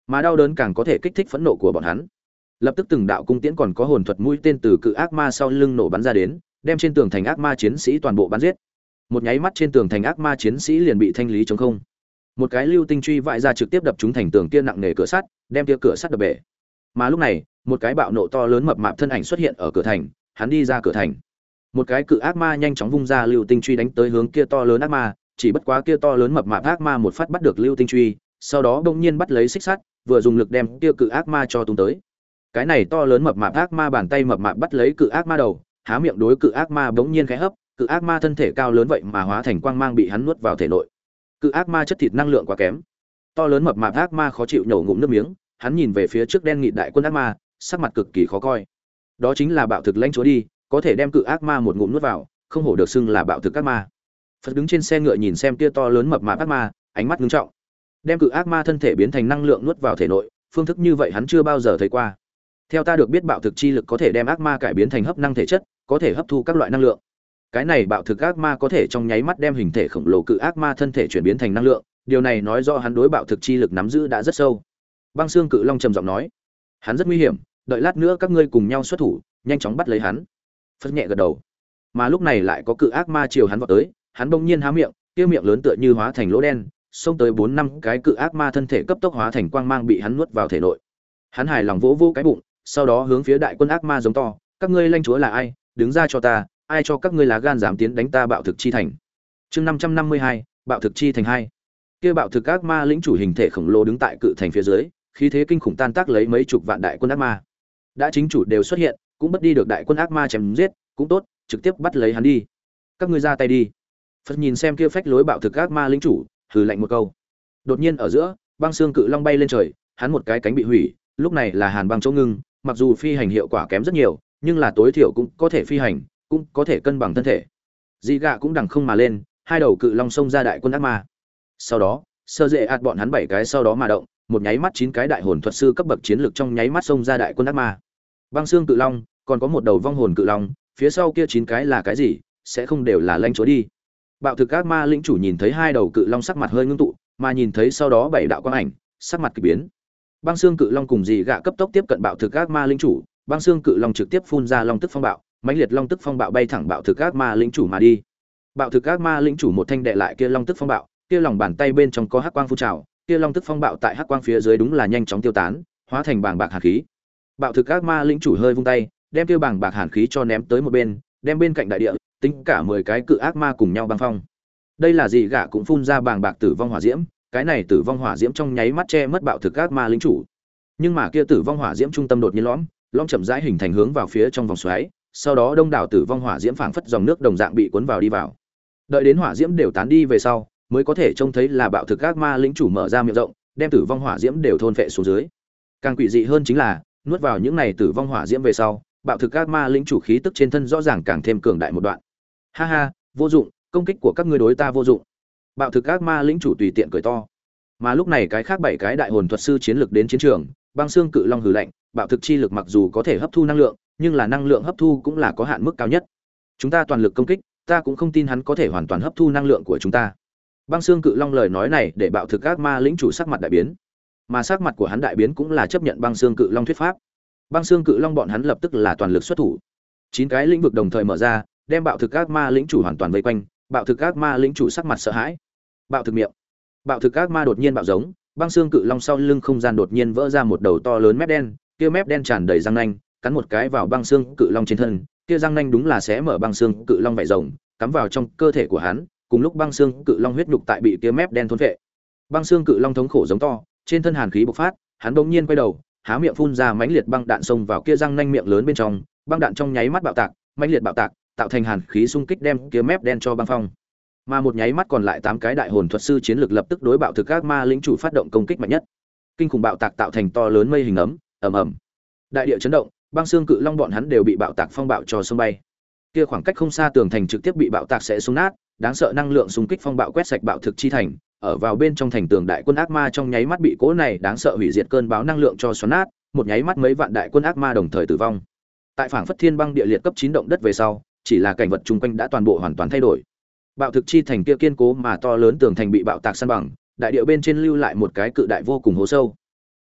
mà đau đớn càng có thể kích thích phẫn nộ của bọn hắn. Lập tức từng đạo cung tiễn còn có hồn thuật mũi tên từ cự ác ma sau lưng nổ bắn ra đến, đem trên tường thành ác ma chiến sĩ toàn bộ bắn giết. Một nháy mắt trên tường thành ác ma chiến sĩ liền bị thanh lý trống không. Một cái lưu tinh truy vãi ra trực tiếp đập trúng thành tường kia nặng nề cửa sắt, đem kia cửa sắt đập bể. Mà lúc này, một cái bạo nộ to lớn mập mạp thân ảnh xuất hiện ở cửa thành, hắn đi ra cửa thành. Một cái cự ác ma nhanh chóng vung ra lưu tinh truy đánh tới hướng kia to lớn ác ma, chỉ bất quá kia to lớn mập mạp ác ma một phát bắt được lưu tinh truy, sau đó bỗng nhiên bắt lấy xích sắt, vừa dùng lực đem kia cự ác ma cho tung tới. Cái này to lớn mập mạp ác ma bàn tay mập mạp bắt lấy cự ác ma đầu, há miệng đối cự ác ma bỗng nhiên khẽ hấp, cự ác ma thân thể cao lớn vậy mà hóa thành quang mang bị hắn nuốt vào thể nội. Cự ác ma chất thịt năng lượng quá kém. To lớn mập mạp ác ma khó chịu nhổ ngụm nước miếng, hắn nhìn về phía trước đen nghị đại quân ác ma, sắc mặt cực kỳ khó coi. Đó chính là bạo thực lãnh chúa đi, có thể đem cự ác ma một ngụm nuốt vào, không hổ được xưng là bạo thực ác ma. Phật đứng trên xe ngựa nhìn xem kia to lớn mập mạp ác ma, ánh mắt nghiêm trọng. Đem cự ác ma thân thể biến thành năng lượng nuốt vào thể nội, phương thức như vậy hắn chưa bao giờ thấy qua. Theo ta được biết bạo thực chi lực có thể đem ác ma cải biến thành hấp năng thể chất, có thể hấp thu các loại năng lượng. Cái này bạo thực ác ma có thể trong nháy mắt đem hình thể khổng lồ cự ác ma thân thể chuyển biến thành năng lượng, điều này nói rõ hắn đối bạo thực chi lực nắm giữ đã rất sâu. Băng Xương Cự Long trầm giọng nói, hắn rất nguy hiểm, đợi lát nữa các ngươi cùng nhau xuất thủ, nhanh chóng bắt lấy hắn. Phất nhẹ gật đầu. Mà lúc này lại có cự ác ma chiều hắn vọt tới, hắn bỗng nhiên há miệng, kia miệng lớn tựa như hóa thành lỗ đen, xông tới bốn năm cái cự ác ma thân thể cấp tốc hóa thành quang mang bị hắn nuốt vào thể nội. Hắn hài lòng vỗ vỗ cái bụng, sau đó hướng phía đại quân ác ma giống to, các ngươi lãnh chúa là ai, đứng ra cho ta, ai cho các ngươi lá gan dám tiến đánh ta bạo thực chi thành. Chương năm trăm năm mươi hai, bạo thực chi thành hai. Kia bạo thực ác ma lĩnh chủ hình thể khổng lồ đứng tại cự thành phía dưới, khí thế kinh khủng tan tác lấy mấy chục vạn đại quân ác ma. Đã chính chủ đều xuất hiện, cũng bất đi được đại quân ác ma chém giết, cũng tốt, trực tiếp bắt lấy hắn đi. Các ngươi ra tay đi. Phật nhìn xem kia phách lối bạo thực ác ma lĩnh chủ, hừ lạnh một câu. Đột nhiên ở giữa, Băng Xương Cự Long bay lên trời, hắn một cái cánh bị hủy, lúc này là hàn băng chỗ ngưng, mặc dù phi hành hiệu quả kém rất nhiều, nhưng là tối thiểu cũng có thể phi hành, cũng có thể cân bằng thân thể. Dị gạ cũng đằng không mà lên, hai đầu cự long xông ra đại quân ác ma. Sau đó, sơ dễ ạt bọn hắn bảy cái sau đó mà động, một nháy mắt chín cái đại hồn thuật sư cấp bậc chiến lược trong nháy mắt xông ra đại quân ác ma. Băng Xương Cự Long, còn có một đầu vong hồn cự long, phía sau kia chín cái là cái gì, sẽ không đều là lãnh chúa đi. Bạo thực ác ma lĩnh chủ nhìn thấy hai đầu cự long sắc mặt hơi ngưng tụ, mà nhìn thấy sau đó bảy đạo quang ảnh, sắc mặt kỳ biến. Băng Xương Cự Long cùng dị gạ cấp tốc tiếp cận bạo thực ác ma lĩnh chủ, Băng Xương Cự Long trực tiếp phun ra long tức phong bạo, mãnh liệt long tức phong bạo bay thẳng bạo thực ác ma lĩnh chủ mà đi. Bạo thực ác ma lĩnh chủ một thanh đệ lại kia long tức phong bạo, kia lòng bàn tay bên trong có hắc quang phun trào, kia long tức phong bạo tại hắc quang phía dưới đúng là nhanh chóng tiêu tán, hóa thành bàng bạc hàn khí. Bạo thực ác ma lĩnh chủ hơi vung tay, đem kia bàng bạc hàn khí cho ném tới một bên, đem bên cạnh đại địa, tính cả mười cái cự ác ma cùng nhau băng phong. Đây là gì gã cũng phun ra bàng bạc tử vong hỏa diễm, cái này tử vong hỏa diễm trong nháy mắt che mất bạo thực ác ma lĩnh chủ. Nhưng mà kia tử vong hỏa diễm trung tâm đột nhiên lõm, lõm chậm rãi hình thành hướng vào phía trong vòng xoáy, sau đó đông đảo tử vong hỏa diễm phảng phất dòng nước đồng dạng bị cuốn vào đi vào. Đợi đến hỏa diễm đều tán đi về sau, mới có thể trông thấy là bạo thực ác ma lĩnh chủ mở ra miệng rộng, đem tử vong hỏa diễm đều thôn phệ xuống dưới. Càng quỷ dị hơn chính là, nuốt vào những này tử vong hỏa diễm về sau, bạo thực ác ma lĩnh chủ khí tức trên thân rõ ràng càng thêm cường đại một đoạn. Ha ha, vô dụng, công kích của các ngươi đối ta vô dụng. Bạo thực ác ma lĩnh chủ tùy tiện cười to. Mà lúc này cái khác bảy cái đại hồn thuật sư chiến lực đến chiến trường, Băng Xương Cự Long hừ lạnh, bạo thực chi lực mặc dù có thể hấp thu năng lượng, nhưng là năng lượng hấp thu cũng là có hạn mức cao nhất. Chúng ta toàn lực công kích, ta cũng không tin hắn có thể hoàn toàn hấp thu năng lượng của chúng ta. Băng Xương Cự Long lời nói này để bạo thực ác ma lĩnh chủ sắc mặt đại biến, mà sắc mặt của hắn đại biến cũng là chấp nhận Băng Xương Cự Long thuyết pháp. Băng Xương Cự Long bọn hắn lập tức là toàn lực xuất thủ, chín cái lĩnh vực đồng thời mở ra, đem bạo thực ác ma lĩnh chủ hoàn toàn vây quanh. Bạo thực ác ma lĩnh chủ sắc mặt sợ hãi, bạo thực miệng, bạo thực ác ma đột nhiên bạo giống, Băng Xương Cự Long sau lưng không gian đột nhiên vỡ ra một đầu to lớn mép đen, kia mép đen tràn đầy răng nanh, cắn một cái vào Băng Xương Cự Long trên thân, kia răng nanh đúng là sẽ mở Băng Xương Cự Long vảy rồng, cắm vào trong cơ thể của hắn, cùng lúc Băng Xương Cự Long huyết nhục tại bị kia mép đen thôn phệ. Băng Xương Cự Long thống khổ giống to, trên thân hàn khí bộc phát, hắn bỗng nhiên quay đầu, há miệng phun ra mãnh liệt băng đạn xông vào kia răng nanh miệng lớn bên trong, băng đạn trong nháy mắt bạo tạc, mãnh liệt bạo tạc, tạo thành hàn khí xung kích đem kia mép đen cho băng phong. Mà một nháy mắt còn lại tám cái đại hồn thuật sư chiến lược lập tức đối bạo thực ác ma lĩnh chủ phát động công kích mạnh nhất. Kinh khủng bạo tạc tạo thành to lớn mây hình ấm, ầm ầm. Đại địa chấn động, Băng Xương Cự Long bọn hắn đều bị bạo tạc phong bạo cho xông bay. Kia khoảng cách không xa tường thành trực tiếp bị bạo tạc sẽ xung nát, đáng sợ năng lượng xung kích phong bạo quét sạch bạo thực chi thành, ở vào bên trong thành tường đại quân ác ma trong nháy mắt bị cỗ này đáng sợ hủy diệt cơn báo năng lượng cho xoắn nát, một nháy mắt mấy vạn đại quân ác ma đồng thời tử vong. Tại phảng phất thiên băng địa liệt cấp chín động đất về sau, chỉ là cảnh vật chung quanh đã toàn bộ hoàn toàn thay đổi. Bạo thực chi thành kia kiên cố mà to lớn tường thành bị bạo tạc san bằng, đại địa bên trên lưu lại một cái cự đại vô cùng hố sâu.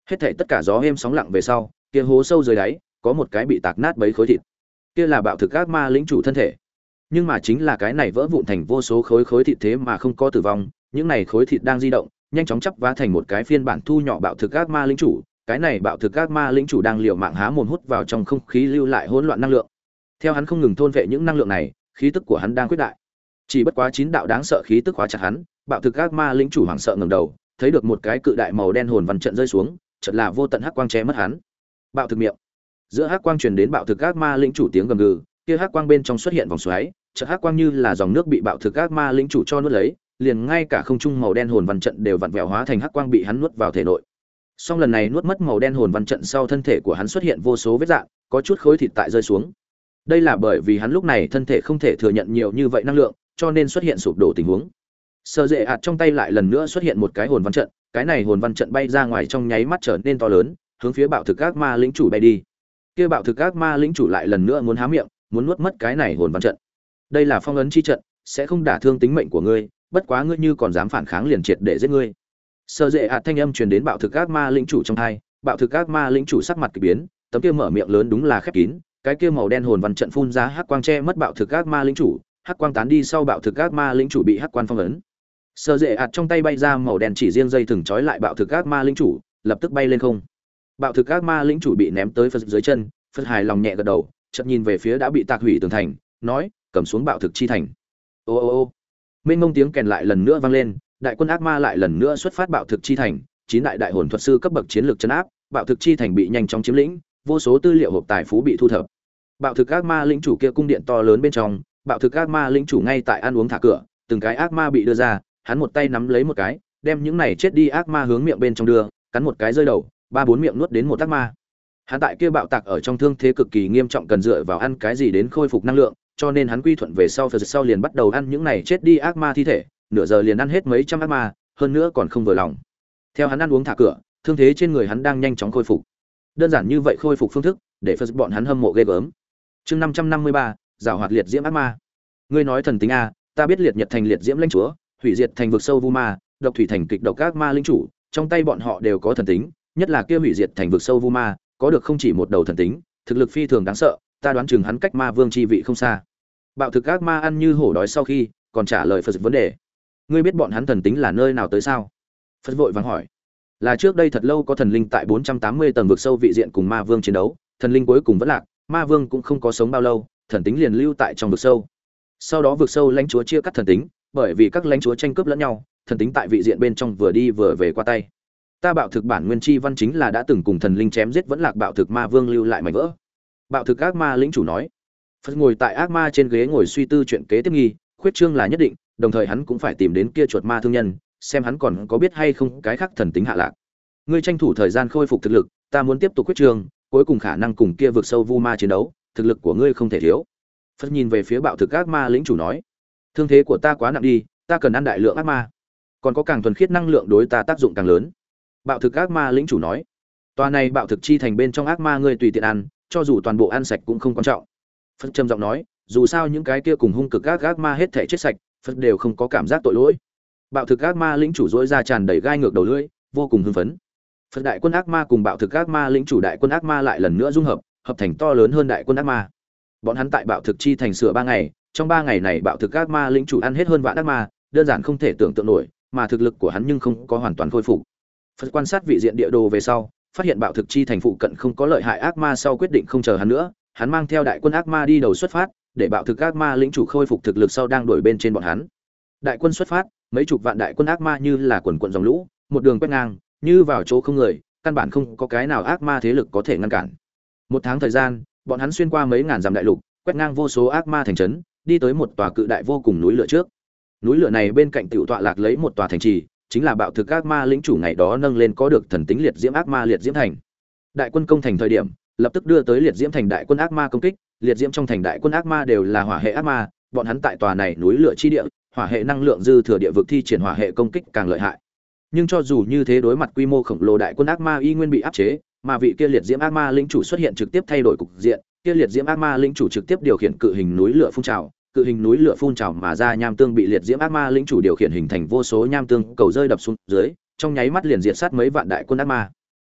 Hết thảy tất cả gió êm sóng lặng về sau, kia hố sâu dưới đáy, có một cái bị tạc nát bấy khối thịt. Kia là bạo thực ác ma lĩnh chủ thân thể. Nhưng mà chính là cái này vỡ vụn thành vô số khối khối thịt thế mà không có tử vong, những này khối thịt đang di động, nhanh chóng chắp vá thành một cái phiên bản thu nhỏ bạo thực ác ma lĩnh chủ. Cái này bạo thực ác ma lĩnh chủ đang liều mạng há mồm hút vào trong không khí lưu lại hỗn loạn năng lượng. Theo hắn không ngừng thôn vệ những năng lượng này, khí tức của hắn đang quyết đại. Chỉ bất quá chín đạo đáng sợ khí tức khóa chặt hắn, bạo thực ác ma lĩnh chủ hoảng sợ ngẩng đầu, thấy được một cái cự đại màu đen hồn văn trận rơi xuống, chợt là vô tận hắc quang che mất hắn. Bạo thực miệng. Giữa hắc quang truyền đến bạo thực ác ma lĩnh chủ tiếng gầm gừ, kia hắc quang bên trong xuất hiện vòng xoáy, chợt hắc quang như là dòng nước bị bạo thực ác ma lĩnh chủ cho nuốt lấy, liền ngay cả không trung màu đen hồn văn trận đều vặn vẹo hóa thành hắc quang bị hắn nuốt vào thể nội. Song lần này nuốt mất màu đen hồn văn trận sau, thân thể của hắn xuất hiện vô số vết rạn, có chút khối thịt tại rơi xuống. Đây là bởi vì hắn lúc này thân thể không thể thừa nhận nhiều như vậy năng lượng, cho nên xuất hiện sụp đổ tình huống. Sơ Dệ ạt trong tay lại lần nữa xuất hiện một cái hồn văn trận, cái này hồn văn trận bay ra ngoài trong nháy mắt trở nên to lớn, hướng phía bạo thực ác ma lĩnh chủ bay đi. Kia bạo thực ác ma lĩnh chủ lại lần nữa muốn há miệng, muốn nuốt mất cái này hồn văn trận. Đây là phong ấn chi trận, sẽ không đả thương tính mệnh của ngươi, bất quá ngươi như còn dám phản kháng liền triệt để giết ngươi. Sơ Dệ ạt thanh âm truyền đến bạo thực ác ma lĩnh chủ trong tai, bạo thực ác ma lĩnh chủ sắc mặt kỳ biến, tấm kia mở miệng lớn đúng là khép kín, cái kia màu đen hồn văn trận phun ra hắc quang che mất bạo thực ác ma lĩnh chủ, hắc quang tán đi sau bạo thực ác ma lĩnh chủ bị hắc quan phong ấn. Sơ Dệ ạt trong tay bay ra màu đen chỉ riêng dây thừng trói lại bạo thực ác ma lĩnh chủ, lập tức bay lên không. Bạo thực ác ma lĩnh chủ bị ném tới Phật dưới chân, Phật hài lòng nhẹ gật đầu, chợt nhìn về phía đã bị tạc hủy tường thành, nói, cầm xuống bạo thực chi thành. Ô ô ô. Mênh mông tiếng kèn lại lần nữa vang lên, đại quân ác ma lại lần nữa xuất phát bạo thực chi thành, chín đại đại hồn thuật sư cấp bậc chiến lược trấn áp, bạo thực chi thành bị nhanh chóng chiếm lĩnh, vô số tư liệu hộp tài phú bị thu thập. Bạo thực ác ma lĩnh chủ kia cung điện to lớn bên trong, bạo thực ác ma lĩnh chủ ngay tại ăn uống thả cửa, từng cái ác ma bị đưa ra, hắn một tay nắm lấy một cái, đem những này chết đi ác ma hướng miệng bên trong đưa, cắn một cái rơi đầu, ba bốn miệng nuốt đến một ác ma. Hắn tại kia bạo tạc ở trong thương thế cực kỳ nghiêm trọng, cần dựa vào ăn cái gì đến khôi phục năng lượng, cho nên hắn quy thuận về sau Phật sau liền bắt đầu ăn những này chết đi ác ma thi thể, nửa giờ liền ăn hết mấy trăm ác ma, hơn nữa còn không vừa lòng. Theo hắn ăn uống thả cửa, thương thế trên người hắn đang nhanh chóng khôi phục. Đơn giản như vậy khôi phục phương thức, để Phật bọn hắn hâm mộ ghê gớm. Chương năm trăm năm mươi ba, giảo hoạt liệt diễm ác ma. Ngươi nói thần tính a, ta biết liệt nhật thành liệt diễm lãnh chúa, hủy diệt thành vực sâu vu ma, độc thủy thành kịch độc ác ma linh chủ, trong tay bọn họ đều có thần tính, nhất là kia hủy diệt thành vực sâu vu ma, có được không chỉ một đầu thần tính, thực lực phi thường đáng sợ, ta đoán chừng hắn cách ma vương chi vị không xa. Bạo thực ác ma ăn như hổ đói sau khi, còn trả lời Phật vấn đề. Ngươi biết bọn hắn thần tính là nơi nào tới sao? Phật vội vàng hỏi. Là trước đây thật lâu có thần linh tại bốn trăm tám mươi tầng vực sâu vị diện cùng ma vương chiến đấu, thần linh cuối cùng vẫn lạc, ma vương cũng không có sống bao lâu, thần tính liền lưu tại trong vực sâu. Sau đó vực sâu lãnh chúa chia cắt thần tính, bởi vì các lãnh chúa tranh cướp lẫn nhau, thần tính tại vị diện bên trong vừa đi vừa về qua tay. Ta bạo thực bản nguyên chi văn chính là đã từng cùng thần linh chém giết vẫn lạc bạo thực ma vương lưu lại mảnh vỡ. Bạo thực ác ma lĩnh chủ nói. Phật ngồi tại ác ma trên ghế ngồi suy tư chuyện kế tiếp nghi, khuyết trương là nhất định, đồng thời hắn cũng phải tìm đến kia chuột ma thương nhân, xem hắn còn có biết hay không cái khác thần tính hạ lạc. Ngươi tranh thủ thời gian khôi phục thực lực, ta muốn tiếp tục khuyết trương, cuối cùng khả năng cùng kia vực sâu vu ma chiến đấu, thực lực của ngươi không thể thiếu. Phật nhìn về phía bạo thực ác ma lĩnh chủ nói, thương thế của ta quá nặng đi, ta cần ăn đại lượng ác ma, còn có càng thuần khiết năng lượng đối ta tác dụng càng lớn. Bạo thực ác ma lĩnh chủ nói, tòa này bạo thực chi thành bên trong ác ma ngươi tùy tiện ăn, cho dù toàn bộ ăn sạch cũng không quan trọng. Phật trầm giọng nói, dù sao những cái kia cùng hung cực ác ác ma hết thể chết sạch, Phật đều không có cảm giác tội lỗi. Bạo thực ác ma lĩnh chủ dỗi ra tràn đầy gai ngược đầu lưỡi, vô cùng hưng phấn. Phật đại quân ác ma cùng bạo thực ác ma lĩnh chủ đại quân ác ma lại lần nữa dung hợp, hợp thành to lớn hơn đại quân ác ma. Bọn hắn tại bạo thực chi thành sửa ba ngày, trong ba ngày này bạo thực ác ma lĩnh chủ ăn hết hơn vạn ác ma, đơn giản không thể tưởng tượng nổi, mà thực lực của hắn nhưng không có hoàn toàn khôi phục. Phật quan sát vị diện địa đồ về sau, phát hiện bạo thực chi thành phụ cận không có lợi hại ác ma, sau quyết định không chờ hắn nữa, hắn mang theo đại quân ác ma đi đầu xuất phát, để bạo thực ác ma lĩnh chủ khôi phục thực lực sau đang đuổi bên trên bọn hắn. Đại quân xuất phát, mấy chục vạn đại quân ác ma như là quần quần dòng lũ, một đường quét ngang, như vào chỗ không người, căn bản không có cái nào ác ma thế lực có thể ngăn cản. Một tháng thời gian, bọn hắn xuyên qua mấy ngàn dặm đại lục, quét ngang vô số ác ma thành trấn, đi tới một tòa cự đại vô cùng núi lửa trước. Núi lửa này bên cạnh tiểu tọa lạc lấy một tòa thành trì, chính là bạo thực ác ma lĩnh chủ ngày đó nâng lên có được thần tính liệt diễm ác ma liệt diễm thành. Đại quân công thành thời điểm, lập tức đưa tới liệt diễm thành đại quân ác ma công kích, liệt diễm trong thành đại quân ác ma đều là hỏa hệ ác ma, bọn hắn tại tòa này núi lửa chi địa, hỏa hệ năng lượng dư thừa địa vực thi triển hỏa hệ công kích càng lợi hại. Nhưng cho dù như thế, đối mặt quy mô khổng lồ đại quân ác ma y nguyên bị áp chế, mà vị kia liệt diễm ác ma lĩnh chủ xuất hiện trực tiếp thay đổi cục diện, kia liệt diễm ác ma lĩnh chủ trực tiếp điều khiển cự hình núi lửa phun trào, cự hình núi lửa phun trào mà ra nham tương bị liệt diễm ác ma lĩnh chủ điều khiển hình thành vô số nham tương cầu rơi đập xuống dưới, trong nháy mắt liền diệt sát mấy vạn đại quân ác ma.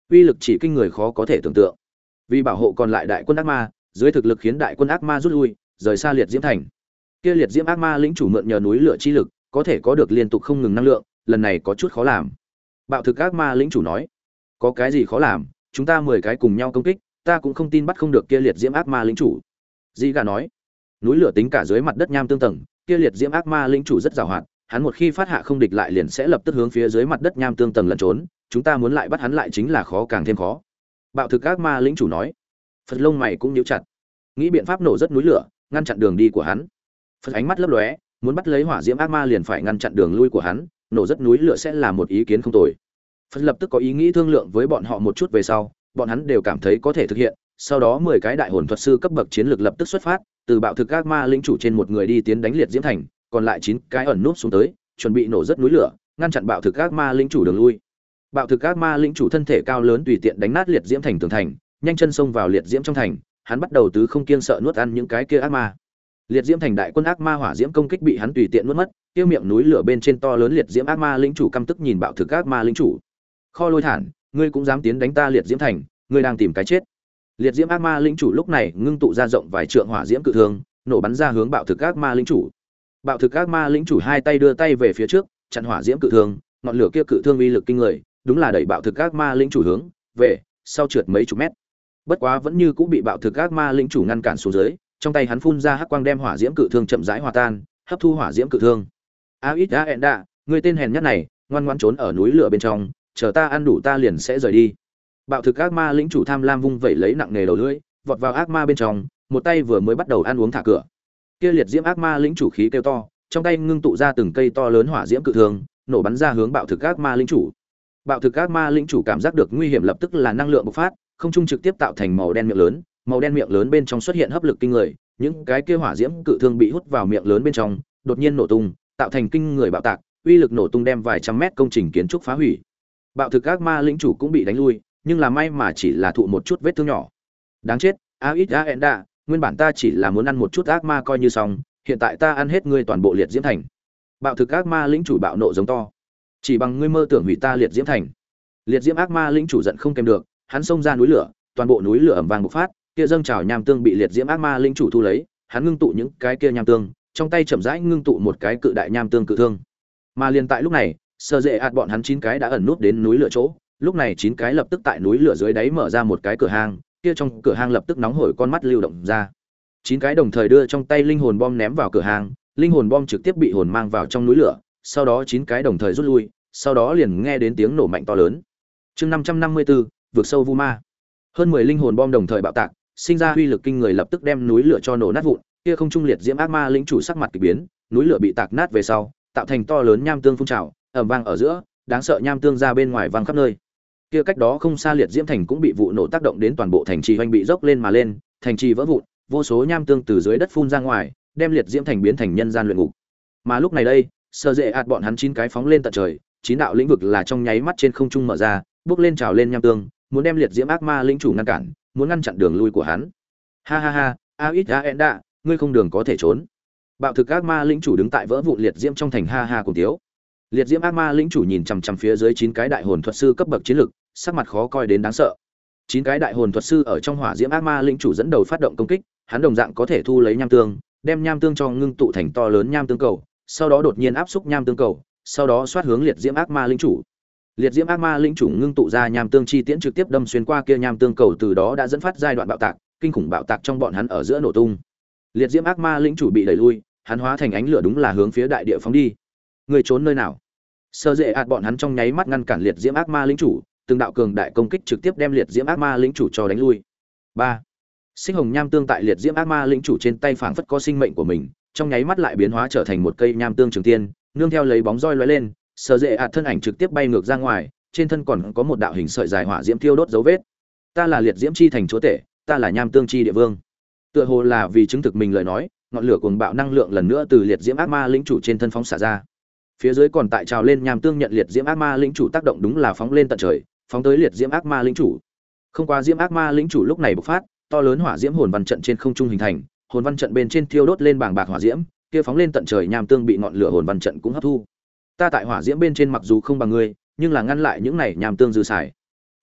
uy lực chỉ kinh người khó có thể tưởng tượng. Vì bảo hộ còn lại đại quân ác ma, dưới thực lực khiến đại quân ác ma rút lui, rời xa liệt diễm thành. Kia liệt diễm ác ma lĩnh chủ mượn nhờ núi lửa chi lực, có thể có được liên tục không ngừng năng lượng, lần này có chút khó làm. Bạo thực ác ma lĩnh chủ nói, có cái gì khó làm, chúng ta mười cái cùng nhau công kích, ta cũng không tin bắt không được kia liệt diễm ác ma lĩnh chủ. Di gà nói, núi lửa tính cả dưới mặt đất nham tương tầng, kia liệt diễm ác ma lĩnh chủ rất giàu hoạt, hắn một khi phát hạ không địch lại liền sẽ lập tức hướng phía dưới mặt đất nham tương tầng lẩn trốn, chúng ta muốn lại bắt hắn lại chính là khó càng thêm khó. Bạo thực ác ma lĩnh chủ nói, Phật lông mày cũng nhíu chặt, nghĩ biện pháp nổ rất núi lửa, ngăn chặn đường đi của hắn. Phật ánh mắt lấp lóe, muốn bắt lấy hỏa diễm ác ma liền phải ngăn chặn đường lui của hắn, nổ rất núi lửa sẽ là một ý kiến không tồi. Phật lập tức có ý nghĩ thương lượng với bọn họ một chút về sau, bọn hắn đều cảm thấy có thể thực hiện. Sau đó mười cái đại hồn thuật sư cấp bậc chiến lược lập tức xuất phát, từ bạo thực ác ma lĩnh chủ trên một người đi tiến đánh liệt diễm thành, còn lại chín cái ẩn núp xuống tới, chuẩn bị nổ rất núi lửa, ngăn chặn bạo thực ác ma lĩnh chủ đường lui. Bạo thực ác ma lĩnh chủ thân thể cao lớn tùy tiện đánh nát liệt diễm thành tường thành, nhanh chân xông vào liệt diễm trong thành, hắn bắt đầu tứ không kiêng sợ nuốt ăn những cái kia ác ma. Liệt diễm thành đại quân ác ma hỏa diễm công kích bị hắn tùy tiện nuốt mất, kia miệng núi lửa bên trên to lớn liệt diễm ác ma lĩnh chủ căm tức nhìn bạo thực ác ma lĩnh chủ. Kho Lôi Thản, ngươi cũng dám tiến đánh ta liệt diễm thành, ngươi đang tìm cái chết. Liệt diễm ác ma lĩnh chủ lúc này ngưng tụ ra rộng vài trượng hỏa diễm cự thương, nổ bắn ra hướng bạo thực ác ma lĩnh chủ. Bạo thực ác ma lĩnh chủ hai tay đưa tay về phía trước, chặn hỏa diễm cự thương, ngọn lửa kia cự thương uy lực kinh người, đúng là đẩy bạo thực ác ma lĩnh chủ hướng về sau trượt mấy chục mét. Bất quá vẫn như cũng bị bạo thực ác ma lĩnh chủ ngăn cản xuống dưới, trong tay hắn phun ra hắc quang đem hỏa diễm cự thương chậm rãi hòa tan, hấp thu hỏa diễm cự thương. A ít a enda, người tên hèn nhất này, ngoan ngoãn trốn ở núi lửa bên trong, chờ ta ăn đủ ta liền sẽ rời đi. Bạo thực ác ma lĩnh chủ tham lam vung vẩy lấy nặng nghề đầu lưỡi, vọt vào ác ma bên trong, một tay vừa mới bắt đầu ăn uống thả cửa. Kia liệt diễm ác ma lĩnh chủ khí kêu to, trong tay ngưng tụ ra từng cây to lớn hỏa diễm cự thương, nổ bắn ra hướng bạo thực ác ma lĩnh chủ. Bạo thực ác ma lĩnh chủ cảm giác được nguy hiểm lập tức là năng lượng bộc phát, không trung trực tiếp tạo thành màu đen miệng lớn, màu đen miệng lớn bên trong xuất hiện hấp lực kinh người, những cái kia hỏa diễm cự thương bị hút vào miệng lớn bên trong, đột nhiên nổ tung, tạo thành kinh người bạo tạc, uy lực nổ tung đem vài trăm mét công trình kiến trúc phá hủy. Bạo thực ác ma lĩnh chủ cũng bị đánh lui, nhưng là may mà chỉ là thụ một chút vết thương nhỏ. Đáng chết, Aít Aenda, nguyên bản ta chỉ là muốn ăn một chút ác ma coi như xong, hiện tại ta ăn hết ngươi toàn bộ liệt diễm thành. Bạo thực ác ma lĩnh chủ bạo nộ giống to, chỉ bằng ngươi mơ tưởng hủy ta liệt diễm thành. Liệt diễm ác ma lĩnh chủ giận không kèm được, hắn xông ra núi lửa, toàn bộ núi lửa ầm vang bộc phát, kia dâng trào nham tương bị liệt diễm ác ma lĩnh chủ thu lấy, hắn ngưng tụ những cái kia nham tương, trong tay chậm rãi ngưng tụ một cái cự đại nham tương cự thương. Mà liền tại lúc này, Sở Dệ ạt bọn hắn chín cái đã ẩn nút đến núi lửa chỗ, lúc này chín cái lập tức tại núi lửa dưới đáy mở ra một cái cửa hang, kia trong cửa hang lập tức nóng hổi con mắt lưu động ra. Chín cái đồng thời đưa trong tay linh hồn bom ném vào cửa hang, linh hồn bom trực tiếp bị hồn mang vào trong núi lửa, sau đó chín cái đồng thời rút lui, sau đó liền nghe đến tiếng nổ mạnh to lớn. Chương năm trăm năm mươi tư, vượt sâu vu ma. Hơn mười linh hồn bom đồng thời bạo tạc, sinh ra uy lực kinh người lập tức đem núi lửa cho nổ nát vụn, kia không trung liệt diễm ác ma lĩnh chủ sắc mặt kỳ biến, núi lửa bị tạc nát về sau, tạo thành to lớn nham tương phun trào, ầm vang ở giữa, đáng sợ nham tương ra bên ngoài vang khắp nơi. Kia cách đó không xa liệt diễm thành cũng bị vụ nổ tác động đến toàn bộ thành trì hoành bị dốc lên mà lên, thành trì vỡ vụn, vô số nham tương từ dưới đất phun ra ngoài, đem liệt diễm thành biến thành nhân gian luyện ngục. Mà lúc này đây, Sở Dệ ạt bọn hắn chín cái phóng lên tận trời, chín đạo lĩnh vực là trong nháy mắt trên không trung mở ra, bước lên trào lên nham tương, muốn đem liệt diễm ác ma lĩnh chủ ngăn cản, muốn ngăn chặn đường lui của hắn. Ha ha ha, Aít Aenda, ngươi không đường có thể trốn. Bạo thực ác ma lĩnh chủ đứng tại vỡ vụn liệt diễm trong thành ha ha cùng tiếu. Liệt diễm ác ma lĩnh chủ nhìn chằm chằm phía dưới chín cái đại hồn thuật sư cấp bậc chiến lực, sắc mặt khó coi đến đáng sợ. Chín cái đại hồn thuật sư ở trong hỏa diễm ác ma lĩnh chủ dẫn đầu phát động công kích, hắn đồng dạng có thể thu lấy nham tương, đem nham tương cho ngưng tụ thành to lớn nham tương cầu, sau đó đột nhiên áp xúc nham tương cầu, sau đó xoát hướng liệt diễm ác ma lĩnh chủ. Liệt diễm ác ma lĩnh chủ ngưng tụ ra nham tương chi tiễn trực tiếp đâm xuyên qua kia nham tương cầu, từ đó đã dẫn phát giai đoạn bạo tạc, kinh khủng bạo tạc trong bọn hắn ở giữa nổ tung. Liệt diễm ác ma lĩnh chủ bị đẩy lui, hắn hóa thành ánh lửa đúng là hướng phía đại địa phóng đi. Người trốn nơi nào? Sở Dệ ạt bọn hắn trong nháy mắt ngăn cản liệt diễm ác ma lĩnh chủ, từng đạo cường đại công kích trực tiếp đem liệt diễm ác ma lĩnh chủ cho đánh lui. ba. Sinh hồng nham tương tại liệt diễm ác ma lĩnh chủ trên tay phảng phất có sinh mệnh của mình, trong nháy mắt lại biến hóa trở thành một cây nham tương trường tiên, nương theo lấy bóng roi lóe lên, Sở Dệ ạt thân ảnh trực tiếp bay ngược ra ngoài, trên thân còn có một đạo hình sợi dài hỏa diễm thiêu đốt dấu vết. Ta là liệt diễm chi thành chúa tể, ta là nham tương chi địa vương. Tựa hồ là vì chứng thực mình lời nói, ngọn lửa cuồng bạo năng lượng lần nữa từ liệt diễm ác ma lĩnh chủ trên thân phóng xả ra. Phía dưới còn tại trào lên nham tương nhận liệt diễm ác ma lĩnh chủ tác động đúng là phóng lên tận trời, phóng tới liệt diễm ác ma lĩnh chủ. Không qua diễm ác ma lĩnh chủ lúc này bộc phát, to lớn hỏa diễm hồn văn trận trên không trung hình thành, hồn văn trận bên trên thiêu đốt lên bảng bạc hỏa diễm, kia phóng lên tận trời nham tương bị ngọn lửa hồn văn trận cũng hấp thu. Ta tại hỏa diễm bên trên mặc dù không bằng ngươi, nhưng là ngăn lại những này nham tương dư xài.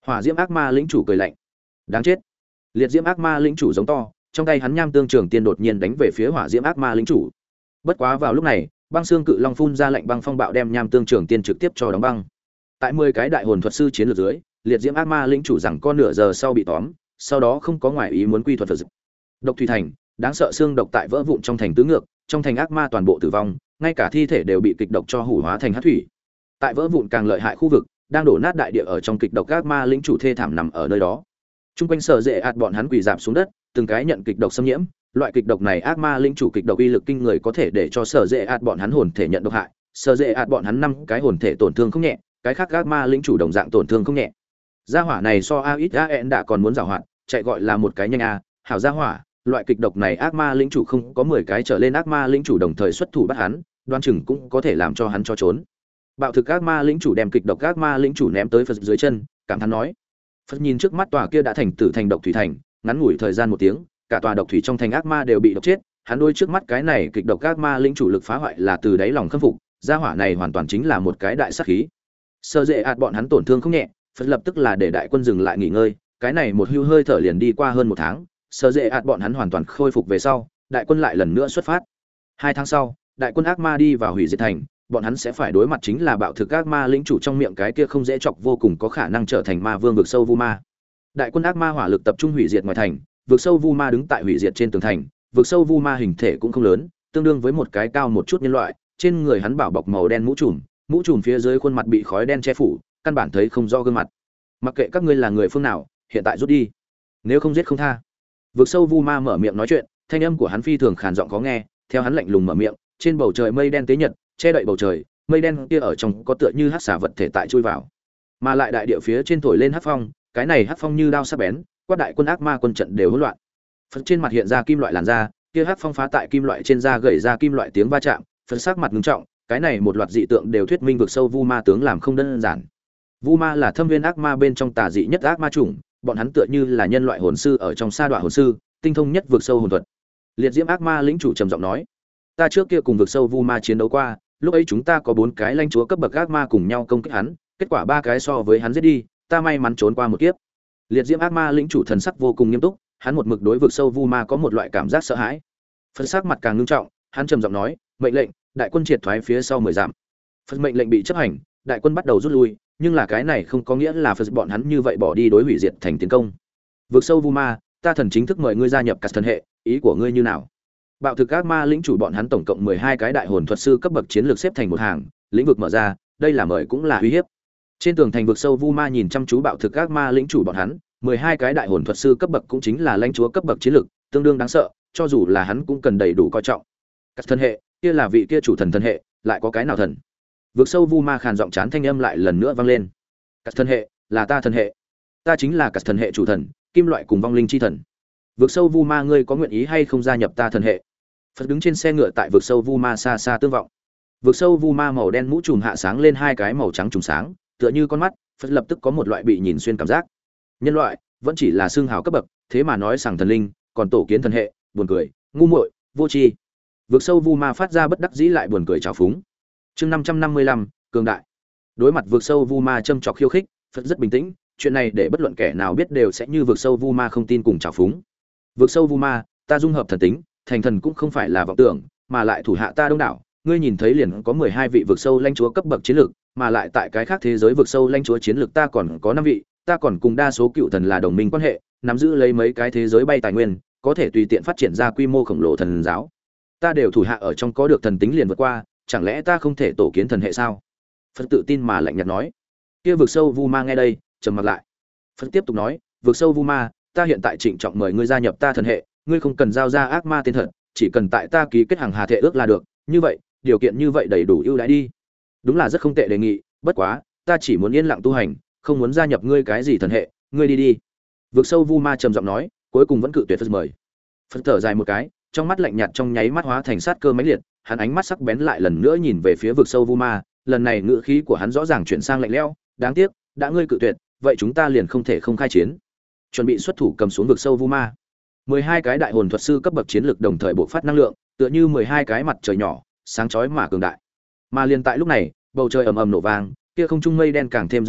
Hỏa diễm ác ma lĩnh chủ cười lạnh. Đáng chết. Liệt diễm ác ma lĩnh chủ giống to, trong tay hắn nham tương trường tiên đột nhiên đánh về phía hỏa diễm ác ma lĩnh chủ. Bất quá vào lúc này, băng xương cự long phun ra lệnh băng phong bạo đem nham tương trường tiên trực tiếp cho đóng băng. Tại mười cái đại hồn thuật sư chiến lược dưới, liệt diễm ác ma lĩnh chủ rằng con nửa giờ sau bị tóm, sau đó không có ngoại ý muốn quy thuật vật dịch. Độc thủy thành, đáng sợ xương độc tại vỡ vụn trong thành tứ ngược, trong thành ác ma toàn bộ tử vong, ngay cả thi thể đều bị kịch độc cho hủ hóa thành hắc thủy. Tại vỡ vụn càng lợi hại khu vực, đang đổ nát đại địa ở trong kịch độc ác ma lĩnh chủ thê thảm nằm ở nơi đó. Trung quanh sở dễ ạt bọn hắn quỳ rạp xuống đất, từng cái nhận kịch độc xâm nhiễm, loại kịch độc này ác ma lĩnh chủ kịch độc uy lực kinh người có thể để cho sở dễ ạt bọn hắn hồn thể nhận độc hại, sở dễ ạt bọn hắn năm cái hồn thể tổn thương không nhẹ, cái khác ác ma lĩnh chủ đồng dạng tổn thương không nhẹ. Gia hỏa này so a ít a en đã còn muốn giàu hoạt, chạy gọi là một cái nhanh a, hảo gia hỏa, loại kịch độc này ác ma lĩnh chủ không có mười cái trở lên ác ma lĩnh chủ đồng thời xuất thủ bắt hắn, đoan chừng cũng có thể làm cho hắn cho trốn. Bạo thực ác ma lĩnh chủ đem kịch độc ác ma lĩnh chủ ném tới Phật dưới chân, cảm thán nói. Phật nhìn trước mắt tòa kia đã thành tử thành độc thủy thành, ngắn ngủi thời gian một tiếng, cả tòa độc thủy trong thành ác ma đều bị độc chết, hắn đôi trước mắt cái này kịch độc ác ma lĩnh chủ lực phá hoại là từ đáy lòng khâm phục, gia hỏa này hoàn toàn chính là một cái đại sát khí. Sơ dễ ạt bọn hắn tổn thương không nhẹ, Phật lập tức là để đại quân dừng lại nghỉ ngơi, cái này một hưu hơi thở liền đi qua hơn một tháng, sơ dễ ạt bọn hắn hoàn toàn khôi phục về sau, đại quân lại lần nữa xuất phát. Hai tháng sau, đại quân ác ma đi vào hủy diệt thành, bọn hắn sẽ phải đối mặt chính là bạo thực ác ma lĩnh chủ trong miệng cái kia không dễ chọc vô cùng có khả năng trở thành ma vương vực sâu vu ma. Đại quân ác ma hỏa lực tập trung hủy diệt ngoài thành, vực sâu vu ma đứng tại hủy diệt trên tường thành, vực sâu vu ma hình thể cũng không lớn, tương đương với một cái cao một chút nhân loại, trên người hắn bảo bọc màu đen mũ trùm, mũ trùm phía dưới khuôn mặt bị khói đen che phủ, căn bản thấy không rõ gương mặt. Mặc kệ các ngươi là người phương nào, hiện tại rút đi, nếu không giết không tha. Vực sâu vu ma mở miệng nói chuyện, thanh âm của hắn phi thường khàn giọng khó nghe, theo hắn lạnh lùng mở miệng, trên bầu trời mây đen tế nhật, che đậy bầu trời, mây đen kia ở trong có tựa như hắc xà vật thể tại chui vào, mà lại đại địa phía trên thổi lên hắc phong, cái này hắc phong như đao sắc bén, quát đại quân ác ma quân trận đều hỗn loạn. Phật trên mặt hiện ra kim loại làn da, kia hắc phong phá tại kim loại trên da gãy ra kim loại tiếng va chạm, Phật sắc mặt ngưng trọng, cái này một loạt dị tượng đều thuyết minh vực sâu vu ma tướng làm không đơn giản. Vu ma là thâm viên ác ma bên trong tà dị nhất ác ma chủng, bọn hắn tựa như là nhân loại hồn sư ở trong sa đoạn hồn sư, tinh thông nhất vực sâu hồn thuật. Liệt diễm ác ma lĩnh chủ trầm giọng nói, ta trước kia cùng vực sâu vu ma chiến đấu qua, lúc ấy chúng ta có bốn cái lãnh chúa cấp bậc ác ma cùng nhau công kích hắn, kết quả ba cái so với hắn giết đi, ta may mắn trốn qua một kiếp. Liệt diễm ác ma lĩnh chủ thần sắc vô cùng nghiêm túc, hắn một mực đối vực sâu vu ma có một loại cảm giác sợ hãi. Phật sắc mặt càng ngưng trọng, hắn trầm giọng nói, mệnh lệnh, đại quân triệt thoái phía sau mười dặm. Phật mệnh lệnh bị chấp hành, đại quân bắt đầu rút lui, nhưng là cái này không có nghĩa là Phật bọn hắn như vậy bỏ đi đối hủy diệt thành tiến công. Vực sâu vu ma, ta thần chính thức mời ngươi gia nhập cả thần hệ, ý của ngươi như nào? Bạo thực ác ma lĩnh chủ bọn hắn tổng cộng mười hai cái đại hồn thuật sư cấp bậc chiến lược xếp thành một hàng, lĩnh vực mở ra, đây là mời cũng là uy hiếp. Trên tường thành vực sâu vu ma nhìn chăm chú bạo thực ác ma lĩnh chủ bọn hắn, mười hai cái đại hồn thuật sư cấp bậc cũng chính là lãnh chúa cấp bậc chiến lược, tương đương đáng sợ, cho dù là hắn cũng cần đầy đủ coi trọng. Các thần hệ, kia là vị kia chủ thần thần hệ, lại có cái nào thần? Vực sâu vu ma khàn giọng chán thanh âm lại lần nữa vang lên. Các thần hệ, là ta thần hệ. Ta chính là các thần hệ chủ thần, kim loại cùng vong linh chi thần. Vực sâu vu ma ngươi có nguyện ý hay không gia nhập ta thần hệ? Phật đứng trên xe ngựa tại vực sâu vu ma xa xa tương vọng. Vực sâu vu ma màu đen mũ trùm hạ sáng lên hai cái màu trắng trùng sáng, tựa như con mắt, Phật lập tức có một loại bị nhìn xuyên cảm giác. Nhân loại vẫn chỉ là xương hào cấp bậc, thế mà nói sảng thần linh, còn tổ kiến thần hệ, buồn cười, ngu muội, vô tri. Vực sâu vu ma phát ra bất đắc dĩ lại buồn cười trào phúng. Chương năm trăm năm mươi lăm, cường đại. Đối mặt vực sâu vu ma châm chọc khiêu khích, Phật rất bình tĩnh, chuyện này để bất luận kẻ nào biết đều sẽ như vực sâu vu ma không tin cùng trào phúng. Vực sâu vu ma, ta dung hợp thần tính, thành thần cũng không phải là vọng tưởng, mà lại thủ hạ ta đông đảo, ngươi nhìn thấy liền có mười hai vị vực sâu lãnh chúa cấp bậc chiến lược, mà lại tại cái khác thế giới vực sâu lãnh chúa chiến lược ta còn có năm vị, ta còn cùng đa số cựu thần là đồng minh quan hệ, nắm giữ lấy mấy cái thế giới bay tài nguyên, có thể tùy tiện phát triển ra quy mô khổng lồ thần giáo. Ta đều thủ hạ ở trong có được thần tính liền vượt qua, chẳng lẽ ta không thể tổ kiến thần hệ sao? Phật tự tin mà lạnh nhạt nói. Kia vực sâu vu ma nghe đây, trầm mặt lại. Phật tiếp tục nói, vực sâu vu ma, ta hiện tại trịnh trọng mời ngươi gia nhập ta thần hệ, ngươi không cần giao ra ác ma tên thật, chỉ cần tại ta ký kết hàng hà thệ ước là được, như vậy, điều kiện như vậy đầy đủ ưu đãi đi. Đúng là rất không tệ đề nghị, bất quá, ta chỉ muốn yên lặng tu hành, không muốn gia nhập ngươi cái gì thần hệ, ngươi đi đi. Vực sâu vu ma trầm giọng nói, cuối cùng vẫn cự tuyệt Phật mời. Phật thở dài một cái, trong mắt lạnh nhạt trong nháy mắt hóa thành sát cơ mãnh liệt, hắn ánh mắt sắc bén lại lần nữa nhìn về phía vực sâu vu ma, lần này ngữ khí của hắn rõ ràng chuyển sang lạnh lẽo, đáng tiếc, đã ngươi cự tuyệt, vậy chúng ta liền không thể không khai chiến. Chuẩn bị xuất thủ cầm xuống vực sâu vu ma. mười hai cái đại hồn thuật sư cấp bậc chiến lực đồng thời bộc phát năng lượng, tựa như mười hai cái mặt trời nhỏ, sáng chói mà cường đại. Mà liền tại lúc này, bầu trời ầm ầm nổ vang, kia không trung mây đen càng thêm dày đặc,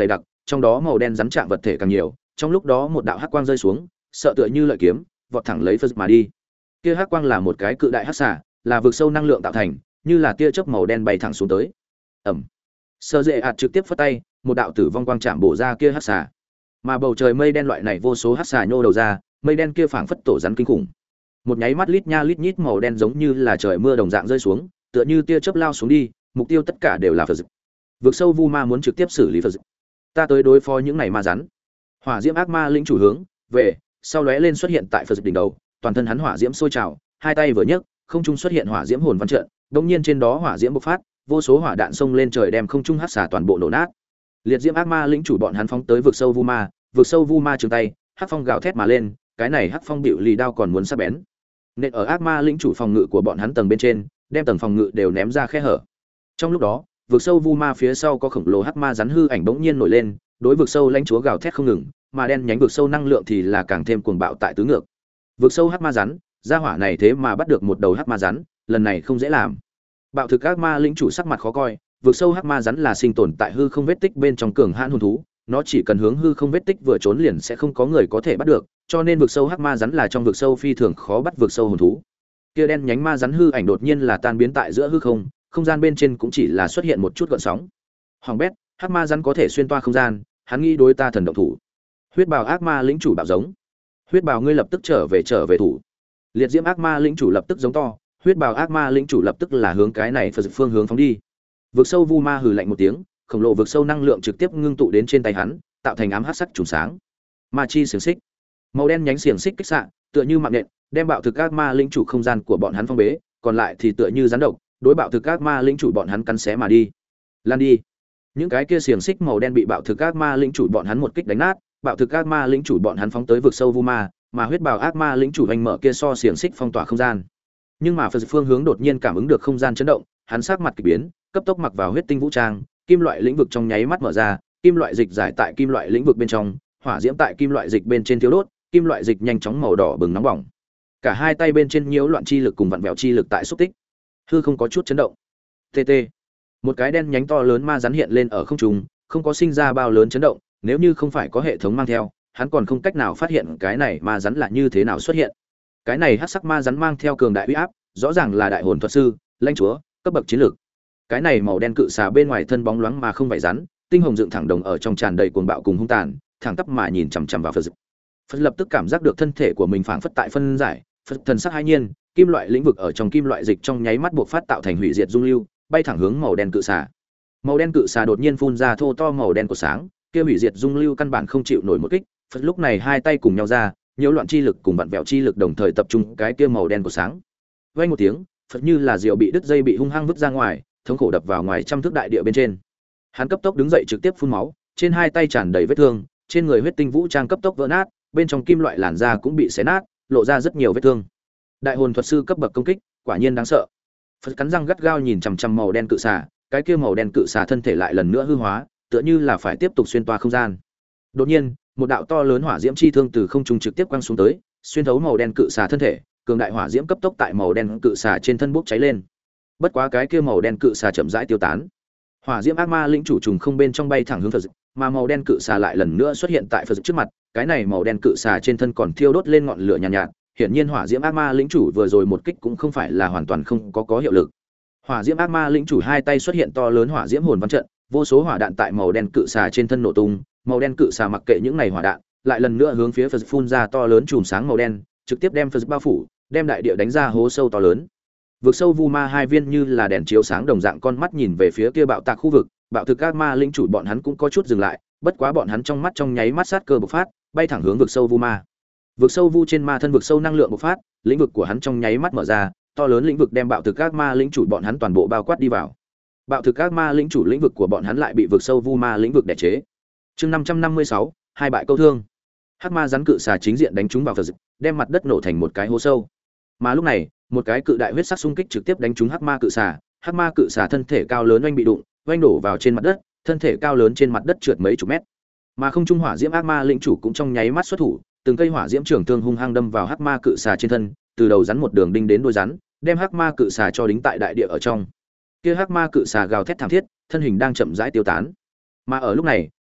trong đó màu đen rắn trạng vật thể càng nhiều, trong lúc đó một đạo hắc quang rơi xuống, sợ tựa như lợi kiếm, vọt thẳng lấy Phật mà đi. Kia hắc quang là một cái cự đại hắc xà, là vực sâu năng lượng tạo thành, như là tia chớp màu đen bay thẳng xuống tới. Ầm. Sơ Dệ ạt trực tiếp phất tay, một đạo tử vong quang chạm bổ ra kia hắc xà. Mà bầu trời mây đen loại này vô số hắc xà nhô đầu ra, mây đen kia phảng phất tổ rắn kinh khủng. Một nháy mắt lít nha lít nhít màu đen giống như là trời mưa đồng dạng rơi xuống, tựa như tia chớp lao xuống đi, mục tiêu tất cả đều là Phật. Vực sâu vu ma muốn trực tiếp xử lý Phật. Ta tới đối phó những này ma rắn. Hỏa diễm ác ma lĩnh chủ hướng về, sau lóe lên xuất hiện tại Phật đỉnh đầu, toàn thân hắn hỏa diễm sôi trào, hai tay vừa nhấc, không trung xuất hiện hỏa diễm hồn văn trận, đống nhiên trên đó hỏa diễm bộc phát, vô số hỏa đạn xông lên trời đem không trung hắc xà toàn bộ nổ nát. Liệt diễm ác ma lĩnh chủ bọn hắn phóng tới vực sâu vu ma, vực sâu vu ma trường tay, hắc phong gào thét mà lên, cái này hắc phong bịu lì đao còn muốn sắc bén. Nên ở ác ma lĩnh chủ phòng ngự của bọn hắn tầng bên trên, đem tầng phòng ngự đều ném ra khe hở. Trong lúc đó, vực sâu vu ma phía sau có khổng lồ hắc ma rắn hư ảnh bỗng nhiên nổi lên, đối vực sâu lãnh chúa gào thét không ngừng, mà đen nhánh vực sâu năng lượng thì là càng thêm cuồng bạo tại tứ ngược. Vực sâu hắc ma rắn, gia hỏa này thế mà bắt được một đầu hắc ma rắn, lần này không dễ làm. Bạo thực ác ma lĩnh chủ sắc mặt khó coi, vực sâu hắc ma rắn là sinh tồn tại hư không vết tích bên trong cường hãn hồn thú, nó chỉ cần hướng hư không vết tích vừa trốn liền sẽ không có người có thể bắt được, cho nên vực sâu hắc ma rắn là trong vực sâu phi thường khó bắt vực sâu hồn thú. Kia đen nhánh ma rắn hư ảnh đột nhiên là tan biến tại giữa hư không, không gian bên trên cũng chỉ là xuất hiện một chút gợn sóng. Hoàng bét, hắc ma rắn có thể xuyên toa không gian, hắn nghĩ đối ta thần động thủ. Huyết bào ác ma lĩnh chủ bạo giống. Huyết bào ngươi lập tức trở về trở về thủ. Liệt diễm ác ma lĩnh chủ lập tức giống to, huyết bào ác ma lĩnh chủ lập tức là hướng cái này Phật phương hướng phóng đi. Vực sâu vu ma hừ lạnh một tiếng, khổng lồ vực sâu năng lượng trực tiếp ngưng tụ đến trên tay hắn, tạo thành ám hắc sắc trùng sáng. Ma chi xiềng xích, màu đen nhánh xiềng xích kích xạ, tựa như mạng nhện, đem bạo thực ác ma lĩnh chủ không gian của bọn hắn phong bế, còn lại thì tựa như rắn độc, đối bạo thực ác ma lĩnh chủ bọn hắn cắn xé mà đi. Lan đi. Những cái kia xiềng xích màu đen bị bạo thực ác ma lĩnh chủ bọn hắn một kích đánh nát, bạo thực ác ma lĩnh chủ bọn hắn phóng tới vực sâu vu ma, mà huyết bào ác ma lĩnh chủ hành mở kia so xiềng xích phong tỏa không gian. Nhưng mà Phật phương hướng đột nhiên cảm ứng được không gian chấn động, hắn sắc mặt kỳ biến, cấp tốc mặc vào huyết tinh vũ trang, kim loại lĩnh vực trong nháy mắt mở ra, kim loại dịch giải tại kim loại lĩnh vực bên trong, hỏa diễm tại kim loại dịch bên trên thiếu đốt, kim loại dịch nhanh chóng màu đỏ bừng nóng bỏng. Cả hai tay bên trên nhiễu loạn chi lực cùng vặn vẹo chi lực tại xúc tích. Hư không có chút chấn động. tê tê. Một cái đen nhánh to lớn ma rắn hiện lên ở không trung, không có sinh ra bao lớn chấn động, nếu như không phải có hệ thống mang theo, hắn còn không cách nào phát hiện cái này ma rắn là như thế nào xuất hiện. Cái này hắc sắc ma rắn mang theo cường đại uy áp, rõ ràng là đại hồn thuật sư, lãnh chúa, cấp bậc chiến lược. Cái này màu đen cự xà bên ngoài thân bóng loáng mà không phải rắn, tinh hồng dựng thẳng đồng ở trong tràn đầy cuồng bạo cùng hung tàn, thẳng tắp mà nhìn chằm chằm vào Phật. Phật lập tức cảm giác được thân thể của mình phảng phất tại phân giải, Phật thần sắc hai nhiên, kim loại lĩnh vực ở trong kim loại dịch trong nháy mắt buộc phát tạo thành hủy diệt dung lưu, bay thẳng hướng màu đen cự xà. Màu đen cự xà đột nhiên phun ra thô to màu đen của sáng, kia hủy diệt dung lưu căn bản không chịu nổi một kích, Phật lúc này hai tay cùng nhau ra, nhiễu loạn chi lực cùng vặn vẹo chi lực đồng thời tập trung cái kia màu đen của sáng. Vang một tiếng, Phật như là diều bị đứt dây bị hung hăng vứt ra ngoài, thống khổ đập vào ngoài trăm thước đại địa bên trên. Hắn cấp tốc đứng dậy trực tiếp phun máu, trên hai tay tràn đầy vết thương, trên người huyết tinh vũ trang cấp tốc vỡ nát, bên trong kim loại làn da cũng bị xé nát, lộ ra rất nhiều vết thương. Đại hồn thuật sư cấp bậc công kích, quả nhiên đáng sợ. Phật cắn răng gắt gao nhìn chằm chằm màu đen cự xà, cái kia màu đen cự xà thân thể lại lần nữa hư hóa, tựa như là phải tiếp tục xuyên toa không gian. Đột nhiên, một đạo to lớn hỏa diễm chi thương từ không trung trực tiếp quăng xuống tới, xuyên thấu màu đen cự xà thân thể, cường đại hỏa diễm cấp tốc tại màu đen cự xà trên thân bốc cháy lên. Bất quá cái kia màu đen cự xà chậm rãi tiêu tán. Hỏa diễm ác ma lĩnh chủ trùng không bên trong bay thẳng hướng Phật, mà màu đen cự xà lại lần nữa xuất hiện tại Phật trước mặt, cái này màu đen cự xà trên thân còn thiêu đốt lên ngọn lửa nhàn nhạt, nhạt, hiển nhiên hỏa diễm ác ma lĩnh chủ vừa rồi một kích cũng không phải là hoàn toàn không có có hiệu lực. Hỏa diễm ác ma lĩnh chủ hai tay xuất hiện to lớn hỏa diễm hồn văn trận, vô số hỏa đạn tại màu đen cự xà trên thân nổ tung, màu đen cự xà mặc kệ những này hỏa đạn, lại lần nữa hướng phía Phật phun ra to lớn chùm sáng màu đen, trực tiếp đem Phật bao phủ, đem đại địa đánh ra hố sâu to lớn. Vực sâu vu ma hai viên như là đèn chiếu sáng đồng dạng con mắt nhìn về phía kia bạo tạc khu vực, bạo thực ác ma lĩnh chủ bọn hắn cũng có chút dừng lại, bất quá bọn hắn trong mắt trong nháy mắt sát cơ bộc phát, bay thẳng hướng vực sâu vu ma. Vực sâu vu trên ma thân vực sâu năng lượng bộc phát, lĩnh vực của hắn trong nháy mắt mở ra, to lớn lĩnh vực đem bạo thực ác ma lĩnh chủ bọn hắn toàn bộ bao quát đi vào. Bạo thực ác ma lĩnh chủ lĩnh vực của bọn hắn lại bị vực sâu vu ma lĩnh vực đè chế. Chương năm trăm năm mươi sáu, hai bại câu thương. Hắc ma rắn cự xà chính diện đánh trúng vào Phật, đem mặt đất nổ thành một cái hố sâu. Mà lúc này, một cái cự đại huyết sắc xung kích trực tiếp đánh trúng hắc ma cự xà, hắc ma cự xà thân thể cao lớn oanh bị đụng, oanh đổ vào trên mặt đất, thân thể cao lớn trên mặt đất trượt mấy chục mét. Mà không trung hỏa diễm ác ma lĩnh chủ cũng trong nháy mắt xuất thủ, từng cây hỏa diễm trường thương hung hăng đâm vào hắc ma cự xà trên thân, từ đầu rắn một đường đinh đến đuôi rắn, đem hắc ma cự xà cho đính tại đại địa ở trong. Kia hắc ma cự xà gào thét thảm thiết, thân hình đang chậm rãi tiêu tán. Mà ở lúc này,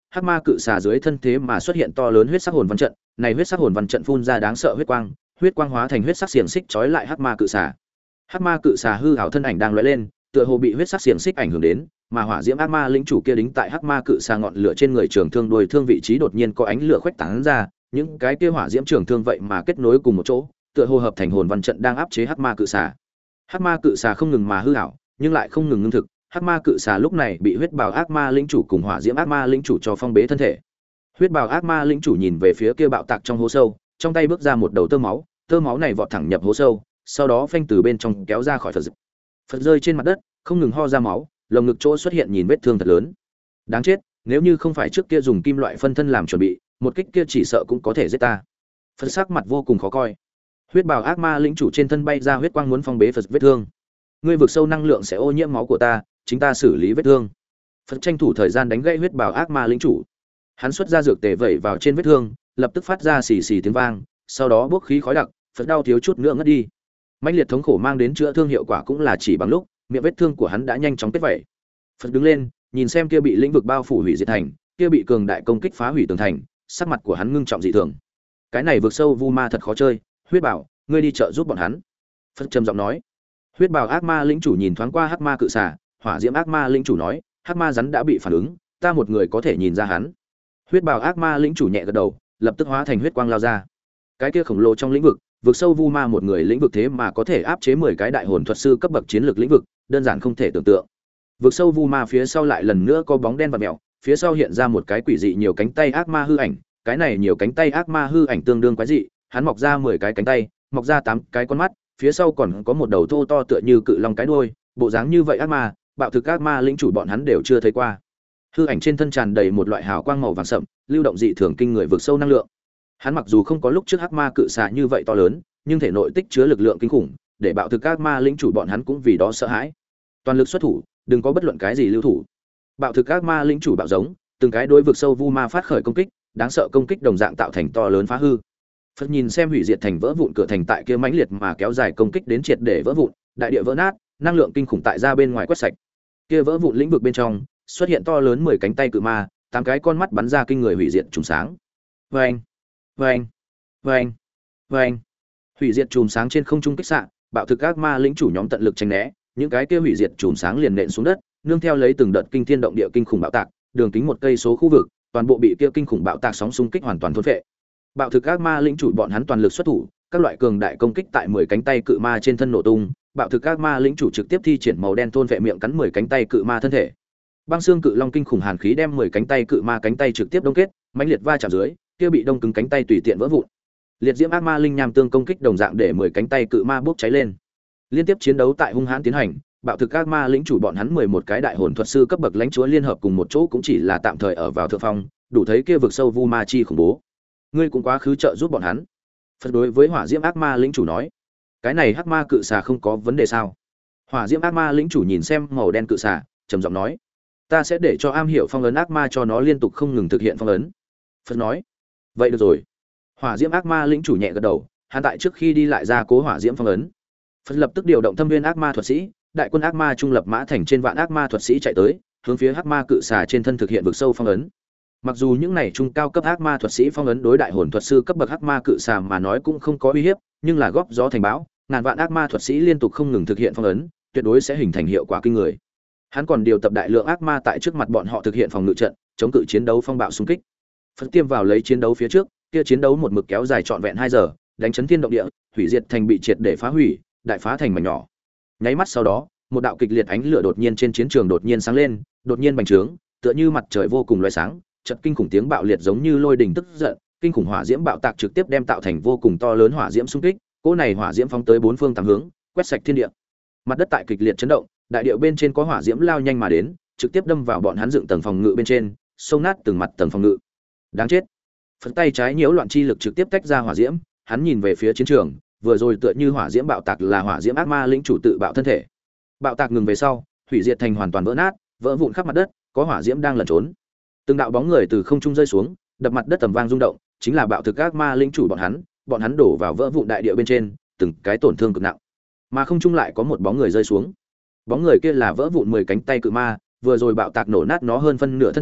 hắc ma cự xà dưới thân thế mà xuất hiện to lớn huyết sắc hồn văn trận, này huyết sắc hồn văn trận phun ra đáng sợ huyết quang, huyết quang hóa thành huyết sắc xiềng xích trói lại hắc ma cự xà. Hắc ma cự xà hư ảo thân ảnh đang lóe lên, tựa hồ bị huyết sắc xiềng xích ảnh hưởng đến, mà hỏa diễm ác ma lĩnh chủ kia đính tại hắc ma cự xà ngọn lửa trên người trường thương đuôi thương vị trí đột nhiên có ánh lửa khuếch tán ra, những cái kia hỏa diễm trường thương vậy mà kết nối cùng một chỗ, tựa hồ hợp thành hồn văn trận đang áp chế hắc ma cự xà. Hắc ma cự xà không ngừng mà hư ảo, nhưng lại không ngừng ngưng thực. Hắc ma cự xà lúc này bị huyết bào ác ma lĩnh chủ cùng hỏa diễm ác ma lĩnh chủ cho phong bế thân thể. Huyết bào ác ma lĩnh chủ nhìn về phía kia bạo tạc trong hố sâu, trong tay bước ra một đầu tơ máu, tơ máu này vọt thẳng nhập hố sâu, sau đó phanh từ bên trong kéo ra khỏi Phật. Phật rơi trên mặt đất, không ngừng ho ra máu, lồng ngực chỗ xuất hiện nhìn vết thương thật lớn. Đáng chết, nếu như không phải trước kia dùng kim loại phân thân làm chuẩn bị, một kích kia chỉ sợ cũng có thể giết ta. Phật sắc mặt vô cùng khó coi. Huyết bào ác ma lĩnh chủ trên thân bay ra huyết quang muốn phong bế Phật vết thương. Ngươi vực sâu năng lượng sẽ ô nhiễm máu của ta, chính ta xử lý vết thương. Phật tranh thủ thời gian đánh gãy huyết bào ác ma lĩnh chủ. Hắn xuất ra dược tề vẩy vào trên vết thương, lập tức phát ra xì xì tiếng vang, sau đó bốc khí khói đặc, Phật đau thiếu chút nữa ngất đi. Mãnh liệt thống khổ mang đến chữa thương hiệu quả cũng là chỉ bằng lúc, miệng vết thương của hắn đã nhanh chóng kết vảy. Phật đứng lên, nhìn xem kia bị lĩnh vực bao phủ hủy diệt thành, kia bị cường đại công kích phá hủy tường thành, sắc mặt của hắn ngưng trọng dị thường. Cái này vực sâu vu ma thật khó chơi, huyết bảo, ngươi đi trợ giúp bọn hắn. Phật trầm giọng nói. Huyết bào ác ma lĩnh chủ nhìn thoáng qua hắc ma cự xà, hỏa diễm ác ma lĩnh chủ nói, hắc ma rắn đã bị phản ứng, ta một người có thể nhìn ra hắn. Huyết bào ác ma lĩnh chủ nhẹ gật đầu, lập tức hóa thành huyết quang lao ra. Cái kia khổng lồ trong lĩnh vực, vực sâu vu ma một người lĩnh vực thế mà có thể áp chế mười cái đại hồn thuật sư cấp bậc chiến lược lĩnh vực, đơn giản không thể tưởng tượng. Vực sâu vu ma phía sau lại lần nữa có bóng đen vặn mèo, phía sau hiện ra một cái quỷ dị nhiều cánh tay ác ma hư ảnh, cái này nhiều cánh tay ác ma hư ảnh tương đương quái dị, hắn mọc ra mười cái cánh tay, mọc ra tám cái con mắt, phía sau còn có một đầu thô to tựa như cự long cái đuôi, bộ dáng như vậy ác ma, bạo thực ác ma lĩnh chủ bọn hắn đều chưa thấy qua. Hư ảnh trên thân tràn đầy một loại hào quang màu vàng sậm, lưu động dị thường kinh người vực sâu năng lượng. Hắn mặc dù không có lúc trước ác ma cự xà như vậy to lớn, nhưng thể nội tích chứa lực lượng kinh khủng, để bạo thực ác ma lĩnh chủ bọn hắn cũng vì đó sợ hãi. Toàn lực xuất thủ, đừng có bất luận cái gì lưu thủ. Bạo thực ác ma lĩnh chủ bạo giống, từng cái đối vực sâu vu ma phát khởi công kích, đáng sợ công kích đồng dạng tạo thành to lớn phá hư. Phật nhìn xem hủy diệt thành vỡ vụn cửa thành tại kia mãnh liệt mà kéo dài công kích đến triệt để vỡ vụn, đại địa vỡ nát, năng lượng kinh khủng tại ra bên ngoài quét sạch. Kia vỡ vụn lĩnh vực bên trong, xuất hiện to lớn mười cánh tay cự ma, tám cái con mắt bắn ra kinh người hủy diệt chùm sáng. Oeng, oeng, oeng, oeng. Hủy diệt chùm sáng trên không trung kích xạ, bạo thực ác ma lĩnh chủ nhóm tận lực tránh né, những cái kia hủy diệt chùm sáng liền nện xuống đất, nương theo lấy từng đợt kinh thiên động địa kinh khủng bạo tạc, đường kính một cây số khu vực, toàn bộ bị kia kinh khủng bạo tạc sóng xung kích hoàn toàn thôn phệ. Bạo thực ác ma lĩnh chủ bọn hắn toàn lực xuất thủ, các loại cường đại công kích tại mười cánh tay cự ma trên thân nổ tung, bạo thực ác ma lĩnh chủ trực tiếp thi triển màu đen thôn vệ miệng cắn mười cánh tay cự ma thân thể. Băng xương cự long kinh khủng hàn khí đem mười cánh tay cự ma cánh tay trực tiếp đông kết, mãnh liệt va chạm dưới, kia bị đông cứng cánh tay tùy tiện vỡ vụn. Liệt diễm ác ma linh nham tương công kích đồng dạng để mười cánh tay cự ma bốc cháy lên. Liên tiếp chiến đấu tại hung hãn tiến hành, bạo thực ác ma lĩnh chủ bọn hắn mười một cái đại hồn thuật sư cấp bậc lãnh chúa liên hợp cùng một chỗ cũng chỉ là tạm thời ở vào thượng phong, đủ thấy kia vực sâu vu ma chi khủng bố. Ngươi cũng quá khứ trợ giúp bọn hắn. Phật đối với hỏa diễm ác ma lĩnh chủ nói, cái này hắc ma cự xà không có vấn đề sao? Hỏa diễm ác ma lĩnh chủ nhìn xem màu đen cự xà, trầm giọng nói, ta sẽ để cho am hiểu phong ấn ác ma cho nó liên tục không ngừng thực hiện phong ấn. Phật nói, vậy được rồi. Hỏa diễm ác ma lĩnh chủ nhẹ gật đầu, hắn tại trước khi đi lại ra cố hỏa diễm phong ấn. Phật lập tức điều động thâm viên ác ma thuật sĩ, đại quân ác ma trung lập mã thành trên vạn ác ma thuật sĩ chạy tới, hướng phía hắc ma cự xà trên thân thực hiện vực sâu phong ấn. Mặc dù những này trung cao cấp ác ma thuật sĩ phong ấn đối đại hồn thuật sư cấp bậc hắc ma cự xà mà nói cũng không có uy hiếp, nhưng là góp gió thành bão, ngàn vạn ác ma thuật sĩ liên tục không ngừng thực hiện phong ấn, tuyệt đối sẽ hình thành hiệu quả kinh người. Hắn còn điều tập đại lượng ác ma tại trước mặt bọn họ thực hiện phòng ngự trận, chống cự chiến đấu phong bạo xung kích. Phật tiêm vào lấy chiến đấu phía trước, kia chiến đấu một mực kéo dài trọn vẹn hai giờ, đánh chấn thiên động địa, hủy diệt thành bị triệt để phá hủy, đại phá thành mảnh nhỏ. Nháy mắt sau đó, một đạo kịch liệt ánh lửa đột nhiên trên chiến trường đột nhiên sáng lên, đột nhiên bành trướng, tựa như mặt trời vô cùng lóe sáng, chợt kinh khủng tiếng bạo liệt giống như lôi đình tức giận, kinh khủng hỏa diễm bạo tạc trực tiếp đem tạo thành vô cùng to lớn hỏa diễm xung kích, cỗ này hỏa diễm phóng tới bốn phương tám hướng, quét sạch thiên địa. Mặt đất tại kịch liệt chấn động, đại địa bên trên có hỏa diễm lao nhanh mà đến, trực tiếp đâm vào bọn hắn dựng tầng phòng ngự bên trên, xông nát từng mặt tầng phòng ngự. Đáng chết. Phật tay trái nhiễu loạn chi lực trực tiếp tách ra hỏa diễm, hắn nhìn về phía chiến trường, vừa rồi tựa như hỏa diễm bạo tạc là hỏa diễm ác ma lĩnh chủ tự bạo thân thể. Bạo tạc ngừng về sau, hủy diệt thành hoàn toàn vỡ nát, vỡ vụn khắp mặt đất, có hỏa diễm đang lẩn trốn. Từng đạo bóng người từ không trung rơi xuống, đập mặt đất tầm vang rung động, chính là bạo thực ác ma lĩnh chủ bọn hắn, bọn hắn đổ vào vỡ vụn đại địa bên trên, từng cái tổn thương cực nặng. Mà không trung lại có một bóng người rơi xuống. Bóng người kia là vỡ vụn mười cánh tay cự ma, vừa rồi bạo tạc nổ nát nó hơn phân nửa thân thể,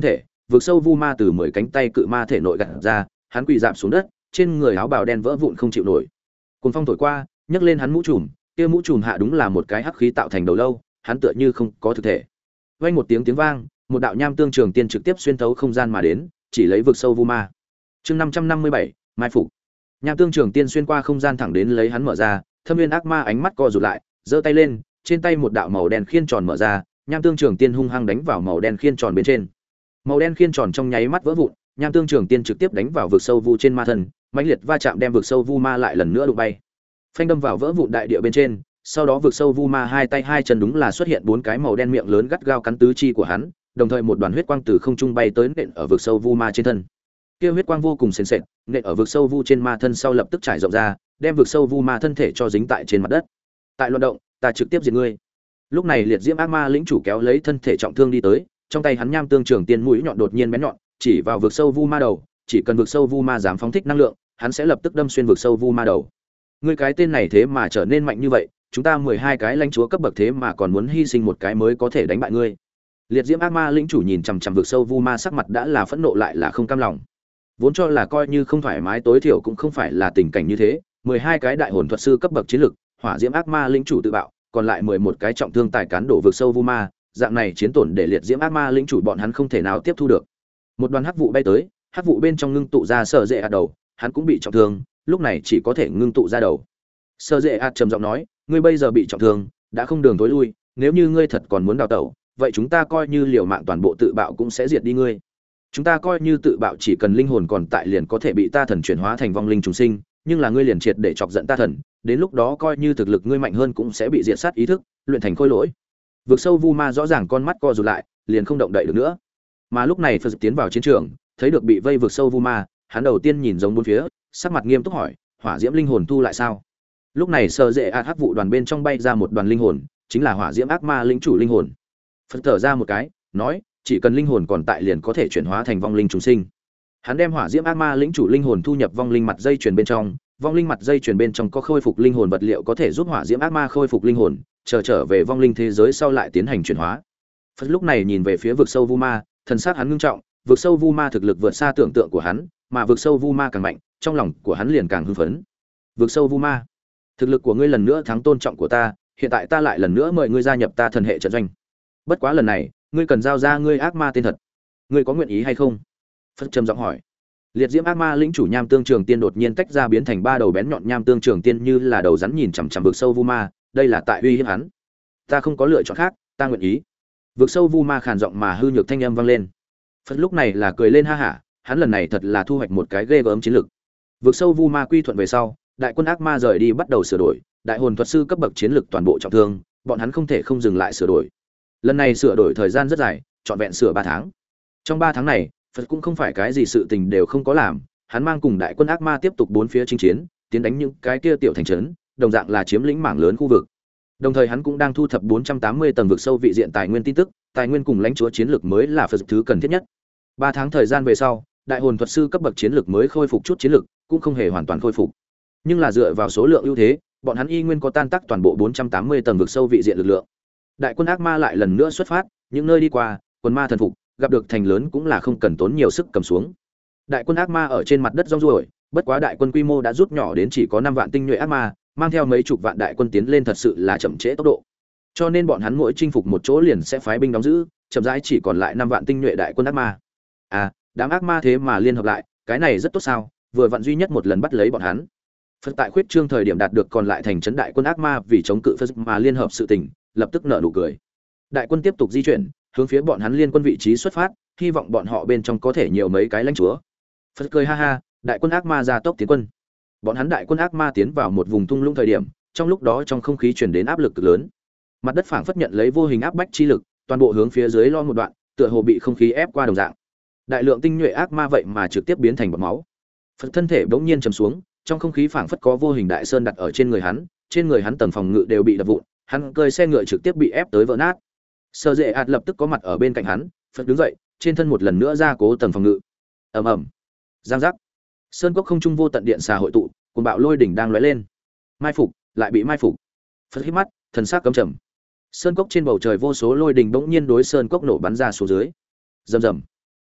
vực sâu vu ma từ mười cánh tay cự ma thể nội gặt ra, hắn quỳ rạp xuống đất, trên người áo bào đen vỡ vụn không chịu nổi. Cuồng phong thổi qua, nhấc lên hắn mũ trùm, kia mũ trùm hạ đúng là một cái hắc khí tạo thành đầu lâu, hắn tựa như không có thực thể. Vang một tiếng tiếng vang, một đạo nham tương trường tiên trực tiếp xuyên thấu không gian mà đến, chỉ lấy vực sâu vu ma. Chương năm trăm năm mươi bảy, mai phục. Nham tương trường tiên xuyên qua không gian thẳng đến lấy hắn mở ra, Thâm Viên ác ma ánh mắt co rụt lại, giơ tay lên, trên tay một đạo màu đen khiên tròn mở ra, nham tương trường tiên hung hăng đánh vào màu đen khiên tròn bên trên. Màu đen khiên tròn trong nháy mắt vỡ vụn, nham tương trường tiên trực tiếp đánh vào vực sâu vu trên ma thân, mãnh liệt va chạm đem vực sâu vu ma lại lần nữa đụng bay. Phanh đâm vào vỡ vụn đại địa bên trên, sau đó vực sâu vu ma hai tay hai chân đúng là xuất hiện bốn cái màu đen miệng lớn gắt gao cắn tứ chi của hắn, đồng thời một đoàn huyết quang từ không trung bay tới nện ở vực sâu vu ma trên thân. Kia huyết quang vô cùng sền sệt, nện ở vực sâu vu trên ma thân sau lập tức trải rộng ra, đem vực sâu vu ma thân thể cho dính tại trên mặt đất. Tại loạn động, ta trực tiếp diệt ngươi. Lúc này liệt diễm ác ma lĩnh chủ kéo lấy thân thể trọng thương đi tới, trong tay hắn nham tương trường tiên mũi nhọn đột nhiên bén nhọn, chỉ vào vực sâu vu ma đầu, chỉ cần vực sâu vu ma dám phóng thích năng lượng, hắn sẽ lập tức đâm xuyên vực sâu vu ma đầu. Ngươi cái tên này thế mà trở nên mạnh như vậy, chúng ta mười hai cái lãnh chúa cấp bậc thế mà còn muốn hy sinh một cái mới có thể đánh bại ngươi. Liệt diễm ác ma lĩnh chủ nhìn chằm chằm vực sâu vu ma sắc mặt đã là phẫn nộ lại là không cam lòng. Vốn cho là coi như không thoải mái tối thiểu cũng không phải là tình cảnh như thế, mười hai cái đại hồn thuật sư cấp bậc chiến lực, hỏa diễm ác ma lĩnh chủ tự bạo, còn lại mười một cái trọng thương tài cán đổ vực sâu vu ma, dạng này chiến tổn để liệt diễm ác ma lĩnh chủ bọn hắn không thể nào tiếp thu được. Một đoàn hắc vụ bay tới, hắc vụ bên trong ngưng tụ ra Sở Dệ ạt đầu, hắn cũng bị trọng thương, lúc này chỉ có thể ngưng tụ ra đầu. Sở Dệ ạt trầm giọng nói, ngươi bây giờ bị trọng thương, đã không đường tối lui, nếu như ngươi thật còn muốn đào tẩu, vậy chúng ta coi như liều mạng toàn bộ tự bạo cũng sẽ diệt đi ngươi. Chúng ta coi như tự bạo chỉ cần linh hồn còn tại liền có thể bị ta thần chuyển hóa thành vong linh trùng sinh, nhưng là ngươi liền triệt để chọc giận ta thần, đến lúc đó coi như thực lực ngươi mạnh hơn cũng sẽ bị diệt sát ý thức, luyện thành khôi lỗi. Vực sâu vu ma rõ ràng con mắt co rụt lại, liền không động đậy được nữa. Mà lúc này Phật tiến vào chiến trường, thấy được bị vây vực sâu vu ma, hắn đầu tiên nhìn giống bốn phía, sắc mặt nghiêm túc hỏi, hỏa diễm linh hồn tu lại sao? Lúc này Sở Dệ ạt hắc vụ đoàn bên trong bay ra một đoàn linh hồn, chính là hỏa diễm ác ma lĩnh chủ linh hồn. Phật thở ra một cái, nói, chỉ cần linh hồn còn tại liền có thể chuyển hóa thành vong linh trùng sinh. Hắn đem hỏa diễm ác ma lĩnh chủ linh hồn thu nhập vong linh mặt dây chuyền bên trong, vong linh mặt dây chuyền bên trong có khôi phục linh hồn vật liệu có thể giúp hỏa diễm ác ma khôi phục linh hồn, chờ trở về vong linh thế giới sau lại tiến hành chuyển hóa. Phật lúc này nhìn về phía vực sâu vu ma, thần sắc hắn ngưng trọng, vực sâu vu ma thực lực vượt xa tưởng tượng của hắn, mà vực sâu vu ma càng mạnh, trong lòng của hắn liền càng hưng phấn. Vực sâu vu ma, thực lực của ngươi lần nữa thắng tôn trọng của ta, hiện tại ta lại lần nữa mời ngươi gia nhập ta thần hệ trận doanh. Bất quá lần này, ngươi cần giao ra ngươi ác ma tên thật. Ngươi có nguyện ý hay không? Phật trầm giọng hỏi. Liệt diễm ác ma lĩnh chủ nham tương trường tiên đột nhiên tách ra biến thành ba đầu bén nhọn nham tương trường tiên như là đầu rắn nhìn chằm chằm vực sâu vu ma, đây là tại uy hiếp hắn. Ta không có lựa chọn khác, ta nguyện ý. Vực sâu vu ma khàn giọng mà hư nhược thanh âm vang lên. Phật lúc này là cười lên ha hả, hắn lần này thật là thu hoạch một cái ghê gớm chiến lực. Vực sâu vu ma quy thuận về sau, đại quân ác ma rời đi bắt đầu sửa đổi, đại hồn thuật sư cấp bậc chiến lực toàn bộ trọng thương, bọn hắn không thể không dừng lại sửa đổi. Lần này sửa đổi thời gian rất dài, trọn vẹn sửa ba tháng. Trong ba tháng này, Phật cũng không phải cái gì sự tình đều không có làm, hắn mang cùng đại quân ác ma tiếp tục bốn phía chinh chiến, tiến đánh những cái kia tiểu thành trấn, đồng dạng là chiếm lĩnh mảng lớn khu vực. Đồng thời hắn cũng đang thu thập bốn trăm tám mươi tầng vực sâu vị diện tài nguyên tin tức, tài nguyên cùng lãnh chúa chiến lược mới là Phật thứ cần thiết nhất. ba tháng thời gian về sau, đại hồn thuật sư cấp bậc chiến lược mới khôi phục chút chiến lược, cũng không hề hoàn toàn khôi phục. Nhưng là dựa vào số lượng ưu thế, bọn hắn y nguyên có tan tác toàn bộ bốn trăm tám mươi tầng vực sâu vị diện lực lượng. Đại quân ác ma lại lần nữa xuất phát, những nơi đi qua, quân ma thần phục, gặp được thành lớn cũng là không cần tốn nhiều sức cầm xuống. Đại quân ác ma ở trên mặt đất rong ruổi, bất quá đại quân quy mô đã rút nhỏ đến chỉ có năm vạn tinh nhuệ ác ma, mang theo mấy chục vạn đại quân tiến lên thật sự là chậm trễ tốc độ. Cho nên bọn hắn mỗi chinh phục một chỗ liền sẽ phái binh đóng giữ, chậm rãi chỉ còn lại năm vạn tinh nhuệ đại quân ác ma. À, đám ác ma thế mà liên hợp lại, cái này rất tốt sao, vừa vặn duy nhất một lần bắt lấy bọn hắn. Phật tại khuyết trương thời điểm đạt được còn lại thành trấn đại quân ác ma vì chống cự Phật mà liên hợp sự tình, lập tức nở nụ cười. Đại quân tiếp tục di chuyển, hướng phía bọn hắn liên quân vị trí xuất phát, hy vọng bọn họ bên trong có thể nhiều mấy cái lãnh chúa. Phật cười ha ha, đại quân ác ma ra tốc tiến quân. Bọn hắn đại quân ác ma tiến vào một vùng thung lũng thời điểm, trong lúc đó trong không khí truyền đến áp lực cực lớn. Mặt đất phảng phất nhận lấy vô hình áp bách chi lực, toàn bộ hướng phía dưới lo một đoạn, tựa hồ bị không khí ép qua đồng dạng. Đại lượng tinh nhuệ ác ma vậy mà trực tiếp biến thành bọt máu. Phật thân thể bỗng nhiên trầm xuống, trong không khí phảng phất có vô hình đại sơn đặt ở trên người hắn, trên người hắn tầng phòng ngự đều bị đập vụn, hắn cơi xe ngựa trực tiếp bị ép tới vỡ nát. Sở Dệ ạt lập tức có mặt ở bên cạnh hắn, Phật đứng dậy, trên thân một lần nữa ra cố tầng phòng ngự. Ầm ầm, giang giác. Sơn cốc không trung vô tận điện xà hội tụ, cuồng bạo lôi đỉnh đang lóe lên. Mai phục, lại bị mai phục. Phật hít mắt, thần sắc căm trầm. Sơn cốc trên bầu trời vô số lôi đỉnh bỗng nhiên đối sơn cốc nổ bắn ra xuống dưới. Rầm rầm.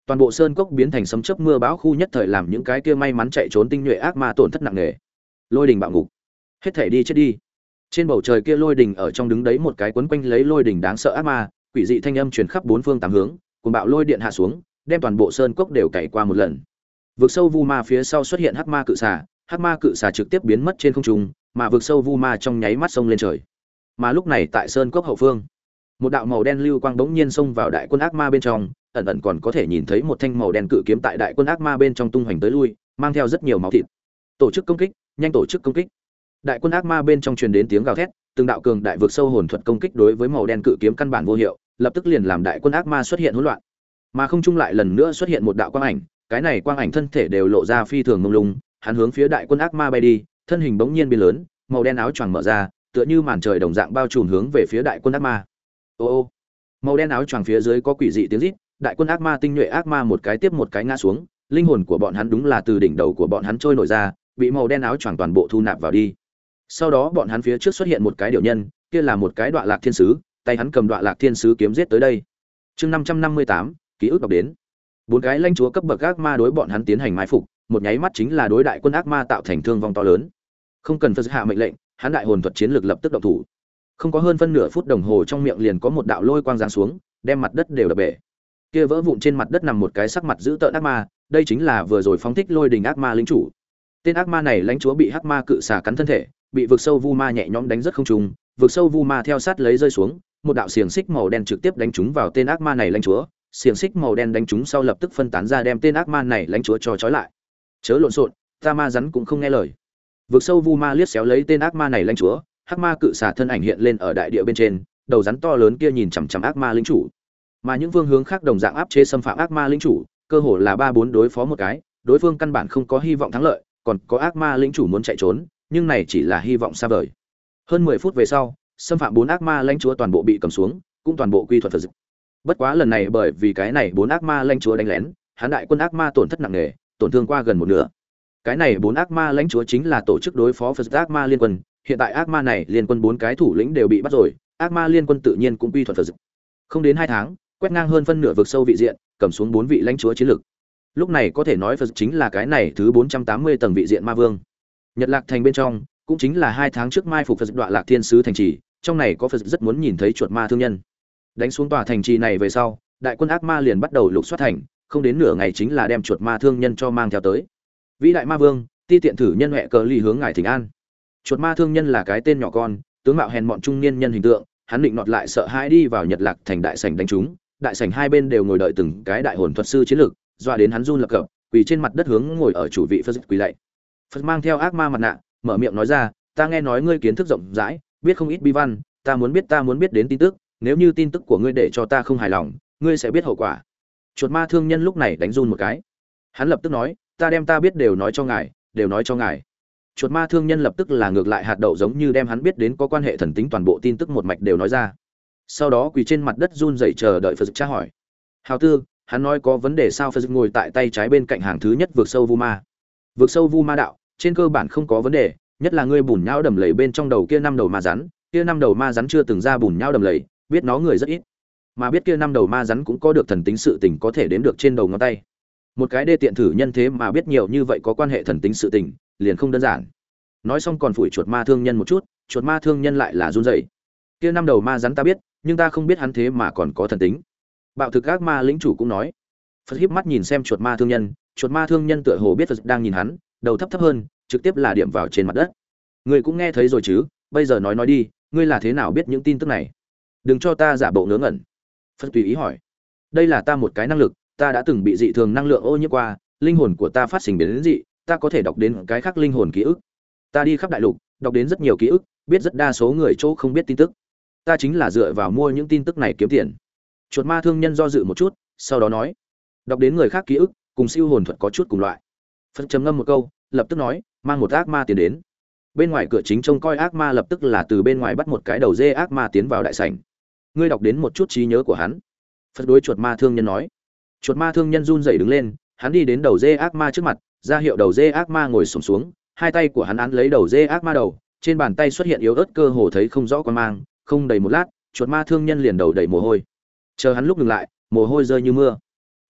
Toàn bộ sơn cốc biến thành sấm chớp mưa bão khu, nhất thời làm những cái kia may mắn chạy trốn tinh nhuệ ác ma tổn thất nặng nề. Lôi đình bạo ngục, hết thể đi chết đi. Trên bầu trời kia lôi đình ở trong đứng đấy một cái quấn quanh lấy lôi đình đáng sợ ác ma, quỷ dị thanh âm truyền khắp bốn phương tám hướng, cuồng bạo lôi điện hạ xuống, đem toàn bộ sơn cốc đều cày qua một lần. Vực sâu vu ma phía sau xuất hiện hắc ma cự xà, hắc ma cự xà trực tiếp biến mất trên không trung, mà vực sâu vu ma trong nháy mắt xông lên trời. Mà lúc này tại sơn cốc hậu phương, một đạo màu đen lưu quang bỗng nhiên xông vào đại quân ác ma bên trong, ẩn ẩn còn có thể nhìn thấy một thanh màu đen cự kiếm tại đại quân ác ma bên trong tung hoành tới lui, mang theo rất nhiều máu thịt. Tổ chức công kích, nhanh tổ chức công kích. Đại quân ác ma bên trong truyền đến tiếng gào thét, từng đạo cường đại vực sâu hồn thuật công kích đối với màu đen cự kiếm căn bản vô hiệu, lập tức liền làm đại quân ác ma xuất hiện hỗn loạn. Mà không trung lại lần nữa xuất hiện một đạo quang ảnh, cái này quang ảnh thân thể đều lộ ra phi thường mông lung, hắn hướng phía đại quân ác ma bay đi, thân hình bỗng nhiên biến lớn, màu đen áo choàng mở ra, tựa như màn trời đồng dạng bao trùm hướng về phía đại quân ác ma. Ô ô, màu đen áo choàng phía dưới có quỷ dị tiếng rít, đại quân ác ma tinh nhuệ ác ma một cái tiếp một cái ngã xuống, linh hồn của bọn hắn đúng là từ đỉnh đầu của bọn hắn trôi nổi ra, bị màu đen áo choàng toàn bộ thu nạp vào đi. Sau đó bọn hắn phía trước xuất hiện một cái điểu nhân, kia là một cái Đoạ Lạc Thiên sứ, tay hắn cầm Đoạ Lạc Thiên sứ kiếm giết tới đây. Chương năm trăm năm mươi tám, ký ức đọc đến. Bốn cái lãnh chúa cấp bậc ác ma đối bọn hắn tiến hành mai phục, một nháy mắt chính là đối đại quân ác ma tạo thành thương vong to lớn. Không cần Phật hạ mệnh lệnh, hắn đại hồn thuật chiến lược lập tức động thủ. Không có hơn phân nửa phút đồng hồ trong miệng liền có một đạo lôi quang giáng xuống, đem mặt đất đều đập bể. Kia vỡ vụn trên mặt đất nằm một cái sắc mặt dữ tợn ác ma, đây chính là vừa rồi phóng thích lôi đình ác ma linh chủ. Tên ác ma này lãnh chúa bị hắc ma cự xà cắn thân thể, bị vực sâu vu ma nhẹ nhõm đánh rất không trùng, vực sâu vu ma theo sát lấy rơi xuống, một đạo xiềng xích màu đen trực tiếp đánh trúng vào tên ác ma này lãnh chúa, xiềng xích màu đen đánh trúng sau lập tức phân tán ra đem tên ác ma này lãnh chúa cho trói lại. Chớ lộn xộn, ta ma rắn cũng không nghe lời. Vực sâu vu ma liếc xéo lấy tên ác ma này lãnh chúa, hắc ma cự xà thân ảnh hiện lên ở đại địa bên trên, đầu rắn to lớn kia nhìn chằm chằm ác ma lĩnh chủ. Mà những phương hướng khác đồng dạng áp chế xâm phạm ác ma lĩnh chủ, cơ hồ là ba bốn đối phó một cái, đối phương căn bản không có hy vọng thắng lợi, còn có ác ma lĩnh chủ muốn chạy trốn, nhưng này chỉ là hy vọng xa vời. Hơn mười phút về sau, xâm phạm bốn ác ma lãnh chúa toàn bộ bị cầm xuống, cũng toàn bộ quy thuật Phật dịch. Bất quá lần này bởi vì cái này bốn ác ma lãnh chúa đánh lén, hán đại quân ác ma tổn thất nặng nề, tổn thương qua gần một nửa. Cái này bốn ác ma lãnh chúa chính là tổ chức đối phó Phật ác ma liên quân, hiện tại ác ma này liên quân bốn cái thủ lĩnh đều bị bắt rồi, ác ma liên quân tự nhiên cũng quy thuật Phật dịch. Không đến hai tháng, quét ngang hơn phân nửa vực sâu vị diện, cầm xuống bốn vị lãnh chúa chiến lực. Lúc này có thể nói Phật chính là cái này thứ bốn trăm tám mươi tầng vị diện ma vương. Nhật Lạc thành bên trong, cũng chính là hai tháng trước mai phục Phật Đoạ Lạc Thiên sứ thành trì, trong này có Phật rất muốn nhìn thấy chuột ma thương nhân. Đánh xuống tòa thành trì này về sau, đại quân ác ma liền bắt đầu lục soát thành, không đến nửa ngày chính là đem chuột ma thương nhân cho mang theo tới. Vĩ đại ma vương, ti tiện thử nhân huệ cờ ly hướng ngài thỉnh an. Chuột ma thương nhân là cái tên nhỏ con, tướng mạo hèn mọn trung niên nhân hình tượng, hắn định nọt lại sợ hãi đi vào Nhật Lạc thành đại sảnh đánh chúng, đại sảnh hai bên đều ngồi đợi từng cái đại hồn thuật sư chiến lược, dọa đến hắn run lập cập, quỳ trên mặt đất hướng ngồi ở chủ vị Phật quỳ lạy. Phật mang theo ác ma mặt nạ, mở miệng nói ra, ta nghe nói ngươi kiến thức rộng rãi, biết không ít bi văn, ta muốn biết ta muốn biết đến tin tức, nếu như tin tức của ngươi để cho ta không hài lòng, ngươi sẽ biết hậu quả. Chuột ma thương nhân lúc này đánh run một cái. Hắn lập tức nói, ta đem ta biết đều nói cho ngài, đều nói cho ngài. Chuột ma thương nhân lập tức là ngược lại hạt đậu giống như đem hắn biết đến có quan hệ thần tính toàn bộ tin tức một mạch đều nói ra. Sau đó quỳ trên mặt đất run rẩy chờ đợi Phật tra hỏi. Hào tư, hắn nói có vấn đề sao? Phật ngồi tại tay trái bên cạnh hàng thứ nhất vượt sâu vu ma. Vượt sâu vu ma đạo, trên cơ bản không có vấn đề, nhất là ngươi bùn nhão đầm lầy bên trong đầu kia năm đầu ma rắn, kia năm đầu ma rắn chưa từng ra bùn nhão đầm lầy, biết nó người rất ít. Mà biết kia năm đầu ma rắn cũng có được thần tính sự tình có thể đếm được trên đầu ngón tay. Một cái đê tiện thử nhân thế mà biết nhiều như vậy có quan hệ thần tính sự tình, liền không đơn giản. Nói xong còn phủi chuột ma thương nhân một chút, chuột ma thương nhân lại là run rẩy. Kia năm đầu ma rắn ta biết, nhưng ta không biết hắn thế mà còn có thần tính. Bạo thực ác ma lĩnh chủ cũng nói. Phật híp mắt nhìn xem chuột ma thương nhân, chuột ma thương nhân tựa hồ biết Phật đang nhìn hắn, đầu thấp thấp hơn, trực tiếp là điểm vào trên mặt đất. Ngươi cũng nghe thấy rồi chứ, bây giờ nói nói đi, ngươi là thế nào biết những tin tức này? Đừng cho ta giả bộ ngớ ngẩn. Phật tùy ý hỏi. Đây là ta một cái năng lực, ta đã từng bị dị thường năng lượng ô nhiễm qua, linh hồn của ta phát sinh biến đến dị, ta có thể đọc đến cái khác linh hồn ký ức. Ta đi khắp đại lục, đọc đến rất nhiều ký ức, biết rất đa số người chỗ không biết tin tức. Ta chính là dựa vào mua những tin tức này kiếm tiền. Chuột ma thương nhân do dự một chút, sau đó nói, đọc đến người khác ký ức, cùng siêu hồn thuật có chút cùng loại. Phật trầm ngâm một câu, lập tức nói, mang một ác ma tiến đến. Bên ngoài cửa chính trông coi ác ma lập tức là từ bên ngoài bắt một cái đầu dê ác ma tiến vào đại sảnh. Ngươi đọc đến một chút trí nhớ của hắn. Phật đối chuột ma thương nhân nói. Chuột ma thương nhân run rẩy đứng lên, hắn đi đến đầu dê ác ma trước mặt, ra hiệu đầu dê ác ma ngồi xổm xuống, hai tay của hắn án lấy đầu dê ác ma đầu, trên bàn tay xuất hiện yếu ớt cơ hồ thấy không rõ quan mang, không đầy một lát, chuột ma thương nhân liền đầu đầy mồ hôi. Chờ hắn lúc ngừng lại, mồ hôi rơi như mưa.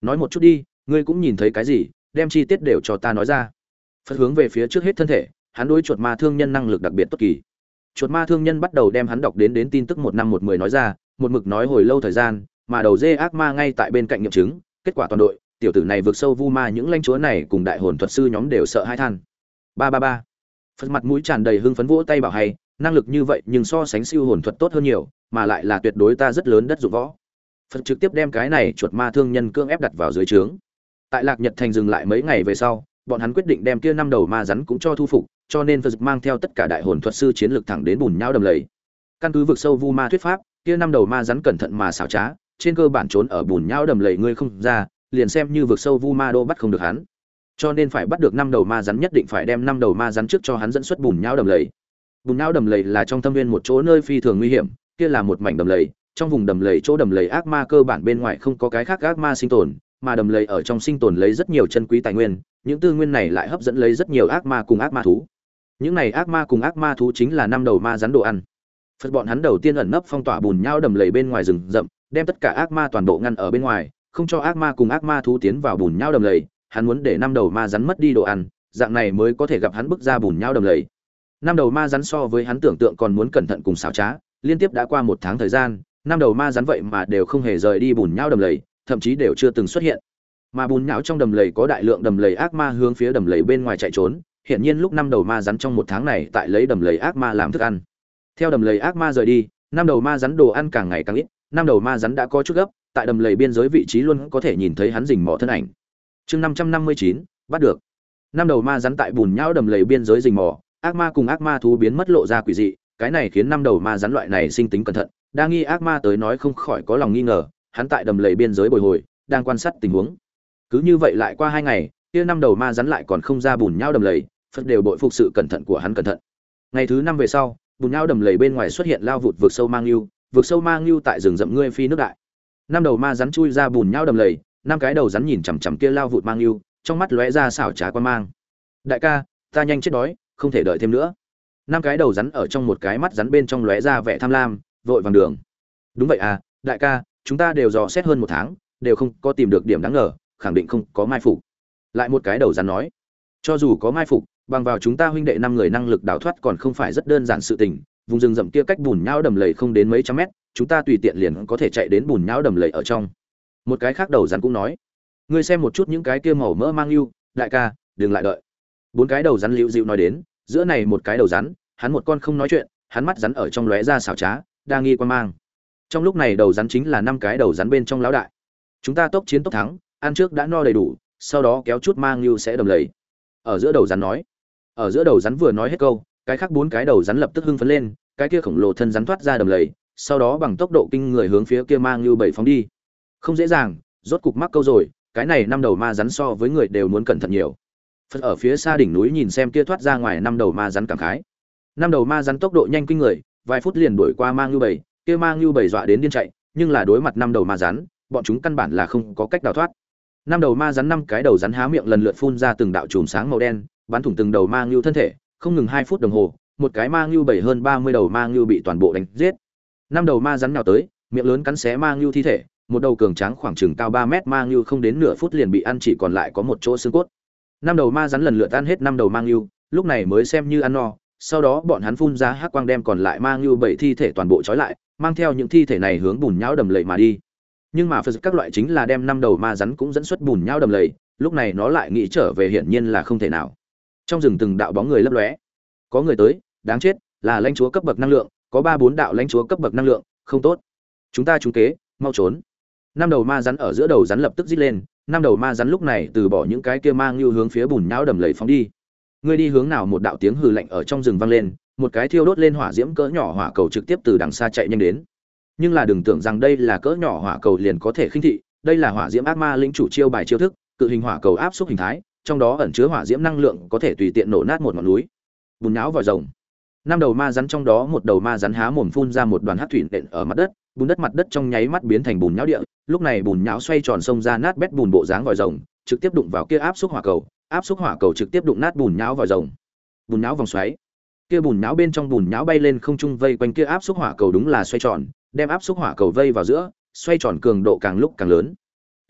nói một chút đi, ngươi cũng nhìn thấy cái gì, đem chi tiết đều cho ta nói ra. Phật hướng về phía trước hết thân thể, hắn đối chuột ma thương nhân năng lực đặc biệt tốt kỳ. Chuột ma thương nhân bắt đầu đem hắn đọc đến đến tin tức một năm một mười nói ra, một mực nói hồi lâu thời gian, mà đầu dê ác ma ngay tại bên cạnh nghiệm chứng, kết quả toàn đội, tiểu tử này vượt sâu vu ma những lãnh chúa này cùng đại hồn thuật sư nhóm đều sợ hãi than. Ba ba ba. Phật mặt mũi tràn đầy hưng phấn vỗ tay bảo hay, năng lực như vậy nhưng so sánh siêu hồn thuật tốt hơn nhiều, mà lại là tuyệt đối ta rất lớn đất dụng võ. Phật trực tiếp đem cái này chuột ma thương nhân cưỡng ép đặt vào dưới trướng. Tại Lạc Nhật thành dừng lại mấy ngày về sau, bọn hắn quyết định đem kia năm đầu ma rắn cũng cho thu phục, cho nên Phật mang theo tất cả đại hồn thuật sư chiến lược thẳng đến bùn nhão đầm lầy. Căn cứ vực sâu vu ma thuyết pháp, kia năm đầu ma rắn cẩn thận mà xảo trá, trên cơ bản trốn ở bùn nhão đầm lầy ngươi không ra, liền xem như vực sâu vu ma đô bắt không được hắn. Cho nên phải bắt được năm đầu ma rắn nhất định phải đem năm đầu ma rắn trước cho hắn dẫn xuất bùn nhão đầm lầy. Bùn nhão đầm lầy là trong thâm viên một chỗ nơi phi thường nguy hiểm, kia là một mảnh đầm lầy, trong vùng đầm lầy chỗ đầm lầy ác ma cơ bản bên ngoài không có cái khác ác ma sinh tồn, mà đầm lầy ở trong sinh tồn lấy rất nhiều chân quý tài nguyên, những tư nguyên này lại hấp dẫn lấy rất nhiều ác ma cùng ác ma thú. Những này ác ma cùng ác ma thú chính là năm đầu ma rắn đồ ăn. Phật bọn hắn đầu tiên ẩn nấp phong tỏa bùn nhão đầm lầy bên ngoài rừng rậm, đem tất cả ác ma toàn bộ ngăn ở bên ngoài, không cho ác ma cùng ác ma thú tiến vào bùn nhão đầm lầy, hắn muốn để năm đầu ma rắn mất đi đồ ăn, dạng này mới có thể gặp hắn bước ra bùn nhão đầm lầy. Năm đầu ma rắn so với hắn tưởng tượng còn muốn cẩn thận cùng xảo trá, liên tiếp đã qua một tháng thời gian, năm đầu ma rắn vậy mà đều không hề rời đi bùn nhão đầm lầy, thậm chí đều chưa từng xuất hiện. Mà bùn nhão trong đầm lầy có đại lượng đầm lầy ác ma hướng phía đầm lầy bên ngoài chạy trốn, hiển nhiên lúc năm đầu ma rắn trong một tháng này tại lấy đầm lầy ác ma làm thức ăn. Theo đầm lầy ác ma rời đi, năm đầu ma rắn đồ ăn càng ngày càng ít, năm đầu ma rắn đã có chút gấp, tại đầm lầy biên giới vị trí luôn có thể nhìn thấy hắn rình mò thân ảnh. Chương năm trăm năm mươi chín, bắt được. Năm đầu ma rắn tại bùn nhão đầm lầy biên giới rình mò, ác ma cùng ác ma thú biến mất lộ ra quỷ dị, cái này khiến năm đầu ma rắn loại này sinh tính cẩn thận, đa nghi ác ma tới nói không khỏi có lòng nghi ngờ, hắn tại đầm lầy biên giới bồi hồi, đang quan sát tình huống. Cứ như vậy lại qua hai ngày, kia năm đầu ma rắn lại còn không ra bùn nhão đầm lầy, Phật đều bội phục sự cẩn thận của hắn cẩn thận. Ngày thứ năm về sau, bùn nhão đầm lầy bên ngoài xuất hiện lao vụt vực sâu mang lưu, vực sâu mang lưu tại rừng rậm ngươi phi nước đại. Năm đầu ma rắn chui ra bùn nhão đầm lầy, năm cái đầu rắn nhìn chằm chằm kia lao vụt mang lưu, trong mắt lóe ra xảo trá quan mang. Đại ca, ta nhanh chết đói, không thể đợi thêm nữa. Năm cái đầu rắn ở trong một cái mắt rắn bên trong lóe ra vẻ tham lam, vội vàng đường. Đúng vậy à, đại ca, chúng ta đều dò xét hơn một tháng, đều không có tìm được điểm đáng ngờ, khẳng định không có mai phục. Lại một cái đầu rắn nói, cho dù có mai phục, bằng vào chúng ta huynh đệ năm người năng lực đào thoát còn không phải rất đơn giản sự tình. Vùng rừng rậm kia cách bùn nhão đầm lầy không đến mấy trăm mét, chúng ta tùy tiện liền có thể chạy đến bùn nhão đầm lầy ở trong. Một cái khác đầu rắn cũng nói, ngươi xem một chút những cái kia màu mỡ mang lưu, đại ca, đừng lại đợi. Bốn cái đầu rắn liễu dịu nói đến, giữa này một cái đầu rắn, hắn một con không nói chuyện, hắn mắt rắn ở trong lóe ra xảo trá, đa nghi quan mang. Trong lúc này đầu rắn chính là năm cái đầu rắn bên trong lão đại. Chúng ta tốc chiến tốc thắng, ăn trước đã no đầy đủ, sau đó kéo chút mang lưu sẽ đầm lầy. Ở giữa đầu rắn nói. Ở giữa đầu rắn vừa nói hết câu, cái khác bốn cái đầu rắn lập tức hưng phấn lên, cái kia khổng lồ thân rắn thoát ra đầm lầy, sau đó bằng tốc độ kinh người hướng phía kia mang lưu bảy phóng đi. Không dễ dàng, rốt cục mắc câu rồi, cái này năm đầu ma rắn so với người đều muốn cẩn thận nhiều. Phật ở phía xa đỉnh núi nhìn xem kia thoát ra ngoài năm đầu ma rắn cảm khái. Năm đầu ma rắn tốc độ nhanh kinh người, vài phút liền đuổi qua mang lưu bảy, kia mang lưu bảy dọa đến điên chạy, nhưng là đối mặt năm đầu ma rắn, bọn chúng căn bản là không có cách đào thoát. Năm đầu ma rắn năm cái đầu rắn há miệng lần lượt phun ra từng đạo chùm sáng màu đen, bắn thủng từng đầu mang lưu thân thể, không ngừng hai phút đồng hồ, một cái mang lưu bảy hơn ba mươi đầu mang lưu bị toàn bộ đánh giết. Năm đầu ma rắn nhào tới, miệng lớn cắn xé mang lưu thi thể, một đầu cường tráng khoảng chừng cao ba mét mang lưu không đến nửa phút liền bị ăn chỉ còn lại có một chỗ xương cốt. Năm đầu ma rắn lần lượt ăn hết năm đầu mang lưu, lúc này mới xem như ăn no, sau đó bọn hắn phun ra hắc quang đem còn lại mang lưu bảy thi thể toàn bộ trói lại, mang theo những thi thể này hướng bùn nhão đầm lầy mà đi. Nhưng mà Phật các loại chính là đem năm đầu ma rắn cũng dẫn xuất bùn nhão đầm lầy, lúc này nó lại nghĩ trở về hiển nhiên là không thể nào. Trong rừng từng đạo bóng người lấp lóe. Có người tới, đáng chết, là lãnh chúa cấp bậc năng lượng, có ba bốn đạo lãnh chúa cấp bậc năng lượng, không tốt. Chúng ta trúng kế, mau trốn. Năm đầu ma rắn ở giữa đầu rắn lập tức rít lên, năm đầu ma rắn lúc này từ bỏ những cái kia mang lưu hướng phía bùn nhão đầm lầy phóng đi. Ngươi đi hướng nào? Một đạo tiếng hừ lạnh ở trong rừng vang lên, một cái thiêu đốt lên hỏa diễm cỡ nhỏ hỏa cầu trực tiếp từ đằng xa chạy nhanh đến. Nhưng là đừng tưởng rằng đây là cỡ nhỏ hỏa cầu liền có thể khinh thị, đây là hỏa diễm ác ma lĩnh chủ chiêu bài chiêu thức, cự hình hỏa cầu áp xúc hình thái, trong đó ẩn chứa hỏa diễm năng lượng có thể tùy tiện nổ nát một ngọn núi. Bùn nhão vòi rồng. Năm đầu ma rắn trong đó một đầu ma rắn há mồm phun ra một đoàn hắc thủy nện ở mặt đất, bùn đất mặt đất trong nháy mắt biến thành bùn nhão địa, lúc này bùn nhão xoay tròn xông ra nát bét bùn bộ dáng vòi rồng, trực tiếp đụng vào kia áp xúc hỏa cầu, áp xúc hỏa cầu trực tiếp đụng nát bùn nhão vòi rồng. Bùn nhão vòng xoáy. Kia bùn nhão bên trong bùn nhão bay lên không trung vây quanh kia áp xúc hỏa cầu đúng là xoay tròn, đem áp xúc hỏa cầu vây vào giữa, xoay tròn cường độ càng lúc càng lớn.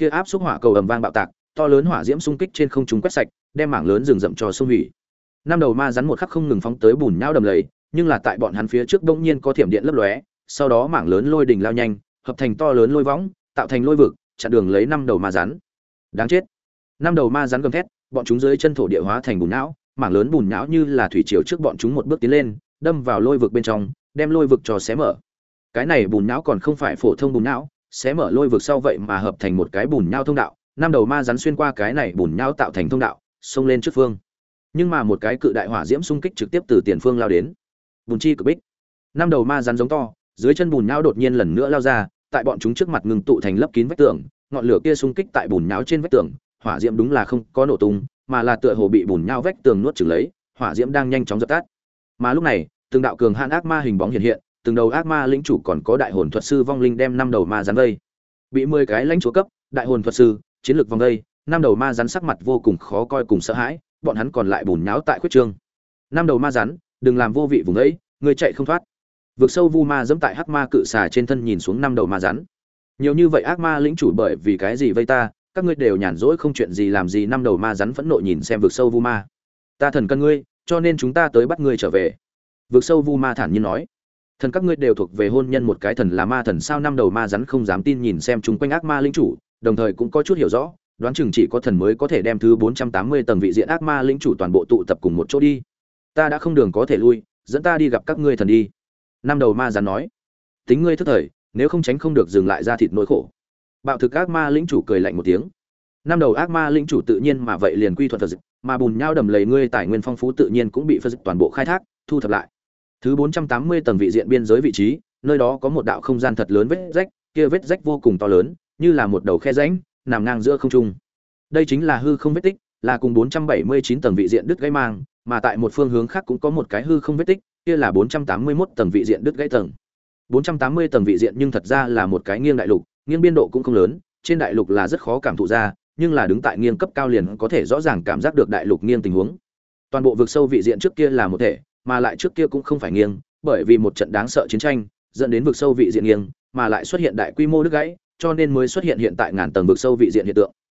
kia áp xúc hỏa cầu ầm vang bạo tạc, to lớn hỏa diễm xung kích trên không trung quét sạch, đem mảng lớn rừng rậm cho xung hủy. Năm đầu ma rắn một khắc không ngừng phóng tới bùn nhão đầm lầy, nhưng là tại bọn hắn phía trước bỗng nhiên có thiểm điện lấp lóe, sau đó mảng lớn lôi đình lao nhanh, hợp thành to lớn lôi võng, tạo thành lôi vực, chặn đường lấy năm đầu ma rắn. Đáng chết. Năm đầu ma rắn gầm thét, bọn chúng dưới chân thổ địa hóa thành bùn nhão, mảng lớn bùn nhão như là thủy triều trước bọn chúng một bước tiến lên, đâm vào lôi vực bên trong, đem lôi vực cho xé mở. Cái này bùn nhão còn không phải phổ thông bùn nhão, xé mở lôi vực sau vậy mà hợp thành một cái bùn nhão thông đạo, năm đầu ma rắn xuyên qua cái này bùn nhão tạo thành thông đạo, xông lên trước phương. Nhưng mà một cái cự đại hỏa diễm xung kích trực tiếp từ tiền phương lao đến. Bùn chi cực bích. Năm đầu ma rắn giống to, dưới chân bùn nhão đột nhiên lần nữa lao ra, tại bọn chúng trước mặt ngừng tụ thành lấp kín vách tường, ngọn lửa kia xung kích tại bùn nhão trên vách tường, hỏa diễm đúng là không có nổ tung, mà là tựa hồ bị bùn nhão vách tường nuốt chửng lấy, hỏa diễm đang nhanh chóng dập tắt. Mà lúc này, từng đạo cường hãn ác ma hình bóng hiện hiện, từng đầu ác ma lĩnh chủ còn có đại hồn thuật sư vong linh đem năm đầu ma rắn vây. Bị mười cái lãnh chúa cấp, đại hồn thuật sư, chiến lược vòng vây, năm đầu ma rắn sắc mặt vô cùng khó coi cùng sợ hãi, bọn hắn còn lại bùn nhão tại khuyết trương. Năm đầu ma rắn, đừng làm vô vị vùng ấy, người chạy không thoát. Vực sâu vu ma dẫm tại hắc ma cự xà trên thân nhìn xuống năm đầu ma rắn. Nhiều như vậy ác ma lĩnh chủ bởi vì cái gì vây ta, các ngươi đều nhàn rỗi không chuyện gì làm gì. Năm đầu ma rắn phẫn nộ nhìn xem vực sâu vu ma. Ta thần cân ngươi, cho nên chúng ta tới bắt ngươi trở về. Vực sâu vu ma thản nhiên nói. Thần các ngươi đều thuộc về hôn nhân một cái thần là ma thần sao? Năm đầu ma rắn không dám tin nhìn xem chúng quanh ác ma lĩnh chủ, đồng thời cũng có chút hiểu rõ, đoán chừng chỉ có thần mới có thể đem thứ bốn trăm tám mươi tầng vị diện ác ma lĩnh chủ toàn bộ tụ tập cùng một chỗ đi. Ta đã không đường có thể lui, dẫn ta đi gặp các ngươi thần đi. Năm đầu ma rắn nói. Tính ngươi thức thời, nếu không tránh không được dừng lại ra thịt nỗi khổ. Bạo thực ác ma lĩnh chủ cười lạnh một tiếng. Năm đầu ác ma lĩnh chủ tự nhiên mà vậy liền quy thuận Phật dịch, mà bùn nhau đầm lầy ngươi tài nguyên phong phú tự nhiên cũng bị Phật dịch toàn bộ khai thác, thu thập lại. Thứ bốn trăm tám mươi tầng vị diện biên giới vị trí, nơi đó có một đạo không gian thật lớn vết rách, kia vết rách vô cùng to lớn, như là một đầu khe rãnh, nằm ngang giữa không trung. Đây chính là hư không vết tích, là cùng bốn trăm bảy mươi chín tầng vị diện đứt gãy mang, mà tại một phương hướng khác cũng có một cái hư không vết tích, kia là bốn trăm tám mươi mốt tầng vị diện đứt gãy tầng. bốn trăm tám mươi tầng vị diện nhưng thật ra là một cái nghiêng đại lục, nghiêng biên độ cũng không lớn, trên đại lục là rất khó cảm thụ ra, nhưng là đứng tại nghiêng cấp cao liền có thể rõ ràng cảm giác được đại lục nghiêng tình huống. Toàn bộ vực sâu vị diện trước kia là một thể, mà lại trước kia cũng không phải nghiêng, bởi vì một trận đáng sợ chiến tranh dẫn đến vực sâu vị diện nghiêng, mà lại xuất hiện đại quy mô đứt gãy, cho nên mới xuất hiện hiện tại ngàn tầng vực sâu vị diện hiện tượng.